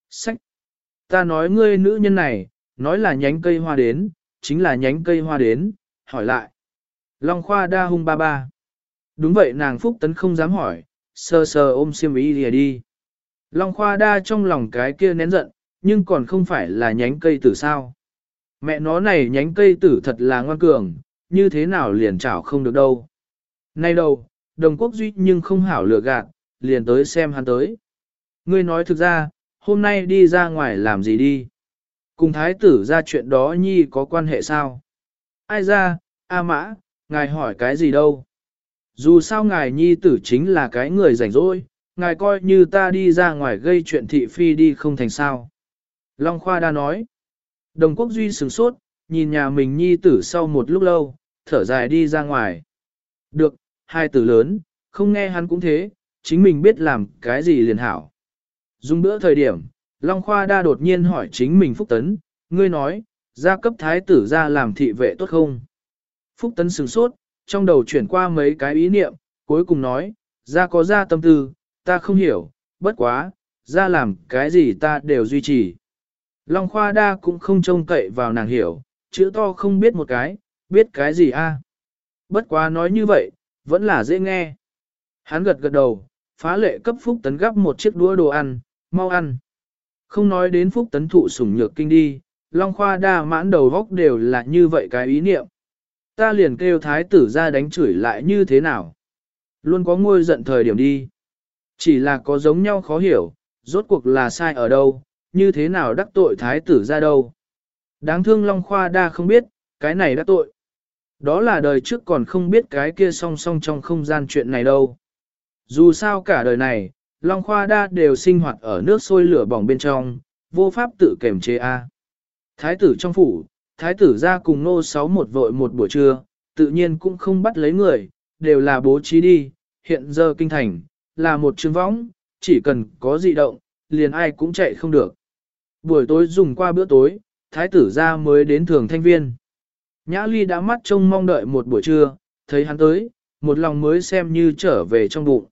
Sách! Ta nói ngươi nữ nhân này, nói là nhánh cây hoa đến, chính là nhánh cây hoa đến, hỏi lại. Long Khoa đa hung ba ba. Đúng vậy nàng Phúc Tấn không dám hỏi, sờ sờ ôm xiêm y lìa đi. Long Khoa đa trong lòng cái kia nén giận, nhưng còn không phải là nhánh cây tử sao. Mẹ nó này nhánh cây tử thật là ngoan cường, như thế nào liền chảo không được đâu. Nay đâu, đồng quốc duy nhưng không hảo lừa gạt, liền tới xem hắn tới. Ngươi nói thực ra, hôm nay đi ra ngoài làm gì đi? Cùng thái tử ra chuyện đó nhi có quan hệ sao? Ai ra, A Mã, ngài hỏi cái gì đâu? Dù sao ngài nhi tử chính là cái người rảnh rỗi, ngài coi như ta đi ra ngoài gây chuyện thị phi đi không thành sao. Long Khoa đa nói. Đồng Quốc Duy sửng sốt, nhìn nhà mình nhi tử sau một lúc lâu, thở dài đi ra ngoài. Được, hai tử lớn, không nghe hắn cũng thế, chính mình biết làm cái gì liền hảo. Dùng bữa thời điểm, Long Khoa đa đột nhiên hỏi chính mình Phúc Tấn, ngươi nói, gia cấp thái tử ra làm thị vệ tốt không? Phúc Tấn sửng sốt, trong đầu chuyển qua mấy cái ý niệm, cuối cùng nói, gia có gia tâm tư, ta không hiểu, bất quá, gia làm cái gì ta đều duy trì. Long Khoa đa cũng không trông cậy vào nàng hiểu, chữ to không biết một cái, biết cái gì a? Bất quá nói như vậy, vẫn là dễ nghe. Hắn gật gật đầu, phá lệ cấp Phúc Tấn gắp một chiếc đũa đồ ăn, mau ăn. Không nói đến Phúc Tấn thụ sủng nhược kinh đi, Long Khoa đa mãn đầu góc đều là như vậy cái ý niệm. Ta liền kêu thái tử ra đánh chửi lại như thế nào. Luôn có ngôi giận thời điểm đi. Chỉ là có giống nhau khó hiểu, rốt cuộc là sai ở đâu, như thế nào đắc tội thái tử ra đâu. Đáng thương Long Khoa đa không biết, cái này đắc tội. Đó là đời trước còn không biết cái kia song song trong không gian chuyện này đâu. Dù sao cả đời này, Long Khoa đa đều sinh hoạt ở nước sôi lửa bỏng bên trong, vô pháp tự kiềm chế a. Thái tử trong phủ, thái tử ra cùng nô sáu một vội một buổi trưa, tự nhiên cũng không bắt lấy người, đều là bố trí đi, hiện giờ kinh thành, là một trường võng, chỉ cần có dị động, liền ai cũng chạy không được. Buổi tối dùng qua bữa tối, thái tử ra mới đến Thường Thanh Viên. Nhã Ly đã mắt trông mong đợi một buổi trưa, thấy hắn tới, một lòng mới xem như trở về trong bụng.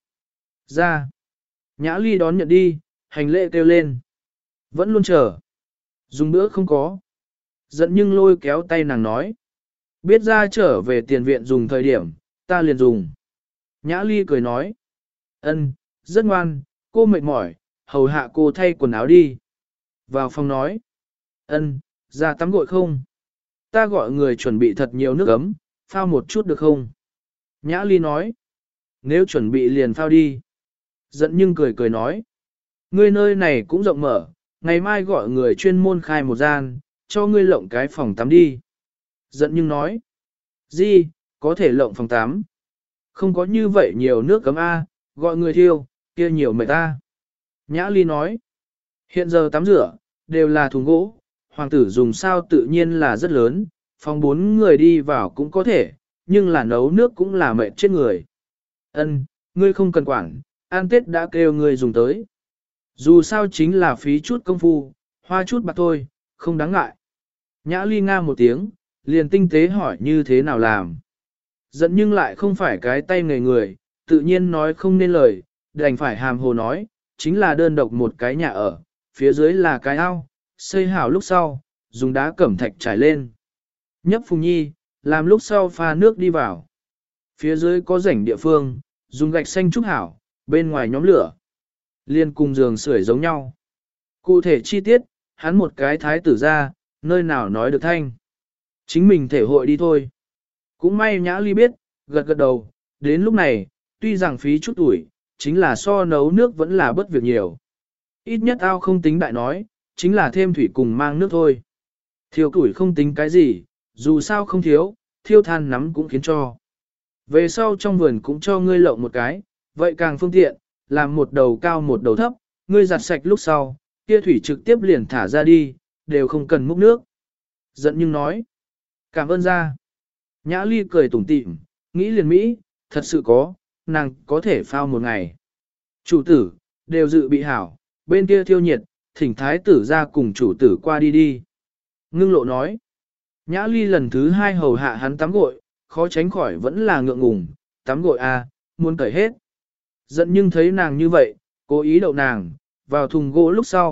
Ra. Nhã Ly đón nhận đi, hành lễ kêu lên. Vẫn luôn chờ. Dùng bữa không có. Giận nhưng lôi kéo tay nàng nói. Biết ra trở về tiền viện dùng thời điểm, ta liền dùng. Nhã Ly cười nói. Ân, rất ngoan, cô mệt mỏi, hầu hạ cô thay quần áo đi. Vào phòng nói. Ân, ra tắm gội không? Ta gọi người chuẩn bị thật nhiều nước ấm, phao một chút được không? Nhã Ly nói. Nếu chuẩn bị liền phao đi. Giận nhưng cười cười nói. Ngươi nơi này cũng rộng mở, ngày mai gọi người chuyên môn khai một gian, cho ngươi lộng cái phòng tắm đi. Giận nhưng nói. Gì, có thể lộng phòng tắm. Không có như vậy nhiều nước cấm A, gọi người thiêu, kia nhiều mệt ta. Nhã Ly nói. Hiện giờ tắm rửa, đều là thùng gỗ, hoàng tử dùng sao tự nhiên là rất lớn, phòng 4 người đi vào cũng có thể, nhưng là nấu nước cũng là mệt chết người. Ân, ngươi không cần quản, ăn Tết đã kêu ngươi dùng tới. Dù sao chính là phí chút công phu, hoa chút bạc thôi, không đáng ngại. Nhã Ly nga một tiếng, liền tinh tế hỏi như thế nào làm. Giận nhưng lại không phải cái tay nghề người, tự nhiên nói không nên lời, đành phải hàm hồ nói, chính là đơn độc một cái nhà ở, phía dưới là cái ao, xây hảo lúc sau, dùng đá cẩm thạch trải lên. Nhấp Phùng Nhi, làm lúc sau pha nước đi vào. Phía dưới có rảnh địa phương, dùng gạch xanh trúc hảo, bên ngoài nhóm lửa. Liên cùng giường sưởi giống nhau. Cụ thể chi tiết, hắn một cái thái tử ra, nơi nào nói được thanh. Chính mình thể hội đi thôi. Cũng may Nhã Ly biết, gật gật đầu, đến lúc này, tuy rằng phí chút tuổi, chính là so nấu nước vẫn là bất việc nhiều. Ít nhất ao không tính đại nói, chính là thêm thủy cùng mang nước thôi. Thiêu tuổi không tính cái gì, dù sao không thiếu, thiêu than nắm cũng khiến cho. Về sau trong vườn cũng cho ngươi lộng một cái, vậy càng phương tiện, làm một đầu cao một đầu thấp, ngươi giặt sạch lúc sau, kia thủy trực tiếp liền thả ra đi, đều không cần múc nước. Giận nhưng nói, cảm ơn ra. Nhã Ly cười tủm tỉm, nghĩ liền Mỹ, thật sự có, nàng có thể phao một ngày. Chủ tử, đều dự bị hảo, bên kia thiêu nhiệt, thỉnh thái tử ra cùng chủ tử qua đi đi. Ngưng lộ nói, Nhã Ly lần thứ 2 hầu hạ hắn tắm gội, khó tránh khỏi vẫn là ngượng ngùng, tắm gội à, muốn cởi hết. Giận nhưng thấy nàng như vậy, cố ý đậu nàng, vào thùng gỗ lúc sau,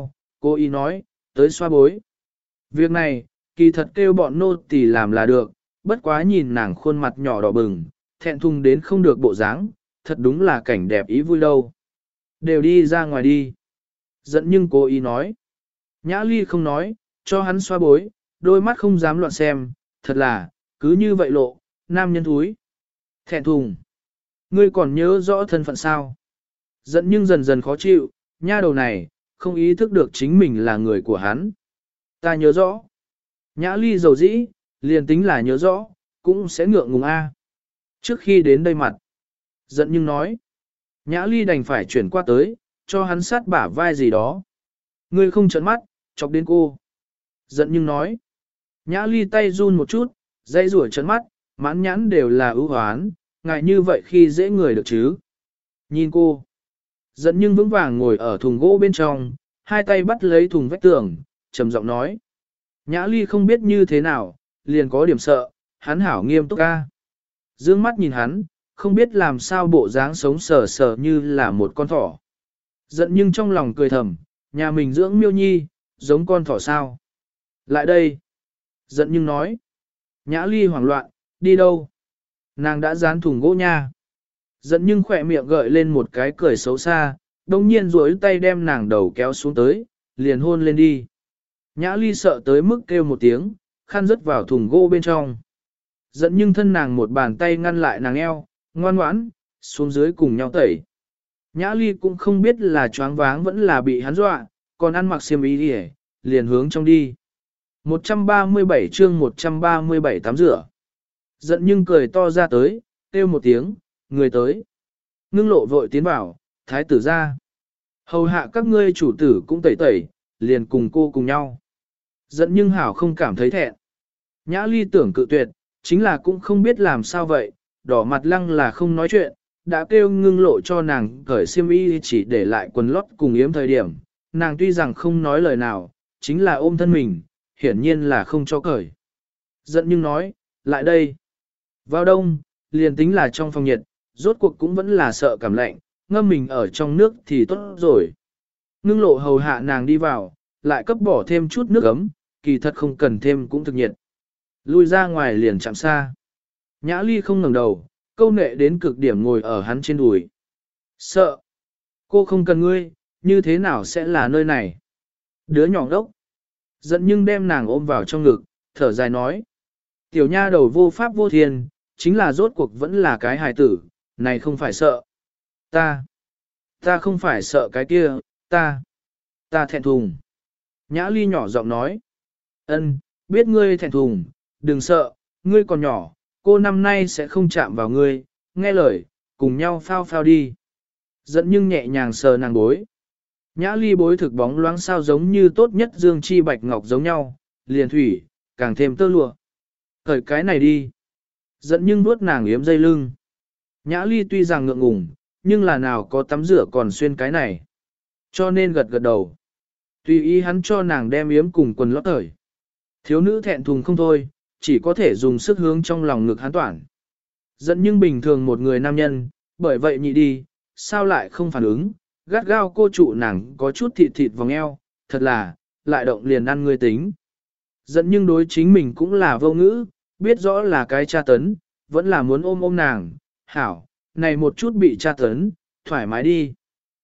Cô ý nói, tới xoa bối. Việc này, kỳ thật kêu bọn nô tỳ làm là được, bất quá nhìn nàng khuôn mặt nhỏ đỏ bừng, thẹn thùng đến không được bộ dáng, thật đúng là cảnh đẹp ý vui đâu. Đều đi ra ngoài đi. Giận nhưng cô ý nói. Nhã Ly không nói, cho hắn xoa bối, đôi mắt không dám loạn xem, thật là, cứ như vậy lộ, nam nhân thúi. Thẹn thùng. Ngươi còn nhớ rõ thân phận sao? Giận nhưng dần dần khó chịu, nha đầu này, không ý thức được chính mình là người của hắn. Ta nhớ rõ. Nhã Ly dầu dĩ, liền tính là nhớ rõ, cũng sẽ ngượng ngùng a. Trước khi đến đây mặt, giận nhưng nói. Nhã Ly đành phải chuyển qua tới, cho hắn sát bả vai gì đó. Ngươi không trợn mắt, chọc đến cô. Giận nhưng nói. Nhã Ly tay run một chút, dây rủa trợn mắt, mãn nhãn đều là ưu hoán, ngại như vậy khi dễ người được chứ. Nhìn cô. Giận nhưng vững vàng ngồi ở thùng gỗ bên trong, hai tay bắt lấy thùng vách tường, trầm giọng nói. Nhã Ly không biết như thế nào, liền có điểm sợ, hắn hảo nghiêm túc ca. Dương mắt nhìn hắn, không biết làm sao bộ dáng sống sờ sờ như là một con thỏ. Giận nhưng trong lòng cười thầm, nhà mình dưỡng miêu nhi, giống con thỏ sao. Lại đây. Giận nhưng nói. Nhã Ly hoảng loạn, đi đâu? Nàng đã dán thùng gỗ nha. Giận nhưng khỏe miệng gợi lên một cái cười xấu xa, đồng nhiên duỗi tay đem nàng đầu kéo xuống tới, liền hôn lên đi. Nhã Ly sợ tới mức kêu một tiếng, khăn rớt vào thùng gỗ bên trong. Giận nhưng thân nàng một bàn tay ngăn lại nàng eo, ngoan ngoãn, xuống dưới cùng nhau tẩy. Nhã Ly cũng không biết là choáng váng vẫn là bị hắn dọa, còn ăn mặc xiêm y đi liền hướng trong đi. 137 chương 137 tắm rửa. Giận nhưng cười to ra tới, kêu một tiếng, người tới. Ngưng lộ vội tiến vào, thái tử ra. Hầu hạ các ngươi chủ tử cũng tẩy tẩy, liền cùng cô cùng nhau. Giận nhưng hảo không cảm thấy thẹn. Nhã Ly tưởng cự tuyệt, chính là cũng không biết làm sao vậy, đỏ mặt lăng là không nói chuyện, đã kêu ngưng lộ cho nàng cởi xiêm y chỉ để lại quần lót cùng yếm thời điểm. Nàng tuy rằng không nói lời nào, chính là ôm thân mình, hiển nhiên là không cho cởi. Giận nhưng nói, lại đây. Vào đông, liền tính là trong phòng nhiệt, rốt cuộc cũng vẫn là sợ cảm lạnh, ngâm mình ở trong nước thì tốt rồi. Ngưng lộ hầu hạ nàng đi vào, lại cấp bỏ thêm chút nước ấm, kỳ thật không cần thêm cũng thực nhiệt. Lui ra ngoài liền chạm xa. Nhã Ly không ngẩng đầu, câu nệ đến cực điểm ngồi ở hắn trên đùi. Sợ. Cô không cần ngươi, như thế nào sẽ là nơi này? Đứa nhỏ đốc. Giận nhưng đem nàng ôm vào trong ngực, thở dài nói. Tiểu nha đầu vô pháp vô thiên, chính là rốt cuộc vẫn là cái hài tử, này không phải sợ. Ta không phải sợ cái kia, ta thẹn thùng. Nhã Ly nhỏ giọng nói. Ân, biết ngươi thẹn thùng, đừng sợ, ngươi còn nhỏ, cô năm nay sẽ không chạm vào ngươi, nghe lời, cùng nhau phao phao đi. Giận nhưng nhẹ nhàng sờ nàng bối. Nhã Ly bối thực bóng loáng sao giống như tốt nhất dương chi bạch ngọc giống nhau, liền thủy, càng thêm tơ lụa. Cởi cái này đi. Giận nhưng nuốt nàng yếm dây lưng. Nhã Ly tuy rằng ngượng ngùng, nhưng là nào có tắm rửa còn xuyên cái này. Cho nên gật gật đầu. Tùy ý hắn cho nàng đem yếm cùng quần lót cởi. Thiếu nữ thẹn thùng không thôi, chỉ có thể dùng sức hướng trong lòng ngực hắn toản. Giận nhưng bình thường một người nam nhân, bởi vậy nhị đi, sao lại không phản ứng, gắt gao cô trụ nàng có chút thịt thịt vòng eo, thật là, lại động liền ăn ngươi tính. Giận nhưng đối chính mình cũng là vô ngữ, biết rõ là cái tra tấn, vẫn là muốn ôm ôm nàng, hảo, này một chút bị tra tấn, thoải mái đi.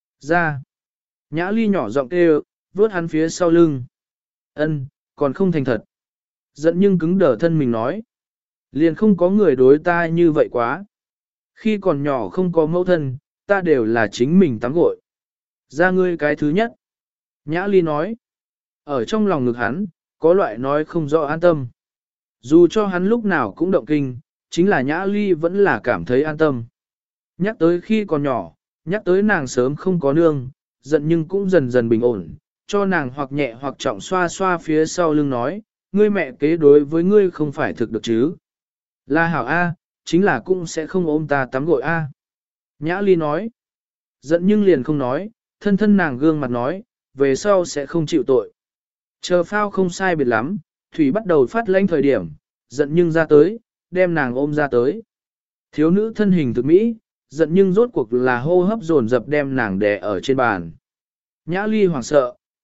Ra, Nhã Ly nhỏ giọng kêu, vuốt hắn phía sau lưng. Ân, còn không thành thật. Giận nhưng cứng đờ thân mình nói. Liền không có người đối ta như vậy quá. Khi còn nhỏ không có mẫu thân, ta đều là chính mình tắm gội. Ra ngươi cái thứ nhất. Nhã Ly nói. Ở trong lòng ngực hắn, có loại nói không rõ an tâm. Dù cho hắn lúc nào cũng động kinh, chính là Nhã Ly vẫn là cảm thấy an tâm. Nhắc tới khi còn nhỏ, nhắc tới nàng sớm không có nương, giận nhưng cũng dần dần bình ổn, cho nàng hoặc nhẹ hoặc trọng xoa xoa phía sau lưng nói, ngươi mẹ kế đối với ngươi không phải thực được chứ. Là hảo A, chính là cũng sẽ không ôm ta tắm gội A. Nhã Ly nói, giận nhưng liền không nói, thân thân nàng gương mặt nói, về sau sẽ không chịu tội. Chờ phao không sai biệt lắm, Thủy bắt đầu phát lãnh thời điểm, giận nhưng ra tới, đem nàng ôm ra tới. Thiếu nữ thân hình thực mỹ, giận nhưng rốt cuộc là hô hấp dồn dập đem nàng đè ở trên bàn. Nhã Ly hoảng sợ,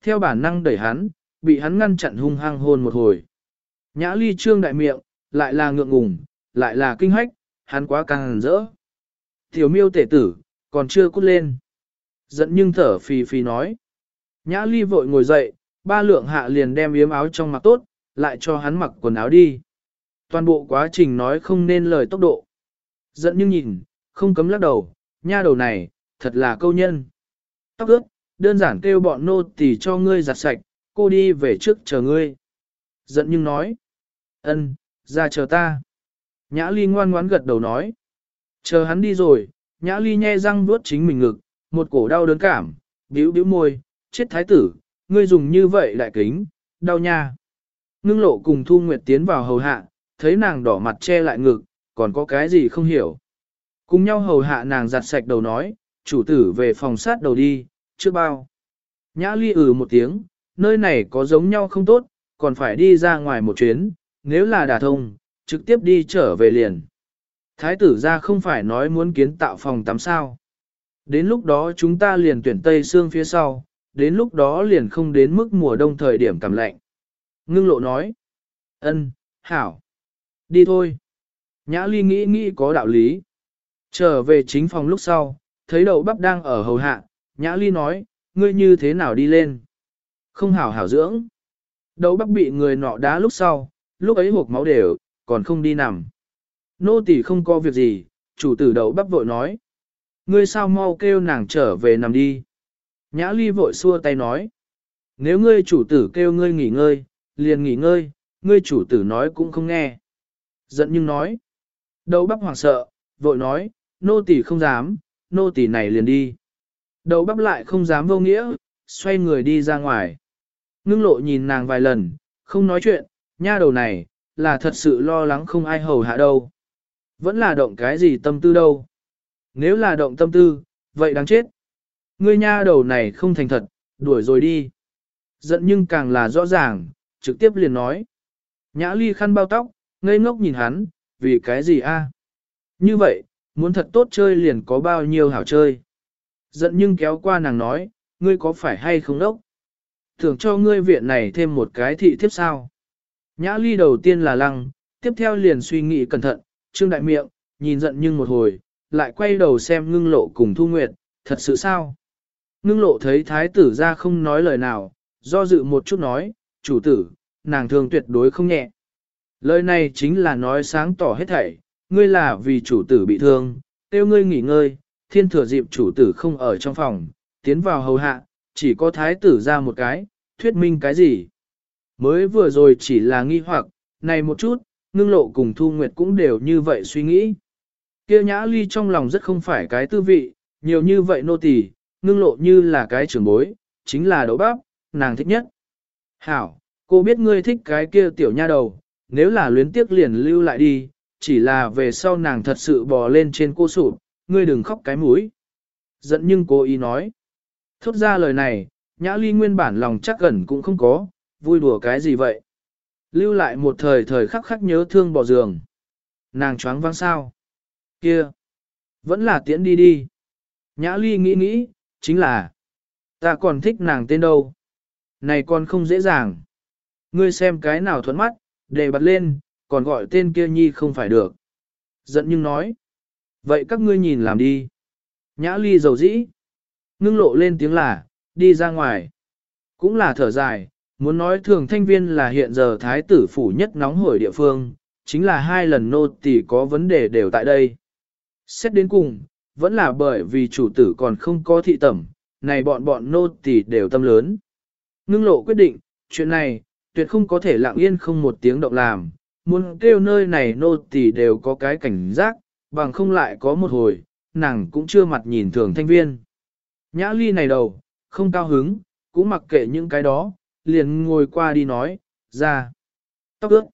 theo bản năng đẩy hắn, bị hắn ngăn chặn hung hăng hôn một hồi. Nhã Ly trương đại miệng, lại là ngượng ngùng, lại là kinh hách, hắn quá càng rỡ. Tiểu miêu tể tử, còn chưa cút lên. Giận nhưng thở phì phì nói. Nhã Ly vội ngồi dậy, ba lượng hạ liền đem yếm áo trong mặc tốt, lại cho hắn mặc quần áo đi. Toàn bộ quá trình nói không nên lời tốc độ. Giận nhưng nhìn, không cấm lắc đầu, nha đầu này, thật là câu nhân. Tóc ướt, đơn giản kêu bọn nô tỳ cho ngươi giặt sạch, cô đi về trước chờ ngươi. Giận nhưng nói. Ân, ra chờ ta. Nhã Ly ngoan ngoãn gật đầu nói. Chờ hắn đi rồi, Nhã Ly nhe răng vuốt chính mình ngực, một cổ đau đớn cảm, bĩu bĩu môi, chết thái tử, ngươi dùng như vậy đại kính, đau nha. Ngưng Lộ cùng Thu Nguyệt tiến vào hầu hạ, thấy nàng đỏ mặt che lại ngực, còn có cái gì không hiểu. Cùng nhau hầu hạ nàng giặt sạch đầu nói, chủ tử về phòng sát đầu đi, chưa bao. Nhã Ly một tiếng, nơi này có giống nhau không tốt, còn phải đi ra ngoài một chuyến, nếu là đả thông, trực tiếp đi trở về liền. Thái tử ra không phải nói muốn kiến tạo phòng tắm sao. Đến lúc đó chúng ta liền tuyển Tây Sương phía sau, đến lúc đó liền không đến mức mùa đông thời điểm cảm lạnh. Ngưng Lộ nói. Ân, hảo. Đi thôi. Nhã Ly nghĩ có đạo lý. Trở về chính phòng lúc sau, thấy Đậu Bắp đang ở hầu hạ, Nhã Ly nói, ngươi như thế nào đi lên? Không hảo hảo dưỡng. Đậu Bắp bị người nọ đá lúc sau, lúc ấy hộp máu đều, còn không đi nằm. Nô tỳ không có việc gì, chủ tử Đậu Bắp vội nói. Ngươi sao mau kêu nàng trở về nằm đi. Nhã Ly vội xua tay nói. Nếu ngươi chủ tử kêu ngươi nghỉ ngơi, liền nghỉ ngơi, ngươi chủ tử nói cũng không nghe. Giận nhưng nói. Đậu Bắp hoảng sợ, vội nói, nô tỳ không dám, nô tỳ này liền đi. Đậu Bắp lại không dám vô nghĩa, xoay người đi ra ngoài. Ngưng Lộ nhìn nàng vài lần, không nói chuyện, nha đầu này, là thật sự lo lắng không ai hầu hạ đâu. Vẫn là động cái gì tâm tư đâu. Nếu là động tâm tư, vậy đáng chết. Ngươi nha đầu này không thành thật, đuổi rồi đi. Giận nhưng càng là rõ ràng, trực tiếp liền nói. Nhã Ly khăn bao tóc, ngây ngốc nhìn hắn, vì cái gì a? Như vậy, muốn thật tốt chơi liền có bao nhiêu hảo chơi. Giận nhưng kéo qua nàng nói, ngươi có phải hay không đốc? Thường cho ngươi viện này thêm một cái thị thiếp sao? Nhã Ly đầu tiên là lăng, tiếp theo liền suy nghĩ cẩn thận, trương đại miệng, nhìn giận nhưng một hồi, lại quay đầu xem Ngưng Lộ cùng Thu Nguyệt, thật sự sao? Ngưng Lộ thấy thái tử ra không nói lời nào, do dự một chút nói, chủ tử, nàng thường tuyệt đối không nhẹ. Lời này chính là nói sáng tỏ hết thảy, ngươi là vì chủ tử bị thương, tiêu ngươi nghỉ ngơi, thiên thừa dịp chủ tử không ở trong phòng, tiến vào hầu hạ, chỉ có thái tử ra một cái, thuyết minh cái gì. Mới vừa rồi chỉ là nghi hoặc, này một chút, Ngưng Lộ cùng Thu Nguyệt cũng đều như vậy suy nghĩ. Kia Nhã Ly trong lòng rất không phải cái tư vị, nhiều như vậy nô tỳ, Ngưng Lộ như là cái trưởng bối, chính là Đậu Bắp, nàng thích nhất. Hảo, cô biết ngươi thích cái kia tiểu nha đầu, nếu là luyến tiếc liền lưu lại đi, chỉ là về sau nàng thật sự bò lên trên cô sụp, ngươi đừng khóc cái mũi. Giận nhưng cô ý nói. Thốt ra lời này, Nhã Ly nguyên bản lòng chắc gần cũng không có, vui đùa cái gì vậy. Lưu lại một thời khắc khắc nhớ thương bỏ giường. Nàng choáng váng sao? Kia! Vẫn là tiễn đi đi. Nhã Ly nghĩ, chính là ta còn thích nàng tên đâu. Này còn không dễ dàng. Ngươi xem cái nào thuận mắt, để bật lên, còn gọi tên kia nhi không phải được. Giận nhưng nói. Vậy các ngươi nhìn làm đi. Nhã Ly dầu dĩ. Ngưng Lộ lên tiếng là, đi ra ngoài. Cũng là thở dài, muốn nói Thường Thanh Viên là hiện giờ thái tử phủ nhất nóng hổi địa phương, chính là 2 lần nô tỳ có vấn đề đều tại đây. Xét đến cùng, vẫn là bởi vì chủ tử còn không có thị tẩm, này bọn nô tỳ đều tâm lớn. Ngưng Lộ quyết định, chuyện này, tuyệt không có thể lặng yên không một tiếng động làm, muốn kêu nơi này nô tỳ đều có cái cảnh giác, bằng không lại có một hồi, nàng cũng chưa mặt nhìn Thường Thanh Viên. Nhã Ly này đầu, không cao hứng, cũng mặc kệ những cái đó, liền ngồi qua đi nói, ra. Tóc ướt.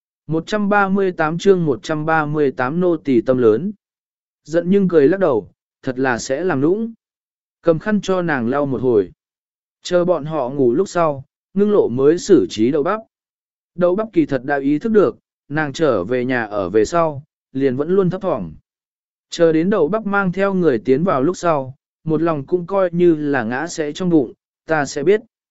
138 chương 138 nô tỳ tâm lớn. Giận nhưng cười lắc đầu, thật là sẽ làm nũng. Cầm khăn cho nàng lau một hồi. Chờ bọn họ ngủ lúc sau, Ngưng Lộ mới xử trí Đậu Bắp. Đậu Bắp kỳ thật đã ý thức được, nàng trở về nhà ở về sau, liền vẫn luôn thấp thỏm. Chờ đến Đậu Bắp mang theo người tiến vào lúc sau, một lòng cũng coi như là ngã sẽ trong bụng, ta sẽ biết.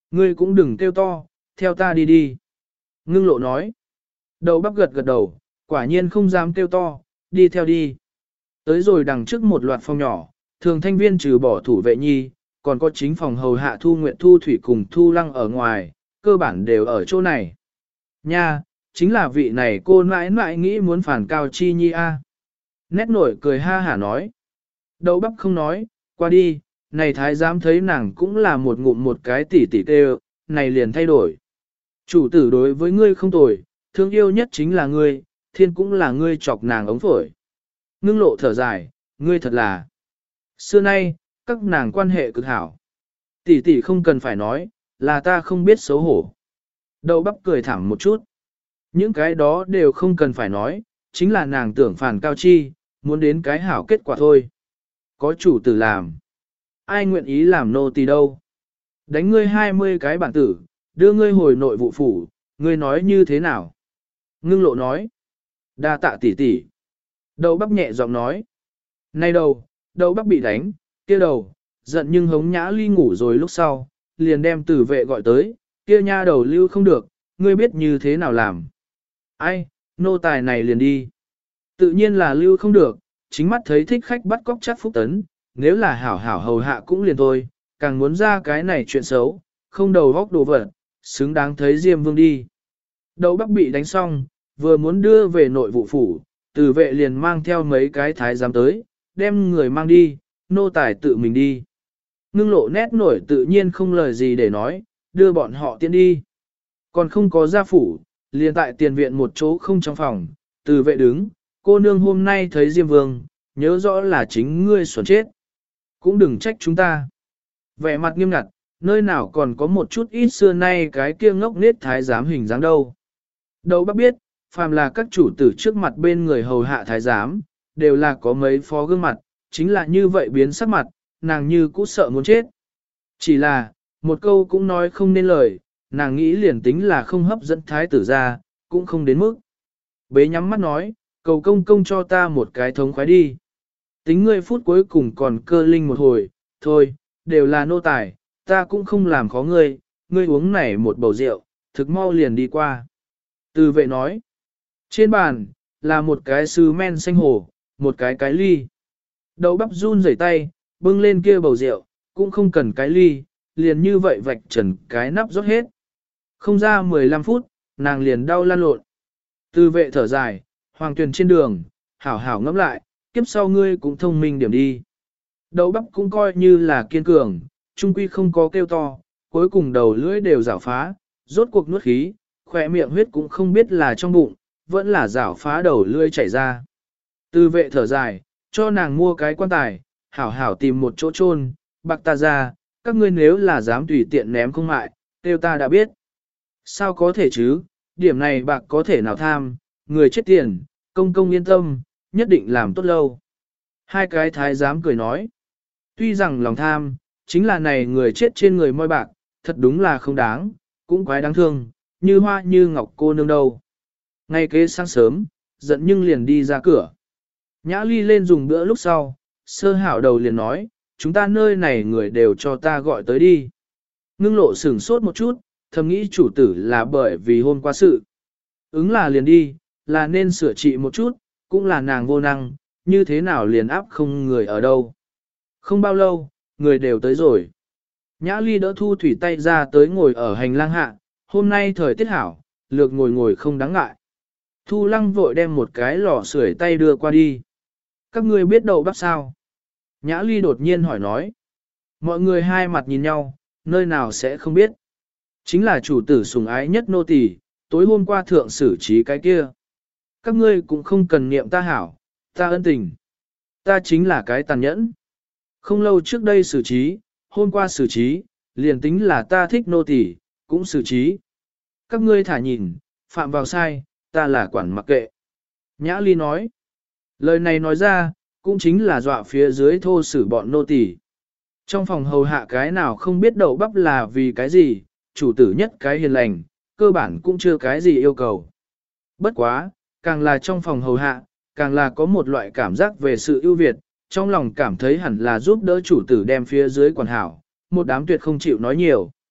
Ngươi cũng đừng kêu to, theo ta đi đi. Ngưng lộ nói. Đầu bắp gật gật đầu, quả nhiên không dám kêu to, đi theo đi. Tới rồi đằng trước một loạt phòng nhỏ, thường thanh viên trừ bỏ thủ vệ nhi, còn có chính phòng hầu hạ Thu Nguyện Thu Thủy cùng Thu Lăng ở ngoài, cơ bản đều ở chỗ này. Nha, chính là vị này cô mãi mãi nghĩ muốn phản Cao Chi Nhi a. Nét nổi cười ha hả nói. Đậu bắp không nói, qua đi, này thái giám thấy nàng cũng là một ngụm một cái tỉ tỉ kêu, này liền thay đổi. Chủ tử đối với ngươi không tồi, thương yêu nhất chính là ngươi, thiên cũng là ngươi chọc nàng ống phổi. Ngưng lộ thở dài, ngươi thật là. Xưa nay, các nàng quan hệ cực hảo. Tỷ tỷ không cần phải nói, là ta không biết xấu hổ. Đậu bắp cười thẳng một chút. Những cái đó đều không cần phải nói, chính là nàng tưởng phản Cao Chi, muốn đến cái hảo kết quả thôi. Có chủ tử làm. Ai nguyện ý làm nô tỳ đâu. Đánh ngươi 20 cái bản tử, đưa ngươi hồi nội vụ phủ, ngươi nói như thế nào? Ngưng lộ nói. Đa tạ tỷ tỷ. Đậu bắp nhẹ giọng nói. Nay đầu bắp bị đánh, kia đầu, giận nhưng hống Nhã Ly ngủ rồi lúc sau, liền đem tử vệ gọi tới, kia nha đầu lưu không được, ngươi biết như thế nào làm. Ai, nô tài này liền đi. Tự nhiên là lưu không được, chính mắt thấy thích khách bắt cóc chắc Phúc Tấn, nếu là hảo hảo hầu hạ cũng liền thôi, càng muốn ra cái này chuyện xấu, không đầu góc đồ vật, xứng đáng thấy Diêm Vương đi. Đậu bắp bị đánh xong, vừa muốn đưa về nội vụ phủ, tử vệ liền mang theo mấy cái thái giám tới, đem người mang đi, nô tài tự mình đi. Ngưng lộ nét nổi tự nhiên không lời gì để nói, đưa bọn họ tiến đi. Còn không có gia phủ, liền tại tiền viện một chỗ không trong phòng, tử vệ đứng, cô nương hôm nay thấy Diêm Vương, nhớ rõ là chính ngươi xuẩn chết. Cũng đừng trách chúng ta. Vẻ mặt nghiêm ngặt, nơi nào còn có một chút ít xưa nay cái kia ngốc nết thái giám hình dáng đâu. Đâu bác biết, phàm là các chủ tử trước mặt bên người hầu hạ thái giám, đều là có mấy phó gương mặt, chính là như vậy biến sắc mặt, nàng như cũ sợ muốn chết. Chỉ là, một câu cũng nói không nên lời, nàng nghĩ liền tính là không hấp dẫn thái tử ra, cũng không đến mức. Bế nhắm mắt nói, cầu công công cho ta một cái thống khoái đi. Tính ngươi phút cuối cùng còn cơ linh một hồi, thôi, đều là nô tài, ta cũng không làm khó ngươi, ngươi uống này một bầu rượu, thực mau liền đi qua. Từ vệ nói, trên bàn, là một cái sứ men xanh hồ, một cái ly. Đậu bắp run rẩy tay, bưng lên kia bầu rượu, cũng không cần cái ly, liền như vậy vạch trần cái nắp rót hết. Không ra 15 phút, nàng liền đau lan lộn. Từ vệ thở dài, hoàng tuyền trên đường, hảo hảo ngẫm lại, kiếp sau ngươi cũng thông minh điểm đi. Đậu bắp cũng coi như là kiên cường, trung quy không có kêu to, cuối cùng đầu lưỡi đều rảo phá, rốt cuộc nuốt khí, khỏe miệng huyết cũng không biết là trong bụng, vẫn là rảo phá đầu lưỡi chảy ra. Từ vệ thở dài, cho nàng mua cái quan tài, hảo hảo tìm một chỗ chôn, bạc ta ra, các ngươi nếu là dám tùy tiện ném không mại, tiêu ta đã biết. Sao có thể chứ, điểm này bạc có thể nào tham, người chết tiền, công công yên tâm, nhất định làm tốt lâu. Hai cái thái giám cười nói, tuy rằng lòng tham, chính là này người chết trên người moi bạc, thật đúng là không đáng, cũng quái đáng thương, như hoa như ngọc cô nương đâu. Ngay kế sáng sớm, giận nhưng liền đi ra cửa. Nhã Ly lên dùng bữa lúc sau, sơ hảo đầu liền nói, chúng ta nơi này người đều cho ta gọi tới đi. Ngưng lộ sửng sốt một chút, thầm nghĩ chủ tử là bởi vì hôm qua sự. Ứng là liền đi, là nên sửa trị một chút, cũng là nàng vô năng, như thế nào liền áp không người ở đâu. Không bao lâu, người đều tới rồi. Nhã Ly đỡ Thu Thủy tay ra tới ngồi ở hành lang hạ, hôm nay thời tiết hảo, lược ngồi ngồi không đáng ngại. Thu Lăng vội đem một cái lò sưởi tay đưa qua đi. Các ngươi biết đậu bắp sao? Nhã Ly đột nhiên hỏi nói. Mọi người hai mặt nhìn nhau, nơi nào sẽ không biết. Chính là chủ tử sủng ái nhất nô tỳ, tối hôm qua thượng xử trí cái kia. Các ngươi cũng không cần niệm ta hảo, ta ân tình. Ta chính là cái tàn nhẫn. Không lâu trước đây xử trí, hôm qua xử trí, liền tính là ta thích nô tỳ, cũng xử trí. Các ngươi thả nhìn, phạm vào sai, ta là quản mặc kệ. Nhã Ly nói. Lời này nói ra, cũng chính là dọa phía dưới thô sử bọn nô tỳ. Trong phòng hầu hạ cái nào không biết đậu bắp là vì cái gì, chủ tử nhất cái hiền lành, cơ bản cũng chưa cái gì yêu cầu. Bất quá, càng là trong phòng hầu hạ, càng là có một loại cảm giác về sự ưu việt, trong lòng cảm thấy hẳn là giúp đỡ chủ tử đem phía dưới quản hảo, một đám tuyệt không chịu nói nhiều.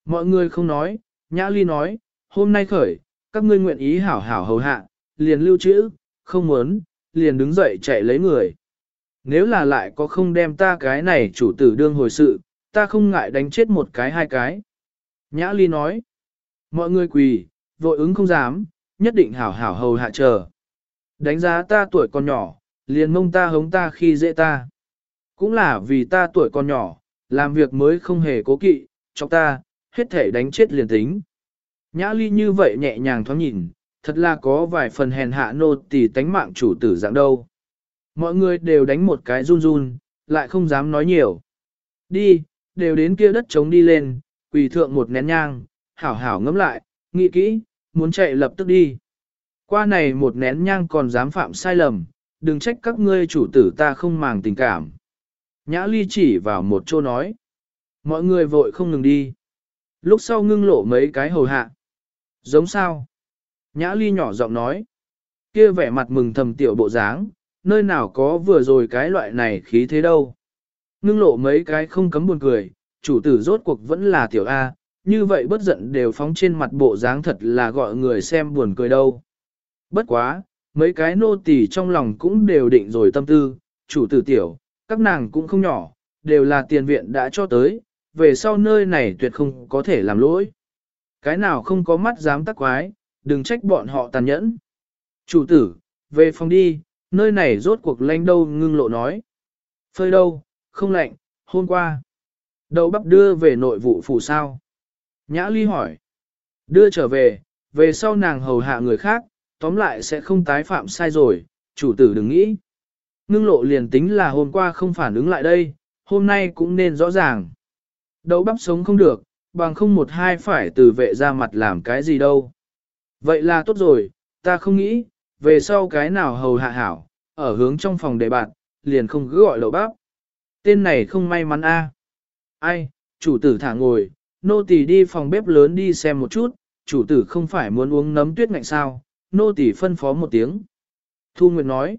Mọi người không nói, Nhã Ly nói, hôm nay khởi, các ngươi nguyện ý hảo hảo hầu hạ, liền lưu trữ, không muốn, liền đứng dậy chạy lấy người. Nếu là lại có không đem ta cái này chủ tử đương hồi sự, ta không ngại đánh chết một cái hai cái. Nhã Ly nói, mọi người quỳ, vội ứng không dám, nhất định hảo hảo hầu hạ chờ. Đánh giá ta tuổi còn nhỏ, liền mông ta hống ta khi dễ ta. Cũng là vì ta tuổi còn nhỏ, làm việc mới không hề cố kỵ, cho ta, hết thể đánh chết liền tính. Nhã Ly như vậy nhẹ nhàng thoáng nhìn, thật là có vài phần hèn hạ nô tỳ tánh mạng chủ tử dạng đâu. Mọi người đều đánh một cái run run, lại không dám nói nhiều. Đi, đều đến kia đất trống đi lên, quỳ thượng một nén nhang, hảo hảo ngẫm lại, nghĩ kỹ, muốn chạy lập tức đi. Qua này một nén nhang còn dám phạm sai lầm, đừng trách các ngươi chủ tử ta không màng tình cảm. Nhã Ly chỉ vào một chỗ nói. Mọi người vội không ngừng đi. Lúc sau ngưng lộ mấy cái hầu hạ. Giống sao? Nhã Ly nhỏ giọng nói. Kia vẻ mặt mừng thầm tiểu bộ dáng, nơi nào có vừa rồi cái loại này khí thế đâu. Ngưng lộ mấy cái không cấm buồn cười, chủ tử rốt cuộc vẫn là tiểu A, như vậy bất giận đều phóng trên mặt bộ dáng thật là gọi người xem buồn cười đâu. Bất quá, mấy cái nô tỳ trong lòng cũng đều định rồi tâm tư, chủ tử tiểu, các nàng cũng không nhỏ, đều là tiền viện đã cho tới, về sau nơi này tuyệt không có thể làm lỗi. Cái nào không có mắt dám tắc quái, đừng trách bọn họ tàn nhẫn. Chủ tử, về phòng đi, nơi này rốt cuộc lạnh đâu ngưng lộ nói. Phơi đâu, không lạnh, hôm qua. Đậu bắp đưa về nội vụ phủ sao? Nhã Ly hỏi. Đưa trở về, về sau nàng hầu hạ người khác, tóm lại sẽ không tái phạm sai rồi, chủ tử đừng nghĩ. Ngưng lộ liền tính là hôm qua không phản ứng lại đây, hôm nay cũng nên rõ ràng. Đậu bắp sống không được, bằng không một hai phải từ vệ ra mặt làm cái gì đâu. Vậy là tốt rồi, ta không nghĩ, về sau cái nào hầu hạ hảo, ở hướng trong phòng để bạn, liền không cứ gọi đậu bắp. Tên này không may mắn a. Ai, chủ tử thả ngồi, nô tỳ đi phòng bếp lớn đi xem một chút, chủ tử không phải muốn uống nấm tuyết ngạnh sao, nô tỳ phân phó một tiếng. Thu Nguyệt nói,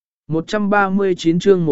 139 chương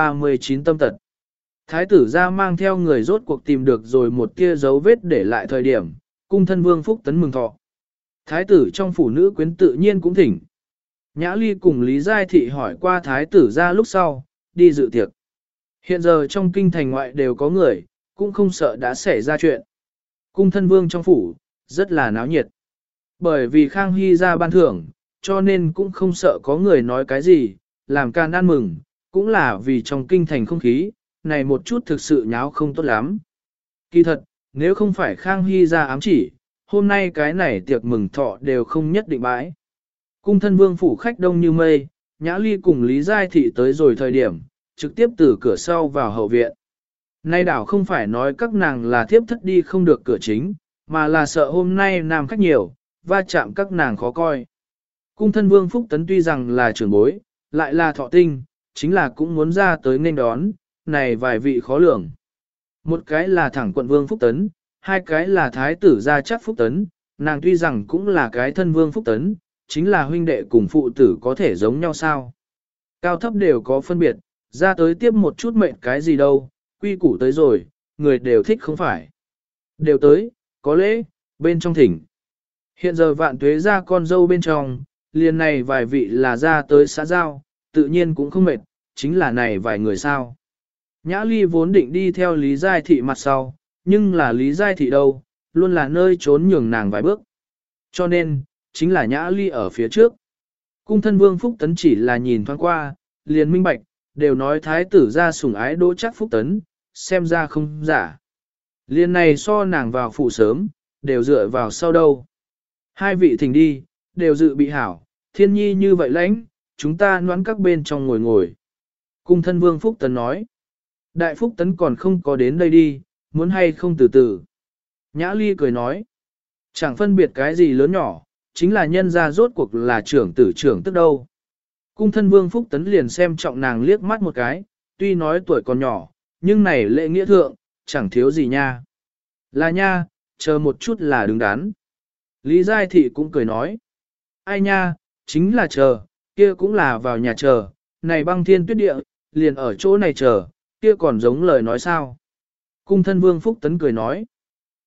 139 tâm tật. Thái tử ra mang theo người rốt cuộc tìm được rồi một kia dấu vết để lại thời điểm, cung thân vương phúc tấn mừng thọ. Thái tử trong phủ nữ quyến tự nhiên cũng thỉnh. Nhã Ly cùng Lý Giai Thị hỏi qua thái tử ra lúc sau, đi dự tiệc. Hiện giờ trong kinh thành ngoại đều có người, cũng không sợ đã xảy ra chuyện. Cung thân vương trong phủ, rất là náo nhiệt. Bởi vì Khang Hy ra ban thưởng, cho nên cũng không sợ có người nói cái gì, làm can ăn mừng, cũng là vì trong kinh thành không khí, này một chút thực sự nháo không tốt lắm. Kỳ thật, nếu không phải Khang Hy ra ám chỉ, hôm nay cái này tiệc mừng thọ đều không nhất định bãi. Cung thân vương phủ khách đông như mây, Nhã Ly cùng Lý Giai Thị tới rồi thời điểm, trực tiếp từ cửa sau vào hậu viện. Nay đảo không phải nói các nàng là thiếp thất đi không được cửa chính, mà là sợ hôm nay nam khách nhiều, va chạm các nàng khó coi. Cung thân vương Phúc Tấn tuy rằng là trưởng bối, lại là thọ tinh, chính là cũng muốn ra tới nên đón, này vài vị khó lường. Một cái là thẳng quận vương Phúc Tấn, hai cái là thái tử gia chắc Phúc Tấn, nàng tuy rằng cũng là cái thân vương Phúc Tấn, chính là huynh đệ cùng phụ tử có thể giống nhau sao. Cao thấp đều có phân biệt, ra tới tiếp một chút mệnh cái gì đâu, quy củ tới rồi, người đều thích không phải. Đều tới, có lễ, bên trong thỉnh. Hiện giờ vạn tuế ra con dâu bên trong, liền này vài vị là ra tới xã giao, tự nhiên cũng không mệt, chính là này vài người sao. Nhã Ly vốn định đi theo Lý Giai Thị mặt sau, nhưng là Lý Giai Thị đâu, luôn là nơi trốn nhường nàng vài bước. Cho nên, chính là Nhã Ly ở phía trước. Cung thân vương Phúc Tấn chỉ là nhìn thoáng qua, liền minh bạch, đều nói thái tử ra sủng ái Đỗ Trác Phúc Tấn, xem ra không giả. Liền này so nàng vào phụ sớm, đều dựa vào sau đâu. Hai vị thỉnh đi, đều dự bị hảo, thiên nhi như vậy lãnh, chúng ta noãn các bên trong ngồi ngồi. Cung thân vương Phúc Tấn nói, Đại Phúc Tấn còn không có đến đây đi, muốn hay không từ từ. Nhã Ly cười nói, chẳng phân biệt cái gì lớn nhỏ, chính là nhân ra rốt cuộc là trưởng tử trưởng tức đâu. Cung thân vương Phúc Tấn liền xem trọng nàng liếc mắt một cái, tuy nói tuổi còn nhỏ, nhưng này lễ nghĩa thượng, chẳng thiếu gì nha. Là nha, chờ một chút là đứng đắn. Lý Giai Thị cũng cười nói, ai nha, chính là chờ, kia cũng là vào nhà chờ, này băng thiên tuyết địa, liền ở chỗ này chờ, kia còn giống lời nói sao. Cung thân vương Phúc Tấn cười nói,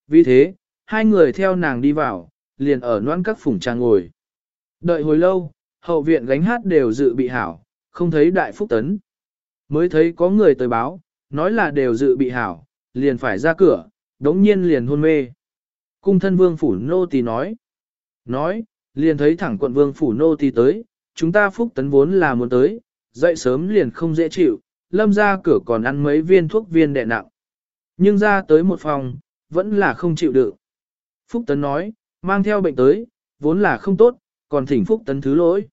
Vì thế, hai người theo nàng đi vào, liền ở noãn các phủng trà ngồi. Đợi hồi lâu, hậu viện gánh hát đều dự bị hảo, không thấy đại phúc tấn. Mới thấy có người tới báo, nói là đều dự bị hảo, liền phải ra cửa, đống nhiên liền hôn mê. Cung thân vương phủ nô tỳ nói, liền thấy thẳng quận vương phủ nô tỳ tới, chúng ta phúc tấn vốn là muốn tới, dậy sớm liền không dễ chịu, lâm ra cửa còn ăn mấy viên thuốc viên đè nặng. Nhưng ra tới một phòng, vẫn là không chịu được. Phúc tấn nói, mang theo bệnh tới, vốn là không tốt, còn thỉnh phúc tấn thứ lỗi.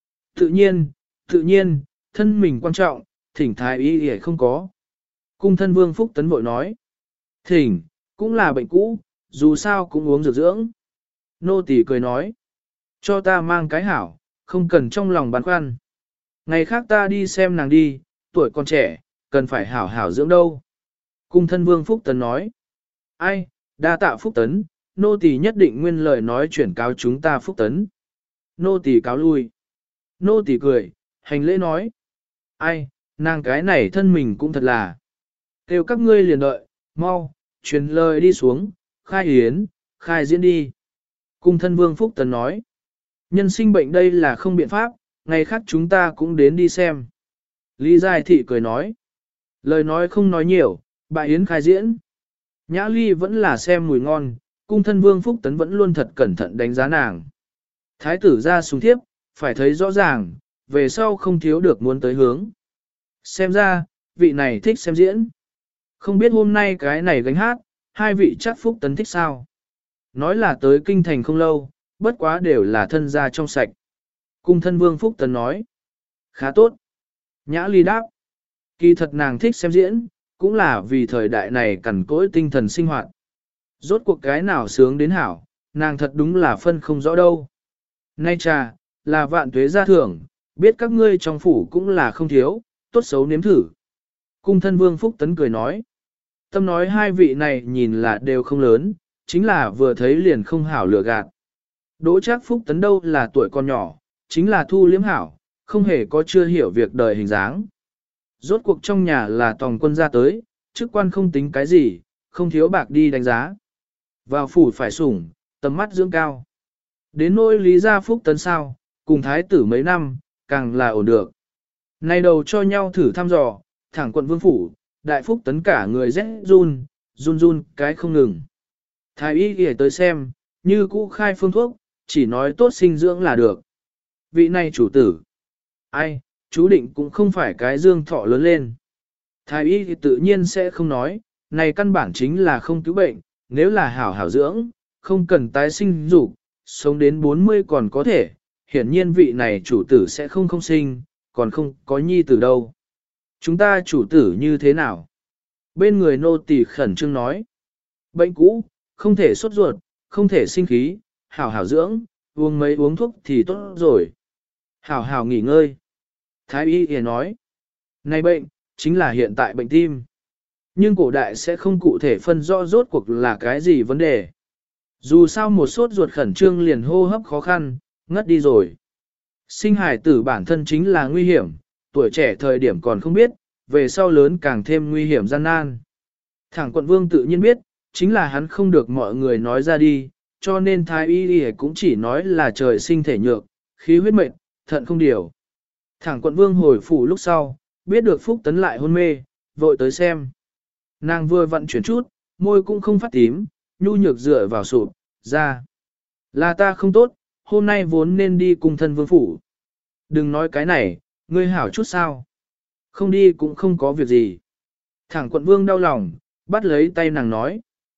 Tự nhiên, thân mình quan trọng, thỉnh thái y hề không có. Cung thân vương phúc tấn vội nói, thỉnh, cũng là bệnh cũ, dù sao cũng uống dược dưỡng. Nô tỳ cười nói, cho ta mang cái hảo, không cần trong lòng băn khoăn. Ngày khác ta đi xem nàng đi, tuổi còn trẻ, cần phải hảo hảo dưỡng đâu. Cung thân vương phúc tấn nói, ai, đa tạ phúc tấn, nô tỳ nhất định nguyên lời nói chuyển cáo chúng ta phúc tấn. Nô tỳ cáo lui. Nô tỳ cười, hành lễ nói, ai, nàng cái này thân mình cũng thật là. Kêu các ngươi liền đợi, mau, truyền lời đi xuống, khai yến, khai diễn đi. Cung thân vương phúc tấn nói, nhân sinh bệnh đây là không biện pháp, ngày khác chúng ta cũng đến đi xem. Lý Giai Thị cười nói, lời nói không nói nhiều, bại yến khai diễn. Nhã Ly vẫn là xem mùi ngon, cung thân vương phúc tấn vẫn luôn thật cẩn thận đánh giá nàng. Thái tử ra xuống thiếp, phải thấy rõ ràng, về sau không thiếu được muốn tới hướng. Xem ra, vị này thích xem diễn. Không biết hôm nay cái này gánh hát, hai vị chắc phúc tấn thích sao. Nói là tới kinh thành không lâu, bất quá đều là thân gia trong sạch. Cung thân vương phúc tấn nói, khá tốt. Nhã Ly đáp, kỳ thật nàng thích xem diễn, cũng là vì thời đại này cằn cỗi tinh thần sinh hoạt. Rốt cuộc cái nào sướng đến hảo, nàng thật đúng là phân không rõ đâu. Nay trà, là vạn tuế gia thưởng, biết các ngươi trong phủ cũng là không thiếu, tốt xấu nếm thử. Cung thân vương phúc tấn cười nói, tâm nói hai vị này nhìn là đều không lớn, chính là vừa thấy liền không hảo lừa gạt. Đỗ Trác phúc tấn đâu là tuổi còn nhỏ, chính là thu liếm hảo, không hề có chưa hiểu việc đời hình dáng. Rốt cuộc trong nhà là tòng quân ra tới, chức quan không tính cái gì, không thiếu bạc đi đánh giá. Vào phủ phải sủng, tầm mắt dưỡng cao. Đến nỗi Lý Gia Phúc tấn sao, cùng thái tử mấy năm, càng là ổn được. Nay đầu cho nhau thử thăm dò, thẳng quận vương phủ, đại phúc tấn cả người rét run cái không ngừng. Thái y kể tới xem, như cũ khai phương thuốc, chỉ nói tốt sinh dưỡng là được. Vị này chủ tử, ai, chú định cũng không phải cái dương thọ lớn lên. Thái y thì tự nhiên sẽ không nói, này căn bản chính là không cứu bệnh, nếu là hảo hảo dưỡng, không cần tái sinh dục, sống đến 40 còn có thể, hiển nhiên vị này chủ tử sẽ không sinh, còn không có nhi tử đâu. Chúng ta chủ tử như thế nào? Bên người nô tỳ khẩn trương nói, bệnh cũ, không thể sốt ruột, không thể sinh khí, hảo hảo dưỡng, uống thuốc thì tốt rồi. Hảo hảo nghỉ ngơi. Thái y thì nói, này bệnh, chính là hiện tại bệnh tim. Nhưng cổ đại sẽ không cụ thể phân rõ rốt cuộc là cái gì vấn đề. Dù sao một sốt ruột khẩn trương liền hô hấp khó khăn, ngất đi rồi. Sinh hải tử bản thân chính là nguy hiểm, tuổi trẻ thời điểm còn không biết, về sau lớn càng thêm nguy hiểm gian nan. Thẳng quận vương tự nhiên biết, chính là hắn không được mọi người nói ra đi, cho nên thái y cũng chỉ nói là trời sinh thể nhược, khí huyết mệnh, thận không điều. Thẳng quận vương hồi phủ lúc sau, biết được Phúc Tấn lại hôn mê, vội tới xem. Nàng vừa vận chuyển chút, môi cũng không phát tím, nhu nhược dựa vào sụp, ra. Là ta không tốt, hôm nay vốn nên đi cùng thân vương phủ. Đừng nói cái này, ngươi hảo chút sao. Không đi cũng không có việc gì. Thẳng quận vương đau lòng, bắt lấy tay nàng nói.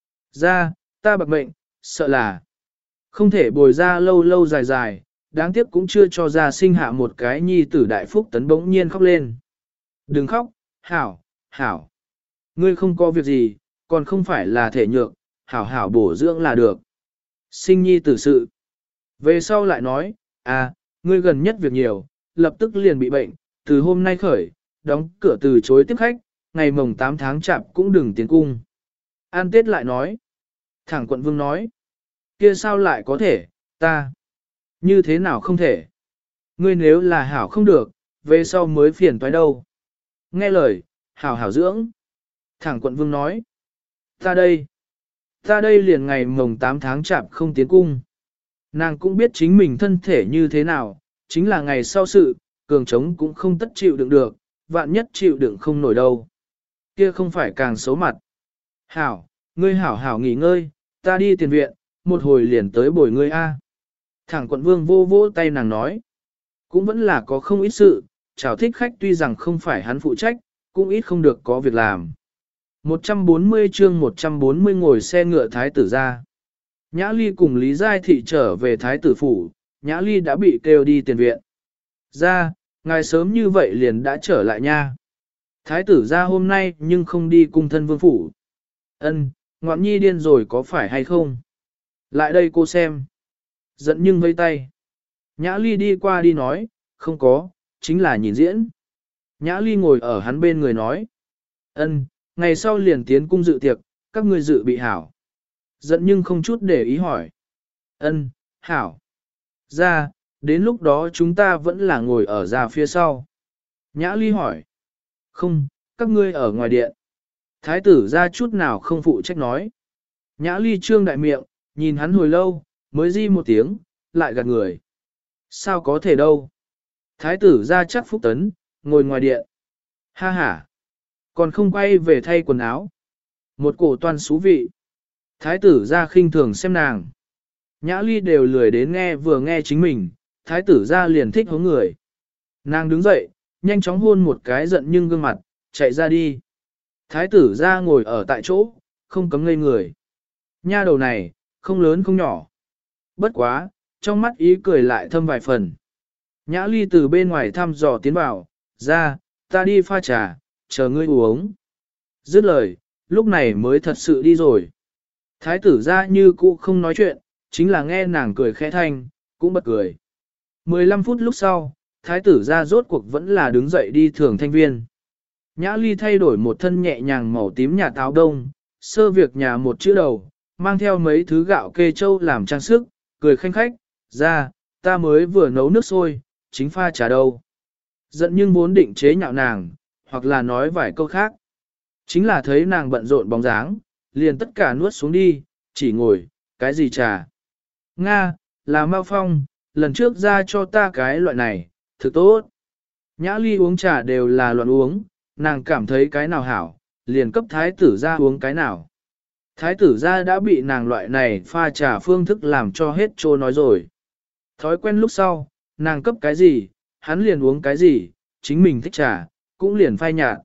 Ra, ta bạc mệnh, sợ là không thể bồi ra lâu lâu dài dài, đáng tiếc cũng chưa cho ra sinh hạ một cái nhi tử đại Phúc Tấn bỗng nhiên khóc lên. Đừng khóc, hảo, hảo. Ngươi không có việc gì, còn không phải là thể nhược, hảo hảo bổ dưỡng là được. Sinh nhi tử sự. Về sau lại nói, ngươi gần nhất việc nhiều, lập tức liền bị bệnh, từ hôm nay khởi, đóng cửa từ chối tiếp khách, ngày mồng 8 tháng chạp cũng đừng tiến cung. An Tết lại nói. Thẳng quận vương nói. Kia sao lại có thể, ta. Như thế nào không thể. Ngươi nếu là hảo không được, về sau mới phiền toái đâu. Nghe lời, hảo hảo dưỡng. Thẳng quận vương nói. Ta đây liền ngày mồng 8 tháng chạp không tiến cung. Nàng cũng biết chính mình thân thể như thế nào, chính là ngày sau sự, cường trống cũng không tất chịu đựng được, vạn nhất chịu đựng không nổi đâu. Kia không phải càng xấu mặt. Hảo, ngươi hảo hảo nghỉ ngơi, ta đi tiền viện, một hồi liền tới bồi ngươi a. Thẳng quận vương vô vỗ tay nàng nói. Cũng vẫn là có không ít sự, chào thích khách tuy rằng không phải hắn phụ trách, cũng ít không được có việc làm. 140 chương 140 ngồi xe ngựa thái tử ra. Nhã Ly cùng Lý Giai Thị trở về thái tử phủ, Nhã Ly đã bị kêu đi tiền viện. Ra, ngài sớm như vậy liền đã trở lại nha. Thái tử ra hôm nay nhưng không đi cung thân vương phủ. Ân, ngoạn nhi điên rồi có phải hay không? Lại đây cô xem. Giận nhưng vây tay. Nhã Ly đi qua đi nói, không có, chính là nhìn diễn. Nhã Ly ngồi ở hắn bên người nói. Ân, ngày sau liền tiến cung dự tiệc, các ngươi dự bị hảo. Giận nhưng không chút để ý hỏi. Ân, hảo. Ra, đến lúc đó chúng ta vẫn là ngồi ở ra phía sau. Nhã Ly hỏi. Không, các ngươi ở ngoài điện. Thái tử ra chút nào không phụ trách nói. Nhã Ly trương đại miệng, nhìn hắn hồi lâu, mới di một tiếng, lại gạt người. Sao có thể đâu? Thái tử ra chắc phúc tấn, ngồi ngoài điện. Ha ha. Còn không quay về thay quần áo. Một cổ toan xú vị. Thái tử ra khinh thường xem nàng. Nhã Ly đều lười đến nghe vừa nghe chính mình, thái tử ra liền thích hống người. Nàng đứng dậy, nhanh chóng hôn một cái giận nhưng gương mặt, chạy ra đi. Thái tử ra ngồi ở tại chỗ, không cấm ngây người. Nha đầu này, không lớn không nhỏ. Bất quá, trong mắt ý cười lại thâm vài phần. Nhã Ly từ bên ngoài thăm dò tiến vào, ra, ta đi pha trà, chờ ngươi uống. Dứt lời, lúc này mới thật sự đi rồi. Thái tử ra như cũ không nói chuyện, chính là nghe nàng cười khẽ thanh, cũng bật cười. 15 phút lúc sau, thái tử ra rốt cuộc vẫn là đứng dậy đi thường thanh viên. Nhã Ly thay đổi một thân nhẹ nhàng màu tím nhà táo đông, sơ việc nhà một chữ đầu, mang theo mấy thứ gạo kê châu làm trang sức, cười khanh khách, ra, ta mới vừa nấu nước sôi, chính pha trà đâu. Giận nhưng vốn định chế nhạo nàng, hoặc là nói vài câu khác. Chính là thấy nàng bận rộn bóng dáng, liền tất cả nuốt xuống đi, chỉ ngồi, cái gì trà. Nga, là Mao Phong, lần trước ra cho ta cái loại này, thực tốt. Nhã Ly uống trà đều là loạn uống, nàng cảm thấy cái nào hảo, liền cấp thái tử ra uống cái nào. Thái tử ra đã bị nàng loại này pha trà phương thức làm cho hết trô nói rồi. Thói quen lúc sau, nàng cấp cái gì, hắn liền uống cái gì, chính mình thích trà, cũng liền phai nhạt.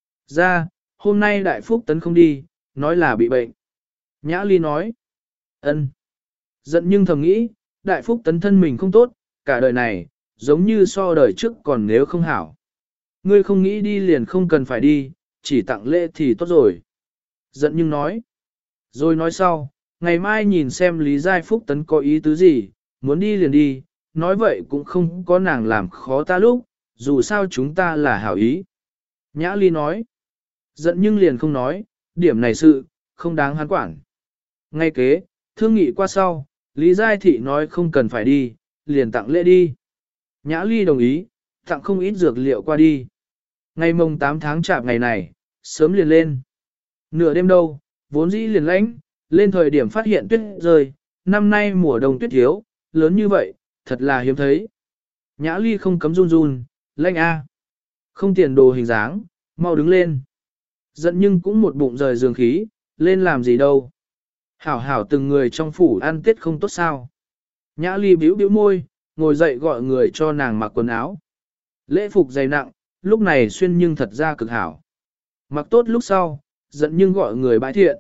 Ra, hôm nay đại phúc tấn không đi, nói là bị bệnh. Nhã Ly nói, ân. Giận nhưng thầm nghĩ, đại phúc tấn thân mình không tốt, cả đời này, giống như so đời trước còn nếu không hảo. Ngươi không nghĩ đi liền không cần phải đi, chỉ tặng lễ thì tốt rồi. Giận nhưng nói, rồi nói sau, ngày mai nhìn xem Lý Giai Phúc Tấn có ý tứ gì, muốn đi liền đi, nói vậy cũng không có nàng làm khó ta lúc, dù sao chúng ta là hảo ý. Nhã Ly nói, giận nhưng liền không nói, điểm này sự, không đáng hắn quản. Ngay kế, thương nghị qua sau, Lý Giai Thị nói không cần phải đi, liền tặng lễ đi. Nhã Ly đồng ý, tặng không ít dược liệu qua đi. Ngày mồng 8 tháng chạp ngày này, sớm liền lên. Nửa đêm đâu, vốn dĩ liền lãnh, lên thời điểm phát hiện tuyết rơi, năm nay mùa đông tuyết thiếu, lớn như vậy, thật là hiếm thấy. Nhã Ly không cấm run run, lãnh a, không tiền đồ hình dáng, mau đứng lên. Giận nhưng cũng một bụng rời giường khí, lên làm gì đâu. Hảo hảo từng người trong phủ ăn tết không tốt sao. Nhã Ly bĩu bĩu môi, ngồi dậy gọi người cho nàng mặc quần áo. Lễ phục dày nặng, lúc này xuyên nhưng thật ra cực hảo. Mặc tốt lúc sau, giận nhưng gọi người bãi thiện.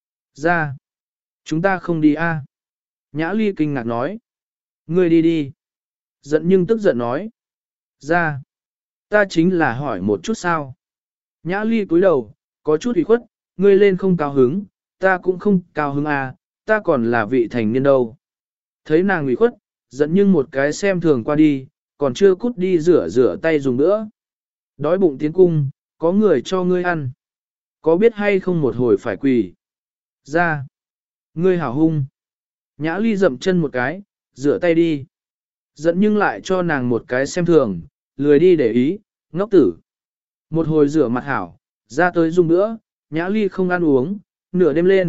Ra. Chúng ta không đi a. Nhã Ly kinh ngạc nói. Ngươi đi đi. Giận nhưng tức giận nói. Ra. Ta chính là hỏi một chút sao. Nhã Ly cúi đầu, có chút ủy khuất, ngươi lên không cao hứng, ta cũng không cao hứng à, ta còn là vị thành niên đâu. Thấy nàng ủy khuất, giận nhưng một cái xem thường qua đi, còn chưa cút đi rửa tay dùng nữa. Đói bụng tiến cung, có người cho ngươi ăn. Có biết hay không một hồi phải quỳ. Ra. Ngươi hảo hung. Nhã Ly dậm chân một cái, rửa tay đi. Giận nhưng lại cho nàng một cái xem thường, lười đi để ý, ngốc tử. Một hồi rửa mặt hảo, ra tới dùng nữa, Nhã Ly không ăn uống, nửa đêm lên,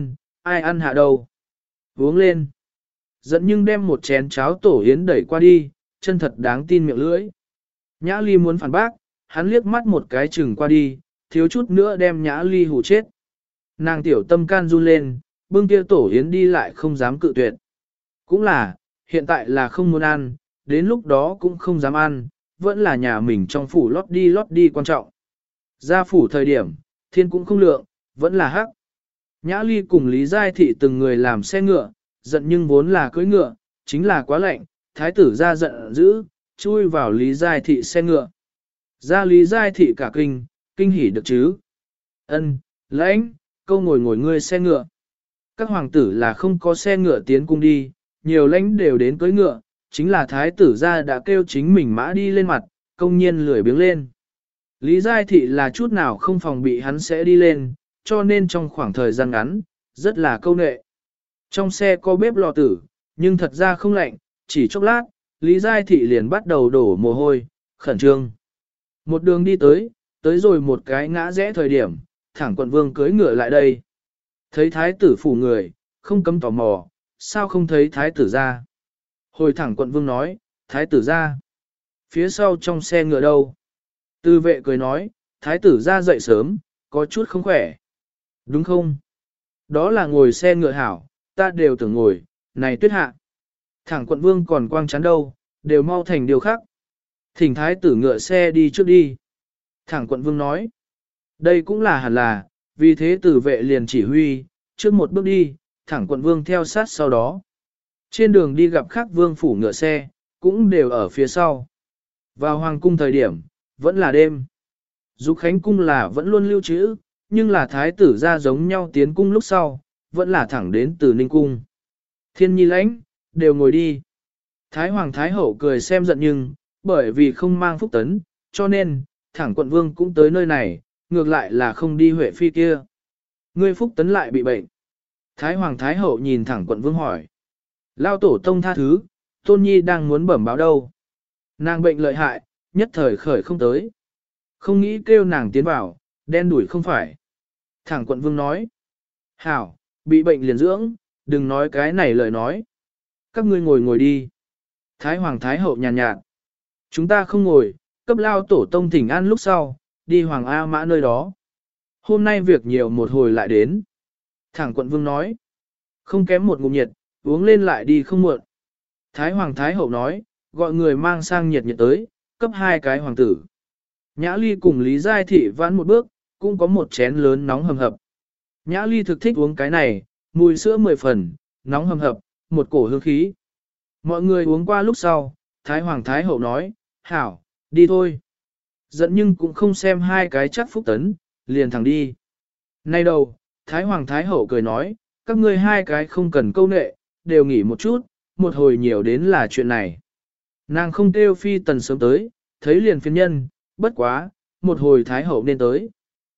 ai ăn hạ đâu. Uống lên. Giận nhưng đem một chén cháo tổ yến đẩy qua đi, chân thật đáng tin miệng lưỡi. Nhã Ly muốn phản bác, hắn liếc mắt một cái chừng qua đi, thiếu chút nữa đem Nhã Ly hù chết. Nàng tiểu tâm can run lên, bưng kia tổ yến đi lại không dám cự tuyệt. Cũng là, hiện tại là không muốn ăn, đến lúc đó cũng không dám ăn, vẫn là nhà mình trong phủ lót đi quan trọng. Ra phủ thời điểm, thiên cũng không lượng, vẫn là hắc. Nhã Ly cùng Lý Giai Thị từng người làm xe ngựa, giận nhưng vốn là cưỡi ngựa, chính là quá lạnh, thái tử ra giận dữ, chui vào Lý Giai Thị xe ngựa. Ra Lý Giai Thị cả kinh hỉ được chứ. Ân, lãnh, câu ngồi ngươi xe ngựa. Các hoàng tử là không có xe ngựa tiến cung đi, nhiều lãnh đều đến cưỡi ngựa, chính là thái tử ra đã kêu chính mình mã đi lên mặt, công nhiên lười biếng lên. Lý Giai Thị là chút nào không phòng bị hắn sẽ đi lên, cho nên trong khoảng thời gian ngắn, rất là câu nệ. Trong xe có bếp lò tử, nhưng thật ra không lạnh, chỉ chốc lát, Lý Giai Thị liền bắt đầu đổ mồ hôi, khẩn trương. Một đường đi tới rồi một cái ngã rẽ thời điểm, thẳng quận vương cưỡi ngựa lại đây. Thấy thái tử phủ người, không cấm tò mò, sao không thấy thái tử ra. Hồi thẳng quận vương nói, thái tử ra. Phía sau trong xe ngựa đâu? Tư vệ cười nói, thái tử ra dậy sớm, có chút không khỏe. Đúng không? Đó là ngồi xe ngựa hảo, ta đều tưởng ngồi, này tuyết hạ. Thẳng quận vương còn quang chán đâu, đều mau thành điều khác. Thỉnh thái tử ngựa xe đi trước đi. Thẳng quận vương nói, đây cũng là hẳn là, vì thế tử vệ liền chỉ huy, trước một bước đi, thẳng quận vương theo sát sau đó. Trên đường đi gặp khác vương phủ ngựa xe, cũng đều ở phía sau. Vào hoàng cung thời điểm, vẫn là đêm. Dục Khánh cung là vẫn luôn lưu trữ, nhưng là thái tử ra giống nhau tiến cung lúc sau, vẫn là thẳng đến từ Ninh cung. Thiên nhi lãnh, đều ngồi đi. Thái hoàng thái hậu cười xem giận nhưng, bởi vì không mang phúc tấn, cho nên, thẳng quận vương cũng tới nơi này, ngược lại là không đi Huệ Phi kia. Ngươi phúc tấn lại bị bệnh. Thái hoàng thái hậu nhìn thẳng quận vương hỏi. Lao tổ tông tha thứ, tôn nhi đang muốn bẩm báo đâu. Nàng bệnh lợi hại, nhất thời khởi không tới. Không nghĩ kêu nàng tiến vào, đen đuổi không phải. Thẳng quận vương nói. Hảo, bị bệnh liền dưỡng, đừng nói cái này lời nói. Các ngươi ngồi đi. Thái hoàng thái hậu nhàn nhạt. Chúng ta không ngồi, cấp lao tổ tông thỉnh an lúc sau, đi hoàng A mã nơi đó. Hôm nay việc nhiều một hồi lại đến. Thẳng quận vương nói. Không kém một ngụm nhiệt, uống lên lại đi không muộn. Thái hoàng thái hậu nói, gọi người mang sang nhiệt tới, cấp 2 cái hoàng tử. Nhã Ly cùng Lý Giai Thị vãn một bước, cũng có một chén lớn nóng hầm hập. Nhã Ly thực thích uống cái này, mùi sữa 10 phần, nóng hầm hập, một cổ hương khí. Mọi người uống qua lúc sau, Thái Hoàng Thái Hậu nói, hảo, đi thôi. Giận nhưng cũng không xem 2 cái chắc phúc tấn, liền thẳng đi. Nay đầu, Thái Hoàng Thái Hậu cười nói, các ngươi 2 cái không cần câu nệ, đều nghỉ một chút, một hồi nhiều đến là chuyện này. Nàng không kêu phi tần sớm tới, thấy liền phiền nhân, bất quá, một hồi Thái Hậu nên tới.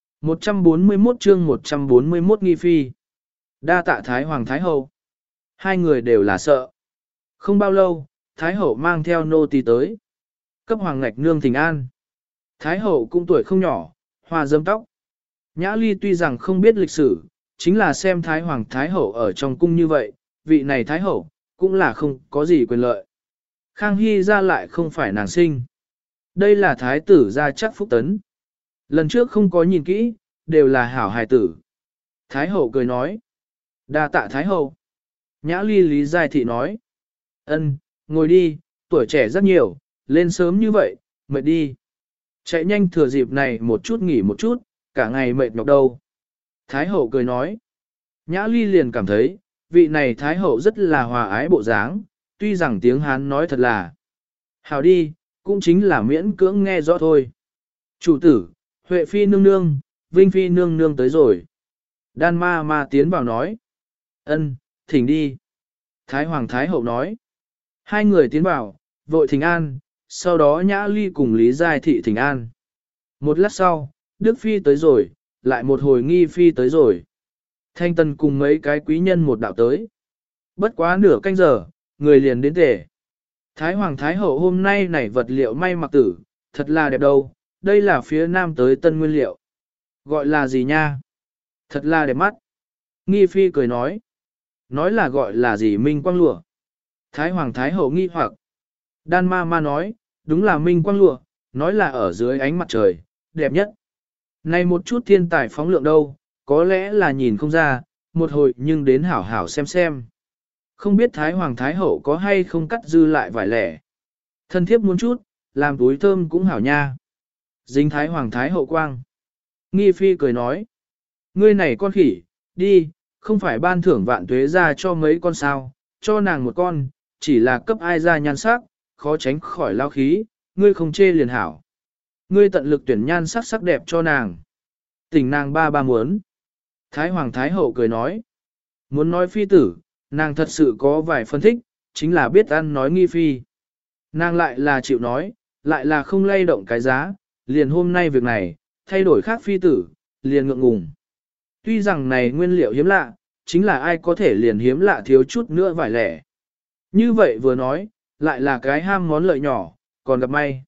141 chương 141 nghi phi. Đa tạ Thái Hoàng Thái Hậu. 2 người đều là sợ. Không bao lâu, Thái Hậu mang theo nô tỳ tới. Cấp Hoàng Ngạch Nương thỉnh an. Thái Hậu cũng tuổi không nhỏ, hoa dâm tóc. Nhã Ly tuy rằng không biết lịch sử, chính là xem Thái Hoàng Thái Hậu ở trong cung như vậy, vị này Thái Hậu, cũng là không có gì quyền lợi. Khang Hy ra lại không phải nàng sinh. Đây là Thái tử gia chắc phúc tấn. Lần trước không có nhìn kỹ, đều là hảo hài tử. Thái Hậu cười nói. Đa tạ Thái Hậu. Nhã Ly Lý Giai Thị nói. Ân, ngồi đi, tuổi trẻ rất nhiều, lên sớm như vậy, mệt đi. Chạy nhanh thừa dịp này một chút nghỉ một chút, cả ngày mệt nhọc đâu. Thái Hậu cười nói. Nhã Ly liền cảm thấy, vị này Thái Hậu rất là hòa ái bộ dáng, tuy rằng tiếng Hán nói thật là. Hảo đi, cũng chính là miễn cưỡng nghe rõ thôi. Chủ tử, Huệ Phi nương nương, Vinh Phi nương nương tới rồi. Đan ma tiến vào nói. Ân, thỉnh đi. Thái Hoàng Thái Hậu nói. 2 người tiến vào, vội thỉnh an, sau đó Nhã Ly cùng Lý Giai Thị thỉnh an. Một lát sau, Đức Phi tới rồi, lại một hồi Nghi Phi tới rồi. Thanh Tần cùng mấy cái quý nhân một đạo tới. Bất quá nửa canh giờ, người liền đến tể. Thái Hoàng Thái Hậu hôm nay nảy vật liệu may mặc tử, thật là đẹp đâu, đây là phía nam tới tân nguyên liệu. Gọi là gì nha? Thật là đẹp mắt. Nghi phi cười nói là gọi là gì minh quang lụa. Thái hoàng thái hậu nghi hoặc. Đan ma ma nói, đúng là minh quang lụa, nói là ở dưới ánh mặt trời, đẹp nhất. Này một chút thiên tài phóng lượng đâu, có lẽ là nhìn không ra, một hồi nhưng đến hảo hảo xem. Không biết Thái Hoàng Thái Hậu có hay không cắt dư lại vài lẻ. Thân thiếp muốn chút, làm túi thơm cũng hảo nha. Dính Thái Hoàng Thái Hậu quang. Nghi phi cười nói, ngươi này con khỉ, đi, không phải ban thưởng vạn tuế ra cho mấy con sao, cho nàng một con, chỉ là cấp ai ra nhan sắc, khó tránh khỏi lao khí, ngươi không chê liền hảo. Ngươi tận lực tuyển nhan sắc sắc đẹp cho nàng. Tình nàng ba muốn. Thái Hoàng Thái Hậu cười nói, muốn nói phi tử, nàng thật sự có vài phân thích, chính là biết ăn nói nghi phi. Nàng lại là chịu nói, lại là không lay động cái giá, liền hôm nay việc này, thay đổi khác phi tử, liền ngượng ngùng. Tuy rằng này nguyên liệu hiếm lạ, chính là ai có thể liền hiếm lạ thiếu chút nữa vài lẻ. Như vậy vừa nói, lại là cái ham món lợi nhỏ, còn gặp may.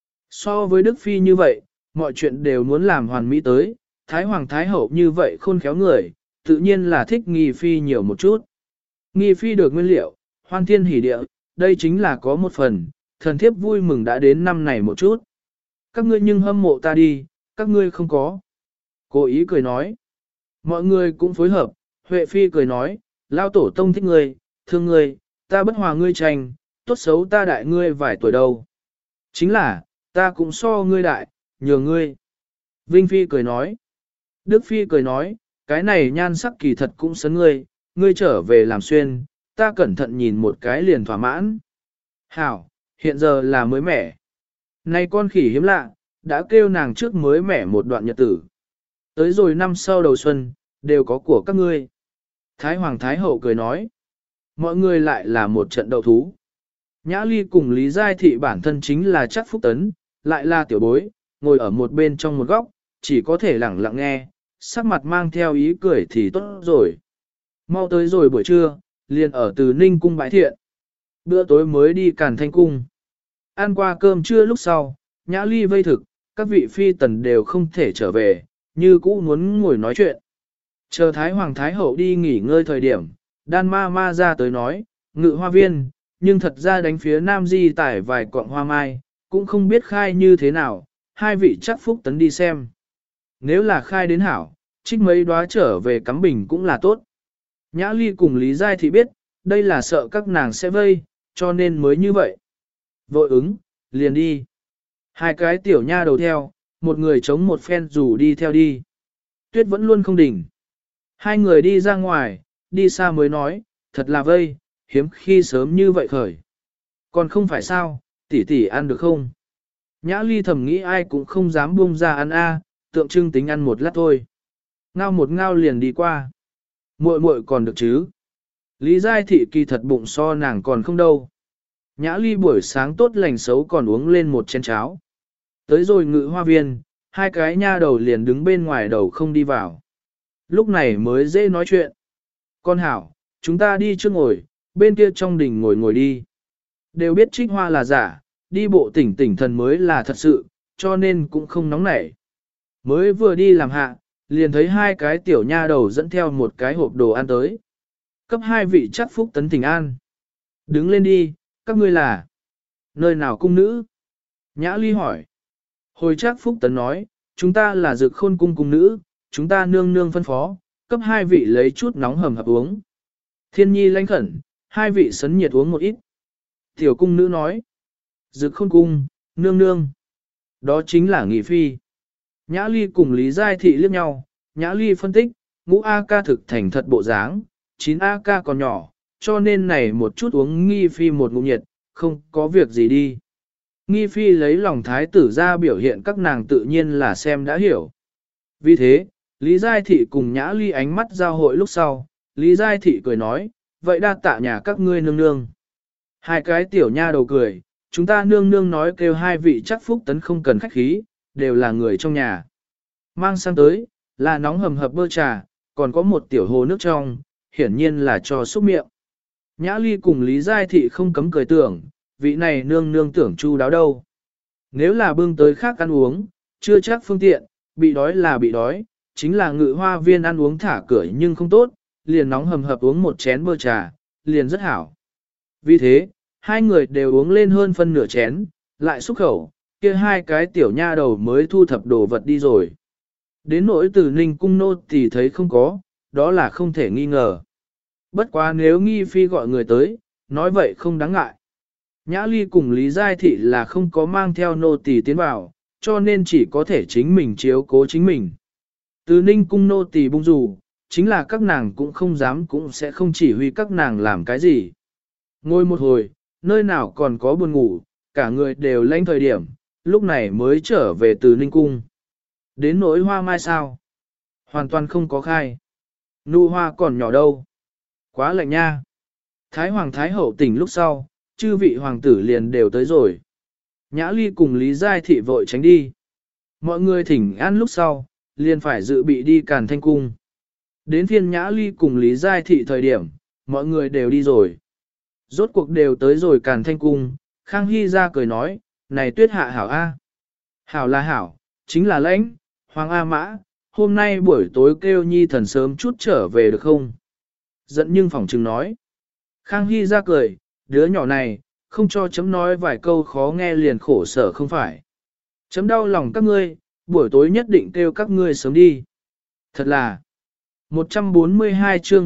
So với Đức Phi như vậy, mọi chuyện đều muốn làm hoàn mỹ tới, Thái Hoàng Thái Hậu như vậy khôn khéo người, tự nhiên là thích Nghi Phi nhiều một chút. Nghi Phi được nguyên liệu, hoan thiên hỷ địa, đây chính là có một phần, thần thiếp vui mừng đã đến năm này một chút. Các ngươi nhưng hâm mộ ta đi, các ngươi không có. Cô ý cười nói. Mọi người cũng phối hợp, Huệ Phi cười nói, lao tổ tông thích ngươi, thương ngươi, ta bất hòa ngươi tranh, tốt xấu ta đại ngươi vài tuổi đâu. Chính là, ta cũng so ngươi đại, nhường ngươi. Vinh Phi cười nói. Đức Phi cười nói, cái này nhan sắc kỳ thật cũng sấn ngươi, ngươi trở về làm xuyên, ta cẩn thận nhìn một cái liền thỏa mãn. Hảo, hiện giờ là mới mẻ. Này con khỉ hiếm lạ, đã kêu nàng trước mới mẻ một đoạn nhật tử. Tới rồi năm sau đầu xuân, đều có của các ngươi. Thái Hoàng Thái Hậu cười nói, mọi người lại là một trận đậu thú. Nhã Ly cùng Lý Giai Thị bản thân chính là chắc phúc tấn, lại là tiểu bối, ngồi ở một bên trong một góc, chỉ có thể lẳng lặng nghe, sắc mặt mang theo ý cười thì tốt rồi. Mau tới rồi buổi trưa, liền ở từ Ninh Cung bãi thiện. Bữa tối mới đi Càn Thanh Cung. Ăn qua cơm trưa lúc sau, Nhã Ly vây thực, các vị phi tần đều không thể trở về, như cũ muốn ngồi nói chuyện. Chờ Thái Hoàng Thái Hậu đi nghỉ ngơi thời điểm, Đan ma ma ra tới nói, Ngự Hoa Viên, nhưng thật ra đánh phía Nam Di tải vài quặng hoa mai, cũng không biết khai như thế nào, hai vị chắc phúc tấn đi xem. Nếu là khai đến hảo, trích mấy đóa trở về cắm bình cũng là tốt. Nhã Ly cùng Lý Giai Thị biết, đây là sợ các nàng sẽ vây, cho nên mới như vậy. Vội ứng, liền đi. Hai cái tiểu nha đầu theo, một người chống một phen rủ đi theo đi. Tuyết vẫn luôn không đỉnh. Hai người đi ra ngoài, đi xa mới nói, thật là vây, hiếm khi sớm như vậy khởi. Còn không phải sao, tỷ tỷ ăn được không? Nhã Ly thầm nghĩ ai cũng không dám buông ra ăn tượng trưng tính ăn một lát thôi. Ngao một ngao liền đi qua. Muội muội còn được chứ? Lý Giai Thị kỳ thật bụng so nàng còn không đâu. Nhã Ly buổi sáng tốt lành xấu còn uống lên một chén cháo. Tới rồi Ngự Hoa Viên, hai cái nha đầu liền đứng bên ngoài đầu không đi vào. Lúc này mới dễ nói chuyện. Con hảo, chúng ta đi trước ngồi, bên kia trong đình ngồi đi. Đều biết Trích Hoa là giả, đi bộ tỉnh tỉnh thần mới là thật sự, cho nên cũng không nóng nảy. Mới vừa đi làm hạ, liền thấy hai cái tiểu nha đầu dẫn theo một cái hộp đồ ăn tới. Cấp hai vị chắc phúc tấn thỉnh an. Đứng lên đi, các ngươi là nơi nào cung nữ? Nhã Ly hỏi. Hồi chắc phúc tấn nói, chúng ta là Dực Khôn cung cung nữ, chúng ta nương nương phân phó, cấp hai vị lấy chút nóng hầm hập uống. Thiên nhi lãnh khẩn, hai vị sấn nhiệt uống một ít. Tiểu cung nữ nói. Dực Khôn cung, nương nương. Đó chính là Nghị Phi. Nhã Ly cùng Lý Giai Thị liếc nhau, Nhã Ly phân tích, ngũ A ca thực thành thật bộ dáng, 9 A ca còn nhỏ, cho nên này một chút uống Nghi Phi một ngụm nhiệt, không có việc gì đi. Nghi Phi lấy lòng thái tử ra biểu hiện các nàng tự nhiên là xem đã hiểu. Vì thế, Lý Giai Thị cùng Nhã Ly ánh mắt giao hội lúc sau, Lý Giai Thị cười nói, vậy đa tạ nhà các ngươi nương nương. Hai cái tiểu nha đầu cười, chúng ta nương nương nói kêu hai vị chắc phúc tấn không cần khách khí, đều là người trong nhà. Mang sang tới, là nóng hầm hập bơ trà, còn có một tiểu hồ nước trong, hiển nhiên là cho xúc miệng. Nhã Ly cùng Lý Giai Thị không cấm cười tưởng, vị này nương nương tưởng chu đáo đâu. Nếu là bưng tới khác ăn uống, chưa chắc phương tiện, bị đói là bị đói, chính là Ngự Hoa Viên ăn uống thả cửa nhưng không tốt, liền nóng hầm hập uống một chén bơ trà, liền rất hảo. Vì thế, hai người đều uống lên hơn phân nửa chén, lại xúc khẩu, kia hai cái tiểu nha đầu mới thu thập đồ vật đi rồi. Đến nỗi từ Ninh cung nô thì thấy không có, đó là không thể nghi ngờ. Bất quá nếu nghi phi gọi người tới, nói vậy không đáng ngại. Nhã Ly cùng Lý Giai Thị là không có mang theo nô tỳ tiến vào, cho nên chỉ có thể chính mình chiếu cố chính mình. Từ Ninh cung nô tỳ bung dù, chính là các nàng cũng không dám cũng sẽ không chỉ huy các nàng làm cái gì. Ngồi một hồi, nơi nào còn có buồn ngủ, cả người đều lanh thời điểm, lúc này mới trở về từ Ninh cung. Đến nỗi hoa mai sao? Hoàn toàn không có khai. Nụ hoa còn nhỏ đâu. Quá lạnh nha. Thái Hoàng Thái Hậu tỉnh lúc sau, chư vị hoàng tử liền đều tới rồi. Nhã Ly cùng Lý Giai Thị vội tránh đi. Mọi người thỉnh an lúc sau, liền phải dự bị đi Càn Thanh Cung. Đến phiên Nhã Ly cùng Lý Giai Thị thời điểm, mọi người đều đi rồi. Rốt cuộc đều tới rồi Càn Thanh Cung, Khang Hy ra cười nói, này Tuyết Hạ hảo A. Hảo là hảo, chính là lãnh, Hoàng A Mã, hôm nay buổi tối kêu nhi thần sớm chút trở về được không? Giận nhưng phỏng chừng nói. Khang Hy ra cười, đứa nhỏ này, không cho chấm nói vài câu khó nghe liền khổ sở không phải. Chấm đau lòng các ngươi, buổi tối nhất định kêu các ngươi sớm đi. Thật là, 142 chương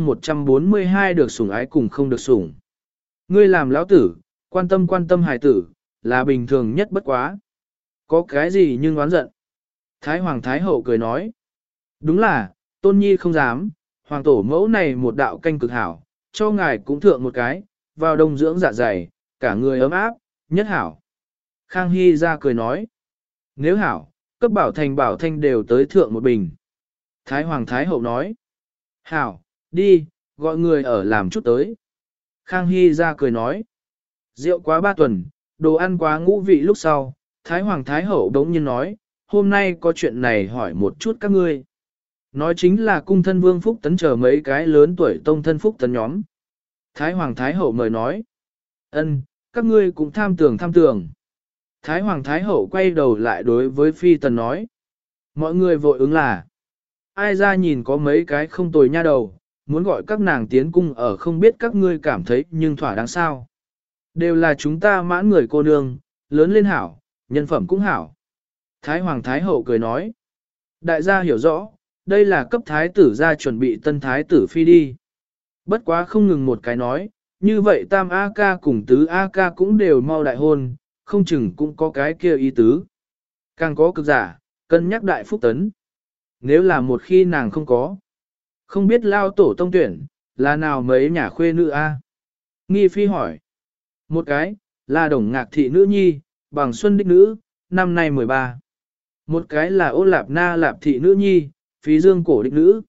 142 được sủng ái cùng không được sủng. Ngươi làm lão tử, quan tâm hài tử, là bình thường nhất bất quá. Có cái gì nhưng oán giận. Thái Hoàng Thái Hậu cười nói. Đúng là, Tôn Nhi không dám, Hoàng tổ mẫu này một đạo canh cực hảo, cho ngài cũng thượng một cái, vào đông dưỡng dạ dày, cả người ấm áp, nhất hảo. Khang Hy ra cười nói. Nếu hảo, cấp bảo thanh đều tới thượng một bình. Thái Hoàng Thái Hậu nói. Hảo, đi, gọi người ở làm chút tới. Khang Hy ra cười nói. Rượu quá 3 tuần, đồ ăn quá ngũ vị lúc sau, Thái Hoàng Thái Hậu đống nhiên nói, hôm nay có chuyện này hỏi một chút các ngươi. Nói chính là cung thân Vương Phúc Tấn chờ mấy cái lớn tuổi tông thân Phúc Tấn nhóm. Thái Hoàng Thái Hậu mời nói. Ân, các ngươi cũng tham tưởng. Thái Hoàng Thái Hậu quay đầu lại đối với Phi Tần nói. Mọi người vội ứng là. Ai ra nhìn có mấy cái không tồi nha đầu, muốn gọi các nàng tiến cung ở không biết các ngươi cảm thấy nhưng thỏa đáng sao. Đều là chúng ta mãn người cô nương, lớn lên hảo, nhân phẩm cũng hảo. Thái Hoàng Thái Hậu cười nói. Đại gia hiểu rõ, đây là cấp thái tử ra chuẩn bị tân thái tử phi đi. Bất quá không ngừng một cái nói, như vậy tam A ca cùng tứ A ca cũng đều mau đại hôn, không chừng cũng có cái kia ý tứ. Càng có cực giả, cân nhắc đại Phúc Tấn. Nếu là một khi nàng không có, không biết lao tổ tông tuyển, là nào mấy nhà khuê nữ A? Nghi phi hỏi. Một cái, là Đồng Ngạc thị nữ nhi, bằng xuân đích nữ, năm nay 13. Một cái là Ô Lạp Na Lạp thị nữ nhi, Phí Dương cổ đích nữ,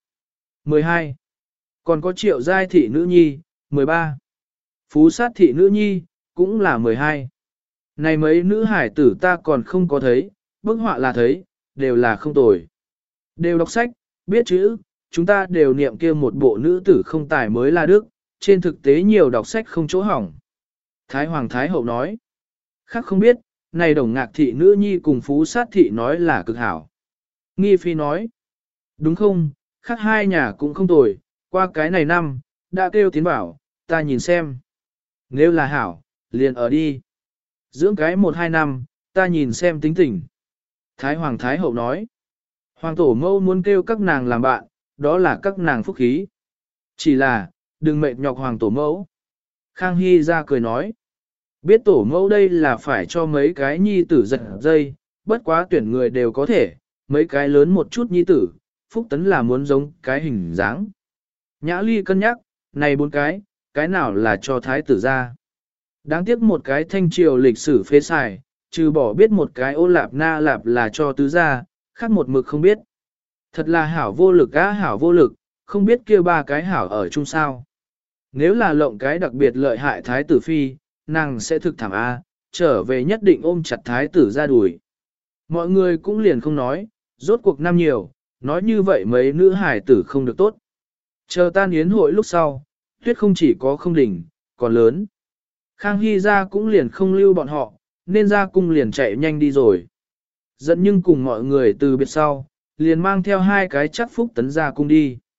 12. Còn có Triệu Giai thị nữ nhi, 13. Phú Sát thị nữ nhi, cũng là 12. Này mấy nữ hải tử ta còn không có thấy, bức họa là thấy, đều là không tồi. Đều đọc sách, biết chữ, chúng ta đều niệm kia một bộ nữ tử không tài mới là đức, trên thực tế nhiều đọc sách không chỗ hỏng. Thái Hoàng Thái Hậu nói, khác không biết, này Đồng Ngạc thị nữ nhi cùng Phú Sát thị nói là cực hảo. Nghi phi nói, đúng không, khác hai nhà cũng không tồi, qua cái này năm, đã kêu tiến bảo, ta nhìn xem. Nếu là hảo, liền ở đi. Dưỡng cái 1-2 năm, ta nhìn xem tính tình. Thái Hoàng Thái Hậu nói, Hoàng tổ mẫu muốn kêu các nàng làm bạn, đó là các nàng phúc khí. Chỉ là, đừng mệt nhọc Hoàng tổ mẫu. Khang Hy ra cười nói, biết tổ mẫu đây là phải cho mấy cái nhi tử giật dây, bất quá tuyển người đều có thể, mấy cái lớn một chút nhi tử, Phúc Tấn là muốn giống cái hình dáng. Nhã Ly cân nhắc, này 4 cái nào là cho thái tử ra. Đáng tiếc một cái thanh triều lịch sử phế xài, trừ bỏ biết một cái Ô Lạp Na Lạp là cho tứ gia, khác một mực không biết. Thật là hảo vô lực á hảo vô lực, không biết kia 3 cái hảo ở chung sao. Nếu là lộng cái đặc biệt lợi hại thái tử phi, nàng sẽ thực thảm A, trở về nhất định ôm chặt thái tử ra đuổi. Mọi người cũng liền không nói, rốt cuộc năm nhiều, nói như vậy mấy nữ hải tử không được tốt. Chờ tan yến hội lúc sau, tuyết không chỉ có không đỉnh, còn lớn. Khang Hy ra cũng liền không lưu bọn họ, nên ra cung liền chạy nhanh đi rồi. Dẫn nhưng cùng mọi người từ biệt sau, liền mang theo 2 cái chắc Phúc Tấn ra cung đi.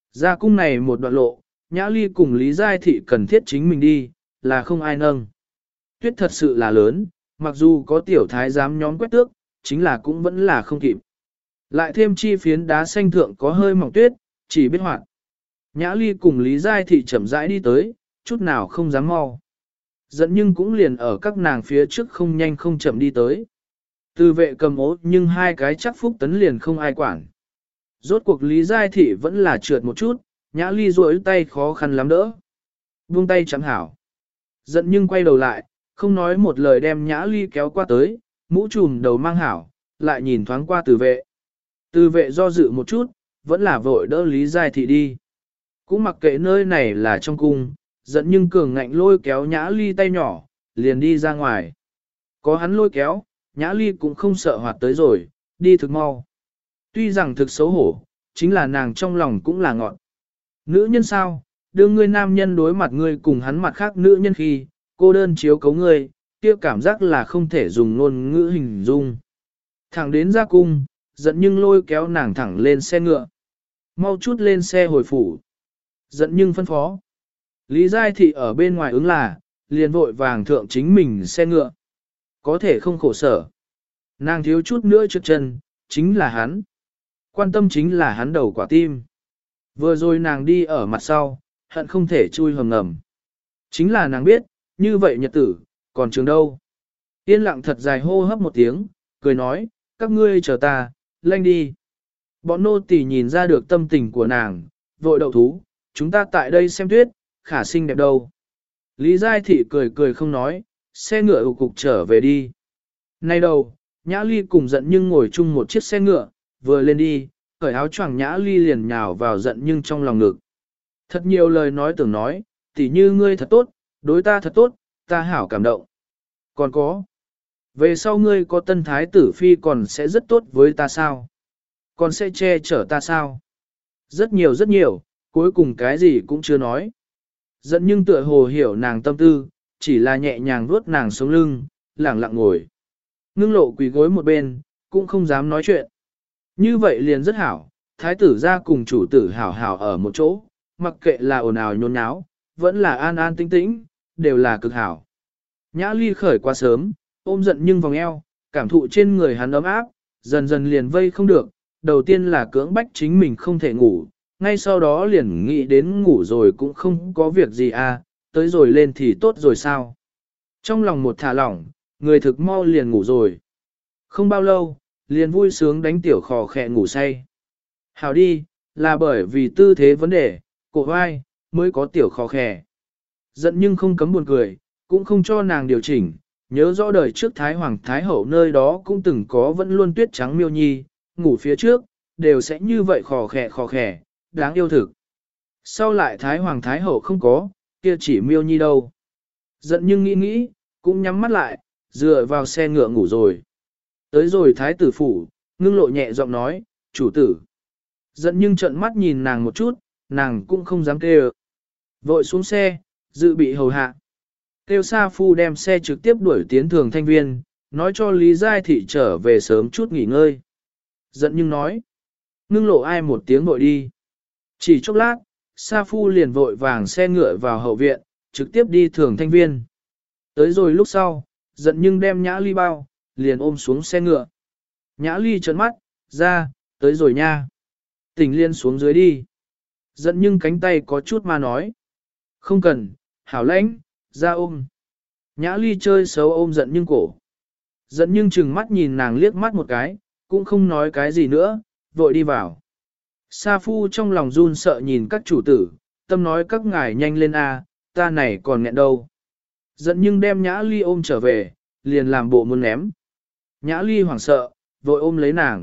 Ra cung này một đoạn lộ, Nhã Ly cùng Lý Giai Thị cần thiết chính mình đi, là không ai nâng. Tuyết thật sự là lớn, mặc dù có tiểu thái giám nhóm quét tước, chính là cũng vẫn là không kịp. Lại thêm chi phiến đá xanh thượng có hơi mỏng tuyết, chỉ biết hoạt. Nhã Ly cùng Lý Giai Thị chậm rãi đi tới, chút nào không dám mau. Dẫn nhưng cũng liền ở các nàng phía trước không nhanh không chậm đi tới. Từ vệ cầm ố nhưng hai cái chắc phúc tấn liền không ai quản. Rốt cuộc Lý Giai Thị vẫn là trượt một chút, Nhã Ly duỗi tay khó khăn lắm đỡ. Buông tay chẳng hảo. Giận nhưng quay đầu lại, không nói một lời đem Nhã Ly kéo qua tới, mũ trùm đầu mang hảo, lại nhìn thoáng qua từ vệ. Từ vệ do dự một chút, vẫn là vội đỡ Lý Giai Thị đi. Cũng mặc kệ nơi này là trong cung, giận nhưng cường ngạnh lôi kéo Nhã Ly tay nhỏ, liền đi ra ngoài. Có hắn lôi kéo, Nhã Ly cũng không sợ hoạt tới rồi, đi thực mau. Tuy rằng thực xấu hổ, chính là nàng trong lòng cũng là ngọn. Nữ nhân sao, đưa ngươi nam nhân đối mặt ngươi cùng hắn mặt khác nữ nhân khi, cô đơn chiếu cấu ngươi, kia cảm giác là không thể dùng ngôn ngữ hình dung. Thẳng đến ra cung, giận nhưng lôi kéo nàng thẳng lên xe ngựa. Mau chút lên xe hồi phủ. Giận nhưng phân phó. Lý Giai Thị ở bên ngoài ứng là, liền vội vàng thượng chính mình xe ngựa. Có thể không khổ sở. Nàng thiếu chút nữa trượt chân, chính là hắn. Quan tâm chính là hắn đầu quả tim. Vừa rồi nàng đi ở mặt sau, hận không thể chui hầm ngầm. Chính là nàng biết, như vậy nhật tử, còn trường đâu. Yên lặng thật dài hô hấp một tiếng, cười nói, các ngươi chờ ta, lanh đi. Bọn nô tỳ nhìn ra được tâm tình của nàng, vội đậu thú, chúng ta tại đây xem tuyết, khả xinh đẹp đâu. Lý Giai Thị cười cười không nói, xe ngựa ụ cục trở về đi. Nay đầu, Nhã Ly cùng giận nhưng ngồi chung một chiếc xe ngựa, vừa lên đi, cởi áo choàng Nhã Ly liền nhào vào giận nhưng trong lòng ngực. Thật nhiều lời nói tưởng nói, tỉ như ngươi thật tốt, đối ta thật tốt, ta hảo cảm động. Còn có, về sau ngươi có tân thái tử phi còn sẽ rất tốt với ta sao? Còn sẽ che chở ta sao? Rất nhiều, cuối cùng cái gì cũng chưa nói. Giận nhưng tựa hồ hiểu nàng tâm tư, chỉ là nhẹ nhàng vuốt nàng sống lưng, lẳng lặng ngồi. Ngưng lộ quỳ gối một bên, cũng không dám nói chuyện. Như vậy liền rất hảo, thái tử ra cùng chủ tử hảo hảo ở một chỗ, mặc kệ là ồn ào nhốn nháo, vẫn là an an tĩnh tĩnh, đều là cực hảo. Nhã Ly khởi quá sớm, ôm giận nhưng vòng eo, cảm thụ trên người hắn ấm áp, dần dần liền vây không được, đầu tiên là cưỡng bách chính mình không thể ngủ, ngay sau đó liền nghĩ đến ngủ rồi cũng không có việc gì à, tới rồi lên thì tốt rồi sao. Trong lòng một thả lỏng, người thực mau liền ngủ rồi. Không bao lâu, liền vui sướng đánh tiểu khò khẹ ngủ say. Hảo đi, là bởi vì tư thế vấn đề, cổ vai, mới có tiểu khò khẹ. Giận nhưng không cấm buồn cười, cũng không cho nàng điều chỉnh, nhớ rõ đời trước Thái Hoàng Thái Hậu nơi đó cũng từng có vẫn luôn tuyết trắng miêu nhi, ngủ phía trước, đều sẽ như vậy khò khẹ, đáng yêu thực. Sau lại Thái Hoàng Thái Hậu không có, kia chỉ miêu nhi đâu. Giận nhưng nghĩ, cũng nhắm mắt lại, dựa vào xe ngựa ngủ rồi. Tới rồi Thái tử phủ, ngưng lộ nhẹ giọng nói, chủ tử. Giận nhưng trợn mắt nhìn nàng một chút, nàng cũng không dám kêu. Vội xuống xe, dự bị hầu hạ. Kêu Sa Phu đem xe trực tiếp đuổi tiến Thường Thanh Viên, nói cho Lý Giai Thị trở về sớm chút nghỉ ngơi. Giận nhưng nói, ngưng lộ ai một tiếng vội đi. Chỉ chốc lát, Sa Phu liền vội vàng xe ngựa vào hậu viện, trực tiếp đi Thường Thanh Viên. Tới rồi lúc sau, giận nhưng đem Nhã Ly bao, liền ôm xuống xe ngựa. Nhã Ly trợn mắt, ra, tới rồi nha. Tỉnh liên xuống dưới đi. Giận nhưng cánh tay có chút ma nói. Không cần, hảo lãnh, ra ôm. Nhã Ly chơi xấu ôm giận nhưng cổ. Giận nhưng chừng mắt nhìn nàng liếc mắt một cái, cũng không nói cái gì nữa, vội đi vào. Sa Phu trong lòng run sợ nhìn các chủ tử, tâm nói các ngài nhanh lên a, ta này còn nghẹn đâu. Giận nhưng đem Nhã Ly ôm trở về, liền làm bộ muốn ném. Nhã Ly hoảng sợ, vội ôm lấy nàng.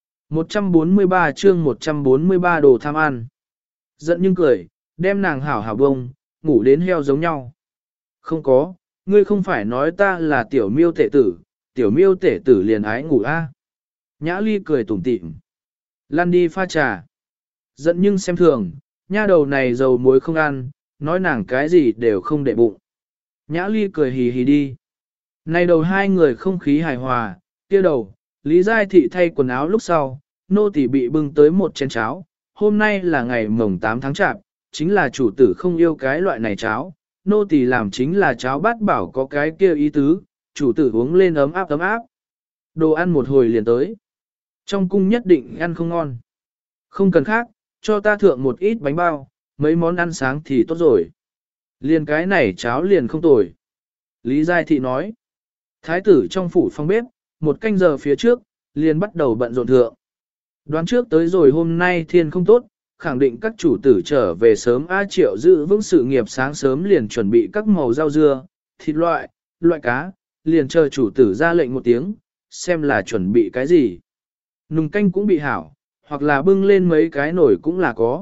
143 chương 143 đồ tham ăn. Giận nhưng cười, đem nàng hảo hảo bông, ngủ đến heo giống nhau. Không có, ngươi không phải nói ta là tiểu miêu tể tử, tiểu miêu tể tử liền ái ngủ a. Nhã Ly cười tủm tỉm. Lăn đi pha trà. Giận nhưng xem thường, nha đầu này dầu muối không ăn, nói nàng cái gì đều không để bụng. Nhã Ly cười hì hì đi. Này đầu hai người không khí hài hòa, kia đầu, Lý Giai Thị thay quần áo lúc sau, nô tỳ bị bưng tới một chén cháo, hôm nay là ngày mồng 8 tháng chạp, chính là chủ tử không yêu cái loại này cháo, nô tỳ làm chính là cháo bát bảo có cái kia ý tứ, chủ tử uống lên ấm áp ấm áp. Đồ ăn một hồi liền tới. Trong cung nhất định ăn không ngon. Không cần khác, cho ta thượng một ít bánh bao, mấy món ăn sáng thì tốt rồi. Liền cái này cháo liền không tồi. Lý Giai Thị nói. Thái tử trong phủ phòng bếp, một canh giờ phía trước, liền bắt đầu bận rộn thượng. Đoán trước tới rồi hôm nay thiên không tốt, khẳng định các chủ tử trở về sớm A Triệu giữ vững sự nghiệp sáng sớm liền chuẩn bị các màu rau dưa, thịt loại, loại cá, liền chờ chủ tử ra lệnh một tiếng, xem là chuẩn bị cái gì. Nùng canh cũng bị hảo, hoặc là bưng lên mấy cái nổi cũng là có.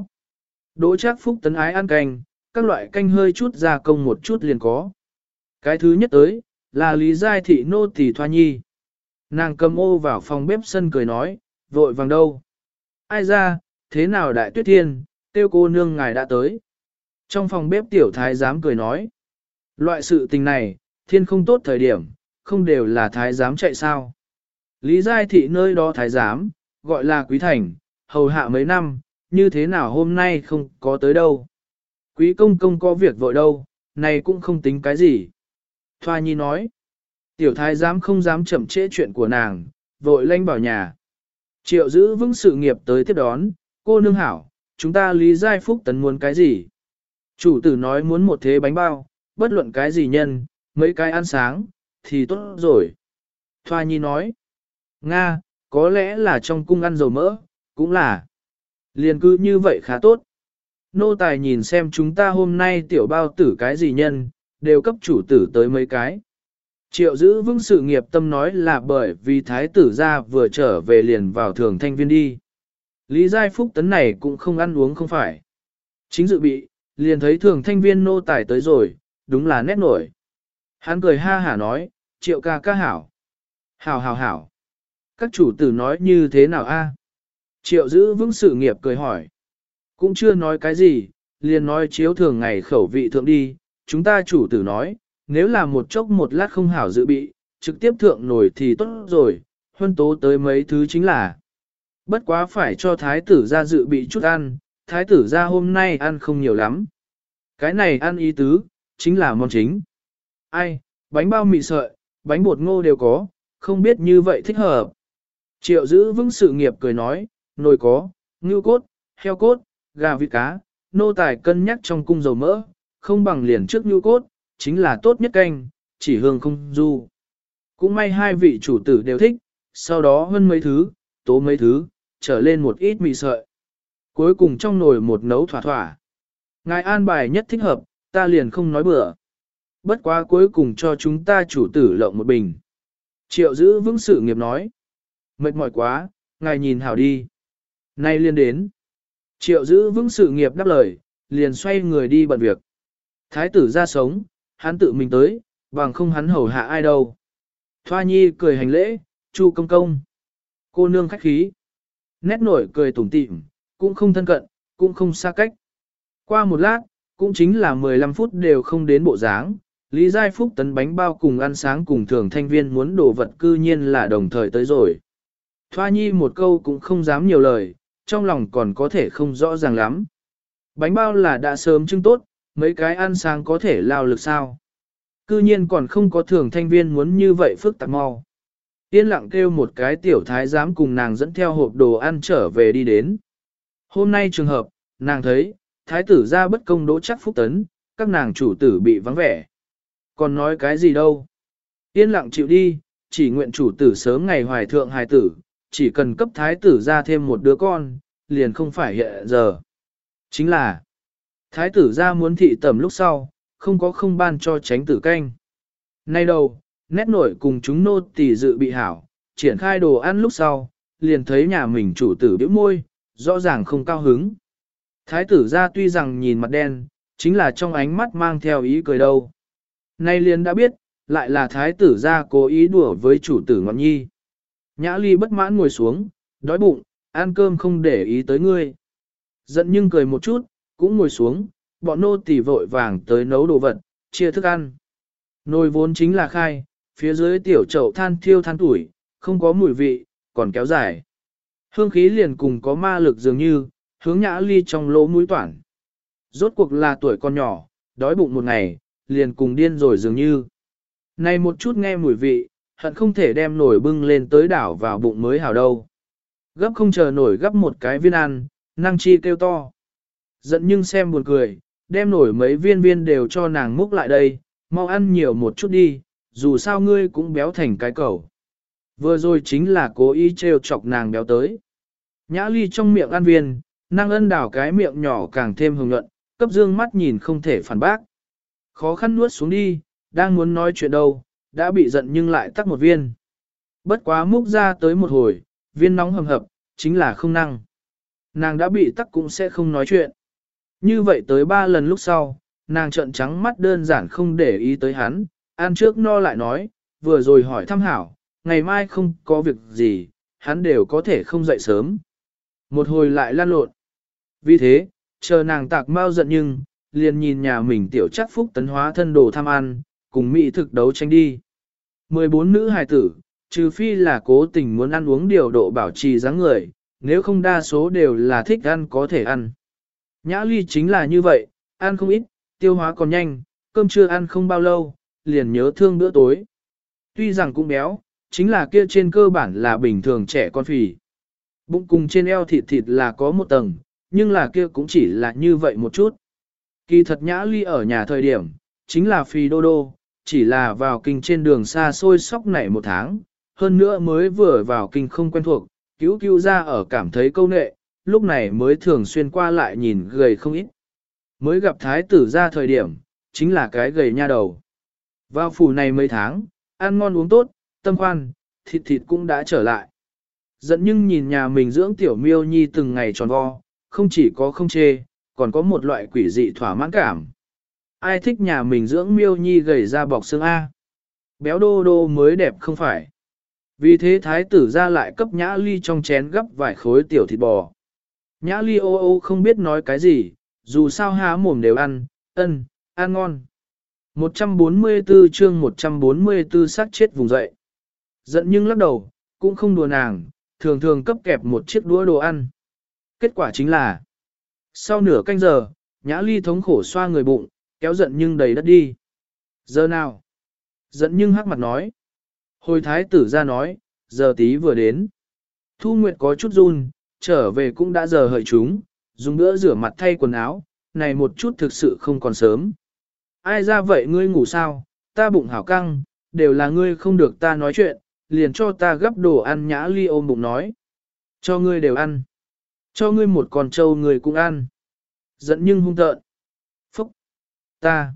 Đỗ Trác Phúc tấn ái ăn canh, các loại canh hơi chút gia công một chút liền có. Cái thứ nhất tới, là Lý Giai Thị nô tỳ Thoa Nhi. Nàng cầm ô vào phòng bếp sân cười nói, vội vàng đâu. Ai ra, thế nào đại tuyết thiên, tiêu cô nương ngài đã tới. Trong phòng bếp tiểu thái giám cười nói, loại sự tình này, thiên không tốt thời điểm, không đều là thái giám chạy sao. Lý Giai Thị nơi đó thái giám, gọi là Quý Thành, hầu hạ mấy năm, như thế nào hôm nay không có tới đâu. Quý công công có việc vội đâu, này cũng không tính cái gì. Thoa Nhi nói, tiểu thái giám không dám chậm trễ chuyện của nàng, vội lanh vào nhà. Triệu giữ vững sự nghiệp tới tiếp đón, cô nương hảo, chúng ta Lý Giai Phúc tấn muốn cái gì? Chủ tử nói muốn một thế bánh bao, bất luận cái gì nhân, mấy cái ăn sáng, thì tốt rồi. Thoa Nhi nói, Nga, có lẽ là trong cung ăn dầu mỡ, cũng là. Liền cứ như vậy khá tốt. Nô tài nhìn xem chúng ta hôm nay tiểu bao tử cái gì nhân, đều cấp chủ tử tới mấy cái. Triệu giữ vững sự nghiệp tâm nói là bởi vì thái tử gia vừa trở về liền vào thường thanh viên đi. Lý Giai Phúc tấn này cũng không ăn uống không phải. Chính dự bị, liền thấy thường thanh viên nô tài tới rồi, đúng là nét nổi. Hắn cười ha hả nói, triệu ca ca hảo. Hảo hảo hảo. Các chủ tử nói như thế nào a? Triệu giữ vững sự nghiệp cười hỏi. Cũng chưa nói cái gì, liền nói chiếu thường ngày khẩu vị thượng đi, chúng ta chủ tử nói, nếu là một chốc một lát không hảo dự bị, trực tiếp thượng nổi thì tốt rồi, huân tố tới mấy thứ chính là. Bất quá phải cho thái tử ra dự bị chút ăn, thái tử ra hôm nay ăn không nhiều lắm. Cái này ăn ý tứ, chính là món chính. Ai, bánh bao mì sợi, bánh bột ngô đều có, không biết như vậy thích hợp. Triệu giữ vững sự nghiệp cười nói, nồi có, ngưu cốt, heo cốt, gà vịt cá, nô tài cân nhắc trong cung dầu mỡ, không bằng liền trước ngưu cốt, chính là tốt nhất canh, chỉ hương không du. Cũng may hai vị chủ tử đều thích, sau đó hơn mấy thứ, tố mấy thứ, trở lên một ít mì sợi. Cuối cùng trong nồi một nấu thỏa thỏa. Ngài an bài nhất thích hợp, ta liền không nói bừa. Bất quá cuối cùng cho chúng ta chủ tử lộng một bình. Triệu giữ vững sự nghiệp nói. Mệt mỏi quá, ngài nhìn hảo đi. Nay liền đến. Triệu giữ vững sự nghiệp đáp lời, liền xoay người đi bận việc. Thái tử ra sống, hắn tự mình tới, bằng không hắn hầu hạ ai đâu. Thoa Nhi cười hành lễ, Chu công công. Cô nương khách khí. Nét nổi cười tủm tỉm, cũng không thân cận, cũng không xa cách. Qua một lát, cũng chính là 15 phút đều không đến bộ dáng. Lý Giai Phúc tấn bánh bao cùng ăn sáng cùng thường thanh viên muốn đồ vật cư nhiên là đồng thời tới rồi. Thoa Nhi một câu cũng không dám nhiều lời, trong lòng còn có thể không rõ ràng lắm. Bánh bao là đã sớm trưng tốt, mấy cái ăn sáng có thể lao lực sao. Cư nhiên còn không có thường thanh viên muốn như vậy phức tạp mau. Yên lặng kêu một cái tiểu thái giám cùng nàng dẫn theo hộp đồ ăn trở về đi đến. Hôm nay trường hợp, nàng thấy, thái tử ra bất công Đỗ Trác Phúc tấn, các nàng chủ tử bị vắng vẻ. Còn nói cái gì đâu. Yên lặng chịu đi, chỉ nguyện chủ tử sớm ngày hoài thượng hài tử, chỉ cần cấp thái tử ra thêm một đứa con, liền không phải hiện giờ. Chính là, thái tử ra muốn thị tẩm lúc sau, không có không ban cho tránh tử canh. Nay đầu, nét nổi cùng chúng nô tỳ dự bị hảo, triển khai đồ ăn lúc sau, liền thấy nhà mình chủ tử bĩu môi, rõ ràng không cao hứng. Thái tử ra tuy rằng nhìn mặt đen, chính là trong ánh mắt mang theo ý cười đâu. Nay liền đã biết, lại là thái tử ra cố ý đùa với chủ tử ngọn nhi. Nhã Ly bất mãn ngồi xuống, đói bụng, ăn cơm không để ý tới ngươi. Giận nhưng cười một chút, cũng ngồi xuống, bọn nô tỳ vội vàng tới nấu đồ vật, chia thức ăn. Nồi vốn chính là khai, phía dưới tiểu chậu than thiêu than tuổi, không có mùi vị, còn kéo dài. Hương khí liền cùng có ma lực dường như, hướng Nhã Ly trong lỗ mũi toản. Rốt cuộc là tuổi con nhỏ, đói bụng một ngày, liền cùng điên rồi dường như. Này một chút nghe mùi vị, hận không thể đem nổi bưng lên tới đảo vào bụng mới hảo đâu. Gấp không chờ nổi gấp một cái viên ăn, năng chi kêu to. Giận nhưng xem buồn cười, đem nổi mấy viên viên đều cho nàng múc lại đây, mau ăn nhiều một chút đi, dù sao ngươi cũng béo thành cái cẩu. Vừa rồi chính là cố ý trêu chọc nàng béo tới. Nhã Ly trong miệng ăn viên, năng ân đảo cái miệng nhỏ càng thêm hồng nhuận, cấp dương mắt nhìn không thể phản bác. Khó khăn nuốt xuống đi, đang muốn nói chuyện đâu, đã bị giận nhưng lại tắc một viên. Bất quá múc ra tới một hồi, viên nóng hầm hập, chính là không năng. Nàng đã bị tắc cũng sẽ không nói chuyện. Như vậy tới 3 lần lúc sau, nàng trợn trắng mắt đơn giản không để ý tới hắn, ăn trước no lại nói, vừa rồi hỏi thăm hảo, ngày mai không có việc gì, hắn đều có thể không dậy sớm. Một hồi lại lan lộn. Vì thế, chờ nàng tạc mau giận nhưng, liền nhìn nhà mình tiểu chắc phúc tấn hóa thân đồ tham ăn, cùng mỹ thực đấu tranh đi. 14 nữ hài tử, trừ phi là cố tình muốn ăn uống điều độ bảo trì dáng người, nếu không đa số đều là thích ăn có thể ăn. Nhã Ly chính là như vậy, ăn không ít, tiêu hóa còn nhanh, cơm trưa ăn không bao lâu, liền nhớ thương bữa tối. Tuy rằng cũng béo, chính là kia trên cơ bản là bình thường trẻ con phì. Bụng cùng trên eo thịt thịt là có một tầng, nhưng là kia cũng chỉ là như vậy một chút. Kỳ thật Nhã Ly ở nhà thời điểm, chính là phì đô đô, chỉ là vào kinh trên đường xa xôi sóc nảy 1 tháng, hơn nữa mới vừa vào kinh không quen thuộc, cứu cứu ra ở cảm thấy câu nệ, lúc này mới thường xuyên qua lại nhìn gầy không ít. Mới gặp thái tử ra thời điểm, chính là cái gầy nha đầu. Vào phủ này mấy tháng, ăn ngon uống tốt, tâm khoan, thịt thịt cũng đã trở lại. Giận nhưng nhìn nhà mình dưỡng tiểu miêu nhi từng ngày tròn vo, không chỉ có không chê, còn có một loại quỷ dị thỏa mãn cảm. Ai thích nhà mình dưỡng miêu nhi gầy ra bọc xương A. Béo đô đô mới đẹp không phải. Vì thế thái tử ra lại cấp Nhã Ly trong chén gấp vài khối tiểu thịt bò. Nhã Ly ô ô không biết nói cái gì, dù sao há mồm đều ăn, ăn ngon. 144 chương 144 sát chết vùng dậy. Giận nhưng lắc đầu, cũng không đùa nàng, thường thường cấp kẹp một chiếc đũa đồ ăn. Kết quả chính là, sau nửa canh giờ, Nhã Ly thống khổ xoa người bụng, kéo giận nhưng đầy đất đi. Giờ nào? Giận nhưng hắc mặt nói. Hồi thái tử ra nói, giờ tí vừa đến. Thu Nguyệt có chút run, trở về cũng đã giờ hợi chúng, dùng bữa rửa mặt thay quần áo, này một chút thực sự không còn sớm. Ai ra vậy ngươi ngủ sao, ta bụng hảo căng, đều là ngươi không được ta nói chuyện, liền cho ta gấp đồ ăn. Nhã Ly ôm bụng nói. Cho ngươi đều ăn. Cho ngươi một con trâu ngươi cũng ăn. Giận nhưng hung tợn. Phúc! Ta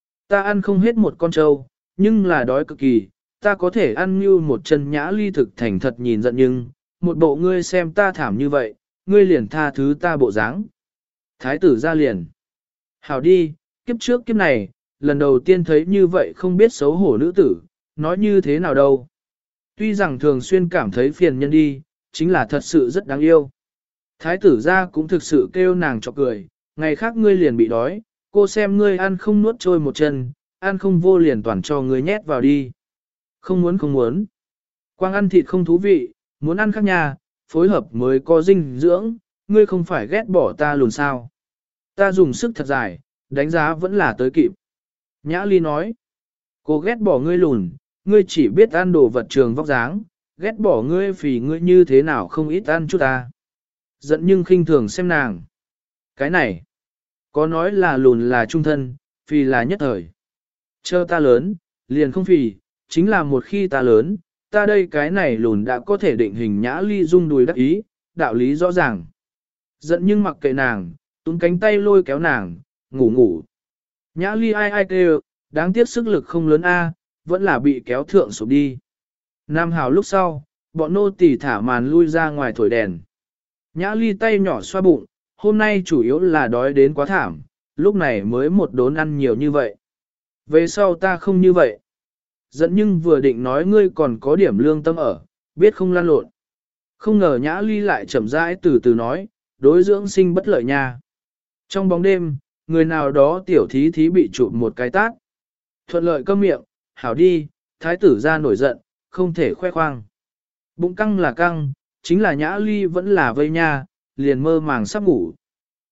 ăn không hết một con trâu, nhưng là đói cực kỳ, ta có thể ăn như một chân. Nhã Ly thực thành thật nhìn giận nhưng, một bộ ngươi xem ta thảm như vậy, ngươi liền tha thứ ta bộ dáng. Thái tử ra liền. Hảo đi, kiếp trước kiếp này, lần đầu tiên thấy như vậy không biết xấu hổ nữ tử, nói như thế nào đâu. Tuy rằng thường xuyên cảm thấy phiền nhân đi, chính là thật sự rất đáng yêu. Thái tử ra cũng thực sự kêu nàng cho cười, ngày khác ngươi liền bị đói, cô xem ngươi ăn không nuốt trôi một chân, ăn không vô liền toàn cho ngươi nhét vào đi. Không muốn. Quang ăn thịt không thú vị, muốn ăn khác nhà, phối hợp mới có dinh dưỡng, ngươi không phải ghét bỏ ta lùn sao. Ta dùng sức thật dài, đánh giá vẫn là tới kịp. Nhã Ly nói, cô ghét bỏ ngươi lùn, ngươi chỉ biết ăn đồ vật trường vóc dáng, ghét bỏ ngươi vì ngươi như thế nào không ít ăn chút ta. Giận nhưng khinh thường xem nàng. Cái này, có nói là lùn là trung thân, phì là nhất thời. Chờ ta lớn, liền không phì, chính là một khi ta lớn, ta đây cái này lùn đã có thể định hình. Nhã Ly rung đùi đắc ý, đạo lý rõ ràng. Giận nhưng mặc kệ nàng, túm cánh tay lôi kéo nàng, ngủ. Nhã Ly ai kêu, đáng tiếc sức lực không lớn a, vẫn là bị kéo thượng sụp đi. Nam hào lúc sau, bọn nô tỳ thả màn lui ra ngoài thổi đèn. Nhã Ly tay nhỏ xoa bụng, hôm nay chủ yếu là đói đến quá thảm, lúc này mới một đốn ăn nhiều như vậy. Về sau ta không như vậy. Giận nhưng vừa định nói ngươi còn có điểm lương tâm ở, biết không lan lộn. Không ngờ Nhã Ly lại chậm rãi từ từ nói, đối dưỡng sinh bất lợi nha. Trong bóng đêm, người nào đó tiểu thí thí bị chụp một cái tát. Thuận lợi câm miệng, hảo đi, thái tử ra nổi giận, không thể khoe khoang. Bụng căng là căng, chính là Nhã Ly vẫn là vây nha, liền mơ màng sắp ngủ.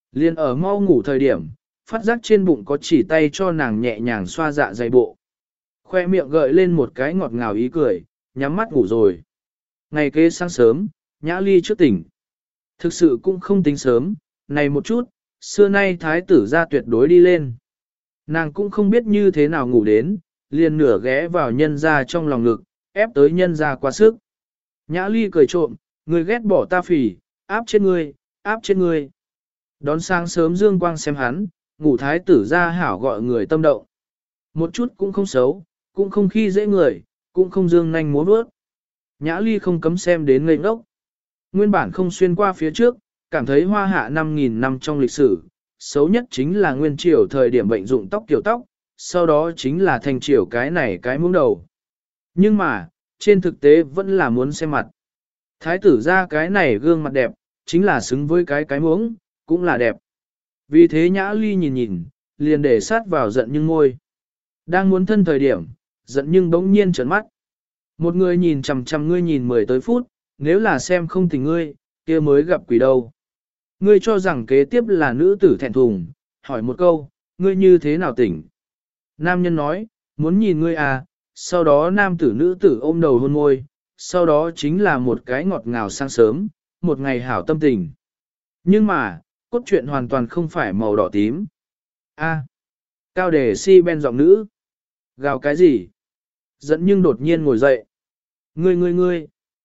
Liên ở mau ngủ thời điểm, phát giác trên bụng có chỉ tay cho nàng nhẹ nhàng xoa dạ dày bộ. Khoe miệng gợi lên một cái ngọt ngào ý cười, nhắm mắt ngủ rồi. Ngày kế sáng sớm, Nhã Ly trước tỉnh. Thực sự cũng không tính sớm, này một chút, xưa nay thái tử ra tuyệt đối đi lên. Nàng cũng không biết như thế nào ngủ đến, liền nửa ghé vào nhân ra trong lòng ngực, ép tới nhân ra quá sức. Nhã Ly cười trộm, người ghét bỏ ta phỉ, áp chết ngươi, áp chết ngươi. Đón sáng sớm dương quang xem hắn, ngủ thái tử ra hảo gọi người tâm động. Một chút cũng không xấu, cũng không khi dễ người, cũng không dương nanh múa bước. Nhã Ly không cấm xem đến ngây ngốc. Nguyên bản không xuyên qua phía trước, cảm thấy hoa hạ 5.000 năm trong lịch sử, xấu nhất chính là nguyên triều thời điểm bệnh dụng tóc kiểu tóc, sau đó chính là thành triều cái này cái muỗng đầu. Nhưng mà, trên thực tế vẫn là muốn xem mặt. Thái tử ra cái này gương mặt đẹp, chính là xứng với cái muỗng, cũng là đẹp. Vì thế Nhã Ly nhìn nhìn, liền để sát vào giận nhưng ngôi. Đang muốn thân thời điểm, giận nhưng bỗng nhiên trợn mắt. Một người nhìn chằm chằm ngươi nhìn 10 tới phút, nếu là xem không tình ngươi, kia mới gặp quỷ đâu. Ngươi cho rằng kế tiếp là nữ tử thẹn thùng, hỏi một câu, ngươi như thế nào tỉnh? Nam nhân nói, muốn nhìn ngươi à, sau đó nam tử nữ tử ôm đầu hôn môi, sau đó chính là một cái ngọt ngào sáng sớm, một ngày hảo tâm tình. Nhưng mà, cốt truyện hoàn toàn không phải màu đỏ tím. A. Cao đề si ben giọng nữ. Gào cái gì? Giận nhưng đột nhiên ngồi dậy. Ngươi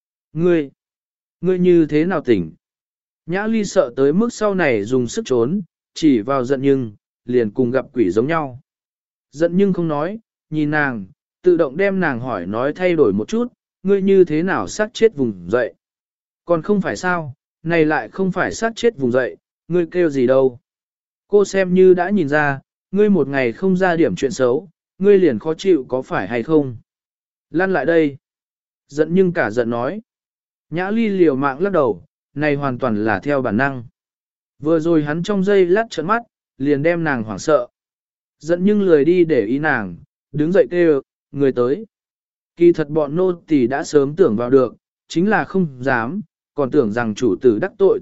như thế nào tỉnh? Nhã Ly sợ tới mức sau này dùng sức trốn, chỉ vào giận nhưng, liền cùng gặp quỷ giống nhau. Giận nhưng không nói, nhìn nàng, tự động đem nàng hỏi nói thay đổi một chút, ngươi như thế nào sát chết vùng dậy? Còn không phải sao, này lại không phải sát chết vùng dậy, ngươi kêu gì đâu? Cô xem như đã nhìn ra, ngươi một ngày không ra điểm chuyện xấu, ngươi liền khó chịu có phải hay không? Lăn lại đây. Giận nhưng cả giận nói. Nhã Ly liều mạng lắc đầu, này hoàn toàn là theo bản năng. Vừa rồi hắn trong giây lát trợn mắt, liền đem nàng hoảng sợ. Giận nhưng lười đi để ý nàng, đứng dậy kêu, người tới. Kỳ thật bọn nô tỳ đã sớm tưởng vào được, chính là không dám, còn tưởng rằng chủ tử đắc tội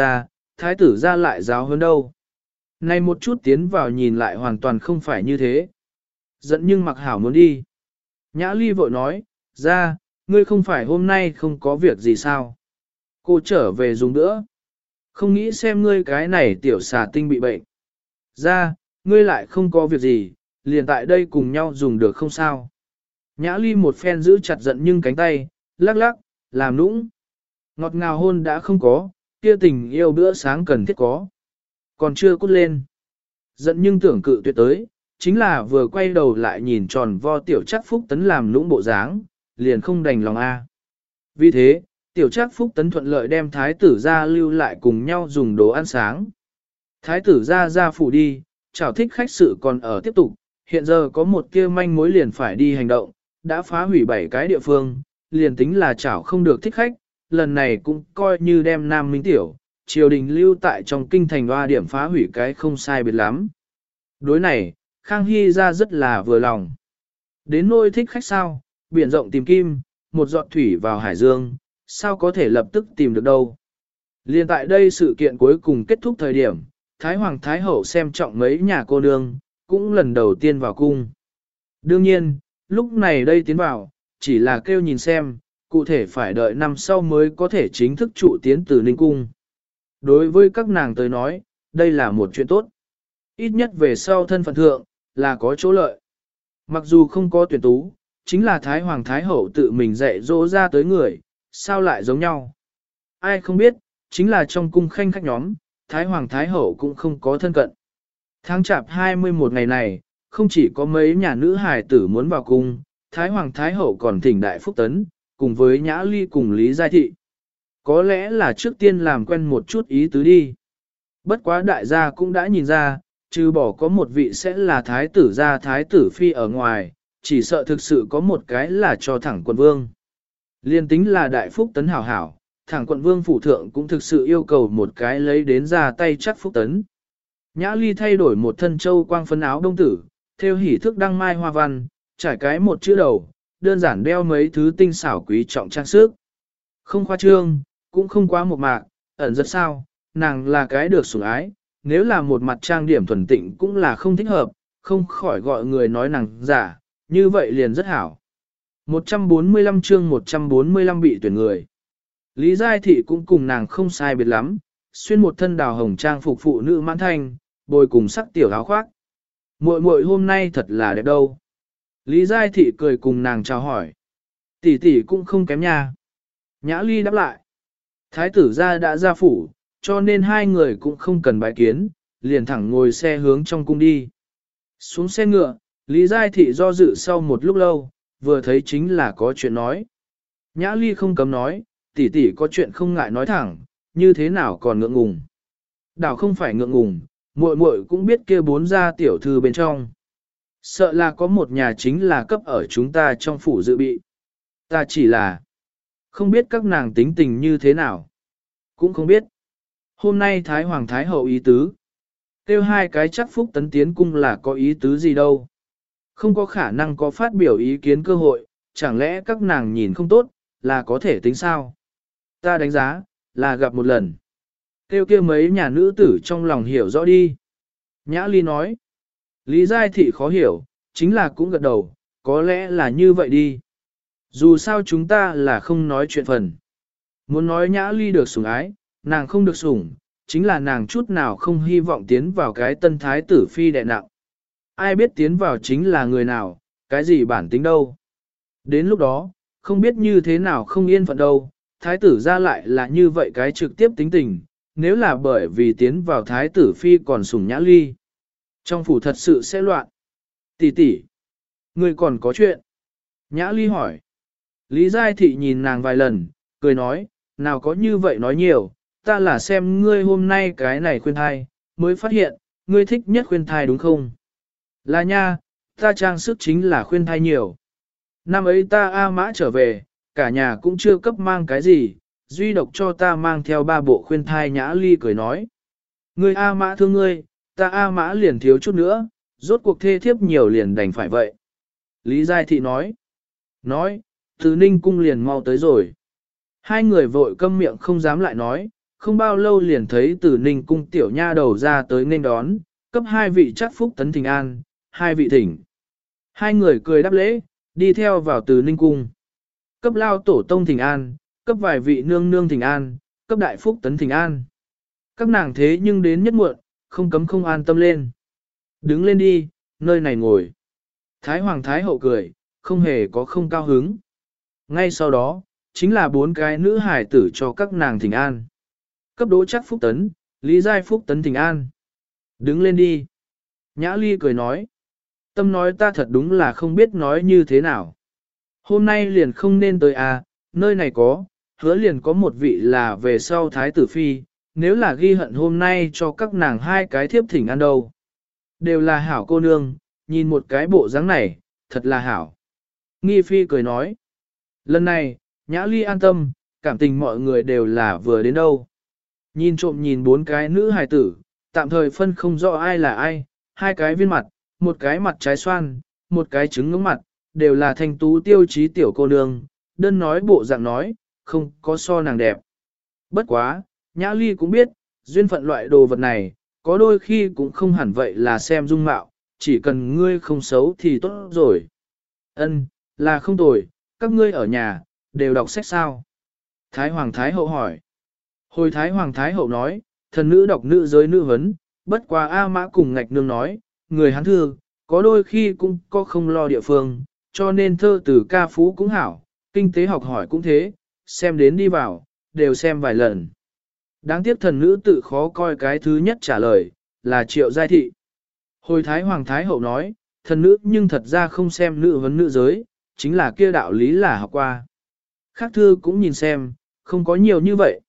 thái tử ra lại giáo hơn đâu. Này một chút tiến vào nhìn lại hoàn toàn không phải như thế. Giận nhưng mặc hảo muốn đi. Nhã Ly vội nói, ra, ngươi không phải hôm nay không có việc gì sao? Cô trở về dùng nữa. Không nghĩ xem ngươi cái này tiểu xà tinh bị bệnh. Ra, ngươi lại không có việc gì, liền tại đây cùng nhau dùng được không sao? Nhã Ly một phen giữ chặt giận nhưng cánh tay, lắc lắc, làm nũng. Ngọt ngào hôn đã không có, kia tình yêu bữa sáng cần thiết có. Còn chưa cút lên. Giận nhưng tưởng cự tuyệt tới, chính là vừa quay đầu lại nhìn tròn vo tiểu chắc phúc tấn làm nũng bộ dáng, liền không đành lòng a. Vì thế, tiểu chắc phúc tấn thuận lợi đem thái tử ra lưu lại cùng nhau dùng đồ ăn sáng. Thái tử ra phủ đi, chào thích khách sự còn ở tiếp tục, hiện giờ có một kia manh mối liền phải đi hành động, đã phá hủy 7 cái địa phương, liền tính là chảo không được thích khách, lần này cũng coi như đem Nam Minh Tiểu, triều đình lưu tại trong kinh thành hoa điểm phá hủy cái không sai biệt lắm. Đối này, Khang Hy ra rất là vừa lòng. Đến nôi thích khách sao, biển rộng tìm kim, một giọt thủy vào hải dương, sao có thể lập tức tìm được đâu. Liên tại đây sự kiện cuối cùng kết thúc thời điểm, Thái Hoàng Thái Hậu xem trọng mấy nhà cô nương, cũng lần đầu tiên vào cung. Đương nhiên, lúc này đây tiến vào, chỉ là kêu nhìn xem, cụ thể phải đợi năm sau mới có thể chính thức trụ tiến từ Ninh Cung. Đối với các nàng tới nói, đây là một chuyện tốt. Ít nhất về sau thân phận thượng, là có chỗ lợi. Mặc dù không có tuyển tú, chính là Thái Hoàng Thái Hậu tự mình dạy dỗ ra tới người, sao lại giống nhau. Ai không biết, chính là trong cung khanh khách nhóm, Thái Hoàng Thái Hậu cũng không có thân cận. Tháng chạp 21 ngày này, không chỉ có mấy nhà nữ hài tử muốn vào cung, Thái Hoàng Thái Hậu còn thỉnh Đại Phúc Tấn, cùng với Nhã Ly cùng Lý Giai Thị. Có lẽ là trước tiên làm quen một chút ý tứ đi. Bất quá đại gia cũng đã nhìn ra, trừ bỏ có một vị sẽ là thái tử gia thái tử phi ở ngoài, chỉ sợ thực sự có một cái là cho thẳng quận vương. Liên tính là Đại Phúc Tấn hảo hảo, thẳng quận vương phủ thượng cũng thực sự yêu cầu một cái lấy đến ra tay chắc Phúc Tấn. Nhã Ly thay đổi một thân châu quang phấn áo đông tử, theo hỉ thức đăng mai hoa văn, trải cái một chữ đầu, đơn giản đeo mấy thứ tinh xảo quý trọng trang sức. Không khoa trương, cũng không quá một mạc, ẩn rất sao, nàng là cái được sủng ái, nếu là một mặt trang điểm thuần tịnh cũng là không thích hợp, không khỏi gọi người nói nàng giả, như vậy liền rất hảo. 145 chương 145 bị tuyển người. Lý Giai Thị cũng cùng nàng không sai biệt lắm, xuyên một thân đào hồng trang phục phụ nữ mãn thanh, bồi cùng sắc tiểu áo khoác. Muội muội hôm nay thật là đẹp đâu. Lý Giai Thị cười cùng nàng chào hỏi. Tỷ tỷ cũng không kém nha. Nhã Ly đáp lại. Thái tử gia đã ra phủ, cho nên hai người cũng không cần bái kiến, liền thẳng ngồi xe hướng trong cung đi. Xuống xe ngựa, Lý Giai Thị do dự sau một lúc lâu, vừa thấy chính là có chuyện nói. Nhã Ly không cấm nói, tỷ tỷ có chuyện không ngại nói thẳng, như thế nào còn ngượng ngùng. Đảo không phải ngượng ngùng, muội muội cũng biết kia bốn gia tiểu thư bên trong. Sợ là có một nhà chính là cấp ở chúng ta trong phủ dự bị. Ta chỉ là không biết các nàng tính tình như thế nào. Cũng không biết. Hôm nay Thái Hoàng Thái Hậu ý tứ. Tiêu hai cái chắc phúc tấn tiến cung là có ý tứ gì đâu. Không có khả năng có phát biểu ý kiến cơ hội, chẳng lẽ các nàng nhìn không tốt, là có thể tính sao? Ta đánh giá, là gặp một lần. Tiêu kia mấy nhà nữ tử trong lòng hiểu rõ đi. Nhã Ly nói. Lý Giai Thị khó hiểu, chính là cũng gật đầu, có lẽ là như vậy đi. Dù sao chúng ta là không nói chuyện phần. Muốn nói Nhã Ly được sủng ái, nàng không được sủng, chính là nàng chút nào không hy vọng tiến vào cái tân thái tử phi đệ nặng. Ai biết tiến vào chính là người nào, cái gì bản tính đâu. Đến lúc đó, không biết như thế nào không yên phận đâu, thái tử ra lại là như vậy cái trực tiếp tính tình, nếu là bởi vì tiến vào thái tử phi còn sủng Nhã Ly. Trong phủ thật sự sẽ loạn. Tỷ tỷ, ngươi còn có chuyện? Nhã Ly hỏi. Lý Giai Thị nhìn nàng vài lần, cười nói, nào có như vậy nói nhiều, ta là xem ngươi hôm nay cái này khuyên thai, mới phát hiện, ngươi thích nhất khuyên thai đúng không? Là nha, ta trang sức chính là khuyên thai nhiều. Năm ấy ta A Mã trở về, cả nhà cũng chưa cấp mang cái gì, duy độc cho ta mang theo 3 bộ khuyên thai. Nhã Ly cười nói. Ngươi A Mã thương ngươi, ta A Mã liền thiếu chút nữa, rốt cuộc thê thiếp nhiều liền đành phải vậy. Lý Giai Thị nói. Nói, Từ Ninh cung liền mau tới rồi. Hai người vội câm miệng không dám lại nói, không bao lâu liền thấy Từ Ninh cung tiểu nha đầu ra tới nên đón, cấp hai vị chắc phúc tấn thỉnh an, hai vị thỉnh. Hai người cười đáp lễ, đi theo vào Từ Ninh cung. Cấp lao tổ tông thỉnh an, cấp vài vị nương nương thỉnh an, cấp đại phúc tấn thỉnh an. Các nàng thế nhưng đến nhất muộn, không cấm không an tâm lên. Đứng lên đi, nơi này ngồi. Thái Hoàng Thái Hậu cười, không hề có không cao hứng. Ngay sau đó, chính là 4 cái nữ hải tử cho các nàng thỉnh an. Cấp đỗ chắc phúc tấn, Lý Giai phúc tấn thỉnh an. Đứng lên đi. Nhã Ly cười nói. Tâm nói ta thật đúng là không biết nói như thế nào. Hôm nay liền không nên tới à, nơi này có, hứa liền có một vị là về sau Thái tử Phi, nếu là ghi hận hôm nay cho các nàng 2 cái thiếp thỉnh ăn đâu. Đều là hảo cô nương, nhìn một cái bộ dáng này, thật là hảo. Nghi Phi cười nói. Lần này, Nhã Ly an tâm, cảm tình mọi người đều là vừa đến đâu. Nhìn trộm nhìn 4 cái nữ hài tử, tạm thời phân không rõ ai là ai, 2 cái viên mặt, một cái mặt trái xoan, một cái trứng ngưỡng mặt, đều là thanh tú tiêu chí tiểu cô nương, đơn nói bộ dạng nói, không có so nàng đẹp. Bất quá, Nhã Ly cũng biết, duyên phận loại đồ vật này, có đôi khi cũng không hẳn vậy là xem dung mạo, chỉ cần ngươi không xấu thì tốt rồi. Ân, là không tồi, các ngươi ở nhà, đều đọc sách sao? Thái Hoàng Thái Hậu hỏi. Hồi Thái Hoàng Thái Hậu nói, thần nữ đọc nữ giới nữ vấn, bất quá A Mã cùng Ngạch Nương nói, người Hán thư, có đôi khi cũng có không lo địa phương, cho nên thơ từ ca phú cũng hảo, kinh tế học hỏi cũng thế, xem đến đi vào, đều xem vài lần. Đáng tiếc thần nữ tự khó coi cái thứ nhất trả lời, là Triệu Giai Thị. Hồi Thái Hoàng Thái Hậu nói, thần nữ nhưng thật ra không xem nữ vấn nữ giới, chính là kia đạo lý là học qua. Khác thư cũng nhìn xem, không có nhiều như vậy.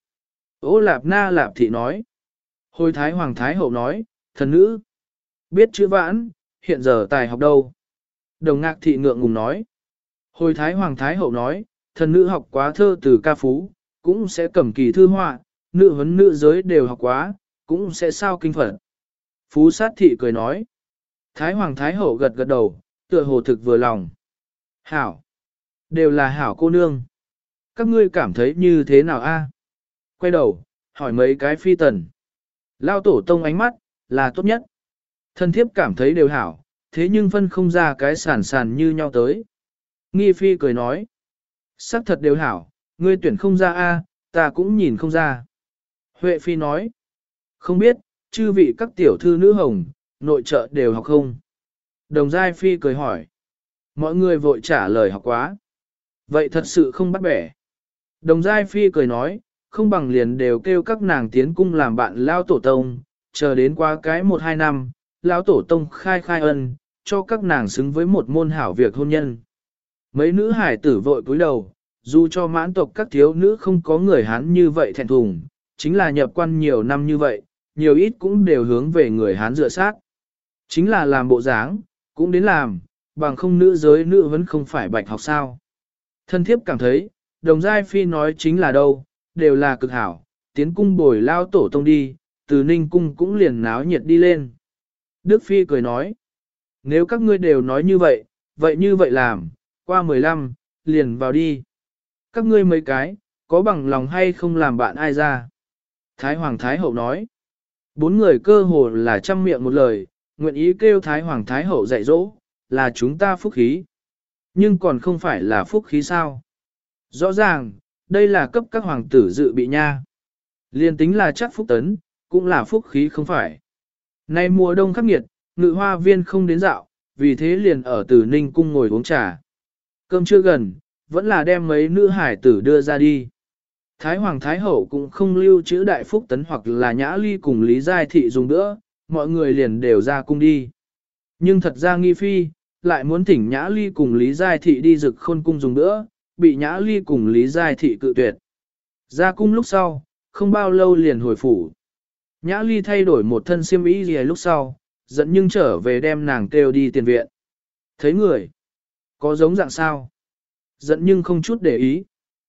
Ô Lạp Na Lạp Thị nói. Hồi Thái Hoàng Thái Hậu nói, thần nữ, biết chữ vãn, hiện giờ tài học đâu. Đồng Ngạc Thị ngượng ngùng nói. Hồi Thái Hoàng Thái Hậu nói, thần nữ học quá thơ từ ca phú, cũng sẽ cầm kỳ thư họa, nữ huấn nữ giới đều học quá, cũng sẽ sao kinh phật. Phú Sát Thị cười nói. Thái Hoàng Thái Hậu gật gật đầu, tựa hồ thực vừa lòng. Hảo. Đều là hảo cô nương. Các ngươi cảm thấy như thế nào a? Quay đầu, hỏi mấy cái phi tần. Lao tổ tông ánh mắt, là tốt nhất. Thân thiếp cảm thấy đều hảo, thế nhưng phân không ra cái sản sàn như nhau tới. Nghi phi cười nói. Sắc thật đều hảo, ngươi tuyển không ra a, ta cũng nhìn không ra. Huệ phi nói. Không biết, chư vị các tiểu thư nữ hồng, nội trợ đều học không? Đồng giai phi cười hỏi. Mọi người vội trả lời học quá. Vậy thật sự không bắt bẻ. Đồng giai phi cười nói, không bằng liền đều kêu các nàng tiến cung làm bạn lao tổ tông, chờ đến qua cái 1-2 năm, lao tổ tông khai ân, cho các nàng xứng với một môn hảo việc hôn nhân. Mấy nữ hải tử vội cúi đầu, dù cho mãn tộc các thiếu nữ không có người Hán như vậy thẹn thùng, chính là nhập quan nhiều năm như vậy, nhiều ít cũng đều hướng về người Hán dựa sát. Chính là làm bộ dáng, cũng đến làm, bằng không nữ giới nữ vẫn không phải bạch học sao. Thân thiếp cảm thấy, đồng giai phi nói chính là đâu, đều là cực hảo, tiến cung bồi lao tổ tông đi, từ ninh cung cũng liền náo nhiệt đi lên. Đức phi cười nói, nếu các ngươi đều nói như vậy làm, qua 15, liền vào đi. Các ngươi mấy cái, có bằng lòng hay không làm bạn ai ra? Thái Hoàng Thái Hậu nói, 4 người cơ hồ là trăm miệng một lời, nguyện ý kêu Thái Hoàng Thái Hậu dạy dỗ, là chúng ta phúc khí. Nhưng còn không phải là phúc khí sao? Rõ ràng, đây là cấp các hoàng tử dự bị nha. Liên tính là chắc phúc tấn, cũng là phúc khí không phải. Nay mùa đông khắc nghiệt, ngự hoa viên không đến dạo, vì thế liền ở Tử Ninh cung ngồi uống trà. Cơm chưa gần, vẫn là đem mấy nữ hải tử đưa ra đi. Thái Hoàng Thái Hậu cũng không lưu trữ đại phúc tấn hoặc là nhã ly cùng Lý Giai Thị dùng nữa, mọi người liền đều ra cung đi. Nhưng thật ra nghi phi, lại muốn thỉnh nhã ly cùng Lý Giai Thị đi rực khôn cung dùng nữa, bị nhã ly cùng Lý Giai Thị cự tuyệt. Ra cung lúc sau, không bao lâu liền hồi phủ. Nhã ly thay đổi một thân xiêm y gì lúc sau, giận nhưng trở về đem nàng kêu đi tiền viện. Thấy người, có giống dạng sao? Giận nhưng không chút để ý.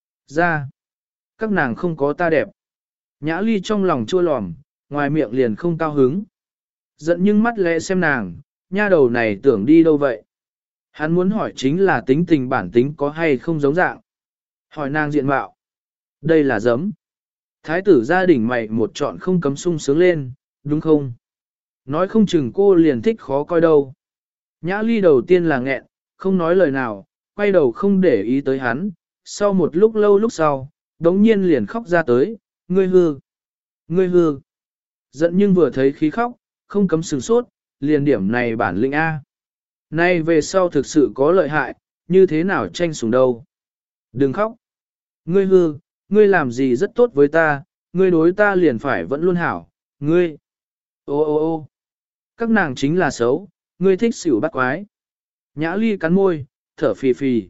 Ra, các nàng không có ta đẹp. Nhã ly trong lòng chua lòm, ngoài miệng liền không cao hứng. Giận nhưng mắt lẽ xem nàng, nha đầu này tưởng đi đâu vậy? Hắn muốn hỏi chính là tính tình bản tính có hay không giống dạng. Hỏi nàng diện mạo. Đây là giấm. Thái tử gia đình mày một chọn không cấm sung sướng lên, đúng không? Nói không chừng cô liền thích khó coi đâu. Nhã ly đầu tiên là nghẹn, không nói lời nào, quay đầu không để ý tới hắn. Sau một lúc lâu lúc sau, đống nhiên liền khóc ra tới, ngươi hư, ngươi hư. Giận nhưng vừa thấy khí khóc, không cấm sừng sốt, liền điểm này bản lĩnh A. Nay về sau thực sự có lợi hại, như thế nào tranh sủng đâu. Đừng khóc. Ngươi hư, ngươi làm gì rất tốt với ta, ngươi đối ta liền phải vẫn luôn hảo, ngươi. Ô ô ô các nàng chính là xấu, ngươi thích xỉu bắt quái. Nhã ly cắn môi, thở phì phì.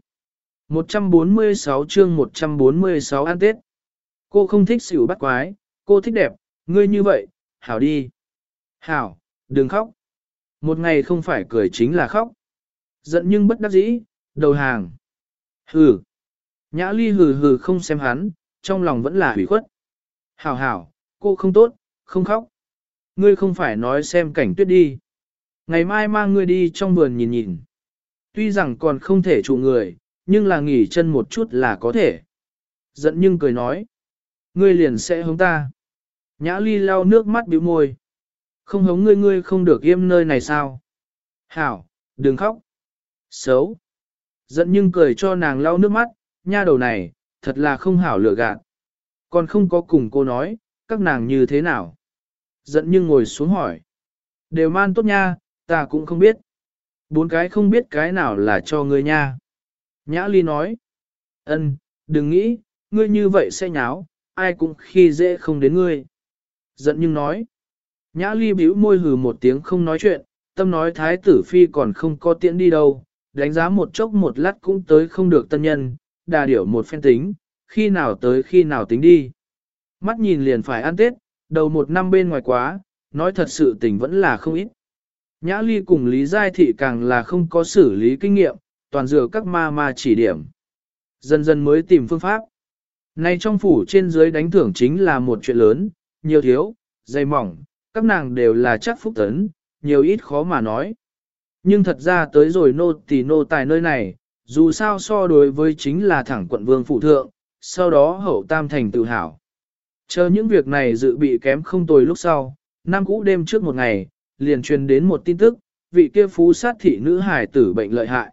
146 chương 146 ăn Tết. Cô không thích xỉu bắt quái, cô thích đẹp, ngươi như vậy, hảo đi. Hảo, đừng khóc. Một ngày không phải cười chính là khóc. Giận nhưng bất đắc dĩ, đầu hàng. Hừ. Nhã ly hừ hừ không xem hắn, trong lòng vẫn là hủy khuất. Hảo hảo, cô không tốt, không khóc. Ngươi không phải nói xem cảnh tuyết đi. Ngày mai mang ngươi đi trong vườn nhìn nhìn. Tuy rằng còn không thể trụ người, nhưng là nghỉ chân một chút là có thể. Giận nhưng cười nói. Ngươi liền sẽ hống ta. Nhã ly lau nước mắt bĩu môi. Không hống ngươi, ngươi không được im nơi này sao? Hảo, đừng khóc. Xấu. Giận nhưng cười cho nàng lau nước mắt, nha đầu này, thật là không hảo lựa gạt. Còn không có cùng cô nói, các nàng như thế nào? Giận nhưng ngồi xuống hỏi. Đều man tốt nha, ta cũng không biết. 4 cái không biết cái nào là cho ngươi nha. Nhã ly nói. Ân, đừng nghĩ, ngươi như vậy sẽ nháo, ai cũng khi dễ không đến ngươi. Giận nhưng nói. Nhã ly bĩu môi hừ một tiếng không nói chuyện, tâm nói thái tử phi còn không có tiễn đi đâu, đánh giá một chốc một lát cũng tới không được tân nhân, đà điểu một phen tính, khi nào tới khi nào tính đi. Mắt nhìn liền phải ăn Tết, đầu một năm bên ngoài quá, nói thật sự tình vẫn là không ít. Nhã ly cùng Lý Giai Thị càng là không có xử lý kinh nghiệm, toàn dựa các ma chỉ điểm. Dần dần mới tìm phương pháp. Nay trong phủ trên dưới đánh thưởng chính là một chuyện lớn, nhiều thiếu, dày mỏng, các nàng đều là chắc phúc tấn, nhiều ít khó mà nói. Nhưng thật ra tới rồi nô tài nơi này, dù sao so đối với chính là thẳng quận vương phụ thượng, sau đó hậu tam thành tự hào. Chờ những việc này dự bị kém không tồi lúc sau, năm cũ đêm trước một ngày, liền truyền đến một tin tức, vị kia phú sát thị nữ hài tử bệnh lợi hại.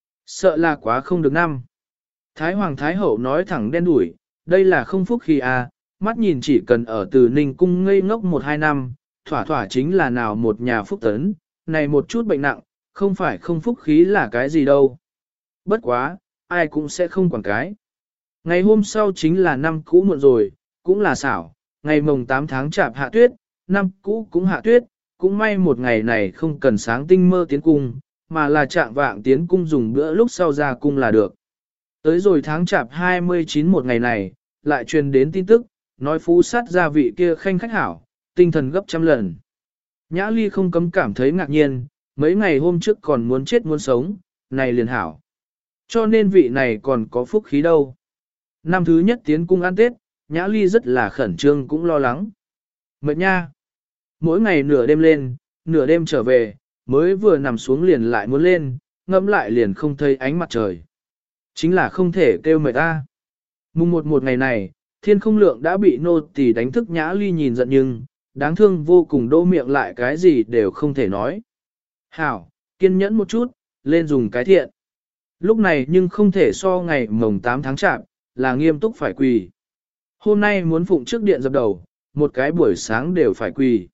Sợ là quá không được năm. Thái Hoàng Thái Hậu nói thẳng đen đủi, đây là không phúc khi à, mắt nhìn chỉ cần ở từ Ninh Cung ngây ngốc 1-2 năm, thỏa thỏa chính là nào một nhà phúc tấn, này một chút bệnh nặng, không phải không phúc khí là cái gì đâu. Bất quá, ai cũng sẽ không quản cái. Ngày hôm sau chính là năm cũ muộn rồi, cũng là xảo, ngày mồng 8 tháng chạp hạ tuyết, năm cũ cũng hạ tuyết, cũng may một ngày này không cần sáng tinh mơ tiến cung, mà là trạng vạng tiến cung dùng bữa lúc sau ra cung là được. Tới rồi tháng chạp 29 một ngày này, lại truyền đến tin tức, nói phú sát gia vị kia khanh khách hảo, tinh thần gấp trăm lần. Nhã Ly không cấm cảm thấy ngạc nhiên, mấy ngày hôm trước còn muốn chết muốn sống, này liền hảo. Cho nên vị này còn có phúc khí đâu. Năm thứ nhất tiến cung ăn Tết, Nhã Ly rất là khẩn trương cũng lo lắng. Mệt nha. Mỗi ngày nửa đêm lên, nửa đêm trở về, mới vừa nằm xuống liền lại muốn lên, ngẫm lại liền không thấy ánh mặt trời. Chính là không thể kêu mệt ta. Mùng một ngày này, thiên không lượng đã bị nô tỳ đánh thức Nhã Ly nhìn giận nhưng, đáng thương vô cùng đô miệng lại cái gì đều không thể nói. Hảo, kiên nhẫn một chút, lên dùng cái thiện. Lúc này nhưng không thể so ngày mồng 8 tháng chạp, là nghiêm túc phải quỳ. Hôm nay muốn phụng trước điện dập đầu, một cái buổi sáng đều phải quỳ.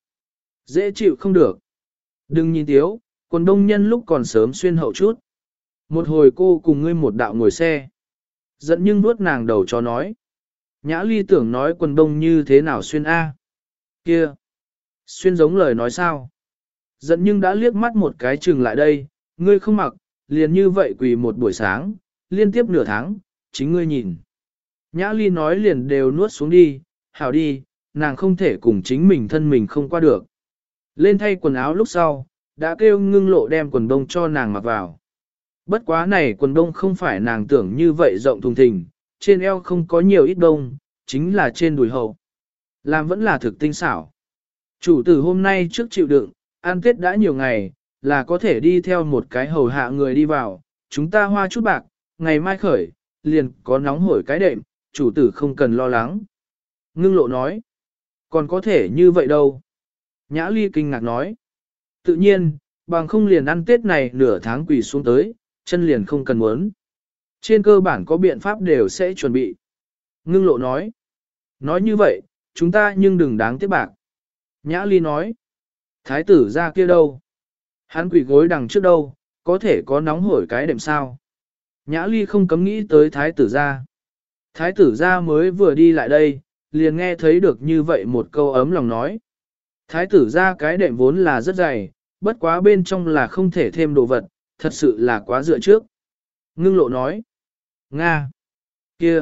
Dễ chịu không được. Đừng nhìn tiếu, quần đông nhân lúc còn sớm xuyên hậu chút. Một hồi cô cùng ngươi một đạo ngồi xe. Giận nhưng nuốt nàng đầu cho nói. Nhã Ly tưởng nói quần đông như thế nào xuyên A. Kia. Xuyên giống lời nói sao. Giận nhưng đã liếc mắt một cái chừng lại đây, ngươi không mặc, liền như vậy quỳ một buổi sáng, liên tiếp nửa tháng, chính ngươi nhìn. Nhã Ly nói liền đều nuốt xuống đi, hảo đi, nàng không thể cùng chính mình thân mình không qua được. Lên thay quần áo lúc sau, đã kêu Ngưng Lộ đem quần đông cho nàng mặc vào. Bất quá này quần đông không phải nàng tưởng như vậy rộng thùng thình, trên eo không có nhiều ít đông, chính là trên đùi hậu. Làm vẫn là thực tinh xảo. Chủ tử hôm nay trước chịu đựng, ăn Tết đã nhiều ngày, là có thể đi theo một cái hầu hạ người đi vào, chúng ta hoa chút bạc, ngày mai khởi, liền có nóng hổi cái đệm, chủ tử không cần lo lắng. Ngưng Lộ nói, còn có thể như vậy đâu. Nhã Ly kinh ngạc nói, tự nhiên, bằng không liền ăn Tết này nửa tháng quỳ xuống tới, chân liền không cần muốn. Trên cơ bản có biện pháp đều sẽ chuẩn bị. Ngưng Lộ nói như vậy, chúng ta nhưng đừng đáng tiếc bạc. Nhã Ly nói, thái tử ra kia đâu? Hắn quỳ gối đằng trước đâu, có thể có nóng hổi cái đệm sao? Nhã Ly không cấm nghĩ tới thái tử ra. Thái tử ra mới vừa đi lại đây, liền nghe thấy được như vậy một câu ấm lòng nói. Thái tử ra cái đệm vốn là rất dày, bất quá bên trong là không thể thêm đồ vật, thật sự là quá dựa trước. Ngưng Lộ nói, Nga, kia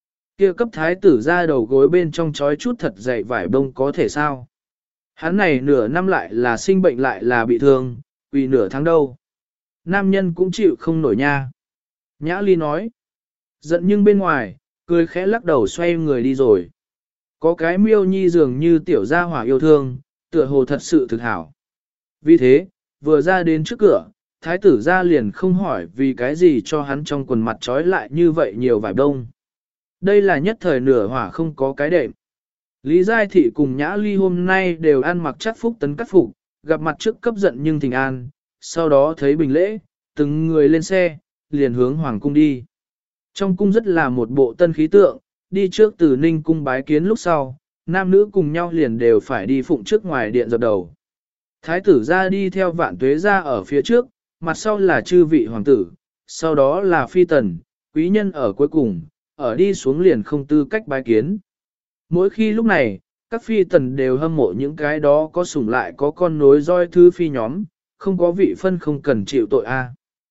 cấp thái tử ra đầu gối bên trong trói chút thật dày vải bông có thể sao? Hắn này nửa năm lại là sinh bệnh lại là bị thương, vì nửa tháng đâu. Nam nhân cũng chịu không nổi nha. Nhã Ly nói, giận nhưng bên ngoài, cười khẽ lắc đầu xoay người đi rồi. Có cái miêu nhi dường như tiểu gia hỏa yêu thương, tựa hồ thật sự thực hảo. Vì thế, vừa ra đến trước cửa, thái tử ra liền không hỏi vì cái gì cho hắn trong quần mặt trói lại như vậy nhiều vải đông. Đây là nhất thời nửa hỏa không có cái đệm. Lý Giai Thị cùng Nhã Ly hôm nay đều ăn mặc chắc phúc tấn cắt phục, gặp mặt trước cấp giận nhưng thình an, sau đó thấy bình lễ, từng người lên xe, liền hướng Hoàng cung đi. Trong cung rất là một bộ tân khí tượng, đi trước từ Ninh cung bái kiến lúc sau, nam nữ cùng nhau liền đều phải đi phụng trước ngoài điện dập đầu. Thái tử ra đi theo Vạn Tuế ra ở phía trước, mặt sau là chư vị hoàng tử, sau đó là phi tần, quý nhân ở cuối cùng, ở đi xuống liền không tư cách bái kiến. Mỗi khi lúc này, các phi tần đều hâm mộ những cái đó có sủng lại có con nối roi thư phi nhóm, không có vị phân không cần chịu tội a.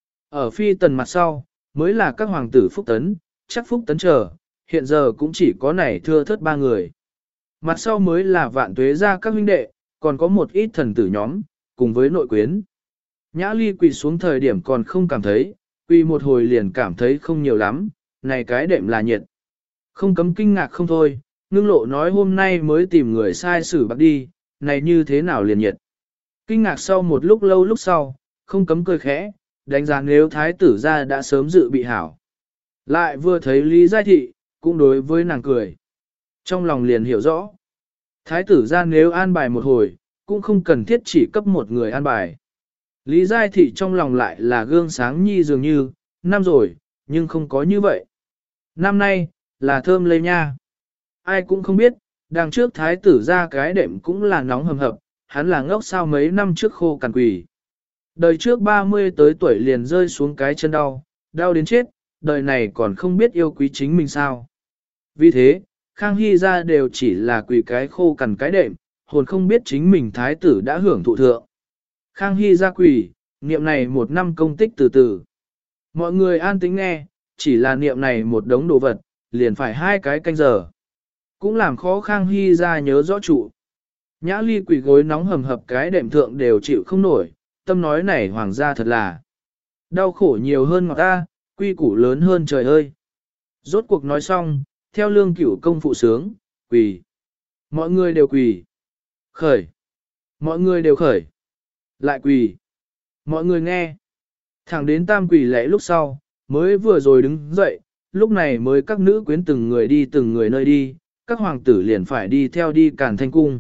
Ở phi tần mặt sau, mới là các hoàng tử phúc tấn, chắc phúc tấn trở, hiện giờ cũng chỉ có này thưa thớt 3 người. Mặt sau mới là Vạn Tuế ra các huynh đệ, còn có một ít thần tử nhóm, cùng với nội quyến. Nhã Ly quỳ xuống thời điểm còn không cảm thấy, quỳ một hồi liền cảm thấy không nhiều lắm, này cái đệm là nhiệt. Không cấm kinh ngạc không thôi, Ngưng Lộ nói hôm nay mới tìm người sai xử bạc đi, này như thế nào liền nhiệt. Kinh ngạc sau một lúc lâu lúc sau, không cấm cười khẽ, đánh giá nếu thái tử ra đã sớm dự bị hảo. Lại vừa thấy Lý Giai Thị, cũng đối với nàng cười. Trong lòng liền hiểu rõ. Thái tử ra nếu an bài một hồi, cũng không cần thiết chỉ cấp một người an bài. Lý Giai Thị trong lòng lại là gương sáng nhi dường như, năm rồi, nhưng không có như vậy. Năm nay, là thơm lây nha. Ai cũng không biết, đằng trước thái tử ra cái đệm cũng là nóng hầm hập, hắn là ngốc sao mấy năm trước khô cằn quỷ. Đời trước 30 tới tuổi liền rơi xuống cái chân đau, đau đến chết, đời này còn không biết yêu quý chính mình sao. Vì thế, Khang Hy ra đều chỉ là quỷ cái khô cằn cái đệm, hồn không biết chính mình thái tử đã hưởng thụ thượng. Khang Hy ra quỷ, niệm này một năm công tích từ từ. Mọi người an tĩnh nghe, chỉ là niệm này một đống đồ vật, liền phải 2 cái canh giờ. Cũng làm khó Khang Hy ra nhớ rõ trụ. Nhã Ly quỷ gối nóng hầm hập cái đệm thượng đều chịu không nổi, tâm nói này hoàng gia thật là đau khổ nhiều hơn ngọt ta, quy củ lớn hơn trời ơi. Rốt cuộc nói xong, theo lương cửu công phụ sướng, quỳ. Mọi người đều quỳ. Khởi. Mọi người đều khởi. Lại quỳ. Mọi người nghe. Thẳng đến tam quỳ lễ lúc sau, mới vừa rồi đứng dậy, lúc này mới các nữ quyến từng người đi từng người nơi đi, các hoàng tử liền phải đi theo đi Càn Thanh Cung.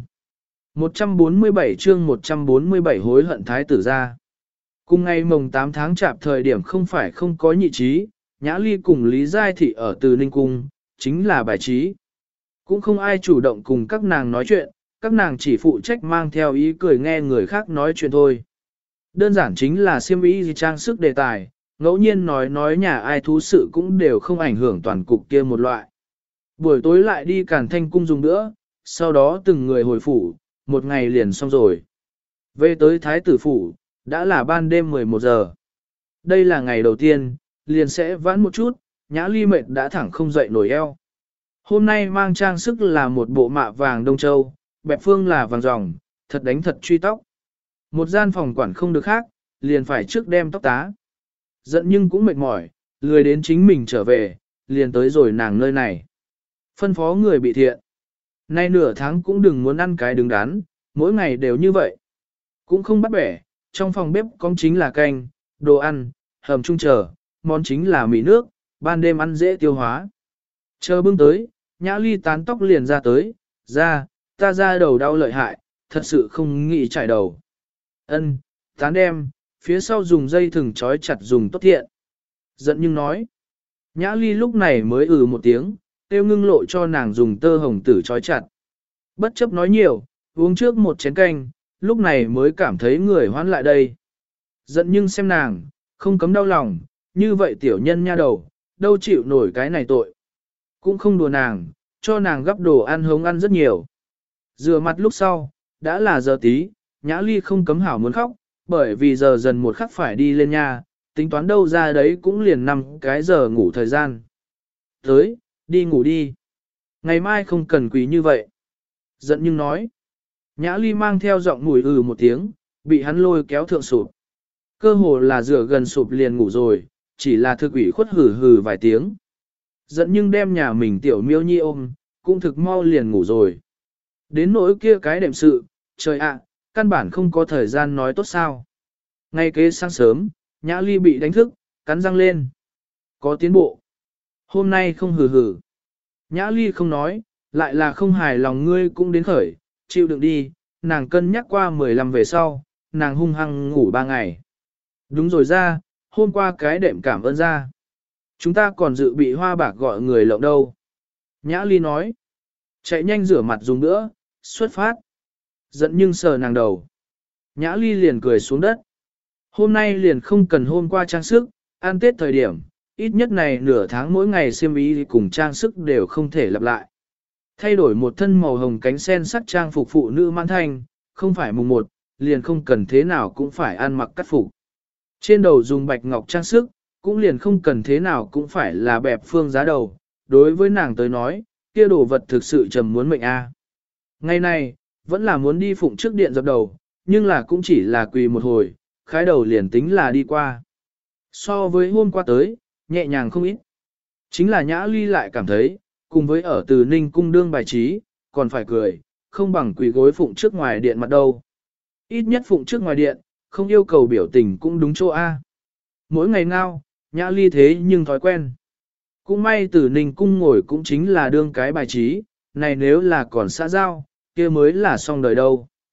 147 chương 147 hối hận thái tử ra. Cùng ngày mồng 8 tháng chạp thời điểm không phải không có nhị trí, Nhã Ly cùng Lý Giai Thị ở Từ Ninh Cung, chính là bài trí. Cũng không ai chủ động cùng các nàng nói chuyện, các nàng chỉ phụ trách mang theo ý cười nghe người khác nói chuyện thôi. Đơn giản chính là xiêm y trang sức đề tài, ngẫu nhiên nói nhà ai thú sự cũng đều không ảnh hưởng toàn cục kia một loại. Buổi tối lại đi Càn Thanh Cung dùng nữa, sau đó từng người hồi phủ, một ngày liền xong rồi. Về tới Thái tử phủ, đã là ban đêm 11 giờ. Đây là ngày đầu tiên, liền sẽ vãn một chút, Nhã Ly mệt đã thẳng không dậy nổi eo. Hôm nay mang trang sức là một bộ mạ vàng Đông Châu, bẹp phương là vàng ròng, thật đánh thật truy tóc. Một gian phòng quản không được khác, liền phải trước đem tóc tá. Giận nhưng cũng mệt mỏi, lười đến chính mình trở về, liền tới rồi nàng nơi này. Phân phó người bị thiện. Nay nửa tháng cũng đừng muốn ăn cái đứng đắn, mỗi ngày đều như vậy. Cũng không bắt bẻ, trong phòng bếp có chính là canh, đồ ăn, hầm trung chờ, món chính là mì nước, ban đêm ăn dễ tiêu hóa. Chờ bưng tới, Nhã Ly tán tóc liền ra tới, ta ra đầu đau lợi hại, thật sự không nghĩ trải đầu. Ân, tán đem, phía sau dùng dây thừng trói chặt dùng tốt thiện. Giận nhưng nói. Nhã Ly lúc này mới một tiếng, tiêu ngưng lộ cho nàng dùng tơ hồng tử trói chặt. Bất chấp nói nhiều, uống trước một chén canh, lúc này mới cảm thấy người hoán lại đây. Giận nhưng xem nàng, không cấm đau lòng, như vậy tiểu nhân nha đầu, đâu chịu nổi cái này tội. Cũng không đùa nàng, cho nàng gắp đồ ăn hống ăn rất nhiều. Rửa mặt lúc sau, đã là giờ tí, Nhã Ly không cấm hảo muốn khóc, bởi vì giờ dần một khắc phải đi lên nhà, tính toán đâu ra đấy cũng liền 5 cái giờ ngủ thời gian. Tới, đi ngủ đi. Ngày mai không cần quý như vậy. Giận nhưng nói. Nhã Ly mang theo giọng mùi một tiếng, bị hắn lôi kéo thượng sụp. Cơ hồ là rửa gần sụp liền ngủ rồi, chỉ là thực ủy khuất hừ vài tiếng. Giận nhưng đem nhà mình tiểu miêu nhi ôm, cũng thực mau liền ngủ rồi. Đến nỗi kia cái đệm sự, trời ạ, căn bản không có thời gian nói tốt sao. Ngay kế sáng sớm, Nhã Ly bị đánh thức, cắn răng lên. Có tiến bộ. Hôm nay không hừ. Nhã Ly không nói, lại là không hài lòng ngươi cũng đến khởi, chịu đựng đi, nàng cân nhắc qua 15 về sau, nàng hung hăng ngủ 3 ngày. Đúng rồi ra, hôm qua cái đệm cảm ơn ra. Chúng ta còn dự bị hoa bạc gọi người lộng đâu. Nhã Ly nói. Chạy nhanh rửa mặt dùng nữa, xuất phát. Giận nhưng sờ nàng đầu. Nhã Ly liền cười xuống đất. Hôm nay liền không cần hôm qua trang sức, ăn Tết thời điểm, ít nhất này nửa tháng mỗi ngày xiêm y cùng trang sức đều không thể lặp lại. Thay đổi một thân màu hồng cánh sen sắc trang phục phụ nữ mãn thanh, không phải mùng 1, liền không cần thế nào cũng phải ăn mặc cắt phục. Trên đầu dùng bạch ngọc trang sức, cũng liền không cần thế nào cũng phải là bẹp phương giá đầu. Đối với nàng tới nói, kia đồ vật thực sự trầm muốn mệnh a. Ngày này, vẫn là muốn đi phụng trước điện dập đầu, nhưng là cũng chỉ là quỳ một hồi, khái đầu liền tính là đi qua. So với hôm qua tới, nhẹ nhàng không ít. Chính là Nhã Ly lại cảm thấy, cùng với ở Từ Ninh cung đương bài trí, còn phải cười, không bằng quỳ gối phụng trước ngoài điện mặt đâu. Ít nhất phụng trước ngoài điện, không yêu cầu biểu tình cũng đúng chỗ A. Mỗi ngày ngao, Nhã Ly thế nhưng thói quen. Cũng may Từ Ninh cung ngồi cũng chính là đương cái bài trí, này nếu là còn xã giao, kia mới là xong đời đâu.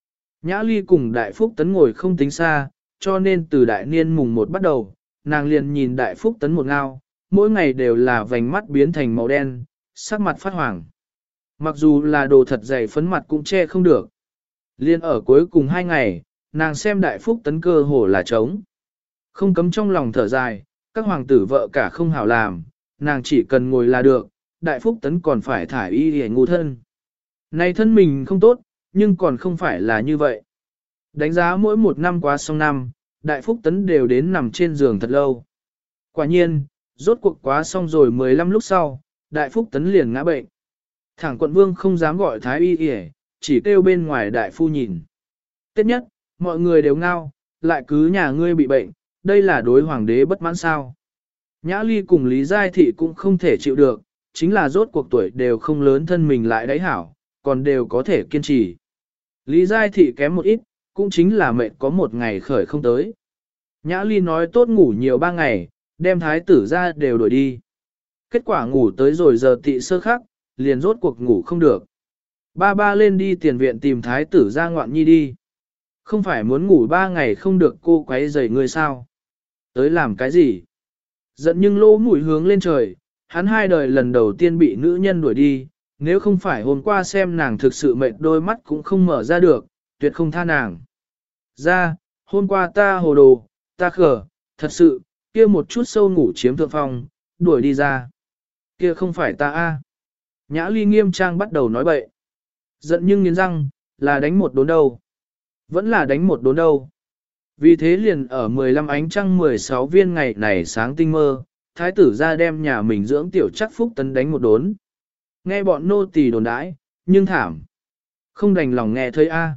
Nhã Ly cùng Đại Phúc Tấn ngồi không tính xa, cho nên từ đại niên mùng 1 bắt đầu, nàng liền nhìn Đại Phúc Tấn một ngao, mỗi ngày đều là vành mắt biến thành màu đen, sắc mặt phát hoàng. Mặc dù là đồ thật dày phấn mặt cũng che không được. Liên ở cuối cùng 2 ngày, nàng xem Đại Phúc Tấn cơ hồ là trống. Không cấm trong lòng thở dài, các hoàng tử vợ cả không hảo làm, nàng chỉ cần ngồi là được, Đại Phúc Tấn còn phải thải y để ngu thân. Này thân mình không tốt, nhưng còn không phải là như vậy. Đánh giá mỗi một năm qua xong năm, Đại Phúc Tấn đều đến nằm trên giường thật lâu. Quả nhiên, rốt cuộc quá xong rồi 15 lúc sau, Đại Phúc Tấn liền ngã bệnh. Thẳng quận vương không dám gọi thái y y, chỉ kêu bên ngoài đại phu nhìn. Tiếp nhất, mọi người đều ngao, lại cứ nhà ngươi bị bệnh, đây là đối hoàng đế bất mãn sao. Nhã Ly cùng Lý Giai Thị cũng không thể chịu được, chính là rốt cuộc tuổi đều không lớn thân mình lại đáy hảo, còn đều có thể kiên trì. Lý Giai Thị kém một ít, cũng chính là mệt có một ngày khởi không tới. Nhã Ly nói tốt ngủ nhiều 3 ngày, đem thái tử ra đều đuổi đi. Kết quả ngủ tới rồi giờ tị sơ khắc, liền rốt cuộc ngủ không được. Ba lên đi tiền viện tìm thái tử ra ngoạn nhi đi. Không phải muốn ngủ 3 ngày không được cô quấy rầy người sao? Tới làm cái gì? Giận nhưng lỗ mũi hướng lên trời, hắn 2 đời lần đầu tiên bị nữ nhân đuổi đi, nếu không phải hôm qua xem nàng thực sự mệt đôi mắt cũng không mở ra được, tuyệt không tha nàng. Ra, hôm qua ta hồ đồ, ta khờ, thật sự, kia một chút sâu ngủ chiếm thượng phong, đuổi đi ra. Kia không phải ta a. Nhã Ly nghiêm trang bắt đầu nói bậy. Giận nhưng nghiến răng, là đánh một đốn đâu. Vẫn là đánh một đốn đâu. Vì thế liền ở 15 ánh trăng 16 viên ngày này sáng tinh mơ, thái tử ra đem nhà mình dưỡng tiểu chắc Phúc Tấn đánh một đốn. Nghe bọn nô tỳ đồn đãi, nhưng thảm. Không đành lòng nghe thấy a.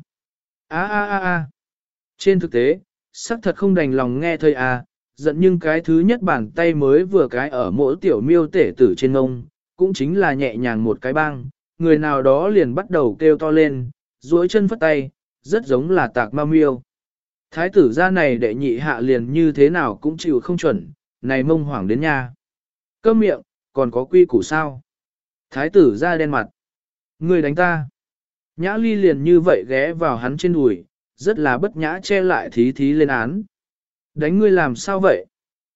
A. Trên thực tế, xác thật không đành lòng nghe thấy a, giận nhưng cái thứ nhất bàn tay mới vừa cái ở mỗi tiểu miêu tể tử trên ngông, cũng chính là nhẹ nhàng một cái băng, người nào đó liền bắt đầu kêu to lên, duỗi chân phất tay, rất giống là tạc ma miêu. Thái tử gia này đệ nhị hạ liền như thế nào cũng chịu không chuẩn, này mông hoảng đến nha. Câm miệng, còn có quy củ sao? Thái tử gia đen mặt. Người đánh ta. Nhã Ly liền như vậy ghé vào hắn trên đùi, rất là bất nhã che lại thí thí lên án. Đánh ngươi làm sao vậy?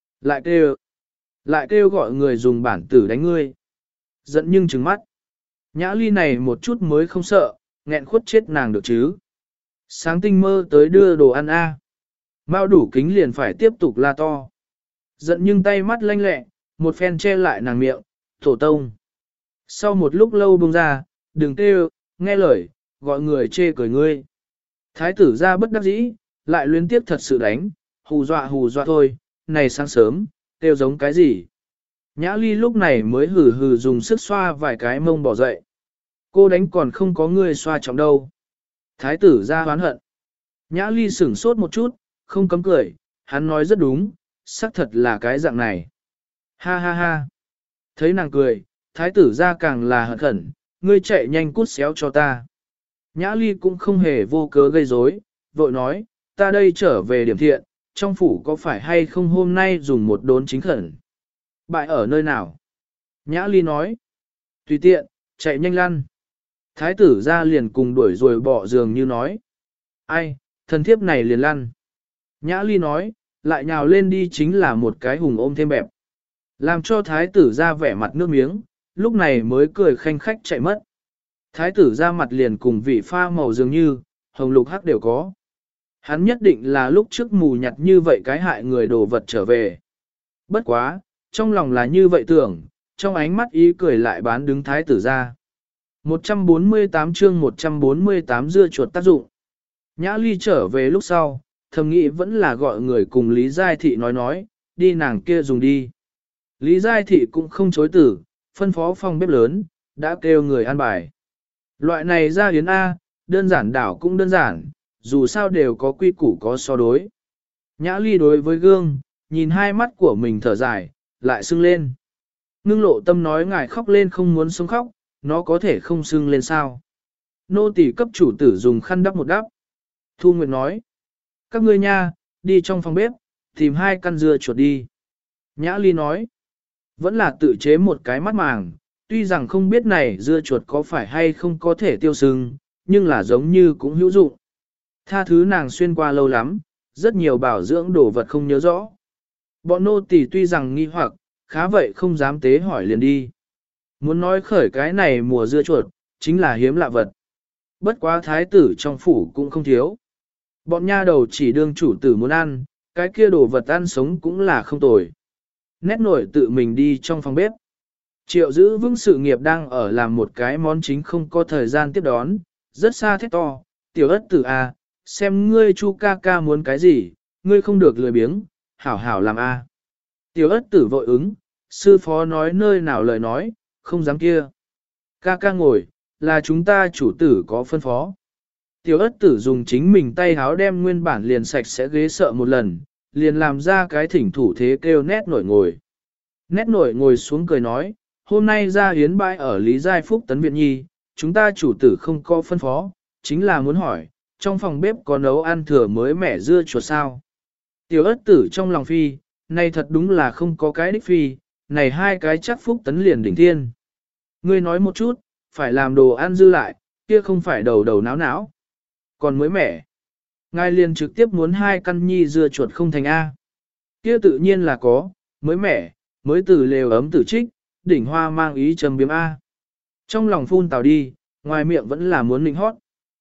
Lại kêu gọi người dùng bản tử đánh ngươi. Giận nhưng trừng mắt. Nhã Ly này một chút mới không sợ, nghẹn khuất chết nàng được chứ. Sáng tinh mơ tới đưa đồ ăn a. Mao đủ kính liền phải tiếp tục la to. Giận nhưng tay mắt lanh lẹ, một phen che lại nàng miệng, thổ tông. Sau một lúc lâu buông ra, đừng kêu, nghe lời, gọi người chê cười ngươi. Thái tử ra bất đắc dĩ, lại luyến tiếp thật sự đánh, hù dọa thôi, này sáng sớm, kêu giống cái gì. Nhã Ly lúc này mới hừ hừ dùng sức xoa vài cái mông bỏ dậy. Cô đánh còn không có người xoa trọng đâu. Thái tử ra hoán hận. Nhã Ly sửng sốt một chút, không cấm cười, hắn nói rất đúng, xác thật là cái dạng này. Ha. Thấy nàng cười, thái tử ra càng là hận khẩn, ngươi chạy nhanh cút xéo cho ta. Nhã Ly cũng không hề vô cớ gây rối, vội nói, ta đây trở về điểm thiện, trong phủ có phải hay không hôm nay dùng một đốn chính khẩn. Bại ở nơi nào? Nhã Ly nói, tùy tiện, chạy nhanh lăn. Thái tử ra liền cùng đuổi rồi bỏ giường như nói. Ai, thần thiếp này liền lăn. Nhã Ly nói, lại nhào lên đi chính là một cái hùng ôm thêm bẹp. Làm cho thái tử ra vẻ mặt nước miếng, lúc này mới cười khanh khách chạy mất. Thái tử ra mặt liền cùng vị pha màu dường như, hồng lục hắc đều có. Hắn nhất định là lúc trước mù nhặt như vậy cái hại người đồ vật trở về. Bất quá, trong lòng là như vậy tưởng, trong ánh mắt ý cười lại bán đứng thái tử ra. 148 chương 148 dưa chuột tác dụng. Nhã Ly trở về lúc sau, thầm nghĩ vẫn là gọi người cùng Lý Giai Thị nói, đi nàng kia dùng đi. Lý Giai Thị cũng không chối tử, phân phó phòng bếp lớn, đã kêu người ăn bài. Loại này ra yến A, đơn giản đảo cũng đơn giản, dù sao đều có quy củ có so đối. Nhã Ly đối với gương, nhìn hai mắt của mình thở dài, lại sưng lên. Ngưng lộ tâm nói ngài khóc lên không muốn sống khóc, nó có thể không sưng lên sao. Nô tỳ cấp chủ tử dùng khăn đắp một đắp. Thu Nguyệt nói, các ngươi nha, đi trong phòng bếp, tìm 2 căn dưa chuột đi. Nhã Ly nói, vẫn là tự chế một cái mắt màng, tuy rằng không biết này dưa chuột có phải hay không có thể tiêu sưng, nhưng là giống như cũng hữu dụng. Tha thứ nàng xuyên qua lâu lắm, rất nhiều bảo dưỡng đồ vật không nhớ rõ. Bọn nô tỳ tuy rằng nghi hoặc, khá vậy không dám tế hỏi liền đi. Muốn nói khởi cái này mùa dưa chuột, chính là hiếm lạ vật. Bất quá thái tử trong phủ cũng không thiếu. Bọn nha đầu chỉ đương chủ tử muốn ăn, cái kia đồ vật ăn sống cũng là không tồi. Nét nổi tự mình đi trong phòng bếp. Triệu giữ vững sự nghiệp đang ở làm một cái món chính không có thời gian tiếp đón, rất xa thét to, tiểu ất tử à, xem ngươi chu ca ca muốn cái gì, ngươi không được lười biếng, hảo hảo làm a. Tiểu ất tử vội ứng, sư phó nói nơi nào lời nói, không dám kia. Ca ca ngồi, là chúng ta chủ tử có phân phó. Tiểu ất tử dùng chính mình tay háo đem nguyên bản liền sạch sẽ ghế sợ một lần, liền làm ra cái thỉnh thủ thế kêu nét nổi ngồi. Nét nổi ngồi xuống cười nói, hôm nay ra hiến bãi ở Lý Giai Phúc Tấn Viện Nhi, chúng ta chủ tử không có phân phó, chính là muốn hỏi, trong phòng bếp có nấu ăn thừa mới mẻ dưa chuột sao. Tiểu ất tử trong lòng phi, này thật đúng là không có cái đích phi, này hai cái chắc Phúc Tấn liền đỉnh thiên. Ngươi nói một chút, phải làm đồ ăn dư lại, kia không phải đầu đầu náo não. Còn mới mẻ, ngài liền trực tiếp muốn hai căn nhi dưa chuột không thành A. Kia tự nhiên là có, mới mẻ, mới từ lều ấm tử trích, đỉnh hoa mang ý trầm biếm A. Trong lòng phun tào đi, ngoài miệng vẫn là muốn nịnh hót.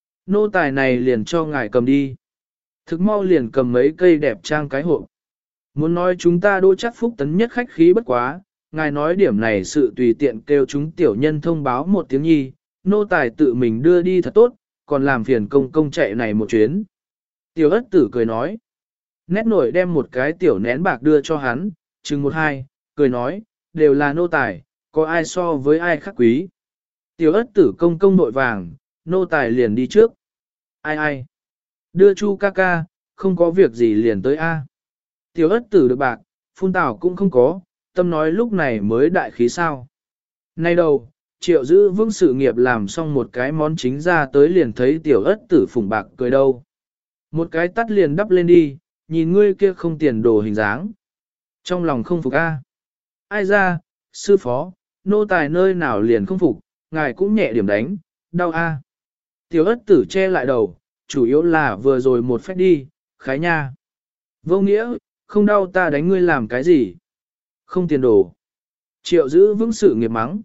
Nô tài này liền cho ngài cầm đi. Thực mau liền cầm mấy cây đẹp trang cái hộp. Muốn nói chúng ta đỗ chắc Phúc Tấn nhất khách khí bất quá, ngài nói điểm này sự tùy tiện kêu chúng tiểu nhân thông báo một tiếng nhi, nô tài tự mình đưa đi thật tốt, còn làm phiền công công chạy này một chuyến. Tiểu ất tử cười nói. Nét nổi đem một cái tiểu nén bạc đưa cho hắn, chừng một hai, cười nói, đều là nô tài, có ai so với ai khác quý. Tiểu ất tử công công nội vàng, nô tài liền đi trước. Ai ai? Đưa chu ca ca, không có việc gì liền tới A. Tiểu ất tử được bạc, phun tảo cũng không có, tâm nói lúc này mới đại khí sao. Nay đầu, triệu giữ vững sự nghiệp làm xong một cái món chính ra tới liền thấy tiểu ất tử phủng bạc cười đâu. Một cái tắt liền đắp lên đi, nhìn ngươi kia không tiền đồ hình dáng. Trong lòng không phục A. Ai ra, sư phó, nô tài nơi nào liền không phục, ngài cũng nhẹ điểm đánh, đau A. Tiểu ất tử che lại đầu, chủ yếu là vừa rồi một phép đi, khái nha. Vô nghĩa, không đau ta đánh ngươi làm cái gì. Không tiền đồ. Triệu giữ vững sự nghiệp mắng.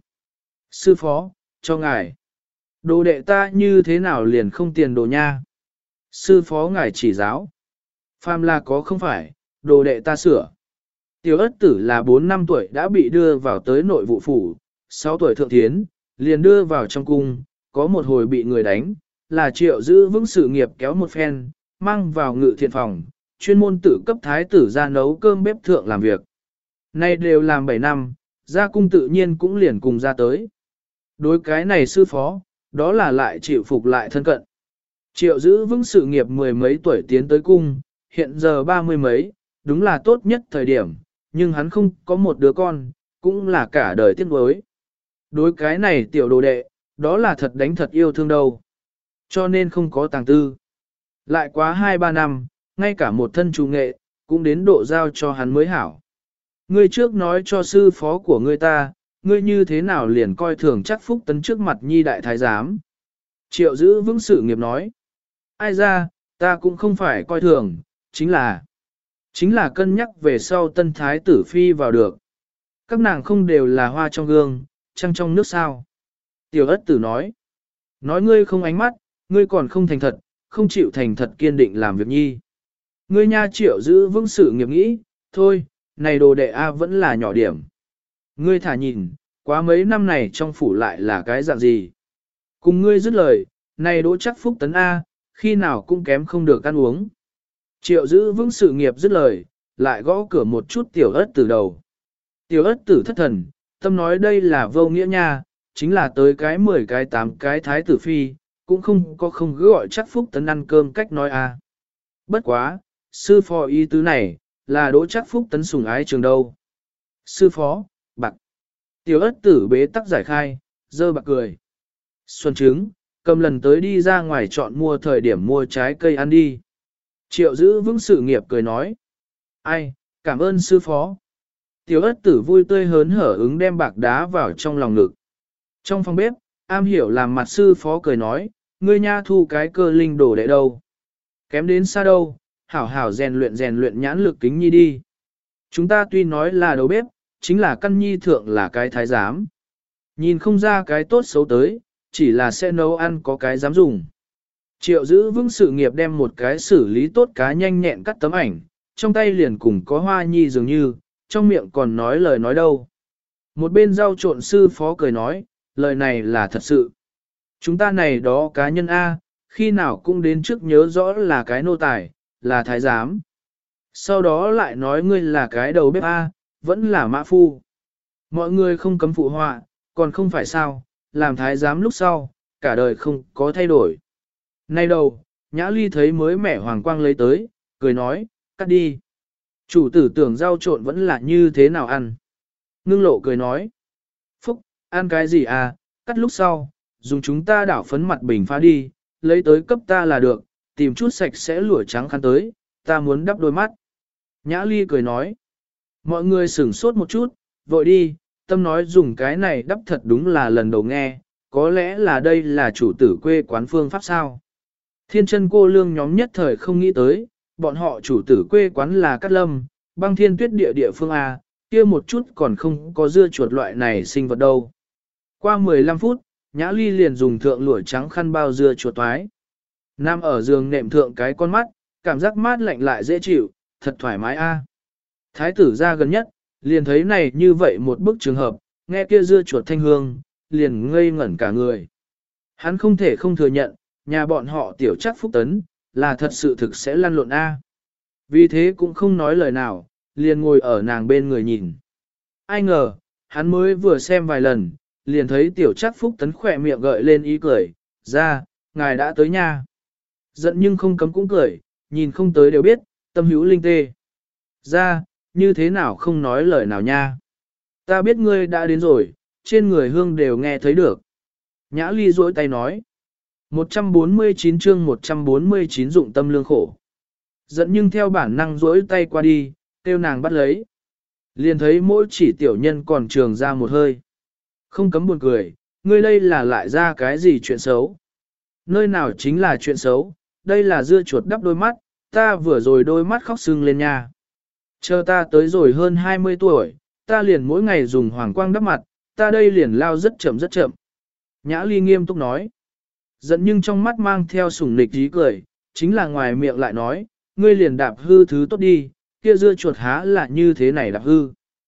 Sư phó, cho ngài. Đồ đệ ta như thế nào liền không tiền đồ nha. Sư phó ngài chỉ giáo. Phàm là có không phải, đồ đệ ta sửa. Tiểu ất tử là 4 năm tuổi đã bị đưa vào tới nội vụ phủ, 6 tuổi thượng thiến, liền đưa vào trong cung, có một hồi bị người đánh, là triệu giữ vững sự nghiệp kéo một phen, mang vào ngự thiện phòng, chuyên môn tự cấp thái tử ra nấu cơm bếp thượng làm việc. Nay đều làm 7 năm, ra cung tự nhiên cũng liền cùng ra tới. Đối cái này sư phó, đó là lại chịu phục lại thân cận. Triệu giữ vững sự nghiệp mười mấy tuổi tiến tới cung, hiện giờ 30 mấy, đúng là tốt nhất thời điểm, nhưng hắn không có một đứa con, cũng là cả đời tiếc nuối. Đối cái này tiểu đồ đệ, đó là thật đánh thật yêu thương đâu. Cho nên không có tàng tư. Lại quá 2-3 năm, ngay cả một thân chủ nghệ, cũng đến độ giao cho hắn mới hảo. Ngươi trước nói cho sư phó của ngươi ta, ngươi như thế nào liền coi thường chắc Phúc Tấn trước mặt nhi đại thái giám. Triệu giữ vững sự nghiệp nói. Ai ra, ta cũng không phải coi thường, chính là cân nhắc về sau tân thái tử phi vào được. Các nàng không đều là hoa trong gương, trăng trong nước sao. Tiểu ất tử nói ngươi không ánh mắt, ngươi còn không thành thật, không chịu thành thật kiên định làm việc nhi. Ngươi nha triệu giữ vững sự nghiệp nghĩ, thôi, này đồ đệ A vẫn là nhỏ điểm. Ngươi thả nhìn, quá mấy năm này trong phủ lại là cái dạng gì. Cùng ngươi dứt lời, này đỗ chắc Phúc Tấn A, khi nào cũng kém không được ăn uống. Triệu giữ vững sự nghiệp dứt lời, lại gõ cửa một chút tiểu ất tử đầu. Tiểu ất tử thất thần, tâm nói đây là vô nghĩa nha, chính là tới cái 10 cái 8 cái thái tử phi, cũng không có không gọi chắc Phúc Tấn ăn cơm cách nói a. Bất quá, sư phó ý tứ này, là đỗ chắc Phúc Tấn sủng ái trường đâu. Sư phó, bạc. Tiểu ất tử bế tắc giải khai, dơ bạc cười. Xuân trứng, cầm lần tới đi ra ngoài chọn mua thời điểm mua trái cây ăn đi. Triệu giữ vững sự nghiệp cười nói. Ai, cảm ơn sư phó. Tiểu ất tử vui tươi hớn hở ứng đem bạc đá vào trong lòng ngực. Trong phòng bếp, am hiểu làm mặt sư phó cười nói, ngươi nha thu cái cơ linh đồ đệ đâu. Kém đến xa đâu, hảo hảo rèn luyện nhãn lực kính nhi đi. Chúng ta tuy nói là đầu bếp, chính là căn nhi thượng là cái thái giám. Nhìn không ra cái tốt xấu tới, chỉ là sẽ nấu ăn có cái dám dùng. Triệu giữ vững sự nghiệp đem một cái xử lý tốt cá nhanh nhẹn cắt tấm ảnh, trong tay liền cùng có hoa nhi dường như, trong miệng còn nói lời nói đâu. Một bên rau trộn sư phó cười nói, lời này là thật sự. Chúng ta này đó cá nhân A, khi nào cũng đến trước nhớ rõ là cái nô tài, là thái giám. Sau đó lại nói ngươi là cái đầu bếp A, vẫn là mã phu. Mọi người không cấm phụ họa, còn không phải sao, làm thái giám lúc sau, cả đời không có thay đổi. Nay đầu, Nhã Ly thấy mới mẻ hoàng quang lấy tới, cười nói, cắt đi. Chủ tử tưởng rau trộn vẫn là như thế nào ăn. Ngưng lộ cười nói, phúc, ăn cái gì à, cắt lúc sau, dùng chúng ta đảo phấn mặt bình phá đi, lấy tới cấp ta là được, tìm chút sạch sẽ lụa trắng khăn tới, ta muốn đắp đôi mắt. Nhã Ly cười nói, mọi người sửng sốt một chút, vội đi, tâm nói dùng cái này đắp thật đúng là lần đầu nghe, có lẽ là đây là chủ tử quê quán phương pháp sao. Thiên chân cô lương nhóm nhất thời không nghĩ tới, bọn họ chủ tử quê quán là Cát Lâm, băng thiên tuyết địa địa phương A, kia một chút còn không có dưa chuột loại này sinh vật đâu. Qua 15 phút, Nhã Ly liền dùng thượng lụa trắng khăn bao dưa chuột toái. Nam ở giường nệm thượng cái con mắt, cảm giác mát lạnh lại dễ chịu, thật thoải mái A. Thái tử ra gần nhất, liền thấy này như vậy một bức trường hợp, nghe kia dưa chuột thanh hương, liền ngây ngẩn cả người. Hắn không thể không thừa nhận, nhà bọn họ tiểu chắc phúc tấn, là thật sự thực sẽ lăn lộn A. Vì thế cũng không nói lời nào, liền ngồi ở nàng bên người nhìn. Ai ngờ, hắn mới vừa xem vài lần, liền thấy tiểu chắc phúc tấn khỏe miệng gợi lên ý cười, ra, ngài đã tới nha. Giận nhưng không cấm cũng cười, nhìn không tới đều biết, tâm hữu linh tê. Ra, như thế nào không nói lời nào nha. Ta biết ngươi đã đến rồi, trên người hương đều nghe thấy được. Nhã Ly duỗi tay nói. 149 chương 149 dụng tâm lương khổ. Giận nhưng theo bản năng duỗi tay qua đi, kêu nàng bắt lấy. Liền thấy mỗi chỉ tiểu nhân còn trường ra một hơi. Không cấm buồn cười, ngươi đây là lại ra cái gì chuyện xấu. Nơi nào chính là chuyện xấu, đây là dưa chuột đắp đôi mắt, ta vừa rồi đôi mắt khóc sưng lên nha. Chờ ta tới rồi hơn 20 tuổi, ta liền mỗi ngày dùng hoàng quang đắp mặt, ta đây liền lao rất chậm rất chậm. Nhã Ly nghiêm túc nói. Giận nhưng trong mắt mang theo sủng nịch ý cười, chính là ngoài miệng lại nói, ngươi liền đạp hư thứ tốt đi, kia dưa chuột há là như thế này đạp hư.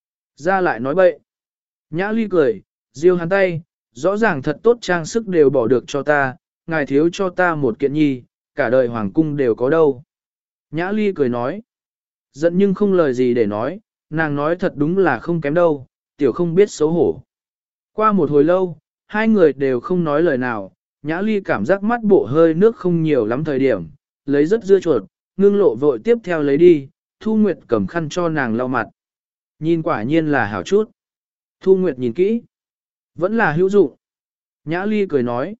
Ra lại nói bậy. Nhã Ly cười, diêu hắn tay, rõ ràng thật tốt trang sức đều bỏ được cho ta, ngài thiếu cho ta một kiện nhi, cả đời hoàng cung đều có đâu. Nhã Ly cười nói. Giận nhưng không lời gì để nói, nàng nói thật đúng là không kém đâu, tiểu không biết xấu hổ. Qua một hồi lâu, hai người đều không nói lời nào, Nhã Ly cảm giác mắt bộ hơi nước không nhiều lắm thời điểm, lấy rất dưa chuột, ngưng lộ vội tiếp theo lấy đi, Thu Nguyệt cầm khăn cho nàng lau mặt. Nhìn quả nhiên là hảo chút. Thu Nguyệt nhìn kỹ, vẫn là hữu dụng. Nhã Ly cười nói,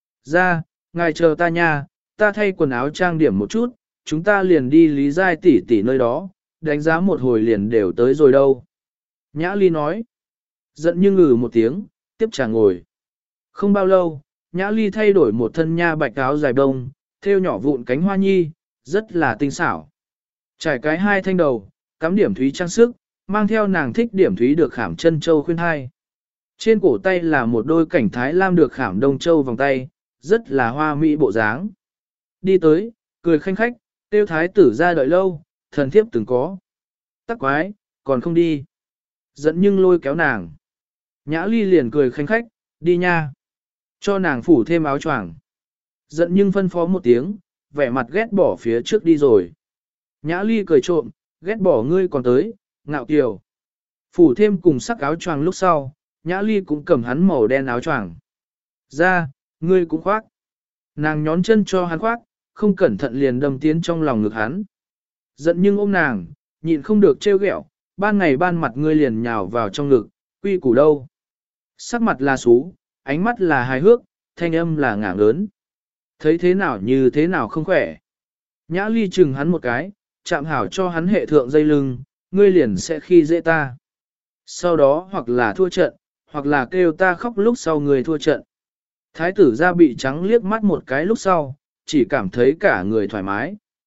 ra, ngài chờ ta nha, ta thay quần áo trang điểm một chút, chúng ta liền đi Lý Giai tỷ tỷ nơi đó, đánh giá một hồi liền đều tới rồi đâu. Nhã Ly nói, giận như ngừ một tiếng, tiếp trà ngồi. Không bao lâu, Nhã Ly thay đổi một thân nha bạch áo dài đông, thêu nhỏ vụn cánh hoa nhi, rất là tinh xảo. Trải cái hai thanh đầu, cắm điểm thúy trang sức, mang theo nàng thích điểm thúy được khảm chân châu khuyên hai. Trên cổ tay là một đôi cảnh thái lam được khảm đông châu vòng tay, rất là hoa mỹ bộ dáng. Đi tới, cười khanh khách, tiêu thái tử ra đợi lâu, thần thiếp từng có. Tắc quái, còn không đi. Giận nhưng lôi kéo nàng. Nhã Ly liền cười khanh khách, đi nha. Cho nàng phủ thêm áo choàng. Giận nhưng phân phó một tiếng, vẻ mặt ghét bỏ phía trước đi rồi. Nhã Ly cười trộm, ghét bỏ ngươi còn tới, ngạo kiều. Phủ thêm cùng sắc áo choàng lúc sau, Nhã Ly cũng cầm hắn màu đen áo choàng. Ra, ngươi cũng khoác. Nàng nhón chân cho hắn khoác, không cẩn thận liền đâm tiến trong lòng ngực hắn. Giận nhưng ôm nàng, nhịn không được trêu ghẹo, ban ngày ban mặt ngươi liền nhào vào trong ngực, quy củ đâu. Sắc mặt là xú, ánh mắt là hài hước, thanh âm là ngả ngớn. Thấy thế nào như thế nào không khỏe. Nhã Ly chừng hắn một cái, chạm hảo cho hắn hệ thượng dây lưng, ngươi liền sẽ khi dễ ta. Sau đó hoặc là thua trận, hoặc là kêu ta khóc lúc sau người thua trận. Thái tử ra bị trắng liếc mắt một cái lúc sau, chỉ cảm thấy cả người thoải mái,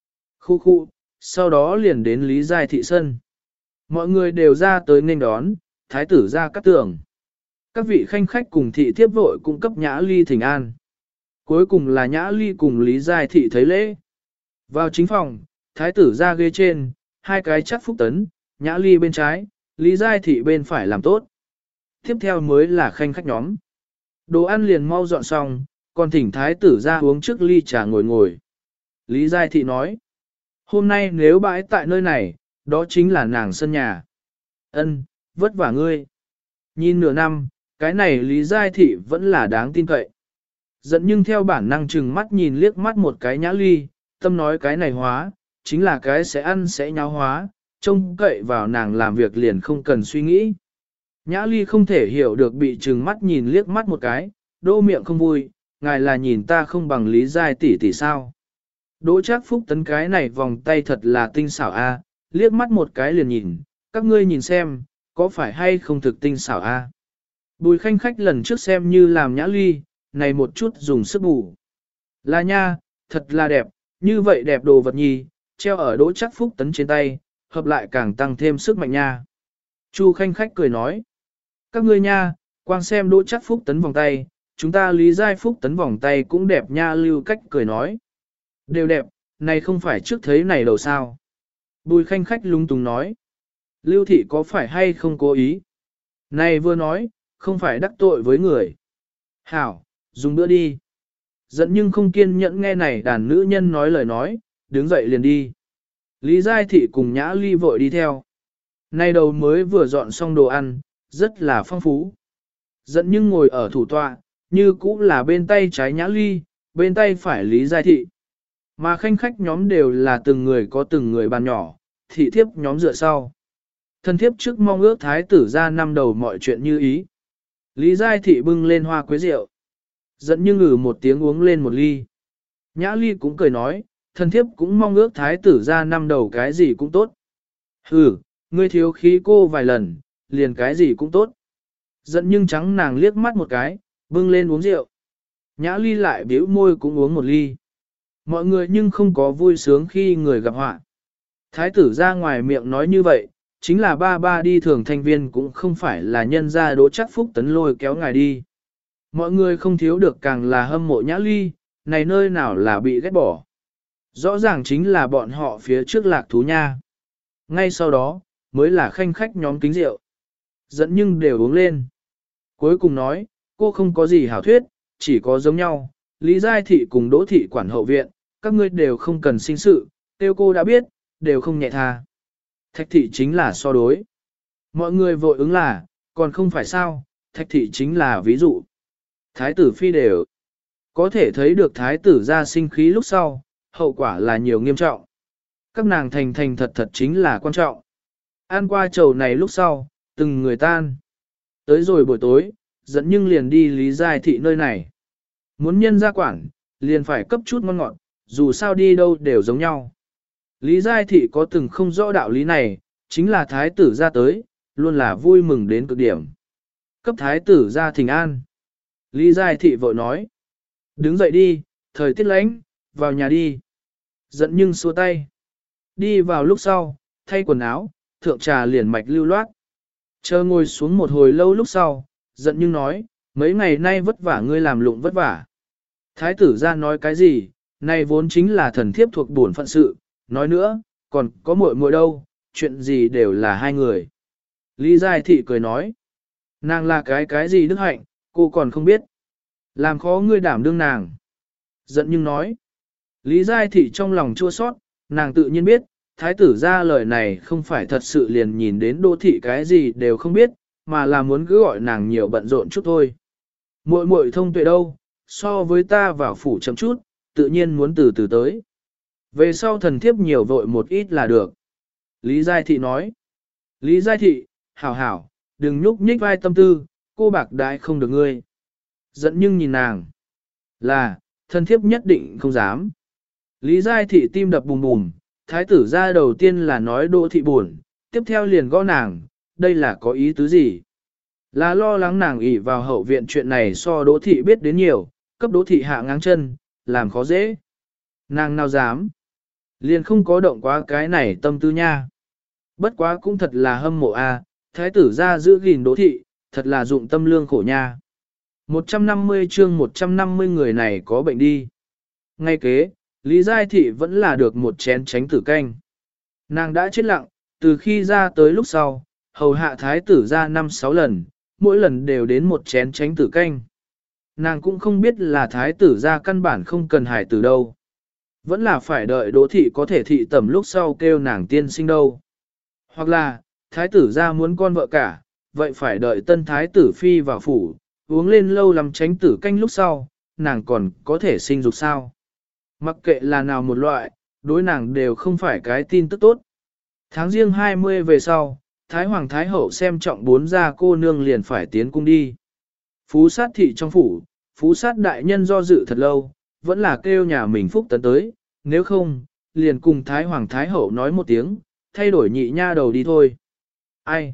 Khu khu, sau đó liền đến Lý Giai Thị sân. Mọi người đều ra tới nên đón, thái tử ra cắt tường. Các vị khanh khách cùng thị thiếp vội cung cấp Nhã Ly thỉnh an. Cuối cùng là Nhã Ly cùng Lý Giai Thị thấy lễ. Vào chính phòng, thái tử ra ghế trên, hai cái chắc phúc tấn, Nhã Ly bên trái, Lý Giai Thị bên phải làm tốt. Tiếp theo mới là khanh khách nhóm. Đồ ăn liền mau dọn xong, còn thỉnh thái tử ra uống trước ly trà ngồi ngồi. Lý Giai Thị nói, hôm nay nếu bãi tại nơi này, đó chính là nàng sân nhà. Ân, vất vả ngươi. Nhìn nửa năm, cái này Lý Giai Thị vẫn là đáng tin cậy. Giận nhưng theo bản năng chừng mắt nhìn liếc mắt một cái Nhã Ly, tâm nói cái này hóa, chính là cái sẽ ăn sẽ nháo hóa, trông cậy vào nàng làm việc liền không cần suy nghĩ. Nhã Ly không thể hiểu được bị chừng mắt nhìn liếc mắt một cái, đô miệng không vui, ngài là nhìn ta không bằng Lý Giai tỷ tỷ sao. Đỗ Trác Phúc tấn cái này vòng tay thật là tinh xảo a, liếc mắt một cái liền nhìn, các ngươi nhìn xem, có phải hay không thực tinh xảo a? Bùi khanh khách lần trước xem như làm Nhã Ly, này một chút dùng sức bù. Là nha, thật là đẹp, như vậy đẹp đồ vật nhi, treo ở Đỗ Trác Phúc tấn trên tay, hợp lại càng tăng thêm sức mạnh nha. Chu khanh khách cười nói, các ngươi nha, quang xem Đỗ Trác Phúc tấn vòng tay, chúng ta Lý Giai Phúc tấn vòng tay cũng đẹp nha. Lưu Cách cười nói, đều đẹp, này không phải trước thấy này đầu sao. Bùi khanh khách lung tung nói, Lưu Thị có phải hay không cố ý? Này vừa nói, không phải đắc tội với người. Hảo, dùng bữa đi. Giận nhưng không kiên nhẫn nghe này đàn nữ nhân nói lời nói, đứng dậy liền đi. Lý Giai Thị cùng Nhã Ly vội đi theo. Nay đầu mới vừa dọn xong đồ ăn, rất là phong phú. Giận nhưng ngồi ở thủ tọa, như cũ là bên tay trái Nhã Ly, bên tay phải Lý Giai Thị. Mà khanh khách nhóm đều là từng người có từng người bàn nhỏ, thị thiếp nhóm dựa sau. Thân thiếp trước mong ước thái tử ra năm đầu mọi chuyện như ý. Lý Giai Thị bưng lên hoa quế rượu. Giận nhưng ngừ một tiếng uống lên một ly. Nhã Ly cũng cười nói, thân thiếp cũng mong ước thái tử ra năm đầu cái gì cũng tốt. Hừ, ngươi thiếu khí cô vài lần, liền cái gì cũng tốt. Giận nhưng trắng nàng liếc mắt một cái, bưng lên uống rượu. Nhã Ly lại bĩu môi cũng uống một ly. Mọi người nhưng không có vui sướng khi người gặp họa. Thái tử ra ngoài miệng nói như vậy, chính là ba ba đi thường thanh viên cũng không phải là nhân gia Đỗ Trác Phúc tấn lôi kéo ngài đi. Mọi người không thiếu được càng là hâm mộ Nhã Ly, này nơi nào là bị ghét bỏ. Rõ ràng chính là bọn họ phía trước lạc thú nha. Ngay sau đó, mới là khanh khách nhóm kính rượu. Dẫn nhưng đều uống lên. Cuối cùng nói, cô không có gì hảo thuyết, chỉ có giống nhau. Lý Giai Thị cùng Đỗ Thị quản hậu viện, các ngươi đều không cần sinh sự, tiêu cô đã biết, đều không nhẹ tha. Thạch Thị chính là so đối. Mọi người vội ứng là, còn không phải sao, Thạch Thị chính là ví dụ. Thái tử phi đều. Có thể thấy được thái tử ra sinh khí lúc sau, hậu quả là nhiều nghiêm trọng. Các nàng thành thành thật thật chính là quan trọng. Ăn qua chầu này lúc sau, từng người tan. Tới rồi buổi tối, dẫn nhưng liền đi Lý Giai Thị nơi này. Muốn nhân ra quản, liền phải cấp chút ngon ngọt, dù sao đi đâu đều giống nhau. Lý Giai Thị có từng không rõ đạo lý này, chính là thái tử ra tới, luôn là vui mừng đến cực điểm. Cấp thái tử ra thỉnh an. Lý Giai Thị vội nói, đứng dậy đi, thời tiết lạnh, vào nhà đi. Giận nhưng xua tay. Đi vào lúc sau, thay quần áo, thượng trà liền mạch lưu loát. Chờ ngồi xuống một hồi lâu lúc sau, giận nhưng nói, mấy ngày nay vất vả ngươi làm lụng vất vả. Thái tử ra nói cái gì, này vốn chính là thần thiếp thuộc bổn phận sự, nói nữa, còn có muội muội đâu, chuyện gì đều là hai người. Lý Giai Thị cười nói, nàng là cái gì đức hạnh, cô còn không biết. Làm khó ngươi đảm đương nàng. Giận nhưng nói, Lý Giai Thị trong lòng chua sót, nàng tự nhiên biết, thái tử ra lời này không phải thật sự liền nhìn đến Đỗ Thị cái gì đều không biết, mà là muốn cứ gọi nàng nhiều bận rộn chút thôi. Muội muội thông tuệ đâu, so với ta vào phủ chậm chút, tự nhiên muốn từ từ tới. Về sau thần thiếp nhiều vội một ít là được. Lý Giai Thị nói, Lý Giai Thị, hảo hảo, đừng nhúc nhích vai tâm tư, cô bạc đãi không được ngươi. Giận nhưng nhìn nàng, là, thần thiếp nhất định không dám. Lý Giai Thị tim đập bùm bùm, thái tử ra đầu tiên là nói Đỗ Thị buồn, tiếp theo liền gõ nàng, đây là có ý tứ gì? Là lo lắng nàng ỷ vào hậu viện chuyện này so Đỗ Thị biết đến nhiều, cấp Đỗ Thị hạ ngang chân, làm khó dễ. Nàng nào dám? Liền không có động quá cái này tâm tư nha. Bất quá cũng thật là hâm mộ a, thái tử ra giữ gìn đỗ thị, thật là dụng tâm lương khổ nha. 150 chương 150 người này có bệnh đi. Ngay kế, Lý Giai Thị vẫn là được một chén tránh tử canh. Nàng đã chết lặng, từ khi ra tới lúc sau, hầu hạ thái tử ra 5-6 lần, mỗi lần đều đến một chén tránh tử canh. Nàng cũng không biết là thái tử ra căn bản không cần hải tử đâu. Vẫn là phải đợi đỗ thị có thể thị tẩm lúc sau kêu nàng tiên sinh đâu. Hoặc là, thái tử ra muốn con vợ cả, vậy phải đợi tân thái tử phi vào phủ, uống lên lâu làm tránh tử canh lúc sau, nàng còn có thể sinh dục sao. Mặc kệ là nào một loại, đối nàng đều không phải cái tin tức tốt. Tháng riêng 20 về sau, Thái Hoàng Thái Hậu xem trọng 4 gia cô nương liền phải tiến cung đi. Phú sát thị trong phủ, phú sát đại nhân do dự thật lâu, vẫn là kêu nhà mình Phúc Tấn tới, nếu không, liền cùng Thái Hoàng Thái Hậu nói một tiếng, thay đổi nhị nha đầu đi thôi. Ai?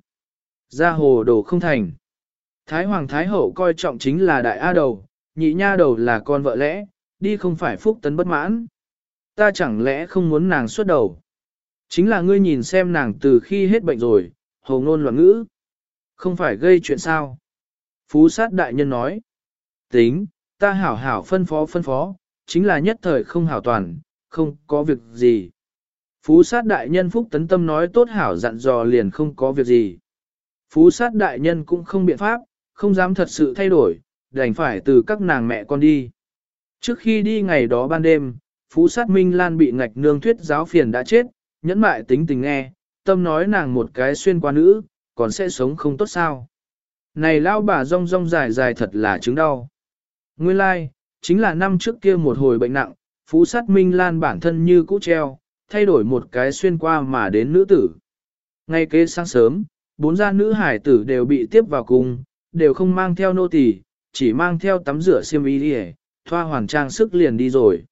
Ra hồ đồ không thành. Thái Hoàng Thái Hậu coi trọng chính là đại A đầu, nhị nha đầu là con vợ lẽ, đi không phải Phúc Tấn bất mãn. Ta chẳng lẽ không muốn nàng xuất đầu. Chính là ngươi nhìn xem nàng từ khi hết bệnh rồi, hồ ngôn loạn ngữ. Không phải gây chuyện sao. Phú sát đại nhân nói. Tính, ta hảo hảo phân phó, chính là nhất thời không hảo toàn, không có việc gì. Phú sát đại nhân Phúc Tấn Tâm nói tốt hảo dặn dò liền không có việc gì. Phú sát đại nhân cũng không biện pháp, không dám thật sự thay đổi, đành phải từ các nàng mẹ con đi. Trước khi đi ngày đó ban đêm, Phú sát Minh Lan bị ngạch nương thuyết giáo phiền đã chết, nhẫn mại tính tình nghe, tâm nói nàng một cái xuyên qua nữ, còn sẽ sống không tốt sao. Này lao bà rong rong dài dài thật là chứng đau. Nguyên lai, like, chính là năm trước kia một hồi bệnh nặng, Phú sát Minh Lan bản thân như cũ treo, thay đổi một cái xuyên qua mà đến nữ tử. Ngay kế sáng sớm, 4 gia nữ hải tử đều bị tiếp vào cung, đều không mang theo nô tỳ, chỉ mang theo tắm rửa xiêm y đi, thoa hoàn trang sức liền đi rồi.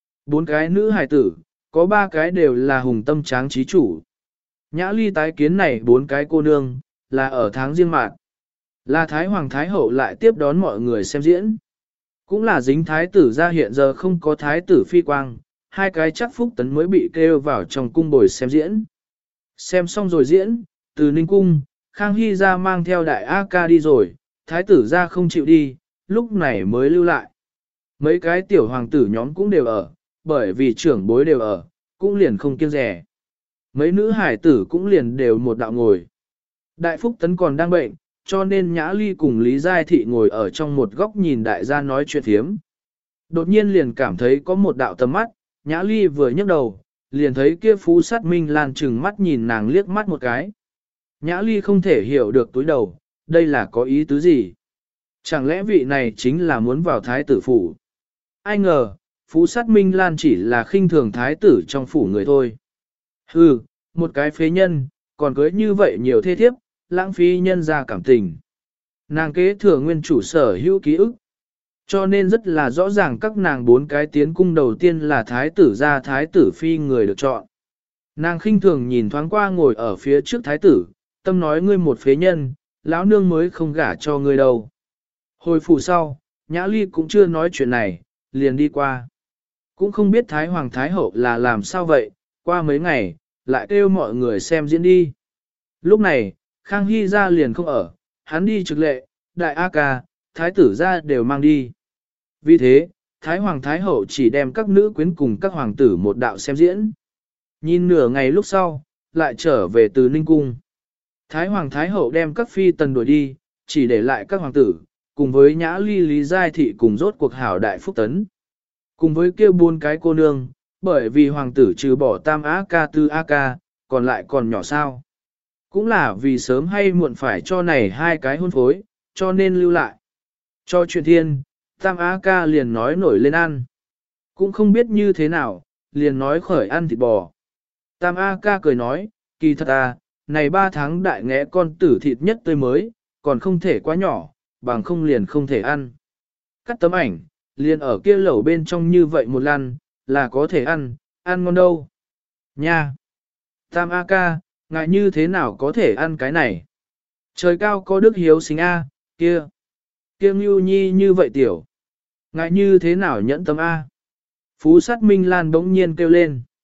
4 cái nữ hải tử, có 3 cái đều là hùng tâm tráng trí chủ. Nhã Ly tái kiến này 4 cái cô nương, là ở tháng riêng mạt. Là Thái Hoàng Thái Hậu lại tiếp đón mọi người xem diễn. Cũng là dính thái tử ra hiện giờ không có thái tử phi quang, 2 cái chắc Phúc Tấn mới bị kêu vào trong cung bồi xem diễn. Xem xong rồi diễn, từ Ninh Cung, Khang Hy ra mang theo đại A ca đi rồi, thái tử ra không chịu đi, lúc này mới lưu lại. Mấy cái tiểu hoàng tử nhóm cũng đều ở, bởi vì trưởng bối đều ở, cũng liền không kiêng rẻ. Mấy nữ hải tử cũng liền đều một đạo ngồi. Đại Phúc Tấn còn đang bệnh, cho nên Nhã Ly cùng Lý Giai Thị ngồi ở trong một góc nhìn đại gia nói chuyện thiếm. Đột nhiên liền cảm thấy có một đạo tầm mắt, Nhã Ly vừa nhấc đầu, liền thấy kia Phú sát Minh Lan trừng mắt nhìn nàng liếc mắt một cái. Nhã Ly không thể hiểu được túi đầu, đây là có ý tứ gì? Chẳng lẽ vị này chính là muốn vào thái tử phủ? Ai ngờ, Phú sát Minh Lan chỉ là khinh thường thái tử trong phủ người thôi. Hừ, một cái phế nhân, còn cưới như vậy nhiều thê thiếp, lãng phí nhân ra cảm tình. Nàng kế thừa nguyên chủ sở hữu ký ức. Cho nên rất là rõ ràng các nàng 4 cái tiến cung đầu tiên là thái tử gia thái tử phi người được chọn. Nàng khinh thường nhìn thoáng qua ngồi ở phía trước thái tử, tâm nói ngươi một phế nhân, lão nương mới không gả cho ngươi đâu. Hồi phủ sau, Nhã Ly cũng chưa nói chuyện này, liền đi qua. Cũng không biết Thái Hoàng Thái Hậu là làm sao vậy, qua mấy ngày, lại kêu mọi người xem diễn đi. Lúc này, Khang Hy ra liền không ở, hắn đi trực lệ, đại A ca, thái tử ra đều mang đi. Vì thế, Thái Hoàng Thái Hậu chỉ đem các nữ quyến cùng các hoàng tử một đạo xem diễn. Nhìn nửa ngày lúc sau, lại trở về từ Ninh Cung. Thái Hoàng Thái Hậu đem các phi tần đuổi đi, chỉ để lại các hoàng tử, cùng với Nhã Ly Lý Giai Thị cùng rốt cuộc hảo đại Phúc Tấn. Cùng với kêu 4 cái cô nương, bởi vì hoàng tử trừ bỏ tam A ca tư A ca, còn lại còn nhỏ sao. Cũng là vì sớm hay muộn phải cho này 2 cái hôn phối, cho nên lưu lại. Cho chuyện thiên, tam A ca liền nói nổi lên ăn. Cũng không biết như thế nào, liền nói khởi ăn thịt bò. Tam A ca cười nói, kỳ thật à, này 3 tháng đại nghẽ con tử thịt nhất tươi mới, còn không thể quá nhỏ, bằng không liền không thể ăn. Cắt tấm ảnh, liền ở kia lẩu bên trong như vậy một lần, là có thể ăn ngon đâu. Nha! Tam A ca, ngại như thế nào có thể ăn cái này? Trời cao có đức hiếu sinh A, kia! Kia Ngưu Nhi như vậy tiểu. Ngại như thế nào nhẫn tâm A? Phú sát Minh Lan bỗng nhiên kêu lên.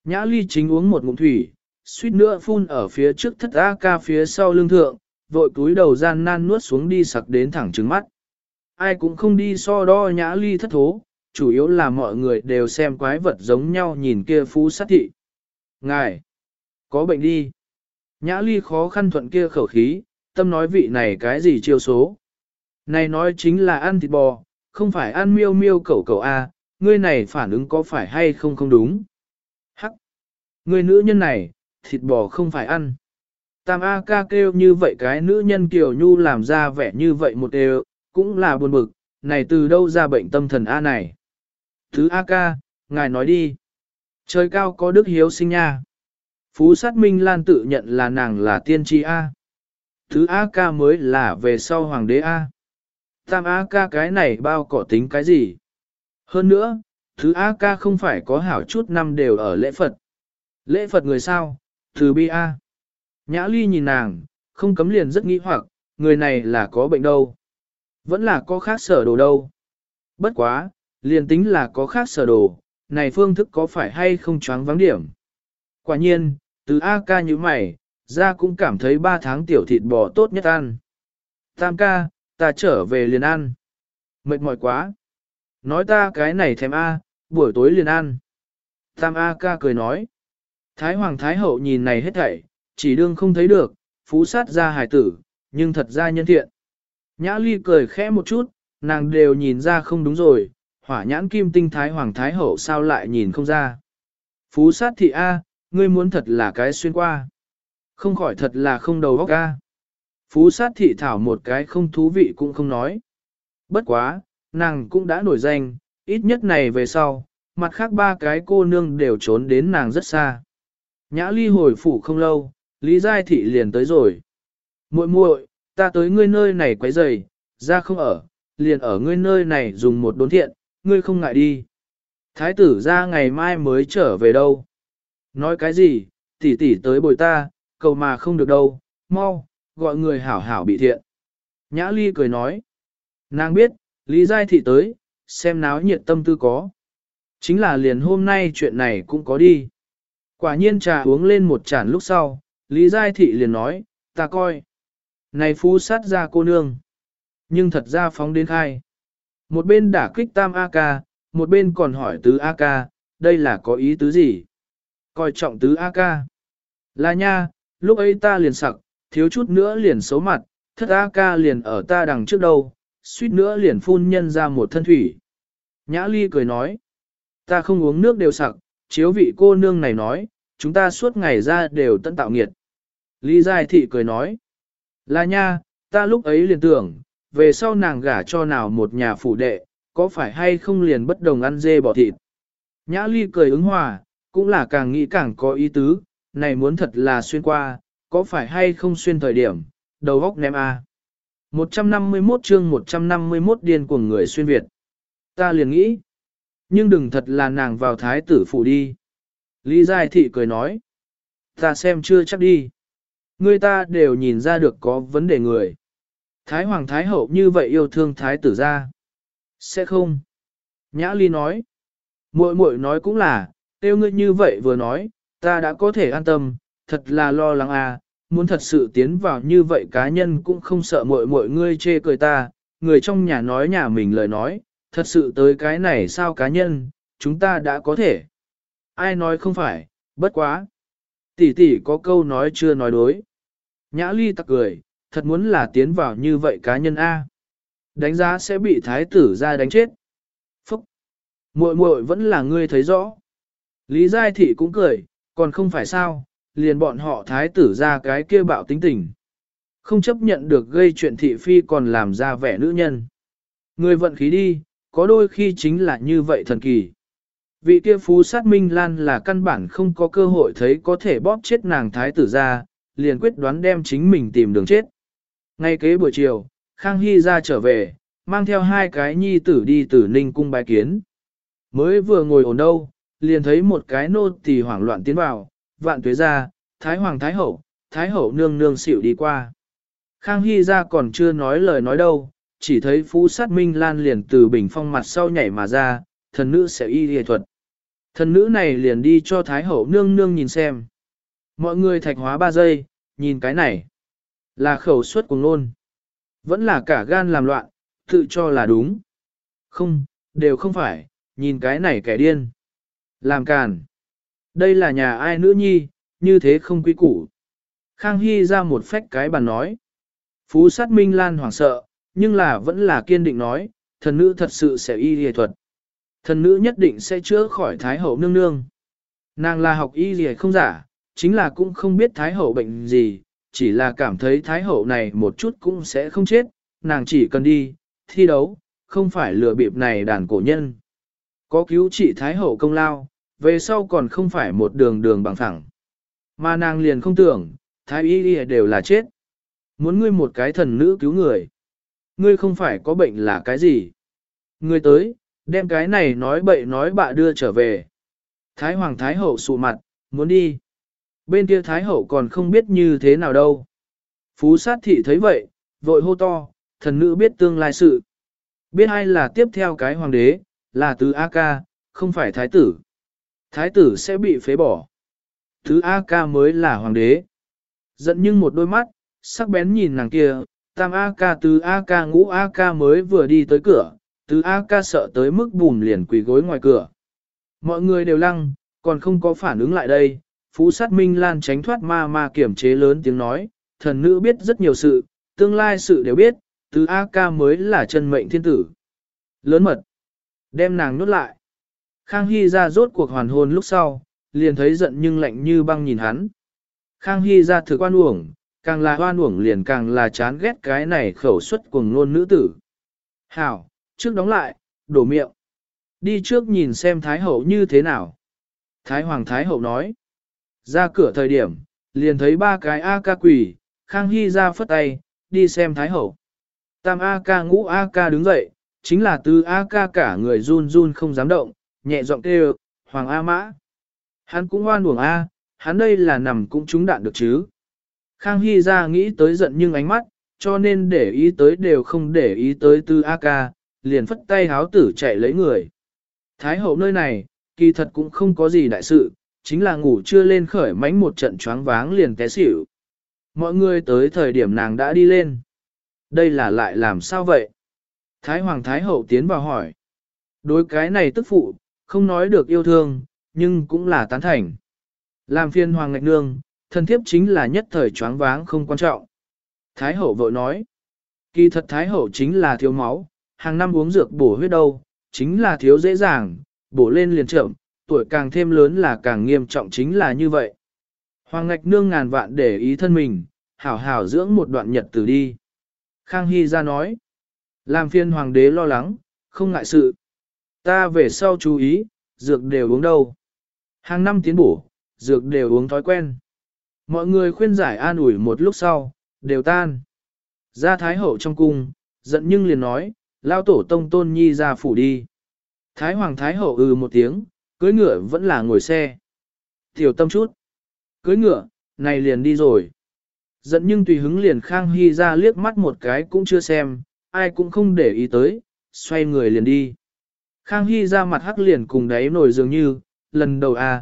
Nhã Ly chính uống một ngụm thủy, suýt nữa phun ở phía trước thất A ca phía sau lưng thượng, vội cúi đầu gian nan nuốt xuống đi sặc đến thẳng trứng mắt. Ai cũng không đi so đo Nhã Ly thất thố, chủ yếu là mọi người đều xem quái vật giống nhau nhìn kia phú sát thị. Ngài, có bệnh đi. Nhã Ly khó khăn thuận kia khẩu khí, tâm nói vị này cái gì chiêu số. Này nói chính là ăn thịt bò, không phải ăn miêu miêu cẩu cẩu A, ngươi này phản ứng có phải hay không không đúng. Hắc, ngươi nữ nhân này, thịt bò không phải ăn. Tam A ca kêu như vậy cái nữ nhân Kiều Nhu làm ra vẻ như vậy một đều, cũng là buồn bực, này từ đâu ra bệnh tâm thần A này. Thứ A ca, ngài nói đi. Trời cao có đức hiếu sinh nha. Phú sát Minh Lan tự nhận là nàng là tiên tri A. Thứ A ca mới là về sau hoàng đế A. Tam A ca cái này bao cỏ tính cái gì. Hơn nữa, thứ A ca không phải có hảo chút năm đều ở lễ Phật. Lễ Phật người sao, từ bi A. Nhã Ly nhìn nàng, không cấm liền rất nghĩ hoặc, người này là có bệnh đâu. Vẫn là có khác sở đồ đâu. Bất quá, liền tính là có khác sở đồ, này phương thức có phải hay không choáng vắng điểm. Quả nhiên, từ A ca như mày, ra cũng cảm thấy 3 tháng tiểu thịt bò tốt nhất ăn. Tam ca, ta trở về liền ăn. Mệt mỏi quá. Nói ta cái này thèm A, buổi tối liền ăn. Tam A ca cười nói. Thái Hoàng Thái Hậu nhìn này hết thảy, chỉ đương không thấy được, phú sát ra hài tử, nhưng thật ra nhân thiện. Nhã Ly cười khẽ một chút, nàng đều nhìn ra không đúng rồi, hỏa nhãn kim tinh Thái Hoàng Thái Hậu sao lại nhìn không ra. Phú sát thị A, ngươi muốn thật là cái xuyên qua. Không khỏi thật là không đầu óc A. Phú sát thị thảo một cái không thú vị cũng không nói. Bất quá, nàng cũng đã nổi danh, ít nhất này về sau, mặt khác 3 cái cô nương đều trốn đến nàng rất xa. Nhã Ly hồi phủ không lâu, Lý Giai Thị liền tới rồi. Muội muội, ta tới ngươi nơi này quấy rầy, ra không ở, liền ở ngươi nơi này dùng một đốn thiện, ngươi không ngại đi. Thái tử ra ngày mai mới trở về đâu. Nói cái gì, tỷ tỷ tới bồi ta, cầu mà không được đâu, mau, gọi người hảo hảo bị thiện. Nhã Ly cười nói. Nàng biết, Lý Giai Thị tới, xem náo nhiệt tâm tư có. Chính là liền hôm nay chuyện này cũng có đi. Quả nhiên trà uống lên một chản lúc sau, Lý Giai Thị liền nói, ta coi. Này phú sát ra cô nương. Nhưng thật ra phóng đến khai. Một bên đả kích tam A ca, một bên còn hỏi tứ A ca, đây là có ý tứ gì? Coi trọng tứ A ca. Là nha, lúc ấy ta liền sặc, thiếu chút nữa liền xấu mặt, thất A ca liền ở ta đằng trước đâu, suýt nữa liền phun nhân ra một thân thủy. Nhã Ly cười nói, ta không uống nước đều sặc, chiếu vị cô nương này nói, chúng ta suốt ngày ra đều tận tạo nghiệt. Lý Giai Thị cười nói, là nha, ta lúc ấy liền tưởng, về sau nàng gả cho nào một nhà phủ đệ, có phải hay không liền bất đồng ăn dê bỏ thịt. Nhã Ly cười ứng hòa, cũng là càng nghĩ càng có ý tứ, này muốn thật là xuyên qua, có phải hay không xuyên thời điểm, đầu góc ném a. 151 chương 151 điên của người xuyên Việt. Ta liền nghĩ, nhưng đừng thật là nàng vào thái tử phủ đi. Lý Giai Thị cười nói, ta xem chưa chắc đi. Người ta đều nhìn ra được có vấn đề người. Thái Hoàng Thái Hậu như vậy yêu thương thái tử ra. Sẽ không. Nhã Ly nói, muội muội nói cũng là, tiêu ngươi như vậy vừa nói, ta đã có thể an tâm, thật là lo lắng à, muốn thật sự tiến vào như vậy cá nhân cũng không sợ muội muội ngươi chê cười ta, người trong nhà nói nhà mình lời nói, thật sự tới cái này sao cá nhân, chúng ta đã có thể. Ai nói không phải, bất quá. Tỷ tỷ có câu nói chưa nói đối. Nhã Ly tặc cười, thật muốn là tiến vào như vậy cá nhân A. Đánh giá sẽ bị thái tử ra đánh chết. Phúc! Muội muội vẫn là ngươi thấy rõ. Lý Giai Thị cũng cười, còn không phải sao, liền bọn họ thái tử ra cái kia bạo tính tình. Không chấp nhận được gây chuyện thị phi còn làm ra vẻ nữ nhân. Người vận khí đi, có đôi khi chính là như vậy thần kỳ. Vị kia phú sát Minh Lan là căn bản không có cơ hội thấy có thể bóp chết nàng thái tử ra, liền quyết đoán đem chính mình tìm đường chết. Ngay kế buổi chiều, Khang Hy ra trở về, mang theo 2 cái nhi tử đi Tử Ninh cung bái kiến. Mới vừa ngồi ổn đâu, liền thấy một cái nô tỳ hoảng loạn tiến vào, vạn tuế ra, Thái Hoàng Thái Hậu nương nương xỉu đi qua. Khang Hy ra còn chưa nói lời nói đâu, chỉ thấy phú sát Minh Lan liền từ bình phong mặt sau nhảy mà ra, thần nữ sẽ y y thuật. Thần nữ này liền đi cho Thái hậu nương nương nhìn xem. Mọi người thạch hóa 3 giây, nhìn cái này. Là khẩu suất của ngôn. Vẫn là cả gan làm loạn, tự cho là đúng. Không, đều không phải, nhìn cái này kẻ điên. Làm càn. Đây là nhà ai nữ nhi, như thế không quý củ. Khang Hy ra một phách cái bàn nói. Phú sát Minh Lan hoảng sợ, nhưng là vẫn là kiên định nói, thần nữ thật sự sẽ y y thuật. Thần nữ nhất định sẽ chữa khỏi Thái hậu nương nương. Nàng là học y y không giả, chính là cũng không biết Thái hậu bệnh gì, chỉ là cảm thấy Thái hậu này một chút cũng sẽ không chết, nàng chỉ cần đi, thi đấu, không phải lừa bịp này đàn cổ nhân. Có cứu trị Thái hậu công lao, về sau còn không phải một đường đường bằng phẳng. Mà nàng liền không tưởng, Thái y y đều là chết. Muốn ngươi một cái thần nữ cứu người. Ngươi không phải có bệnh là cái gì. Ngươi tới, đem cái này nói bậy nói bạ đưa trở về. Thái hoàng thái hậu sụ mặt, muốn đi. Bên kia thái hậu còn không biết như thế nào đâu. Phú sát thị thấy vậy, vội hô to, thần nữ biết tương lai sự. Biết ai là tiếp theo cái hoàng đế, là tứ A ca, không phải thái tử. Thái tử sẽ bị phế bỏ. Tứ A ca mới là hoàng đế. Giận nhưng một đôi mắt, sắc bén nhìn nàng kia, tam A ca tứ A ca ngũ A ca mới vừa đi tới cửa, tứ A ca sợ tới mức bùm liền quỳ gối ngoài cửa. Mọi người đều lăng, còn không có phản ứng lại đây, Phú sát Minh Lan tránh thoát ma kiểm chế lớn tiếng nói, thần nữ biết rất nhiều sự, tương lai sự đều biết, tứ A ca mới là chân mệnh thiên tử. Lớn mật, đem nàng nhốt lại. Khang Hy ra rốt cuộc hoàn hồn lúc sau, liền thấy giận nhưng lạnh như băng nhìn hắn. Khang Hy ra thực oan uổng, càng là oan uổng liền càng là chán ghét cái này khẩu suất cuồng ngôn nữ tử. Hảo, trước đóng lại, đổ miệng. Đi trước nhìn xem Thái hậu như thế nào. Thái hoàng Thái hậu nói. Ra cửa thời điểm, liền thấy 3 cái A ca quỷ, Khang Hy ra phất tay, đi xem Thái hậu. Tam A ca ngũ A ca đứng dậy, chính là tứ A ca cả người run run không dám động, nhẹ giọng kêu, Hoàng A Mã. Hắn cũng oan uổng A, hắn đây là nằm cũng trúng đạn được chứ. Khang Hy ra nghĩ tới giận nhưng ánh mắt, cho nên để ý tới đều không để ý tới tứ A ca, liền phất tay háo tử chạy lấy người. Thái hậu nơi này, kỳ thật cũng không có gì đại sự, chính là ngủ chưa lên khởi mánh một trận choáng váng liền té xỉu. Mọi người tới thời điểm nàng đã đi lên. Đây là lại làm sao vậy? Thái hoàng Thái hậu tiến vào hỏi. Đối cái này tức phụ, không nói được yêu thương, nhưng cũng là tán thành. Làm phiên hoàng ngạch nương, thân thiếp chính là nhất thời choáng váng không quan trọng. Thái hậu vội nói. Kỳ thật Thái hậu chính là thiếu máu, hàng năm uống dược bổ huyết đâu, chính là thiếu dễ dàng, bổ lên liền chậm, tuổi càng thêm lớn là càng nghiêm trọng chính là như vậy. Hoàng ngạch nương ngàn vạn để ý thân mình, hảo hảo dưỡng một đoạn nhật từ đi. Khang Hy ra nói, làm phiên hoàng đế lo lắng, không ngại sự. Ta về sau chú ý, dược đều uống đâu. Hàng năm tiến bổ, dược đều uống thói quen. Mọi người khuyên giải an ủi một lúc sau, đều tan. Ra Thái hậu trong cung, giận nhưng liền nói, lao tổ tông tôn nhi ra phủ đi. Thái hoàng Thái hậu một tiếng, cưới ngựa vẫn là ngồi xe. Tiểu tâm chút. Cưới ngựa, này liền đi rồi. Giận nhưng tùy hứng liền Khang Hy ra liếc mắt một cái cũng chưa xem, ai cũng không để ý tới, xoay người liền đi. Khang Hy ra mặt hắc liền cùng đáy nổi dường như, lần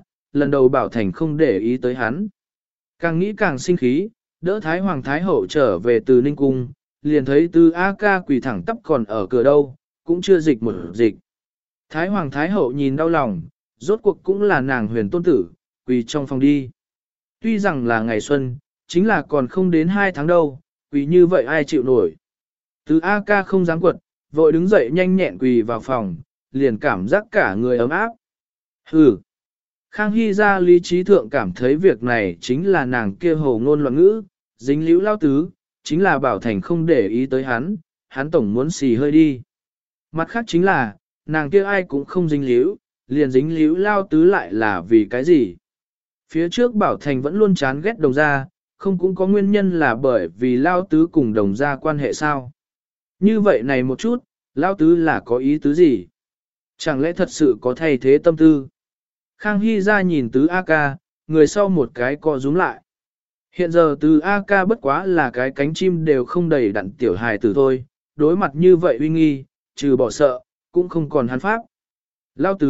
đầu Bảo Thành không để ý tới hắn. Càng nghĩ càng sinh khí, đỡ Thái hoàng Thái hậu trở về từ Ninh Cung, liền thấy Tư A ca quỳ thẳng tắp còn ở cửa đâu, cũng chưa dịch một dịch. Thái hoàng Thái hậu nhìn đau lòng, rốt cuộc cũng là nàng huyền tôn tử, quỳ trong phòng đi. Tuy rằng là ngày xuân, chính là còn không đến 2 tháng đâu, quỳ như vậy ai chịu nổi. Tư A ca không dám quật, vội đứng dậy nhanh nhẹn quỳ vào phòng, liền cảm giác cả người ấm áp. Hừ! Khang Hy ra lý trí thượng cảm thấy việc này chính là nàng kia hồ ngôn loạn ngữ, dính liễu lao tứ, chính là Bảo Thành không để ý tới hắn tổng muốn xì hơi đi. Mặt khác chính là, nàng kia ai cũng không dính liễu, liền dính liễu lao tứ lại là vì cái gì. Phía trước Bảo Thành vẫn luôn chán ghét đồng gia, không cũng có nguyên nhân là bởi vì lao tứ cùng đồng gia quan hệ sao. Như vậy này một chút, lao tứ là có ý tứ gì? Chẳng lẽ thật sự có thay thế tâm tư? Khang Hy ra nhìn tứ A ca, người sau một cái co rúm lại. Hiện giờ tứ A ca bất quá là cái cánh chim đều không đầy đặn tiểu hài tử thôi, đối mặt như vậy uy nghi, trừ bỏ sợ, cũng không còn hắn pháp. Lao tứ,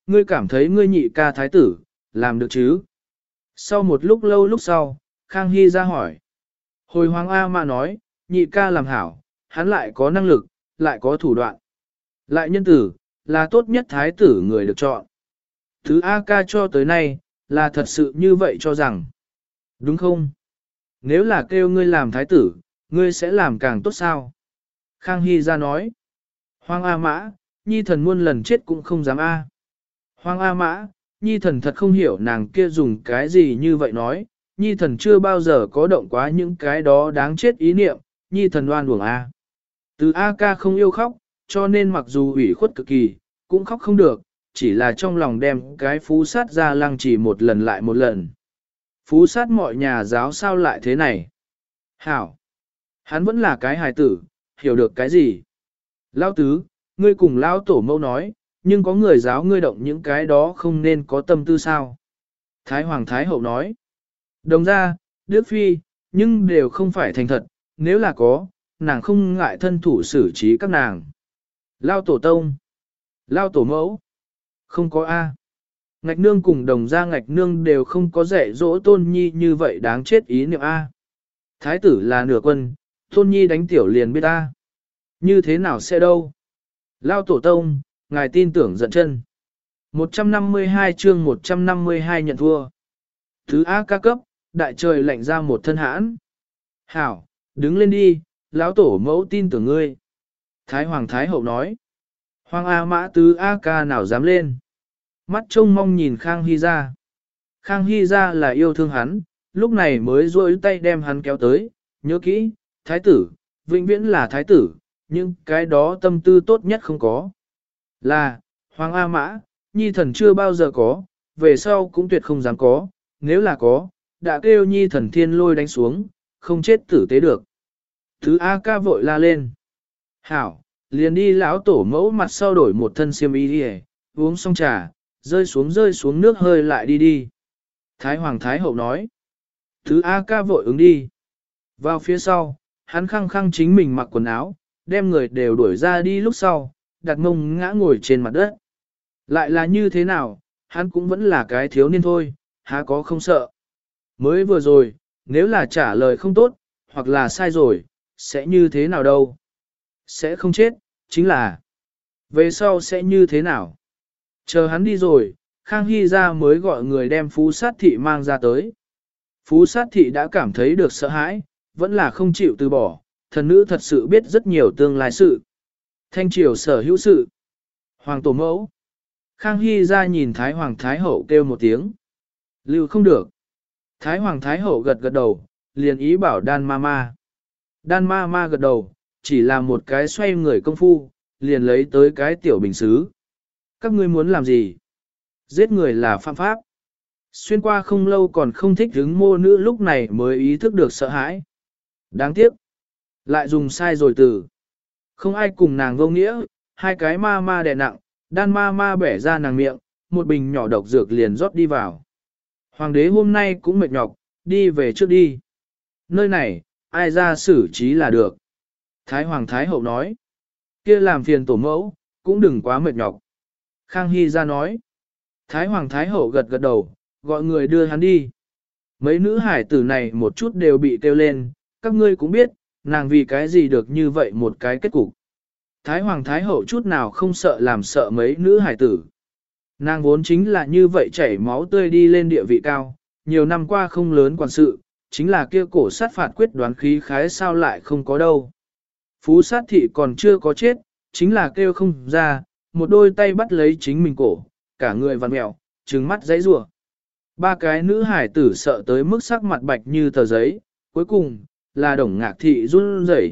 ngươi cảm thấy ngươi nhị ca thái tử, làm được chứ? Sau một lúc lâu lúc sau, Khang Hy ra hỏi. Hồi Hoàng A Mã nói, nhị ca làm hảo, hắn lại có năng lực, lại có thủ đoạn. Lại nhân tử, là tốt nhất thái tử người được chọn. Thứ A ca cho tới nay, là thật sự như vậy cho rằng. Đúng không? Nếu là kêu ngươi làm thái tử, ngươi sẽ làm càng tốt sao? Khang Hy ra nói. Hoàng A Mã, nhi thần muôn lần chết cũng không dám A. Hoàng A Mã, nhi thần thật không hiểu nàng kia dùng cái gì như vậy nói, nhi thần chưa bao giờ có động quá những cái đó đáng chết ý niệm, nhi thần oan uổng A. Từ A ca không yêu khóc, cho nên mặc dù ủy khuất cực kỳ, cũng khóc không được, chỉ là trong lòng đem cái phú sát ra lăng trì một lần lại một lần. Phú sát mọi nhà giáo sao lại thế này? Hảo! Hắn vẫn là cái hài tử, hiểu được cái gì? Lão tứ, ngươi cùng lão tổ mẫu nói, nhưng có người giáo ngươi động những cái đó không nên có tâm tư sao? Thái Hoàng Thái Hậu nói. Đồng ra, Đức Phi, nhưng đều không phải thành thật, nếu là có, nàng không ngại thân thủ xử trí các nàng. Lao tổ tông, lao tổ mẫu, không có A. Ngạch nương cùng đồng gia ngạch nương đều không có dạy dỗ tôn nhi như vậy đáng chết ý niệm A. Thái tử là nửa quân, tôn nhi đánh tiểu liền biết A. Như thế nào sẽ đâu? Lao tổ tông, ngài tin tưởng giận chân. 152 chương 152 nhận thua. Thứ A ca cấp, đại trời lạnh ra một thân hãn. Hảo, đứng lên đi, lão tổ mẫu tin tưởng ngươi. Thái Hoàng Thái Hậu nói. Hoàng A Mã tứ A ca nào dám lên. Mắt trông mong nhìn Khang Hy ra. Khang Hy ra là yêu thương hắn, lúc này mới duỗi tay đem hắn kéo tới. Nhớ kỹ, thái tử, vĩnh viễn là thái tử, nhưng cái đó tâm tư tốt nhất không có. Là, Hoàng A Mã, nhi thần chưa bao giờ có, về sau cũng tuyệt không dám có, nếu là có, đã kêu nhi thần thiên lôi đánh xuống, không chết tử tế được. Thứ A ca vội la lên. Hảo, liền đi lão tổ mẫu mặt sau đổi một thân xiêm y đi, uống xong trà, rơi xuống nước hơi lại đi đi. Thái Hoàng Thái Hậu nói. Thứ A ca vội ứng đi. Vào phía sau, hắn khăng khăng chính mình mặc quần áo, đem người đều đuổi ra đi lúc sau, đặt mông ngã ngồi trên mặt đất. Lại là như thế nào, hắn cũng vẫn là cái thiếu niên thôi, há có không sợ. Mới vừa rồi, nếu là trả lời không tốt, hoặc là sai rồi, sẽ như thế nào đâu? Sẽ không chết, chính là về sau sẽ như thế nào? Chờ hắn đi rồi, Khang Hy ra mới gọi người đem Phú Sát Thị mang ra tới. Phú Sát Thị đã cảm thấy được sợ hãi, vẫn là không chịu từ bỏ, thần nữ thật sự biết rất nhiều tương lai sự. Thanh triều sở hữu sự. Hoàng tổ mẫu. Khang Hy ra nhìn Thái Hoàng Thái Hậu kêu một tiếng. Lưu không được. Thái Hoàng Thái Hậu gật gật đầu, liền ý bảo đan ma ma. Đan ma ma gật đầu, chỉ là một cái xoay người công phu, liền lấy tới cái tiểu bình xứ. Các ngươi muốn làm gì? Giết người là phạm pháp. Xuyên qua không lâu còn không thích hứng mô nữ lúc này mới ý thức được sợ hãi. Đáng tiếc. Lại dùng sai rồi từ. Không ai cùng nàng vô nghĩa, hai cái ma ma đè nặng, đan ma ma bẻ ra nàng miệng, một bình nhỏ độc dược liền rót đi vào. Hoàng đế hôm nay cũng mệt nhọc, đi về trước đi. Nơi này, ai ra xử trí là được. Thái Hoàng Thái Hậu nói. Kia làm phiền tổ mẫu, cũng đừng quá mệt nhọc. Khang Hy ra nói. Thái Hoàng Thái Hậu gật gật đầu, gọi người đưa hắn đi. Mấy nữ hải tử này một chút đều bị kêu lên, các ngươi cũng biết, nàng vì cái gì được như vậy một cái kết cục. Thái Hoàng Thái Hậu chút nào không sợ làm sợ mấy nữ hải tử. Nàng vốn chính là như vậy chảy máu tươi đi lên địa vị cao, nhiều năm qua không lớn quản sự, chính là kia cổ sát phạt quyết đoán khí khái sao lại không có đâu. Phú sát thị còn chưa có chết, chính là kêu không ra, một đôi tay bắt lấy chính mình cổ, cả người vặn mẹo, trừng mắt giãy rủa. Ba cái nữ hải tử sợ tới mức sắc mặt bạch như tờ giấy, cuối cùng, là Đồng Ngạc Thị run rẩy,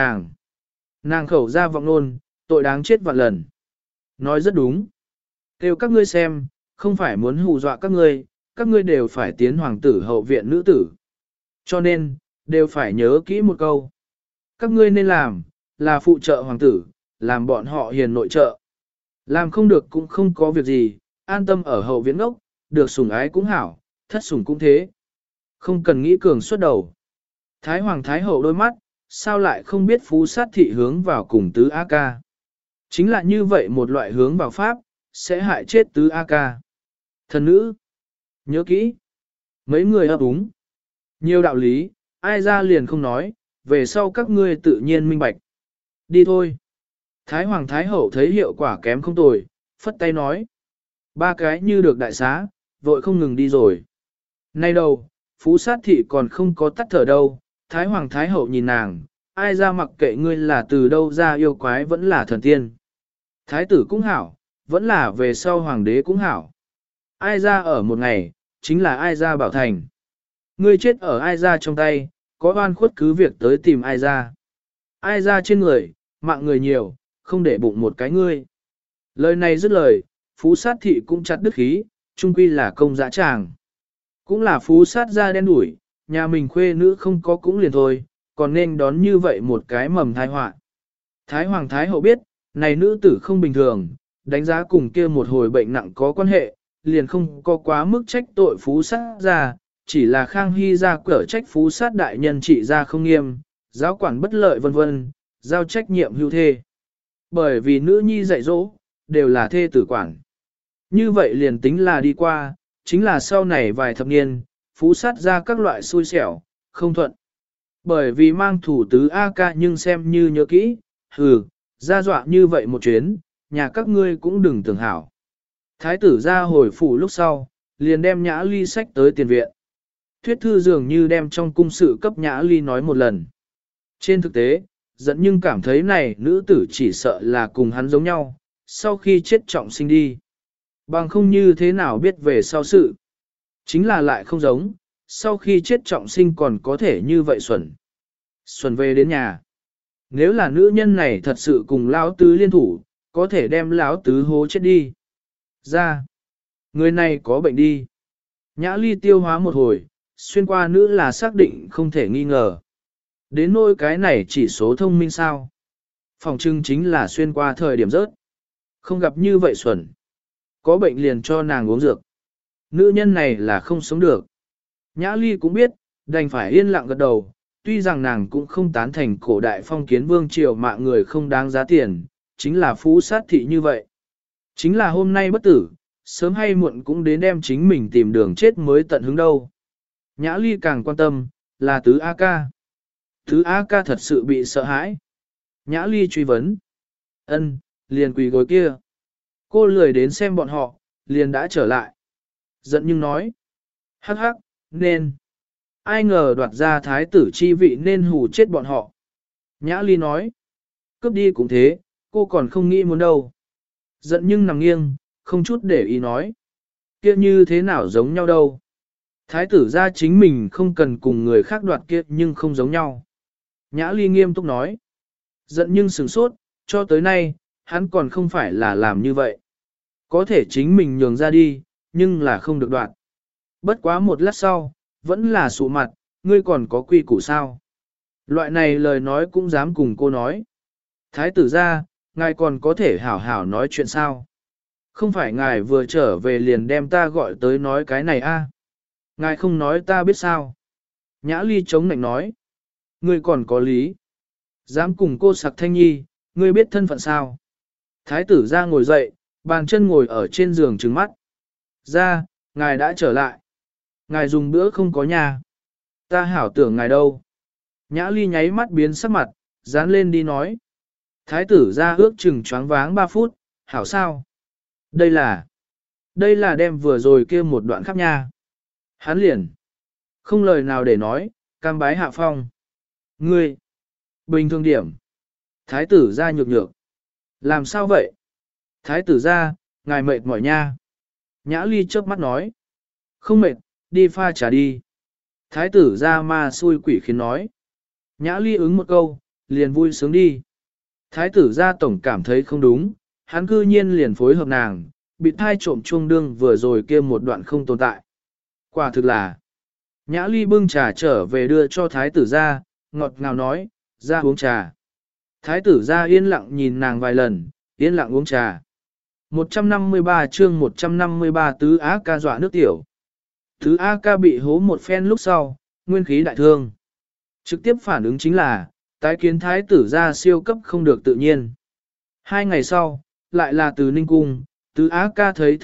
nàng khẩu ra vọng nôn, tội đáng chết vạn lần. Nói rất đúng. Kêu các ngươi xem, không phải muốn hù dọa các ngươi đều phải tiến hoàng tử hậu viện nữ tử. Cho nên, đều phải nhớ kỹ một câu. Các ngươi nên làm, là phụ trợ hoàng tử, làm bọn họ hiền nội trợ. Làm không được cũng không có việc gì, an tâm ở hậu viện ngốc, được sủng ái cũng hảo, thất sủng cũng thế. Không cần nghĩ cường xuất đầu. Thái Hoàng Thái Hậu đôi mắt, sao lại không biết Phú Sát Thị hướng vào cùng tứ A ca. Chính là như vậy một loại hướng vào pháp, sẽ hại chết tứ A ca. Thần nữ, nhớ kỹ. Mấy người ấp úng. Nhiều đạo lý, ai ra liền không nói, về sau các ngươi tự nhiên minh bạch. Đi thôi. Thái Hoàng Thái Hậu thấy hiệu quả kém không tồi, phất tay nói. Ba cái như được đại xá, vội không ngừng đi rồi. Nay đâu, Phú Sát Thị còn không có tắt thở đâu, Thái Hoàng Thái Hậu nhìn nàng, ai ra mặc kệ ngươi là từ đâu ra yêu quái vẫn là thần tiên. Thái tử cũng hảo, vẫn là về sau Hoàng đế cũng hảo. Ai ra ở một ngày, chính là ai ra bảo thành. Ngươi chết ở ai ra trong tay, có oan khuất cứ việc tới tìm ai ra. Ai ra trên người, mạng người nhiều, không để bụng một cái ngươi. Lời này dứt lời, Phú Sát Thị cũng chặt đứt khí, chung quy là công dã tràng. Cũng là Phú Sát ra đen đủi, nhà mình khuê nữ không có cũng liền thôi, còn nên đón như vậy một cái mầm tai họa. Thái Hoàng Thái Hậu biết, này nữ tử không bình thường, đánh giá cùng kia một hồi bệnh nặng có quan hệ, liền không có quá mức trách tội Phú Sát ra, chỉ là Khang Hy ra cở trách Phú Sát đại nhân trị ra không nghiêm, giáo quản bất lợi vân vân, giao trách nhiệm hưu thê. Bởi vì nữ nhi dạy dỗ, đều là thê tử quản. Như vậy liền tính là đi qua, chính là sau này vài thập niên, Phú Sát ra các loại xui xẻo, không thuận. Bởi vì mang thủ tứ A ca nhưng xem như nhớ kỹ, ra dọa như vậy một chuyến, nhà các ngươi cũng đừng tưởng hảo. Thái tử ra hồi phủ lúc sau, liền đem Nhã Ly sách tới tiền viện. Thuyết thư dường như đem trong cung sự cấp Nhã Ly nói một lần. Trên thực tế, giận nhưng cảm thấy này nữ tử chỉ sợ là cùng hắn giống nhau, sau khi chết trọng sinh đi. Bằng không như thế nào biết về sau sự. Chính là lại không giống, sau khi chết trọng sinh còn có thể như vậy xuẩn. Xuẩn về đến nhà. Nếu là nữ nhân này thật sự cùng lão tứ liên thủ, có thể đem lão tứ hố chết đi. Ra. Người này có bệnh đi. Nhã Ly tiêu hóa một hồi, xuyên qua nữ là xác định không thể nghi ngờ. Đến nỗi cái này chỉ số thông minh sao. Phòng trưng chính là xuyên qua thời điểm rớt. Không gặp như vậy xuẩn. Có bệnh liền cho nàng uống dược. Nữ nhân này là không sống được. Nhã Ly cũng biết, đành phải yên lặng gật đầu, tuy rằng nàng cũng không tán thành cổ đại phong kiến vương triều mạng người không đáng giá tiền, chính là Phú Sát Thị như vậy. Chính là hôm nay bất tử, sớm hay muộn cũng đến đem chính mình tìm đường chết mới tận hứng đâu. Nhã Ly càng quan tâm, là tứ A ca. Tứ A ca thật sự bị sợ hãi. Nhã Ly truy vấn. Ân, liền quỳ gối kia. Cô lười đến xem bọn họ, liền đã trở lại. Giận nhưng nói. Hắc hắc, nên. Ai ngờ đoạt ra thái tử chi vị nên hù chết bọn họ. Nhã Ly nói. Cướp đi cũng thế, cô còn không nghĩ muốn đâu. Giận nhưng nằm nghiêng, không chút để ý nói. Kia như thế nào giống nhau đâu. Thái tử ra chính mình không cần cùng người khác đoạt kia nhưng không giống nhau. Nhã Ly nghiêm túc nói. Giận nhưng sửng sốt, cho tới nay, hắn còn không phải là làm như vậy. Có thể chính mình nhường ra đi, nhưng là không được đoạt. Bất quá một lát sau, vẫn là sụ mặt, ngươi còn có quy củ sao. Loại này lời nói cũng dám cùng cô nói. Thái tử ra, ngài còn có thể hảo hảo nói chuyện sao. Không phải ngài vừa trở về liền đem ta gọi tới nói cái này a? Ngài không nói ta biết sao. Nhã Ly chống nạnh nói. Ngươi còn có lý. Dám cùng cô sặc thanh nhi, ngươi biết thân phận sao. Thái tử ra ngồi dậy, bàn chân ngồi ở trên giường trừng mắt. Ra, ngài đã trở lại. Ngài dùng bữa không có nhà. Ta hảo tưởng ngài đâu. Nhã Ly nháy mắt biến sắc mặt, dán lên đi nói. Thái tử ra ước chừng choáng váng 3 phút, hảo sao? Đây là đem vừa rồi kia một đoạn khắp nha. Hắn liền. Không lời nào để nói, cam bái hạ phong. Ngươi. Bình thường điểm. Thái tử ra nhược nhược. Làm sao vậy? Thái tử ra, ngài mệt mỏi nha. Nhã Ly chớp mắt nói. Không mệt, đi pha trà đi. Thái tử ra ma xui quỷ khiến nói. Nhã Ly ứng một câu, liền vui sướng đi. Thái tử ra tổng cảm thấy không đúng, hắn cư nhiên liền phối hợp nàng, bị thai trộm chuông đương vừa rồi kia một đoạn không tồn tại. Quả thực là, Nhã Ly bưng trà trở về đưa cho thái tử ra, ngọt ngào nói, ra uống trà. Thái tử ra yên lặng nhìn nàng vài lần, yên lặng uống trà. 153 chương 153 tứ á ca dọa nước tiểu. Tứ A ca bị hố một phen lúc sau, nguyên khí đại thương. Trực tiếp phản ứng chính là, tái kiến thái tử ra siêu cấp không được tự nhiên. 2 ngày sau, lại là từ Ninh Cung, Tứ Á ca thấy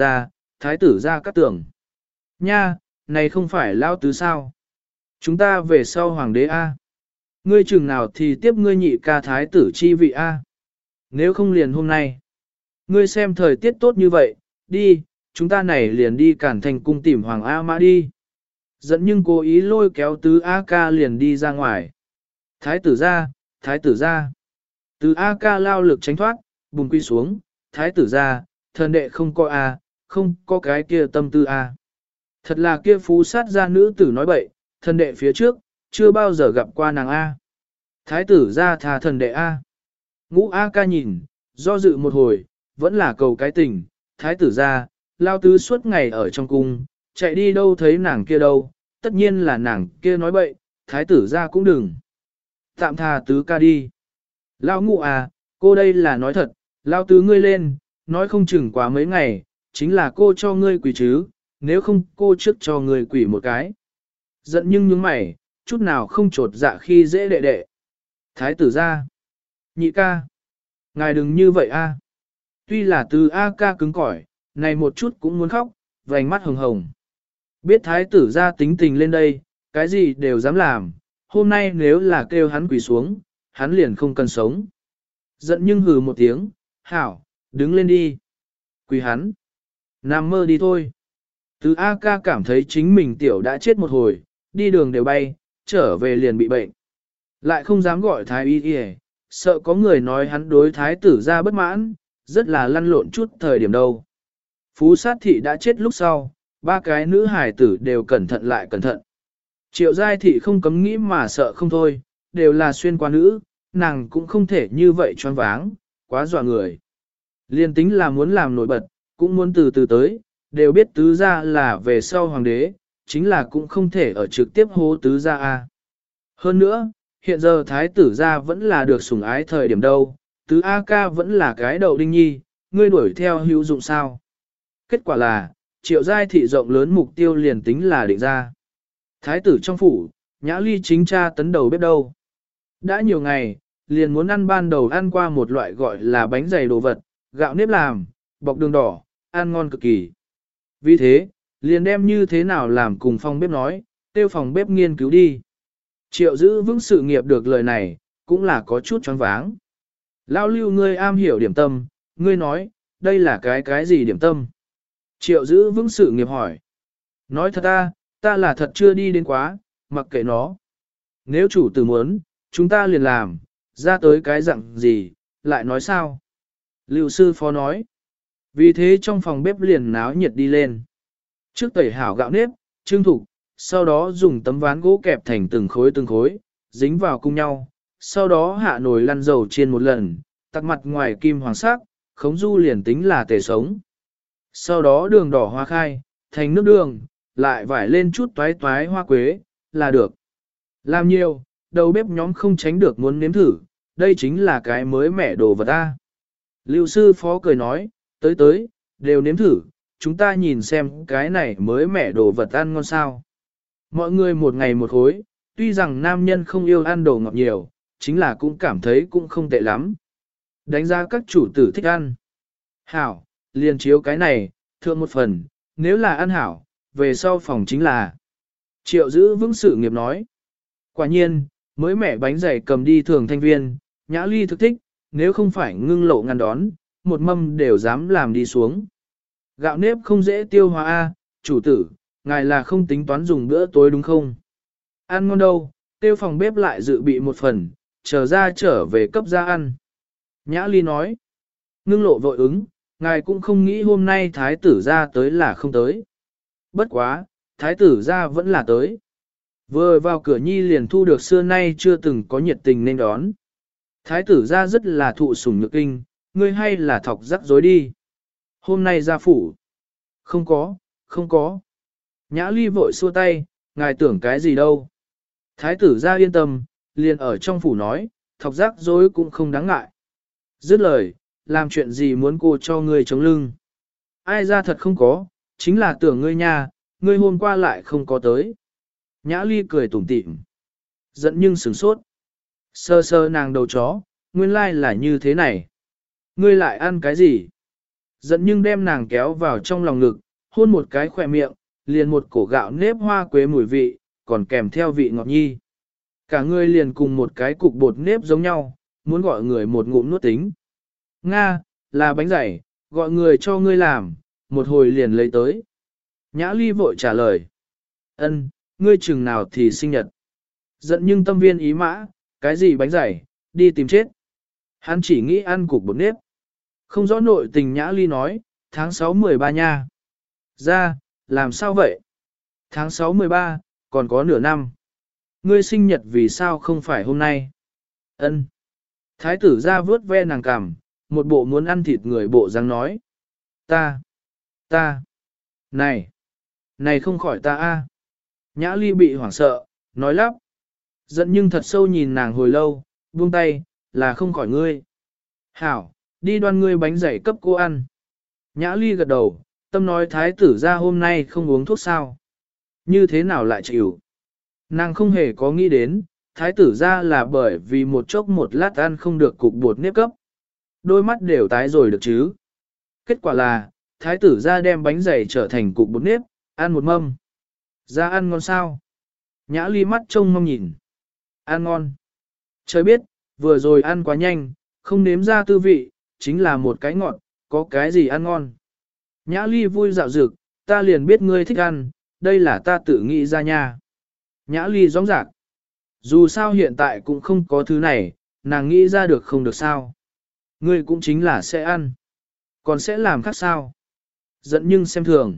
thái tử ra cắt tưởng. Nha, này không phải lao tứ sao? Chúng ta về sau hoàng đế A. Ngươi chừng nào thì tiếp ngươi nhị ca thái tử chi vị A. Nếu không liền hôm nay. Ngươi xem thời tiết tốt như vậy, đi, chúng ta này liền đi Cản Thành cung tìm Hoàng A Mã đi. Dẫn nhưng cố ý lôi kéo tứ A ca liền đi ra ngoài. Thái tử ra, thái tử ra. Tứ A ca lao lực tránh thoát, bùng quy xuống, thái tử ra, thần đệ không có A, không có cái kia tâm tư A. Thật là kia phú sát gia nữ tử nói bậy, thần đệ phía trước, chưa bao giờ gặp qua nàng A. Thái tử ra thà thần đệ A. Ngũ A ca nhìn, do dự một hồi, vẫn là cầu cái tình, thái tử ra, lao tứ suốt ngày ở trong cung, chạy đi đâu thấy nàng kia đâu, tất nhiên là nàng kia nói bậy, thái tử ra cũng đừng. Tạm thà tứ ca đi. Lao ngũ à, cô đây là nói thật, lao tứ ngươi lên, nói không chừng quá mấy ngày, chính là cô cho ngươi quỷ chứ, nếu không cô trước cho ngươi quỷ một cái. Giận nhưng nhướng mày, chút nào không trột dạ khi dễ đệ đệ. Thái tử ra. Nhị ca. Ngài đừng như vậy a. Tuy là từ A ca cứng cỏi, này một chút cũng muốn khóc, vành mắt hồng hồng. Biết thái tử ra tính tình lên đây, cái gì đều dám làm, hôm nay nếu là kêu hắn quỳ xuống, hắn liền không cần sống. Giận nhưng hừ một tiếng, hảo, đứng lên đi. Quỳ hắn. Nằm mơ đi thôi. Từ A ca cảm thấy chính mình tiểu đã chết một hồi, đi đường đều bay, trở về liền bị bệnh. Lại không dám gọi thái y y, sợ có người nói hắn đối thái tử ra bất mãn, rất là lăn lộn chút thời điểm đâu. Phú sát thị đã chết lúc sau, ba cái nữ hải tử đều cẩn thận lại cẩn thận. Triệu giai thị không cấm nghĩ mà sợ không thôi, đều là xuyên qua nữ, nàng cũng không thể như vậy choáng váng, quá dọa người. Liên tính là muốn làm nổi bật, cũng muốn từ từ tới, đều biết tứ gia là về sau hoàng đế, chính là cũng không thể ở trực tiếp hố tứ gia a. Hơn nữa, hiện giờ thái tử gia vẫn là được sủng ái thời điểm đâu, tứ A ca vẫn là cái đầu đinh nhi, ngươi đuổi theo hữu dụng sao. Kết quả là, triệu giai thị rộng lớn mục tiêu liền tính là định ra. Thái tử trong phủ, nhã ly chính cha tấn đầu bếp đâu. Đã nhiều ngày, liền muốn ăn ban đầu ăn qua một loại gọi là bánh dày đồ vật, gạo nếp làm, bọc đường đỏ, ăn ngon cực kỳ. Vì thế, liền đem như thế nào làm cùng phòng bếp nói, tiêu phòng bếp nghiên cứu đi. Triệu giữ vững sự nghiệp được lời này, cũng là có chút choáng váng. Lao lưu ngươi am hiểu điểm tâm, ngươi nói, đây là cái gì điểm tâm? Triệu giữ vững sự nghiệp hỏi. Nói thật ta là thật chưa đi đến quá, mặc kệ nó. Nếu chủ tử muốn, chúng ta liền làm, ra tới cái dạng gì, lại nói sao? Lưu sư phó nói. Vì thế trong phòng bếp liền náo nhiệt đi lên. Trước tẩy hảo gạo nếp, trưng thục, sau đó dùng tấm ván gỗ kẹp thành từng khối, dính vào cùng nhau. Sau đó hạ nồi lăn dầu chiên một lần, tắc mặt ngoài kim hoàng sắc, khống du liền tính là tề sống. Sau đó đường đỏ hoa khai, thành nước đường, lại vải lên chút toái toái hoa quế, là được. Làm nhiều, đầu bếp nhóm không tránh được muốn nếm thử, đây chính là cái mới mẻ đồ vật ta. Lưu sư phó cười nói, tới, đều nếm thử, chúng ta nhìn xem cái này mới mẻ đồ vật ăn ngon sao. Mọi người một ngày một khối, tuy rằng nam nhân không yêu ăn đồ ngọt nhiều, chính là cũng cảm thấy cũng không tệ lắm. Đánh giá các chủ tử thích ăn. Hảo, liền chiếu cái này, thượng một phần, nếu là ăn hảo, về sau phòng chính là. Triệu giữ vững sự nghiệp nói. Quả nhiên, mới mẻ bánh dày cầm đi thường thanh viên, nhã ly thực thích, nếu không phải ngưng lộ ngăn đón, một mâm đều dám làm đi xuống. Gạo nếp không dễ tiêu hóa chủ tử, ngài là không tính toán dùng bữa tối đúng không? Ăn ngon đâu, tiêu phòng bếp lại dự bị một phần, chờ ra trở về cấp ra ăn. Nhã ly nói, ngưng lộ vội ứng, ngài cũng không nghĩ hôm nay thái tử ra tới là không tới. Bất quá, thái tử ra vẫn là tới. Vừa vào cửa nhi liền thu được xưa nay chưa từng có nhiệt tình nên đón. Thái tử ra rất là thụ sủng nhược kinh, ngươi hay là thọc rắc rối đi. Hôm nay ra phủ. Không có. Nhã ly vội xua tay, ngài tưởng cái gì đâu. Thái tử ra yên tâm, liền ở trong phủ nói, thọc rắc rối cũng không đáng ngại. Dứt lời, làm chuyện gì muốn cô cho ngươi chống lưng. Ai ra thật không có, chính là tưởng ngươi nha, ngươi hôm qua lại không có tới. Nhã ly cười tủm tỉm. Giận nhưng sửng sốt. Sơ sơ nàng đầu chó, nguyên lai là như thế này. Ngươi lại ăn cái gì? Giận nhưng đem nàng kéo vào trong lòng ngực, hôn một cái khỏe miệng, liền một cổ gạo nếp hoa quế mùi vị, còn kèm theo vị ngọt nhi. Cả người liền cùng một cái cục bột nếp giống nhau, muốn gọi người một ngụm nuốt tính. Nga, là bánh dày, gọi người cho ngươi làm, một hồi liền lấy tới. Nhã Ly vội trả lời. Ân, ngươi chừng nào thì sinh nhật. Giận nhưng tâm viên ý mã, cái gì bánh dày, đi tìm chết. Hắn chỉ nghĩ ăn cục bột nếp. Không rõ nội tình Nhã Ly nói, tháng 6-13 nha. Ra, làm sao vậy? Tháng 6-13, còn có nửa năm. Ngươi sinh nhật vì sao không phải hôm nay? Ân. Thái tử ra vớt ve nàng cằm, một bộ muốn ăn thịt người bộ dáng nói. Ta. Này không khỏi ta a. Nhã Ly bị hoảng sợ, nói lắp. Giận nhưng thật sâu nhìn nàng hồi lâu, buông tay, là không khỏi ngươi. Hảo, đi đoan ngươi bánh dày cấp cô ăn. Nhã Ly gật đầu, tâm nói thái tử ra hôm nay không uống thuốc sao. Như thế nào lại chịu? Nàng không hề có nghĩ đến, thái tử ra là bởi vì một chốc một lát ăn không được cục bột nếp cấp. Đôi mắt đều tái rồi được chứ. Kết quả là, thái tử ra đem bánh dày trở thành cục bột nếp, ăn một mâm. Ra ăn ngon sao? Nhã Ly mắt trông mong nhìn. Ăn ngon. Trời biết, vừa rồi ăn quá nhanh, không nếm ra tư vị, chính là một cái ngọt, có cái gì ăn ngon. Nhã Ly vui dạo dực, ta liền biết ngươi thích ăn, đây là ta tự nghĩ ra nha. Nhã Ly rõ rạc. Dù sao hiện tại cũng không có thứ này, nàng nghĩ ra được không được sao. Ngươi cũng chính là sẽ ăn. Còn sẽ làm khác sao? Giận nhưng xem thường.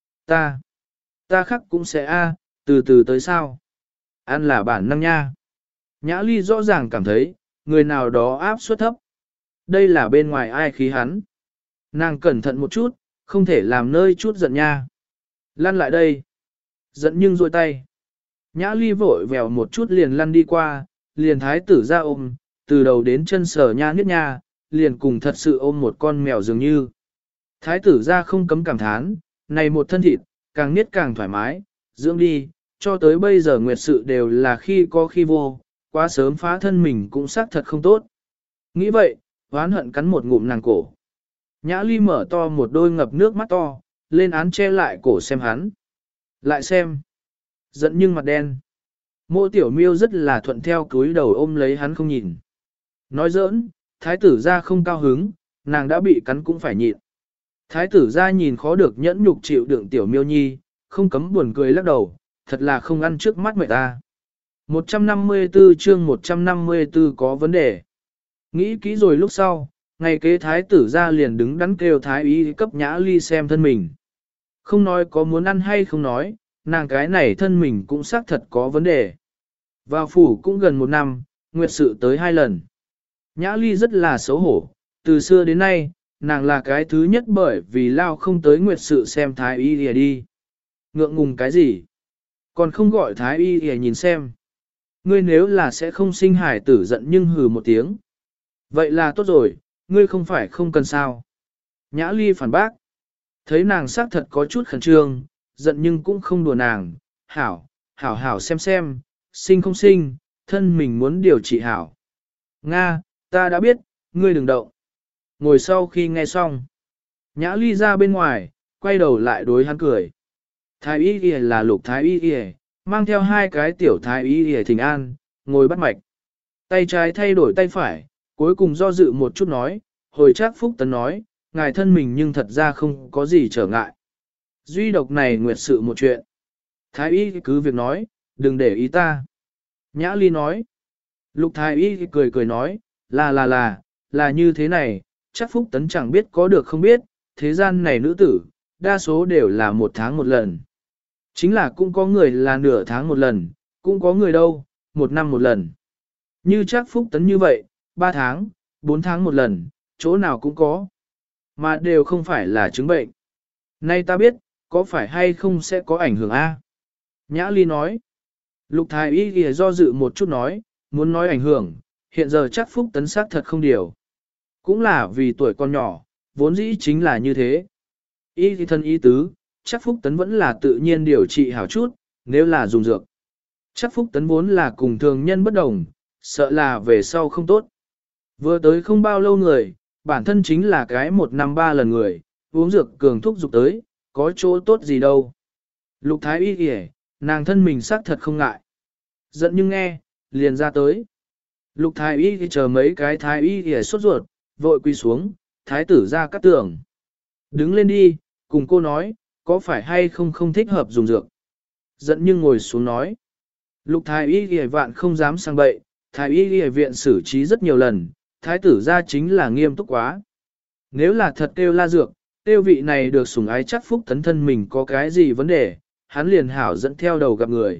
Ta khác cũng sẽ từ từ tới sao? Ăn là bản năng nha. Nhã Ly rõ ràng cảm thấy, người nào đó áp suất thấp. Đây là bên ngoài ai khí hắn. Nàng cẩn thận một chút, không thể làm nơi chút giận nha. Lăn lại đây. Giận nhưng rôi tay. Nhã Ly vội vèo một chút liền lăn đi qua, liền thái tử ra ôm, từ đầu đến chân sờ nha niết nha, liền cùng thật sự ôm một con mèo dường như. Thái tử ra không cấm cảm thán, này một thân thịt, càng niết càng thoải mái, dưỡng đi, cho tới bây giờ nguyệt sự đều là khi có khi vô, quá sớm phá thân mình cũng xác thật không tốt. Nghĩ vậy, oán hận cắn một ngụm nàng cổ. Nhã Ly mở to một đôi ngập nước mắt to, lên án che lại cổ xem hắn. Lại xem. Giận nhưng mặt đen. Mộ tiểu miêu rất là thuận theo cúi đầu ôm lấy hắn không nhìn. Nói giỡn, thái tử ra không cao hứng, nàng đã bị cắn cũng phải nhịn. Thái tử ra nhìn khó được nhẫn nhục chịu đựng tiểu miêu nhi, không cấm buồn cười lắc đầu, thật là không ăn trước mắt mẹ ta. 154 chương 154 có vấn đề. Nghĩ kỹ rồi lúc sau, ngày kế thái tử ra liền đứng đắn kêu thái y cấp Nhã Ly xem thân mình. Không nói có muốn ăn hay không nói, nàng cái này thân mình cũng xác thật có vấn đề. Vào phủ cũng gần 1 năm, nguyệt sự tới 2 lần. Nhã Ly rất là xấu hổ, từ xưa đến nay, nàng là cái thứ nhất bởi vì lao không tới nguyệt sự xem thái y lìa đi. Ngượng ngùng cái gì? Còn không gọi thái y lìa nhìn xem. Ngươi nếu là sẽ không sinh hải tử giận nhưng hừ một tiếng. Vậy là tốt rồi, ngươi không phải không cần sao. Nhã Ly phản bác. Thấy nàng xác thật có chút khẩn trương, giận nhưng cũng không đùa nàng. Hảo xem, sinh không sinh, thân mình muốn điều trị hảo. Nga, ta đã biết, ngươi đừng động. Ngồi sau khi nghe xong. Nhã Ly ra bên ngoài, quay đầu lại đối hắn cười. Thái y y là Lục thái y y, mang theo 2 cái tiểu thái y y thỉnh an, ngồi bắt mạch. Tay trái thay đổi tay phải, cuối cùng do dự một chút nói, hồi Trác Phúc Tấn nói, ngài thân mình nhưng thật ra không có gì trở ngại. Duy độc này nguyệt sự một chuyện. Thái y cứ việc nói, đừng để ý ta. Nhã Ly nói. Lục thái y cười nói, là như thế này, Trác Phúc Tấn chẳng biết có được không biết, thế gian này nữ tử, đa số đều là 1 tháng 1 lần. Chính là cũng có người là nửa tháng 1 lần, cũng có người đâu, 1 năm 1 lần. Như Trác Phúc Tấn như vậy, 3 tháng, 4 tháng 1 lần, chỗ nào cũng có. Mà đều không phải là chứng bệnh. Nay ta biết, có phải hay không sẽ có ảnh hưởng a? Nhã Ly nói. Lục thái y ghi do dự một chút nói, muốn nói ảnh hưởng, hiện giờ Trác Phúc Tấn xác thật không điều. Cũng là vì tuổi con nhỏ, vốn dĩ chính là như thế. Y thì thân y tứ, Trác Phúc Tấn vẫn là tự nhiên điều trị hảo chút, nếu là dùng dược. Trác Phúc Tấn vốn là cùng thường nhân bất đồng, sợ là về sau không tốt. Vừa tới không bao lâu người, bản thân chính là cái 1 năm 3 lần người, uống dược cường thúc dục tới, có chỗ tốt gì đâu. Lục thái y kìa, nàng thân mình xác thật không ngại. Giận nhưng nghe, liền ra tới. Lục thái y thì chờ mấy cái thái y kìa sốt ruột, vội quỳ xuống, thái tử ra cắt tường. Đứng lên đi, cùng cô nói, có phải hay không không thích hợp dùng dược. Giận nhưng ngồi xuống nói. Lục thái y kìa vạn không dám sang bậy, thái y kìa viện xử trí rất nhiều lần, thái tử ra chính là nghiêm túc quá. Nếu là thật kêu la dược, tiêu vị này được sủng ái chắc phúc tấn thân mình có cái gì vấn đề, hắn liền hảo dẫn theo đầu gặp người.